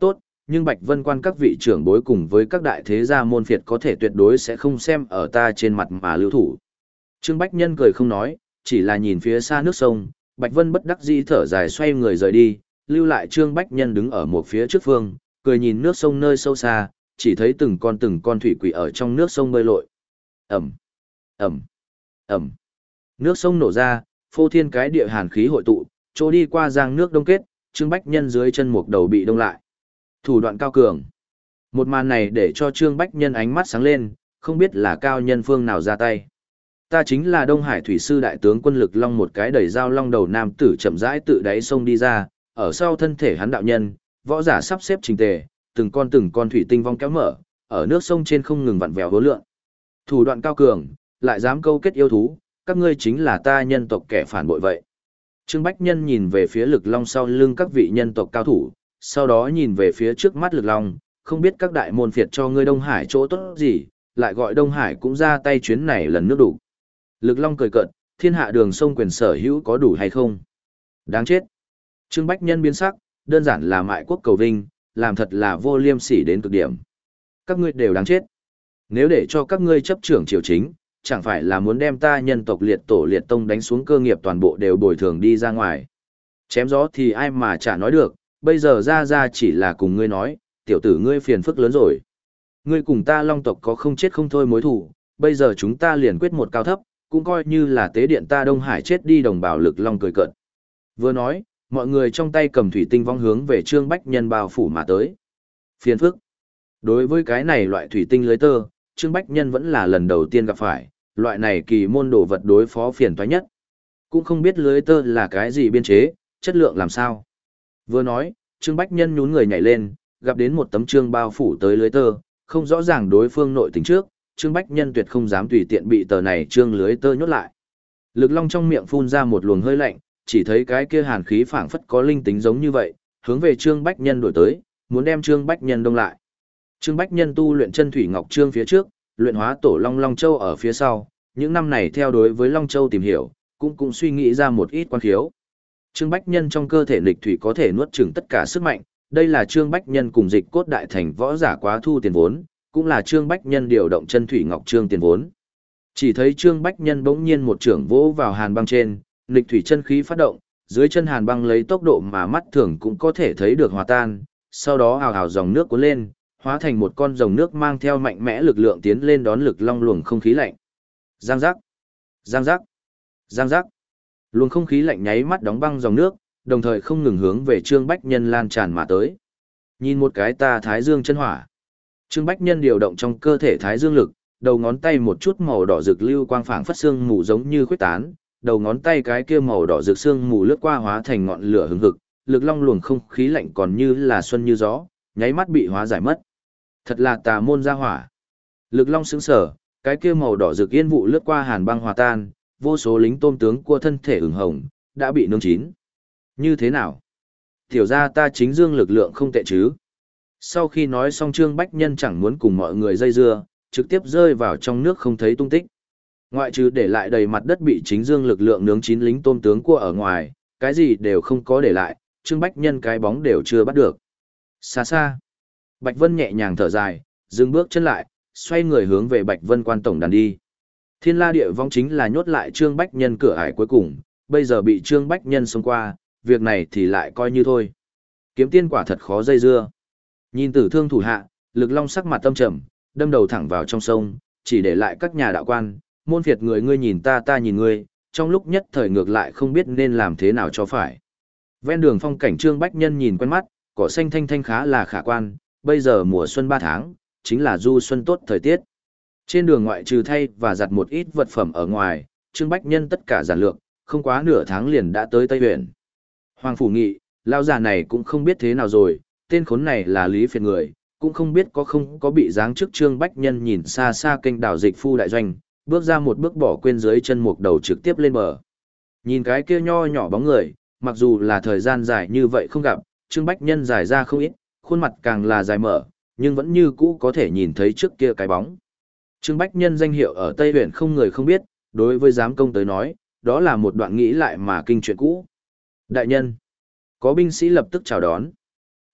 nhưng Bạch Vân Quan các vị trưởng bối cùng với các đại thế gia môn phiệt có thể tuyệt đối sẽ không xem ở ta trên mặt mà lưu thủ. Trương Bách Nhân cười không nói, chỉ là nhìn phía xa nước sông, Bạch Vân bất đắc dĩ thở dài xoay người rời đi, lưu lại Trương Bách Nhân đứng ở một phía trước phương, cười nhìn nước sông nơi sâu xa, chỉ thấy từng con từng con thủy quỷ ở trong nước sông bơi lội. Ẩm, Ẩm, Ẩm. Nước sông nổ ra, phô thiên cái địa hàn khí hội tụ, chỗ đi qua giang nước đông kết, Trương Bách Nhân dưới chân một đầu bị đông lại. Thủ đoạn cao cường. Một màn này để cho Trương Bách Nhân ánh mắt sáng lên, không biết là cao nhân phương nào ra tay. Ta chính là Đông Hải thủy sư đại tướng quân Lực Long, một cái đầy dao long đầu nam tử chậm rãi tự đáy sông đi ra, ở sau thân thể hắn đạo nhân, võ giả sắp xếp chỉnh tề, từng con từng con thủy tinh vong kéo mở, ở nước sông trên không ngừng vặn vẹo hố lượng. Thủ đoạn cao cường, lại dám câu kết yêu thú, các ngươi chính là ta nhân tộc kẻ phản bội vậy. Trương Bách Nhân nhìn về phía Lực Long sau lưng các vị nhân tộc cao thủ, sau đó nhìn về phía trước mắt Lực Long, không biết các đại môn phiệt cho ngươi Đông Hải chỗ tốt gì, lại gọi Đông Hải cũng ra tay chuyến này lần nước đủ. Lực Long cười cợt, thiên hạ đường sông quyền sở hữu có đủ hay không? Đáng chết. Trương Bách Nhân biến sắc, đơn giản là mại quốc cầu vinh, làm thật là vô liêm sỉ đến cực điểm. Các ngươi đều đáng chết. Nếu để cho các ngươi chấp trưởng triều chính, chẳng phải là muốn đem ta nhân tộc liệt tổ liệt tông đánh xuống cơ nghiệp toàn bộ đều bồi thường đi ra ngoài. Chém gió thì ai mà chả nói được, bây giờ ra ra chỉ là cùng ngươi nói, tiểu tử ngươi phiền phức lớn rồi. Ngươi cùng ta long tộc có không chết không thôi mối thù, bây giờ chúng ta liền quyết một cao thấp, cũng coi như là tế điện ta Đông Hải chết đi đồng bào. Lực Long cười cợt. Vừa nói, mọi người trong tay cầm thủy tinh vong hướng về Trương Bách Nhân bao phủ mà tới. Phiền phức. Đối với cái này loại thủy tinh lưới tơ, Trương Bách Nhân vẫn là lần đầu tiên gặp phải, loại này kỳ môn đồ vật đối phó phiền toái nhất. Cũng không biết lưới tơ là cái gì biên chế, chất lượng làm sao. Vừa nói, Trương Bách Nhân nhún người nhảy lên, gặp đến một tấm trương bao phủ tới lưới tơ, không rõ ràng đối phương nội tình trước, Trương Bách Nhân tuyệt không dám tùy tiện bị tờ này trương lưới tơ nhốt lại. Lực Long trong miệng phun ra một luồng hơi lạnh, chỉ thấy cái kia hàn khí phảng phất có linh tính giống như vậy, hướng về Trương Bách Nhân đuổi tới, muốn đem Trương Bách Nhân đông lại. Trương Bách Nhân tu luyện chân thủy ngọc trương phía trước, luyện hóa tổ Long Long Châu ở phía sau, những năm này theo đối với Long Châu tìm hiểu, cũng cũng suy nghĩ ra một ít quan khiếu. Trương Bách Nhân trong cơ thể nghịch thủy có thể nuốt chửng tất cả sức mạnh, đây là Trương Bách Nhân cùng dịch cốt đại thành võ giả quá thu tiền vốn, cũng là Trương Bách Nhân điều động chân thủy ngọc trương tiền vốn. Chỉ thấy Trương Bách Nhân bỗng nhiên một trưởng vỗ vào hàn băng trên, nghịch thủy chân khí phát động, dưới chân hàn băng lấy tốc độ mà mắt thường cũng có thể thấy được hòa tan, sau đó hào hào dòng nước cuốn lên, hóa thành một con dòng nước mang theo mạnh mẽ lực lượng tiến lên đón Lực Long luồng không khí lạnh. Giang giác, giang giác, giang giác. Luồng không khí lạnh nháy mắt đóng băng dòng nước, đồng thời không ngừng hướng về Trương Bách Nhân lan tràn mà tới. Nhìn một cái ta thái dương chân hỏa. Trương Bách Nhân điều động trong cơ thể thái dương lực, đầu ngón tay một chút màu đỏ rực lưu quang phảng phất xương mù giống như khuếch tán, đầu ngón tay cái kia màu đỏ rực xương mù lướt qua hóa thành ngọn lửa hừng hực, Lực Long luồng không khí lạnh còn như là xuân như gió, nháy mắt bị hóa giải mất. Thật là tà môn gia hỏa. Lực Long sững sờ, cái kia màu đỏ rực yên vụ lướt qua hàn băng hòa tan, vô số lính tôm tướng của thân thể ửng hồng, đã bị nướng chín. Như thế nào? Tiểu ra ta chính dương lực lượng không tệ chứ? Sau khi nói xong Trương Bách Nhân chẳng muốn cùng mọi người dây dưa, trực tiếp rơi vào trong nước không thấy tung tích. Ngoại trừ để lại đầy mặt đất bị chính dương lực lượng nướng chín lính tôm tướng của ở ngoài, cái gì đều không có để lại, Trương Bách Nhân cái bóng đều chưa bắt được. Xa xa, Bạch Vân nhẹ nhàng thở dài, dừng bước chân lại, xoay người hướng về Bạch Vân quan tổng đàn đi. Thiên La Địa Vong chính là nhốt lại Trương Bách Nhân cửa ải cuối cùng, bây giờ bị Trương Bách Nhân xông qua, việc này thì lại coi như thôi. Kiếm tiên quả thật khó dây dưa. Nhìn Tử Thương thủ hạ, Lực Long sắc mặt tâm trầm, đâm đầu thẳng vào trong sông, chỉ để lại các nhà đạo quan, môn phiệt người ngươi nhìn ta ta nhìn ngươi, trong lúc nhất thời ngược lại không biết nên làm thế nào cho phải. Ven đường phong cảnh Trương Bách Nhân nhìn quen mắt, cỏ xanh thanh thanh khá là khả quan, bây giờ mùa xuân ba tháng, chính là du xuân tốt thời tiết. Trên đường ngoại trừ thay và giặt một ít vật phẩm ở ngoài, Trương Bách Nhân tất cả giản lược, không quá nửa tháng liền đã tới Tây huyện. Hoàng Phủ Nghị, lao già này cũng không biết thế nào rồi, tên khốn này là Lý Phiệt người, cũng không biết có không có bị giáng chức. Trương Bách Nhân nhìn xa xa kênh đảo dịch phu đại doanh, bước ra một bước bỏ quên dưới chân mục đầu trực tiếp lên bờ. Nhìn cái kia nho nhỏ bóng người, mặc dù là thời gian dài như vậy không gặp, Trương Bách Nhân dài ra không ít, khuôn mặt càng là dài mở, nhưng vẫn như cũ có thể nhìn thấy trước kia cái bóng. Trương Bách Nhân danh hiệu ở Tây huyện không người không biết, đối với giám công tới nói, đó là một đoạn nghĩ lại mà kinh chuyện cũ. Đại nhân, có binh sĩ lập tức chào đón.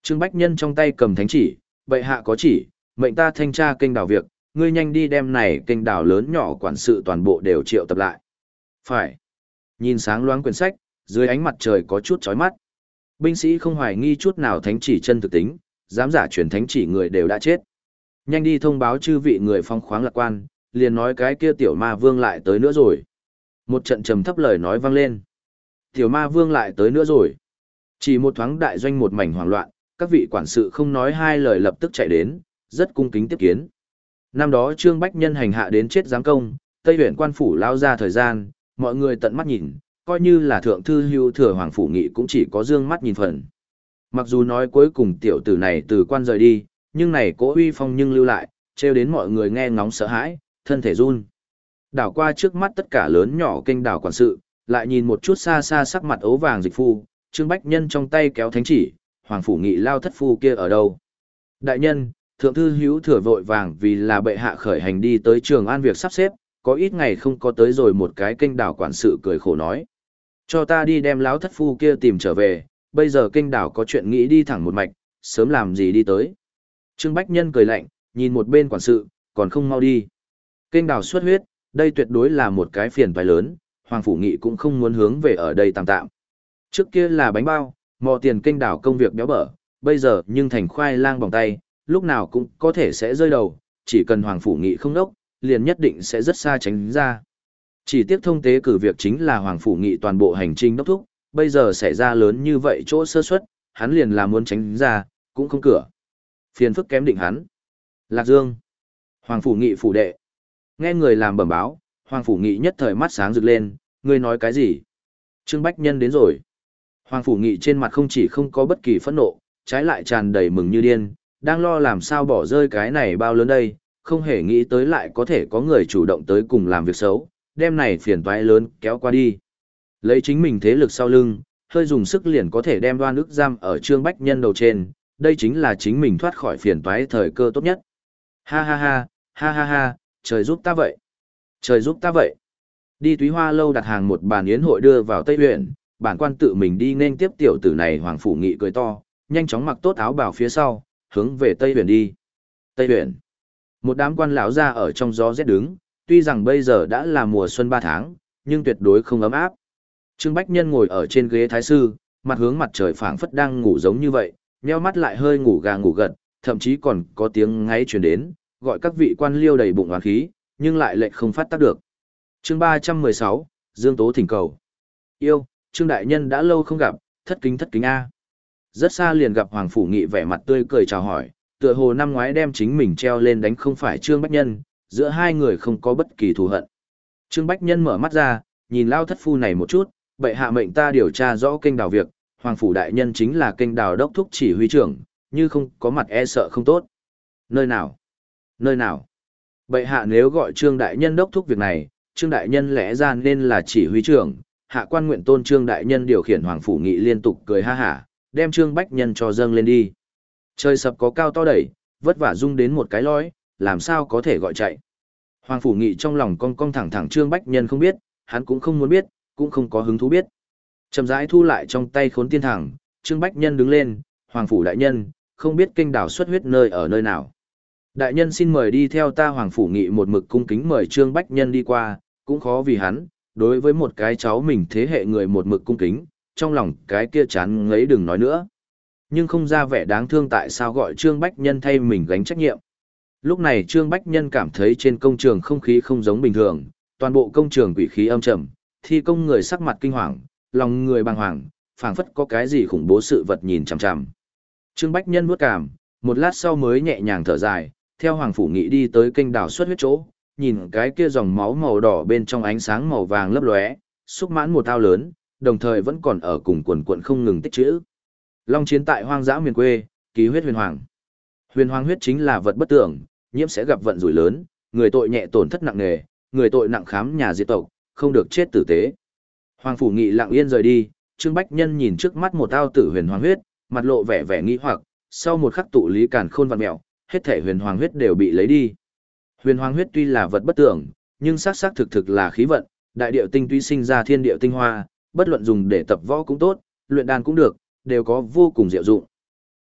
Trương Bách Nhân trong tay cầm thánh chỉ, bệ hạ có chỉ, mệnh ta thanh tra kênh đào việc, ngươi nhanh đi đem này kênh đào lớn nhỏ quản sự toàn bộ đều triệu tập lại. Phải. Nhìn sáng loáng quyển sách, dưới ánh mặt trời có chút chói mắt. Binh sĩ không hoài nghi chút nào thánh chỉ chân thực tính, dám giả truyền thánh chỉ người đều đã chết. Nhanh đi thông báo chư vị người phong khoáng lạc quan, liền nói cái kia tiểu ma vương lại tới nữa rồi. Một trận trầm thấp lời nói vang lên. Tiểu ma vương lại tới nữa rồi. Chỉ một thoáng đại doanh một mảnh hoảng loạn, các vị quản sự không nói hai lời lập tức chạy đến, rất cung kính tiếp kiến. Năm đó Trương Bách Nhân hành hạ đến chết giáng công, Tây huyện quan phủ lao ra thời gian, mọi người tận mắt nhìn, coi như là thượng thư hưu thừa hoàng phủ nghị cũng chỉ có dương mắt nhìn phần. Mặc dù nói cuối cùng tiểu tử này từ quan rời đi, nhưng này cố uy phong nhưng lưu lại, trêu đến mọi người nghe ngóng sợ hãi, thân thể run. Đảo qua trước mắt tất cả lớn nhỏ kênh đảo quản sự, lại nhìn một chút xa xa sắc mặt ấu vàng dịch phu, Trương Bách Nhân trong tay kéo thánh chỉ, hoàng phủ nghị lao thất phu kia ở đâu? Đại nhân, thượng thư hữu thừa vội vàng vì là bệ hạ khởi hành đi tới Trường An việc sắp xếp, có ít ngày không có tới rồi một cái kênh đảo quản sự cười khổ nói. Cho ta đi đem lão thất phu kia tìm trở về, bây giờ kênh đảo có chuyện nghĩ đi thẳng một mạch, sớm làm gì đi tới. Trương Bách Nhân cười lạnh, nhìn một bên quản sự, còn không mau đi. Kênh đảo xuất huyết, đây tuyệt đối là một cái phiền toái lớn, Hoàng Phủ Nghị cũng không muốn hướng về ở đây tạm tạm. Trước kia là bánh bao, mò tiền kênh đảo công việc béo bở, bây giờ nhưng thành khoai lang bỏng tay, lúc nào cũng có thể sẽ rơi đầu, chỉ cần Hoàng Phủ Nghị không đốc, liền nhất định sẽ rất xa tránh ra. Chỉ tiếc thông tế cử việc chính là Hoàng Phủ Nghị toàn bộ hành trình đốc thúc, bây giờ xảy ra lớn như vậy chỗ sơ suất, hắn liền là muốn tránh ra, cũng không cửa. Phiền phức kém định hắn. Lạc Dương. Hoàng Phủ Nghị phủ đệ. Nghe người làm bẩm báo, Hoàng Phủ Nghị nhất thời mắt sáng rực lên, ngươi nói cái gì? Trương Bách Nhân đến rồi. Hoàng Phủ Nghị trên mặt không chỉ không có bất kỳ phẫn nộ, trái lại tràn đầy mừng như điên, đang lo làm sao bỏ rơi cái này bao lớn đây, không hề nghĩ tới lại có thể có người chủ động tới cùng làm việc xấu, đem này phiền toái lớn kéo qua đi. Lấy chính mình thế lực sau lưng, hơi dùng sức liền có thể đem đoan ức giam ở Trương Bách Nhân đầu trên, đây chính là chính mình thoát khỏi phiền toái thời cơ tốt nhất. Ha ha ha, ha ha ha, trời giúp ta vậy. Trời giúp ta vậy. Đi Túy Hoa lâu đặt hàng một bàn yến hội đưa vào Tây huyện, bản quan tự mình đi nên tiếp tiểu tử này. Hoàng Phủ Nghị cười to, nhanh chóng mặc tốt áo bào phía sau, hướng về Tây huyện đi. Tây huyện. Một đám quan lão ra ở trong gió rét đứng, tuy rằng bây giờ đã là mùa xuân ba tháng, nhưng tuyệt đối không ấm áp. Trương Bách Nhân ngồi ở trên ghế thái sư, mặt hướng mặt trời phảng phất đang ngủ giống như vậy, nheo mắt lại hơi ngủ gà ngủ gật, thậm chí còn có tiếng ngáy truyền đến, gọi các vị quan liêu đầy bụng oán khí, nhưng lại lệnh không phát tác được. Chương ba trăm mười sáu, Dương Tố thỉnh cầu. Yêu, Trương đại nhân đã lâu không gặp, thất kính thất kính a. Rất xa liền gặp Hoàng Phủ Nghị vẻ mặt tươi cười chào hỏi, tựa hồ năm ngoái đem chính mình treo lên đánh không phải Trương Bách Nhân, giữa hai người không có bất kỳ thù hận. Trương Bách Nhân mở mắt ra, nhìn lao thất phu này một chút, bệ hạ mệnh ta điều tra rõ kênh đào việc, Hoàng Phủ đại nhân chính là kênh đào đốc thúc chỉ huy trưởng, như không có mặt e sợ không tốt. Nơi nào? Nơi nào? Bệ hạ nếu gọi Trương đại nhân đốc thúc việc này, Trương đại nhân lẽ ra nên là chỉ huy trưởng, hạ quan nguyện tôn Trương đại nhân điều khiển Hoàng Phủ Nghị liên tục cười ha hả, đem Trương Bách Nhân cho dâng lên đi. Trời sập có cao to đẩy, vất vả rung đến một cái lõi, làm sao có thể gọi chạy. Hoàng Phủ Nghị trong lòng cong cong thẳng thẳng Trương Bách Nhân không biết, hắn cũng không muốn biết, cũng không có hứng thú biết. Chậm rãi thu lại trong tay khốn tiên thẳng, Trương Bách Nhân đứng lên, Hoàng Phủ đại nhân, không biết kênh đảo xuất huyết nơi ở nơi nào. Đại nhân xin mời đi theo ta. Hoàng Phủ Nghị một mực cung kính mời Trương Bách Nhân đi qua, cũng khó vì hắn, đối với một cái cháu mình thế hệ người một mực cung kính, trong lòng cái kia chán ngấy đừng nói nữa. Nhưng không ra vẻ đáng thương tại sao gọi Trương Bách Nhân thay mình gánh trách nhiệm. Lúc này Trương Bách Nhân cảm thấy trên công trường không khí không giống bình thường, toàn bộ công trường quỷ khí âm trầm, thi công người sắc mặt kinh hoàng, lòng người bàng hoàng, phảng phất có cái gì khủng bố sự vật nhìn chằm chằm. Trương Bách Nhân nuốt cảm, một lát sau mới nhẹ nhàng thở dài, theo Hoàng Phủ Nghị đi tới kênh đào xuất huyết chỗ, nhìn cái kia dòng máu màu đỏ bên trong ánh sáng màu vàng lấp lóe, xúc mãn một ao lớn, đồng thời vẫn còn ở cùng quần quần không ngừng tích trữ. Long chiến tại hoang dã miền quê, ký huyết huyền hoàng. Huyền hoàng huyết chính là vật bất tưởng, nhiễm sẽ gặp vận rủi lớn, người tội nhẹ tổn thất nặng nề, người tội nặng khám nhà diệt tộc, không được chết tử tế. Hoàng Phủ Nghị lặng yên rời đi, Trương Bách Nhân nhìn trước mắt một ao tử huyền hoàng huyết, mặt lộ vẻ vẻ nghi hoặc, sau một khắc tụ lý càn khôn vặn mèo, hết thể huyền hoàng huyết đều bị lấy đi. Huyền hoàng huyết tuy là vật bất tưởng, nhưng xác xác thực thực là khí vận, đại điệu tinh tuy sinh ra thiên điệu tinh hoa, bất luận dùng để tập võ cũng tốt, luyện đan cũng được, đều có vô cùng diệu dụng.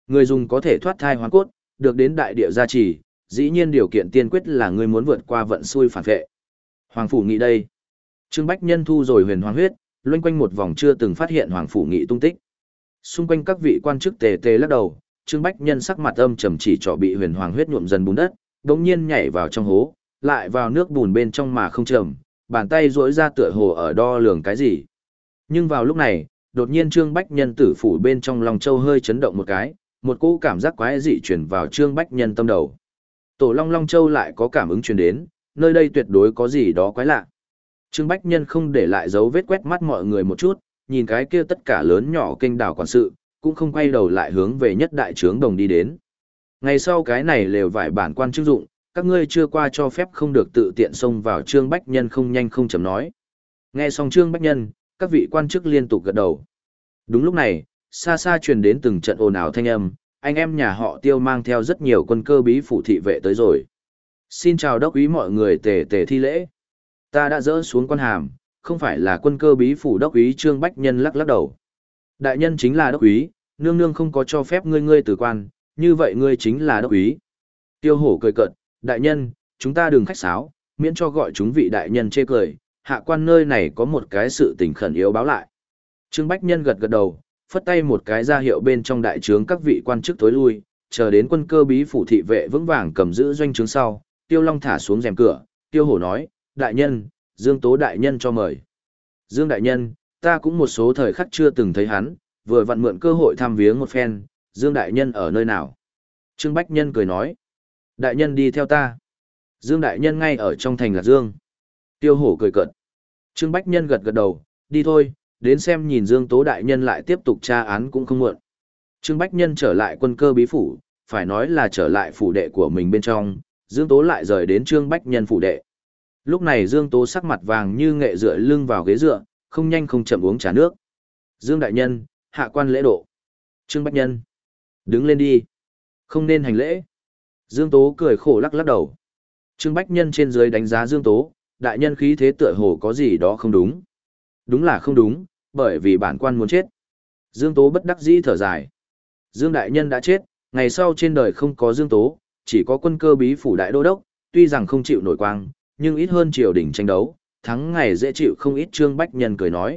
Người dùng có thể thoát thai hoán cốt, được đến đại địa gia trì, dĩ nhiên điều kiện tiên quyết là ngươi muốn vượt qua vận xui phản vệ. Hoàng Phủ Nghị đây. Trương Bách Nhân thu rồi huyền hoàng huyết, loanh quanh một vòng chưa từng phát hiện Hoàng Phủ Nghị tung tích. Xung quanh các vị quan chức tề tề lắc đầu, Trương Bách Nhân sắc mặt âm trầm chỉ trỏ bị huyền hoàng huyết nhuộm dần bùn đất, đống nhiên nhảy vào trong hố, lại vào nước bùn bên trong mà không trầm, bàn tay duỗi ra tựa hồ ở đo lường cái gì. Nhưng vào lúc này, đột nhiên Trương Bách Nhân tử phủ bên trong lòng châu hơi chấn động một cái, một cỗ cảm giác quái dị truyền vào Trương Bách Nhân tâm đầu. Tổ Long Long Châu lại có cảm ứng truyền đến, nơi đây tuyệt đối có gì đó quái lạ. Trương Bách Nhân không để lại dấu vết quét mắt mọi người một chút, nhìn cái kia tất cả lớn nhỏ kênh đảo quản sự, cũng không quay đầu lại hướng về nhất đại trướng đồng đi đến. Ngày sau cái này lều vải bản quan chức dụng, các ngươi chưa qua cho phép không được tự tiện xông vào. Trương Bách Nhân không nhanh không chậm nói. Nghe xong Trương Bách Nhân, các vị quan chức liên tục gật đầu. Đúng lúc này, xa xa truyền đến từng trận ồn ào thanh âm, anh em nhà họ Tiêu mang theo rất nhiều quân cơ bí phủ thị vệ tới rồi. Xin chào đốc úy, mọi người tề tề thi lễ. Ta đã dỡ xuống quan hàm, không phải là quân cơ bí phủ đốc úy. Trương Bách Nhân lắc lắc đầu. Đại nhân chính là đốc úy, nương nương không có cho phép ngươi ngươi từ quan, như vậy ngươi chính là đốc úy. Tiêu Hổ cười cợt, đại nhân, chúng ta đừng khách sáo, miễn cho gọi chúng vị đại nhân chê cười, hạ quan nơi này có một cái sự tình khẩn yếu báo lại. Trương Bách Nhân gật gật đầu, phất tay một cái ra hiệu bên trong đại trướng các vị quan chức tối lui, chờ đến quân cơ bí phủ thị vệ vững vàng cầm giữ doanh trướng sau, Tiêu Long thả xuống rèm cửa, Tiêu Hổ nói, đại nhân, Dương Tố đại nhân cho mời. Dương đại nhân, ta cũng một số thời khắc chưa từng thấy hắn, vừa vặn mượn cơ hội thăm viếng một phen, Dương đại nhân ở nơi nào? Trương Bách Nhân cười nói, đại nhân đi theo ta. Dương đại nhân ngay ở trong thành Lạc Dương. Tiêu Hổ cười cợt. Trương Bách Nhân gật gật đầu, đi thôi, đến xem nhìn Dương Tố đại nhân lại tiếp tục tra án cũng không muộn. Trương Bách Nhân trở lại quân cơ bí phủ, phải nói là trở lại phủ đệ của mình bên trong, Dương Tố lại rời đến Trương Bách Nhân phủ đệ. Lúc này Dương Tố sắc mặt vàng như nghệ dựa lưng vào ghế dựa, không nhanh không chậm uống trà nước. Dương đại nhân, hạ quan lễ độ. Trương Bách Nhân, đứng lên đi. Không nên hành lễ. Dương Tố cười khổ lắc lắc đầu. Trương Bách Nhân trên dưới đánh giá Dương Tố, đại nhân khí thế tựa hồ có gì đó không đúng. Đúng là không đúng, bởi vì bản quan muốn chết. Dương Tố bất đắc dĩ thở dài. Dương đại nhân đã chết, ngày sau trên đời không có Dương Tố, chỉ có quân cơ bí phủ đại đô đốc, tuy rằng không chịu nổi quang, nhưng ít hơn triều đình tranh đấu, thắng ngày dễ chịu không ít. Trương Bách Nhân cười nói.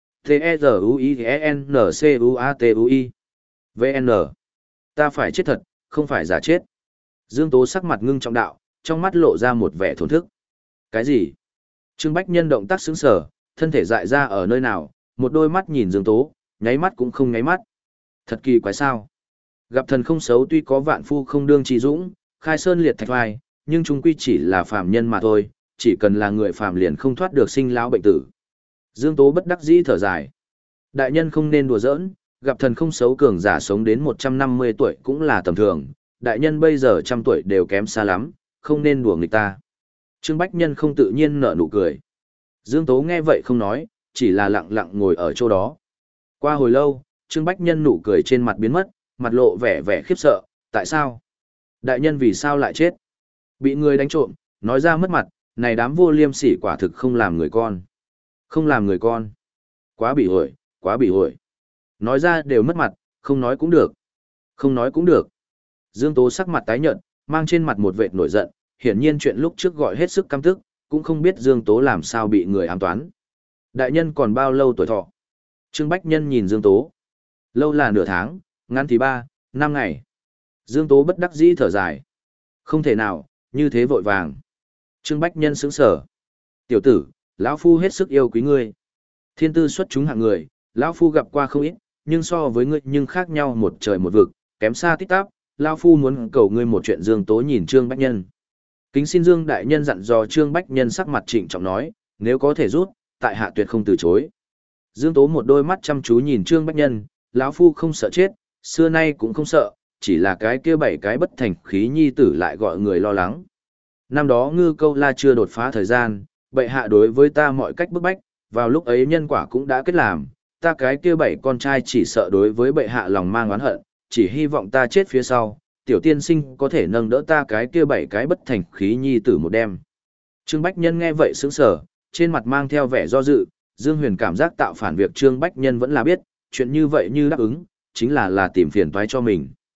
T-E-Z-U-I-N-C-U-A-T-U-I vê en Ta phải chết thật, không phải giả chết. Dương Tố sắc mặt ngưng trọng đạo, trong mắt lộ ra một vẻ thổn thức. Cái gì? Trương Bách Nhân động tác sững sờ, thân thể dại ra ở nơi nào, một đôi mắt nhìn Dương Tố, nháy mắt cũng không nháy mắt. Thật kỳ quái sao? Gặp thần không xấu tuy có vạn phu không đương trí dũng, khai sơn liệt thạch vai, nhưng chúng quy chỉ là phàm nhân mà thôi, chỉ cần là người phàm liền không thoát được sinh lão bệnh tử. Dương Tố bất đắc dĩ thở dài. Đại nhân không nên đùa giỡn, gặp thần không xấu cường giả sống đến một trăm năm mươi tuổi cũng là tầm thường, đại nhân bây giờ trăm tuổi đều kém xa lắm, không nên đùa nghịch ta. Trương Bách Nhân không tự nhiên nở nụ cười. Dương Tố nghe vậy không nói, chỉ là lặng lặng ngồi ở chỗ đó. Qua hồi lâu, Trương Bách Nhân nụ cười trên mặt biến mất, mặt lộ vẻ vẻ khiếp sợ, tại sao? Đại nhân vì sao lại chết? Bị người đánh trộm, nói ra mất mặt, này đám vô liêm sỉ quả thực không làm người con. Không làm người con. Quá bị ổi, quá bị ổi. Nói ra đều mất mặt, không nói cũng được. Không nói cũng được. Dương Tố sắc mặt tái nhợt, mang trên mặt một vệt nổi giận, hiển nhiên chuyện lúc trước gọi hết sức căm tức, cũng không biết Dương Tố làm sao bị người ám toán. Đại nhân còn bao lâu tuổi thọ? Trương Bách Nhân nhìn Dương Tố. Lâu là nửa tháng, ngắn thì ba, năm ngày. Dương Tố bất đắc dĩ thở dài. Không thể nào, như thế vội vàng. Trương Bách Nhân sững sờ. Tiểu tử, lão phu hết sức yêu quý ngươi. Thiên tư xuất chúng hạng người, lão phu gặp qua không ít, nhưng so với ngươi nhưng khác nhau một trời một vực, kém xa tít tắp. Lão phu muốn cầu ngươi một chuyện. Dương Tố nhìn Trương Bách Nhân. Kính xin Dương đại nhân dặn dò. Trương Bách Nhân sắc mặt trịnh trọng nói, nếu có thể rút, tại hạ tuyệt không từ chối. Dương Tố một đôi mắt chăm chú nhìn Trương Bách Nhân, lão phu không sợ chết, xưa nay cũng không sợ, chỉ là cái kia bảy cái bất thành khí nhi tử lại gọi người lo lắng. Năm đó Ngư Câu La chưa đột phá thời gian, bệ hạ đối với ta mọi cách bức bách, vào lúc ấy nhân quả cũng đã kết làm, ta cái kia bảy con trai chỉ sợ đối với bệ hạ lòng mang oán hận, chỉ hy vọng ta chết phía sau, tiểu tiên sinh có thể nâng đỡ ta cái kia bảy cái bất thành khí nhi tử một đêm. Trương Bách Nhân nghe vậy sững sờ, trên mặt mang theo vẻ do dự, Dương Huyền cảm giác tạo phản việc Trương Bách Nhân vẫn là biết, chuyện như vậy như đáp ứng, chính là là tìm phiền toái cho mình.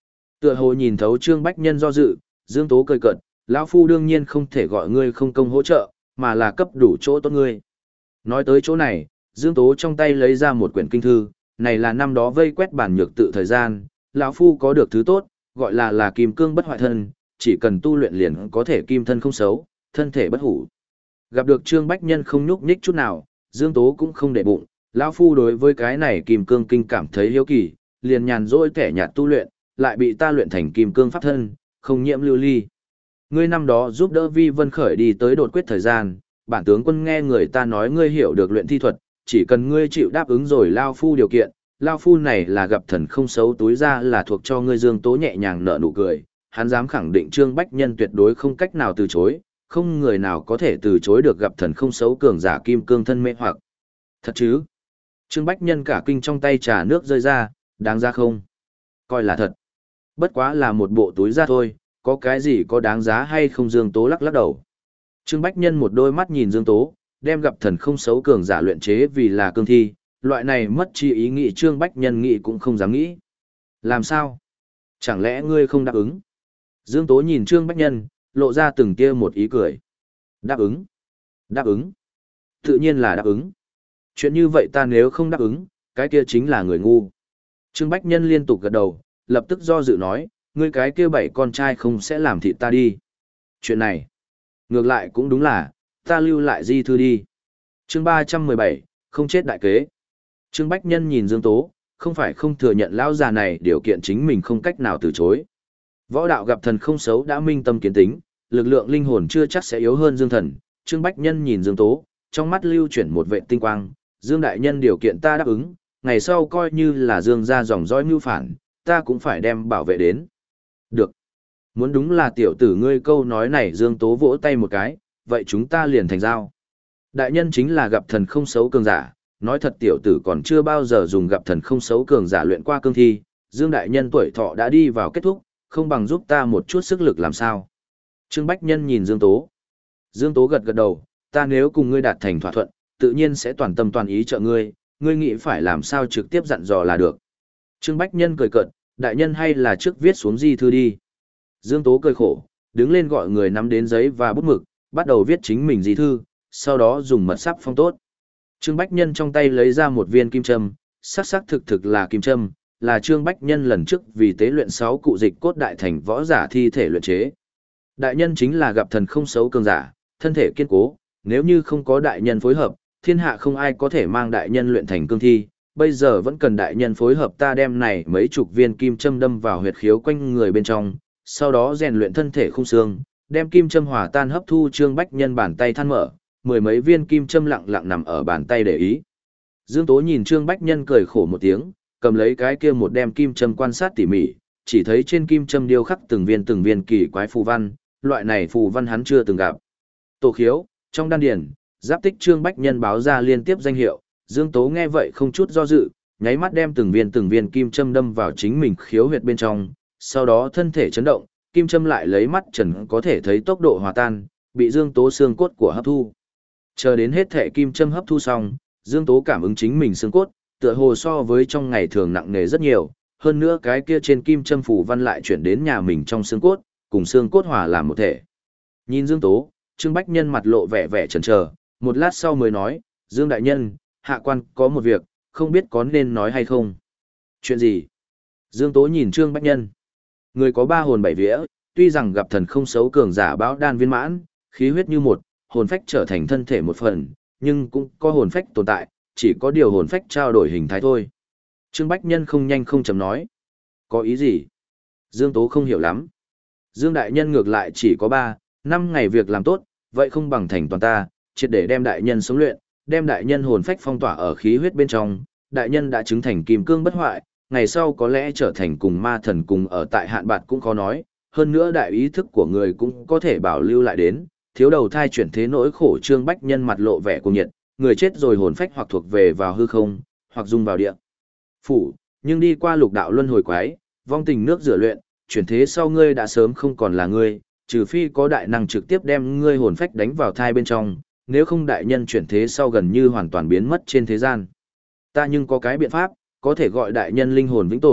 Tựa hồ nhìn thấu Trương Bách Nhân do dự, Dương Tố cười cợt, lão phu đương nhiên không thể gọi ngươi không công hỗ trợ, mà là cấp đủ chỗ tốt ngươi. Nói tới chỗ này, Dương Tố trong tay lấy ra một quyển kinh thư, này là năm đó vây quét bản nhược tự thời gian, lão phu có được thứ tốt, gọi là là kim cương bất hoại thân, chỉ cần tu luyện liền có thể kim thân không xấu, thân thể bất hủ. Gặp được Trương Bách Nhân không nhúc nhích chút nào, Dương Tố cũng không để bụng, lão phu đối với cái này kim cương kinh cảm thấy hiếu kỳ, liền nhàn rỗi kẻ nhạt tu luyện, lại bị ta luyện thành kim cương pháp thân, không nhiễm lưu ly. Ngươi năm đó giúp đỡ Vi Vân Khởi đi tới đột quyết thời gian, bản tướng quân nghe người ta nói ngươi hiểu được luyện thi thuật, chỉ cần ngươi chịu đáp ứng rồi lao phu điều kiện, lao phu này là gặp thần không xấu túi ra là thuộc cho ngươi. Dương Tố nhẹ nhàng nở nụ cười, hắn dám khẳng định Trương Bách Nhân tuyệt đối không cách nào từ chối, không người nào có thể từ chối được gặp thần không xấu cường giả kim cương thân mê hoặc. Thật chứ? Trương Bách Nhân cả kinh trong tay trà nước rơi ra, đáng ra không? Coi là thật. Bất quá là một bộ túi ra thôi, có cái gì có đáng giá hay không? Dương Tố lắc lắc đầu. Trương Bách Nhân một đôi mắt nhìn Dương Tố, đem gặp thần không xấu cường giả luyện chế vì là cương thi, loại này mất chi ý nghĩ Trương Bách Nhân nghĩ cũng không dám nghĩ. Làm sao? Chẳng lẽ ngươi không đáp ứng? Dương Tố nhìn Trương Bách Nhân, lộ ra từng kia một ý cười. Đáp ứng? Đáp ứng? Tự nhiên là đáp ứng. Chuyện như vậy ta nếu không đáp ứng, cái kia chính là người ngu. Trương Bách Nhân liên tục gật đầu, lập tức do dự nói, ngươi cái kia bảy con trai không sẽ làm thịt ta đi. Chuyện này, ngược lại cũng đúng là, ta lưu lại di thư đi. Chương ba trăm mười bảy, không chết đại kế. Trương Bách Nhân nhìn Dương Tố, không phải không thừa nhận lão già này điều kiện chính mình không cách nào từ chối. Võ đạo gặp thần không xấu đã minh tâm kiến tính, lực lượng linh hồn chưa chắc sẽ yếu hơn Dương Thần. Trương Bách Nhân nhìn Dương Tố, trong mắt lưu chuyển một vệ tinh quang, Dương đại nhân điều kiện ta đáp ứng, ngày sau coi như là Dương gia dòng dõi mưu phản, ta cũng phải đem bảo vệ đến. Được. Muốn đúng là tiểu tử ngươi câu nói này. Dương Tố vỗ tay một cái, vậy chúng ta liền thành giao. Đại nhân chính là gặp thần không xấu cường giả, nói thật tiểu tử còn chưa bao giờ dùng gặp thần không xấu cường giả luyện qua cương thi, Dương đại nhân tuổi thọ đã đi vào kết thúc, không bằng giúp ta một chút sức lực làm sao. Trương Bách Nhân nhìn Dương Tố. Dương Tố gật gật đầu, ta nếu cùng ngươi đạt thành thỏa thuận, tự nhiên sẽ toàn tâm toàn ý trợ ngươi, ngươi nghĩ phải làm sao trực tiếp dặn dò là được. Trương Bách Nhân cười cợt, đại nhân hay là trước viết xuống di thư đi. Dương Tố cười khổ, đứng lên gọi người nắm đến giấy và bút mực, bắt đầu viết chính mình di thư, sau đó dùng mật sáp phong tốt. Trương Bách Nhân trong tay lấy ra một viên kim châm, sắc sắc thực thực là kim châm, là Trương Bách Nhân lần trước vì tế luyện sáu cụ dịch cốt đại thành võ giả thi thể luyện chế. Đại nhân chính là gặp thần không xấu cường giả, thân thể kiên cố, nếu như không có đại nhân phối hợp, thiên hạ không ai có thể mang đại nhân luyện thành cương thi, bây giờ vẫn cần đại nhân phối hợp ta đem này mấy chục viên kim châm đâm vào huyệt khiếu quanh người bên trong, sau đó rèn luyện thân thể khung xương, đem kim châm hòa tan hấp thu. Trương Bách Nhân bàn tay than mở, mười mấy viên kim châm lặng lặng nằm ở bàn tay để ý. Dương Tố nhìn Trương Bách Nhân cười khổ một tiếng, cầm lấy cái kia một đem kim châm quan sát tỉ mỉ, chỉ thấy trên kim châm điêu khắc từng viên từng viên kỳ quái phù văn, loại này phù văn hắn chưa từng gặp. Tổ khiếu, trong đan điền, giáp tích. Trương Bách Nhân báo ra liên tiếp danh hiệu, Dương Tố nghe vậy không chút do dự, nháy mắt đem từng viên từng viên kim châm đâm vào chính mình khiếu huyệt bên trong, sau đó thân thể chấn động, kim châm lại lấy mắt trần có thể thấy tốc độ hòa tan, bị Dương Tố xương cốt của hấp thu. Chờ đến hết thể kim châm hấp thu xong, Dương Tố cảm ứng chính mình xương cốt, tựa hồ so với trong ngày thường nặng nề rất nhiều, hơn nữa cái kia trên kim châm phủ văn lại chuyển đến nhà mình trong xương cốt, cùng xương cốt hòa làm một thể. Nhìn Dương Tố, Trương Bách Nhân mặt lộ vẻ vẻ chần chờ, một lát sau mới nói, Dương đại nhân, hạ quan có một việc, không biết có nên nói hay không. Chuyện gì? Dương Tố nhìn Trương Bách Nhân. Người có ba hồn bảy vía, tuy rằng gặp thần không xấu cường giả bão đan viên mãn, khí huyết như một, hồn phách trở thành thân thể một phần, nhưng cũng có hồn phách tồn tại, chỉ có điều hồn phách trao đổi hình thái thôi. Trương Bách Nhân không nhanh không chậm nói. Có ý gì? Dương Tố không hiểu lắm. Dương đại nhân ngược lại chỉ có ba, năm ngày việc làm tốt, vậy không bằng thành toàn ta, triệt để đem đại nhân sống luyện, đem đại nhân hồn phách phong tỏa ở khí huyết bên trong, đại nhân đã chứng thành kim cương bất hoại, ngày sau có lẽ trở thành cùng ma thần cùng ở tại hạn bạt cũng khó nói, hơn nữa đại ý thức của người cũng có thể bảo lưu lại đến, thiếu đầu thai chuyển thế nỗi khổ. Trương Bách Nhân mặt lộ vẻ cuồng nhiệt, người chết rồi hồn phách hoặc thuộc về vào hư không, hoặc dung vào địa phủ, nhưng đi qua lục đạo luân hồi quái, vong tình nước rửa luyện, chuyển thế sau ngươi đã sớm không còn là ngươi, trừ phi có đại năng trực tiếp đem ngươi hồn phách đánh vào thai bên trong, nếu không đại nhân chuyển thế sau gần như hoàn toàn biến mất trên thế gian. Ta nhưng có cái biện pháp, có thể gọi đại nhân linh hồn vĩnh tồn,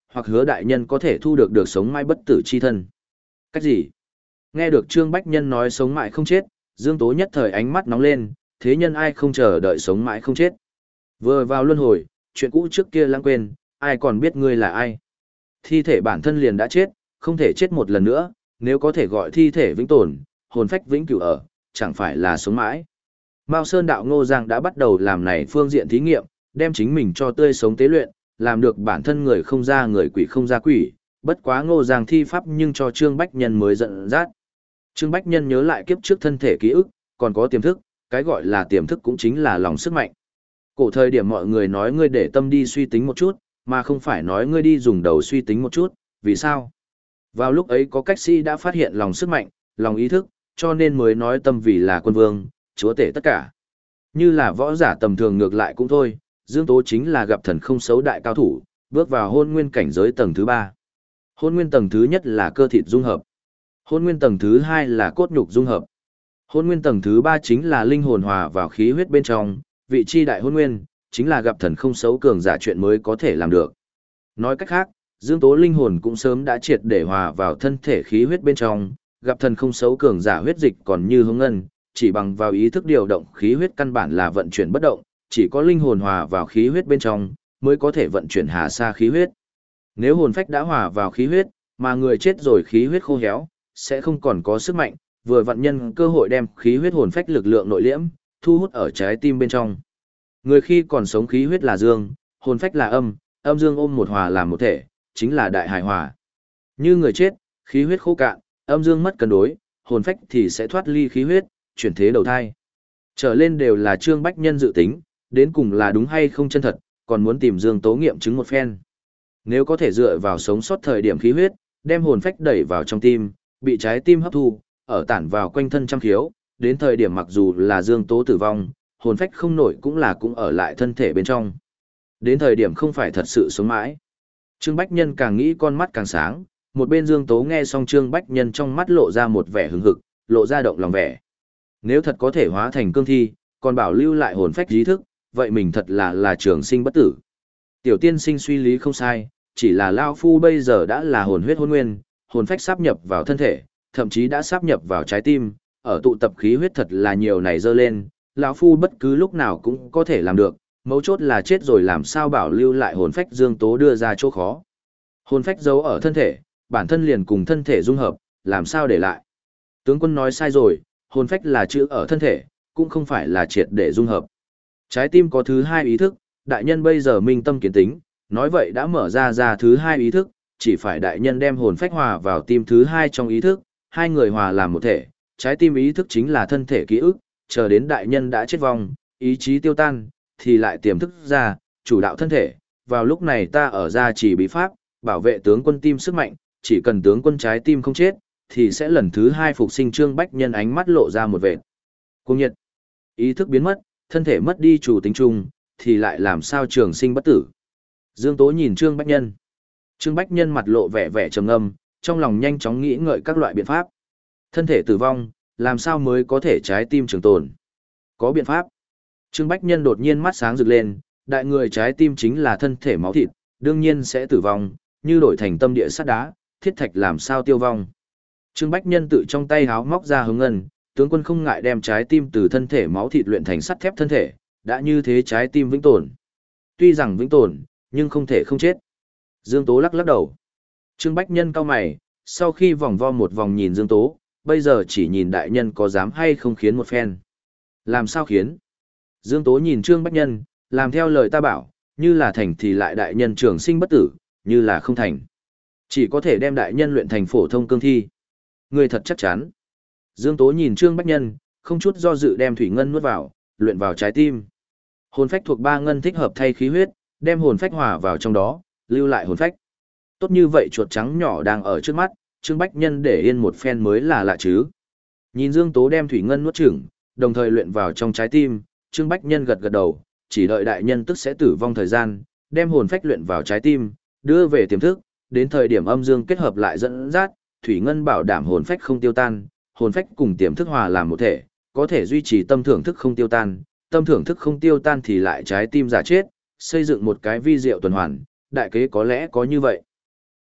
hoặc hứa đại nhân có thể thu được được sống mãi bất tử chi thân. Cách gì? Nghe được Trương Bách Nhân nói sống mãi không chết, Dương Tố nhất thời ánh mắt nóng lên, thế nhân ai không chờ đợi sống mãi không chết. Vừa vào luân hồi, chuyện cũ trước kia lãng quên, ai còn biết ngươi là ai. Thi thể bản thân liền đã chết, không thể chết một lần nữa, nếu có thể gọi thi thể vĩnh tồn, hồn phách vĩnh cửu ở, chẳng phải là sống mãi. Mao Sơn đạo Ngô Giang đã bắt đầu làm này phương diện thí nghiệm, đem chính mình cho tươi sống tế luyện, làm được bản thân người không ra người quỷ không ra quỷ, bất quá Ngô Giang thi pháp nhưng cho Trương Bách Nhân mới giận dắt. Trương Bách Nhân nhớ lại kiếp trước thân thể ký ức, còn có tiềm thức, cái gọi là tiềm thức cũng chính là lòng sức mạnh. Cổ thời điểm mọi người nói ngươi để tâm đi suy tính một chút, mà không phải nói ngươi đi dùng đầu suy tính một chút, vì sao? Vào lúc ấy có cách sĩ đã phát hiện lòng sức mạnh, lòng ý thức, cho nên mới nói tâm vì là quân vương, chúa tể tất cả. Như là võ giả tầm thường ngược lại cũng thôi, Dương Tố chính là gặp thần không xấu đại cao thủ, bước vào hôn nguyên cảnh giới tầng thứ ba. Hôn nguyên tầng thứ nhất là cơ thịt dung hợp. Hôn nguyên tầng thứ hai là cốt nhục dung hợp. Hôn nguyên tầng thứ ba chính là linh hồn hòa vào khí huyết bên trong, vị chi đại hôn nguyên, chính là gặp thần không xấu cường giả chuyện mới có thể làm được. Nói cách khác, Dương Tố linh hồn cũng sớm đã triệt để hòa vào thân thể khí huyết bên trong, gặp thần không xấu cường giả huyết dịch còn như hướng ngân, chỉ bằng vào ý thức điều động khí huyết căn bản là vận chuyển bất động, chỉ có linh hồn hòa vào khí huyết bên trong mới có thể vận chuyển hà sa khí huyết. Nếu hồn phách đã hòa vào khí huyết, mà người chết rồi khí huyết khô héo, sẽ không còn có sức mạnh, vừa vận nhân cơ hội đem khí huyết hồn phách lực lượng nội liễm, thu hút ở trái tim bên trong. Người khi còn sống khí huyết là dương, hồn phách là âm, âm dương ôm một hòa làm một thể, chính là đại hài hòa. Như người chết, khí huyết khô cạn, âm dương mất cân đối, hồn phách thì sẽ thoát ly khí huyết, chuyển thế đầu thai. Trở lên đều là Trương Bách Nhân dự tính, đến cùng là đúng hay không chân thật, còn muốn tìm Dương Tố nghiệm chứng một phen. Nếu có thể dựa vào sống sót thời điểm khí huyết, đem hồn phách đẩy vào trong tim, bị trái tim hấp thu, ở tản vào quanh thân trăm khiếu, đến thời điểm mặc dù là Dương Tố tử vong, hồn phách không nổi cũng là cũng ở lại thân thể bên trong. Đến thời điểm không phải thật sự sống mãi. Trương Bách Nhân càng nghĩ con mắt càng sáng, một bên Dương Tố nghe xong Trương Bách Nhân trong mắt lộ ra một vẻ hứng hực, lộ ra động lòng vẻ. Nếu thật có thể hóa thành cương thi, còn bảo lưu lại hồn phách trí thức, vậy mình thật là là trường sinh bất tử. Tiểu tiên sinh suy lý không sai, chỉ là Lao Phu bây giờ đã là hồn huyết hôn nguyên, hồn phách sáp nhập vào thân thể, thậm chí đã sáp nhập vào trái tim, ở tụ tập khí huyết thật là nhiều này dơ lên, lão Phu bất cứ lúc nào cũng có thể làm được, mấu chốt là chết rồi làm sao bảo lưu lại hồn phách Dương Tố đưa ra chỗ khó. Hồn phách giấu ở thân thể, bản thân liền cùng thân thể dung hợp, làm sao để lại. Tướng quân nói sai rồi, hồn phách là chữ ở thân thể, cũng không phải là triệt để dung hợp. Trái tim có thứ hai ý thức, đại nhân bây giờ minh tâm kiến tính, nói vậy đã mở ra ra thứ hai ý thức, chỉ phải đại nhân đem hồn phách hòa vào tim thứ hai trong ý thức, hai người hòa làm một thể, trái tim ý thức chính là thân thể ký ức, chờ đến đại nhân đã chết vong, ý chí tiêu tan, thì lại tiềm thức ra, chủ đạo thân thể, vào lúc này ta ở ra chỉ bí pháp, bảo vệ tướng quân tim sức mạnh, chỉ cần tướng quân trái tim không chết, thì sẽ lần thứ hai phục sinh. Trương Bách Nhân ánh mắt lộ ra một vệt cuồng nhiệt. Ý thức biến mất, thân thể mất đi chủ tính chung, thì lại làm sao trường sinh bất tử. Dương Tố nhìn Trương Bách Nhân. Trương Bách Nhân mặt lộ vẻ vẻ trầm ngâm, trong lòng nhanh chóng nghĩ ngợi các loại biện pháp. Thân thể tử vong, làm sao mới có thể trái tim trường tồn? Có biện pháp. Trương Bách Nhân đột nhiên mắt sáng rực lên, đại người trái tim chính là thân thể máu thịt, đương nhiên sẽ tử vong, như đổi thành tâm địa sắt đá, thiết thạch làm sao tiêu vong. Trương Bách Nhân tự trong tay háo móc ra hướng ngân, tướng quân không ngại đem trái tim từ thân thể máu thịt luyện thành sắt thép thân thể, đã như thế trái tim vĩnh tồn. Tuy rằng vĩnh tồn, nhưng không thể không chết. Dương Tố lắc lắc đầu. Trương Bách Nhân cau mày, sau khi vòng vo một vòng nhìn Dương Tố, bây giờ chỉ nhìn đại nhân có dám hay không khiến một phen. Làm sao khiến? Dương Tố nhìn Trương Bách Nhân, làm theo lời ta bảo, như là thành thì lại đại nhân trường sinh bất tử, như là không thành. Chỉ có thể đem đại nhân luyện thành phổ thông cương thi. Người thật chắc chắn. Dương Tố nhìn Trương Bách Nhân, không chút do dự đem thủy ngân nuốt vào, luyện vào trái tim. Hồn phách thuộc ba ngân thích hợp thay khí huyết, đem hồn phách hòa vào trong đó, lưu lại hồn phách. Tốt như vậy chuột trắng nhỏ đang ở trước mắt, Trương Bách Nhân để yên một phen mới là lạ chứ. Nhìn Dương Tố đem thủy ngân nuốt chửng, đồng thời luyện vào trong trái tim, Trương Bách Nhân gật gật đầu, chỉ đợi đại nhân tức sẽ tử vong thời gian, đem hồn phách luyện vào trái tim, đưa về tiềm thức, đến thời điểm âm dương kết hợp lại dẫn dắt, thủy ngân bảo đảm hồn phách không tiêu tan, hồn phách cùng tiềm thức hòa làm một thể, có thể duy trì tâm thưởng thức không tiêu tan, tâm thưởng thức không tiêu tan thì lại trái tim giả chết, xây dựng một cái vi diệu tuần hoàn, đại kế có lẽ có như vậy.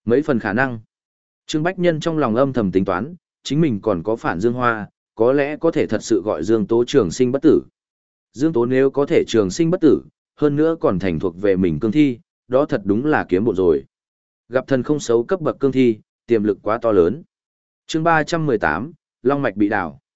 Mấy phần khả năng. Trương Bách Nhân trong lòng âm thầm tính toán, chính mình còn có phản Dương Hoa, có lẽ có thể thật sự gọi Dương Tố trường sinh bất tử. Dương Tố nếu có thể trường sinh bất tử, hơn nữa còn thành thuộc về mình cương thi, đó thật đúng là kiếm bộ rồi. Gặp thần không xấu cấp bậc cương thi, tiềm lực quá to lớn. Chương ba trăm mười tám, Long mạch bị đảo.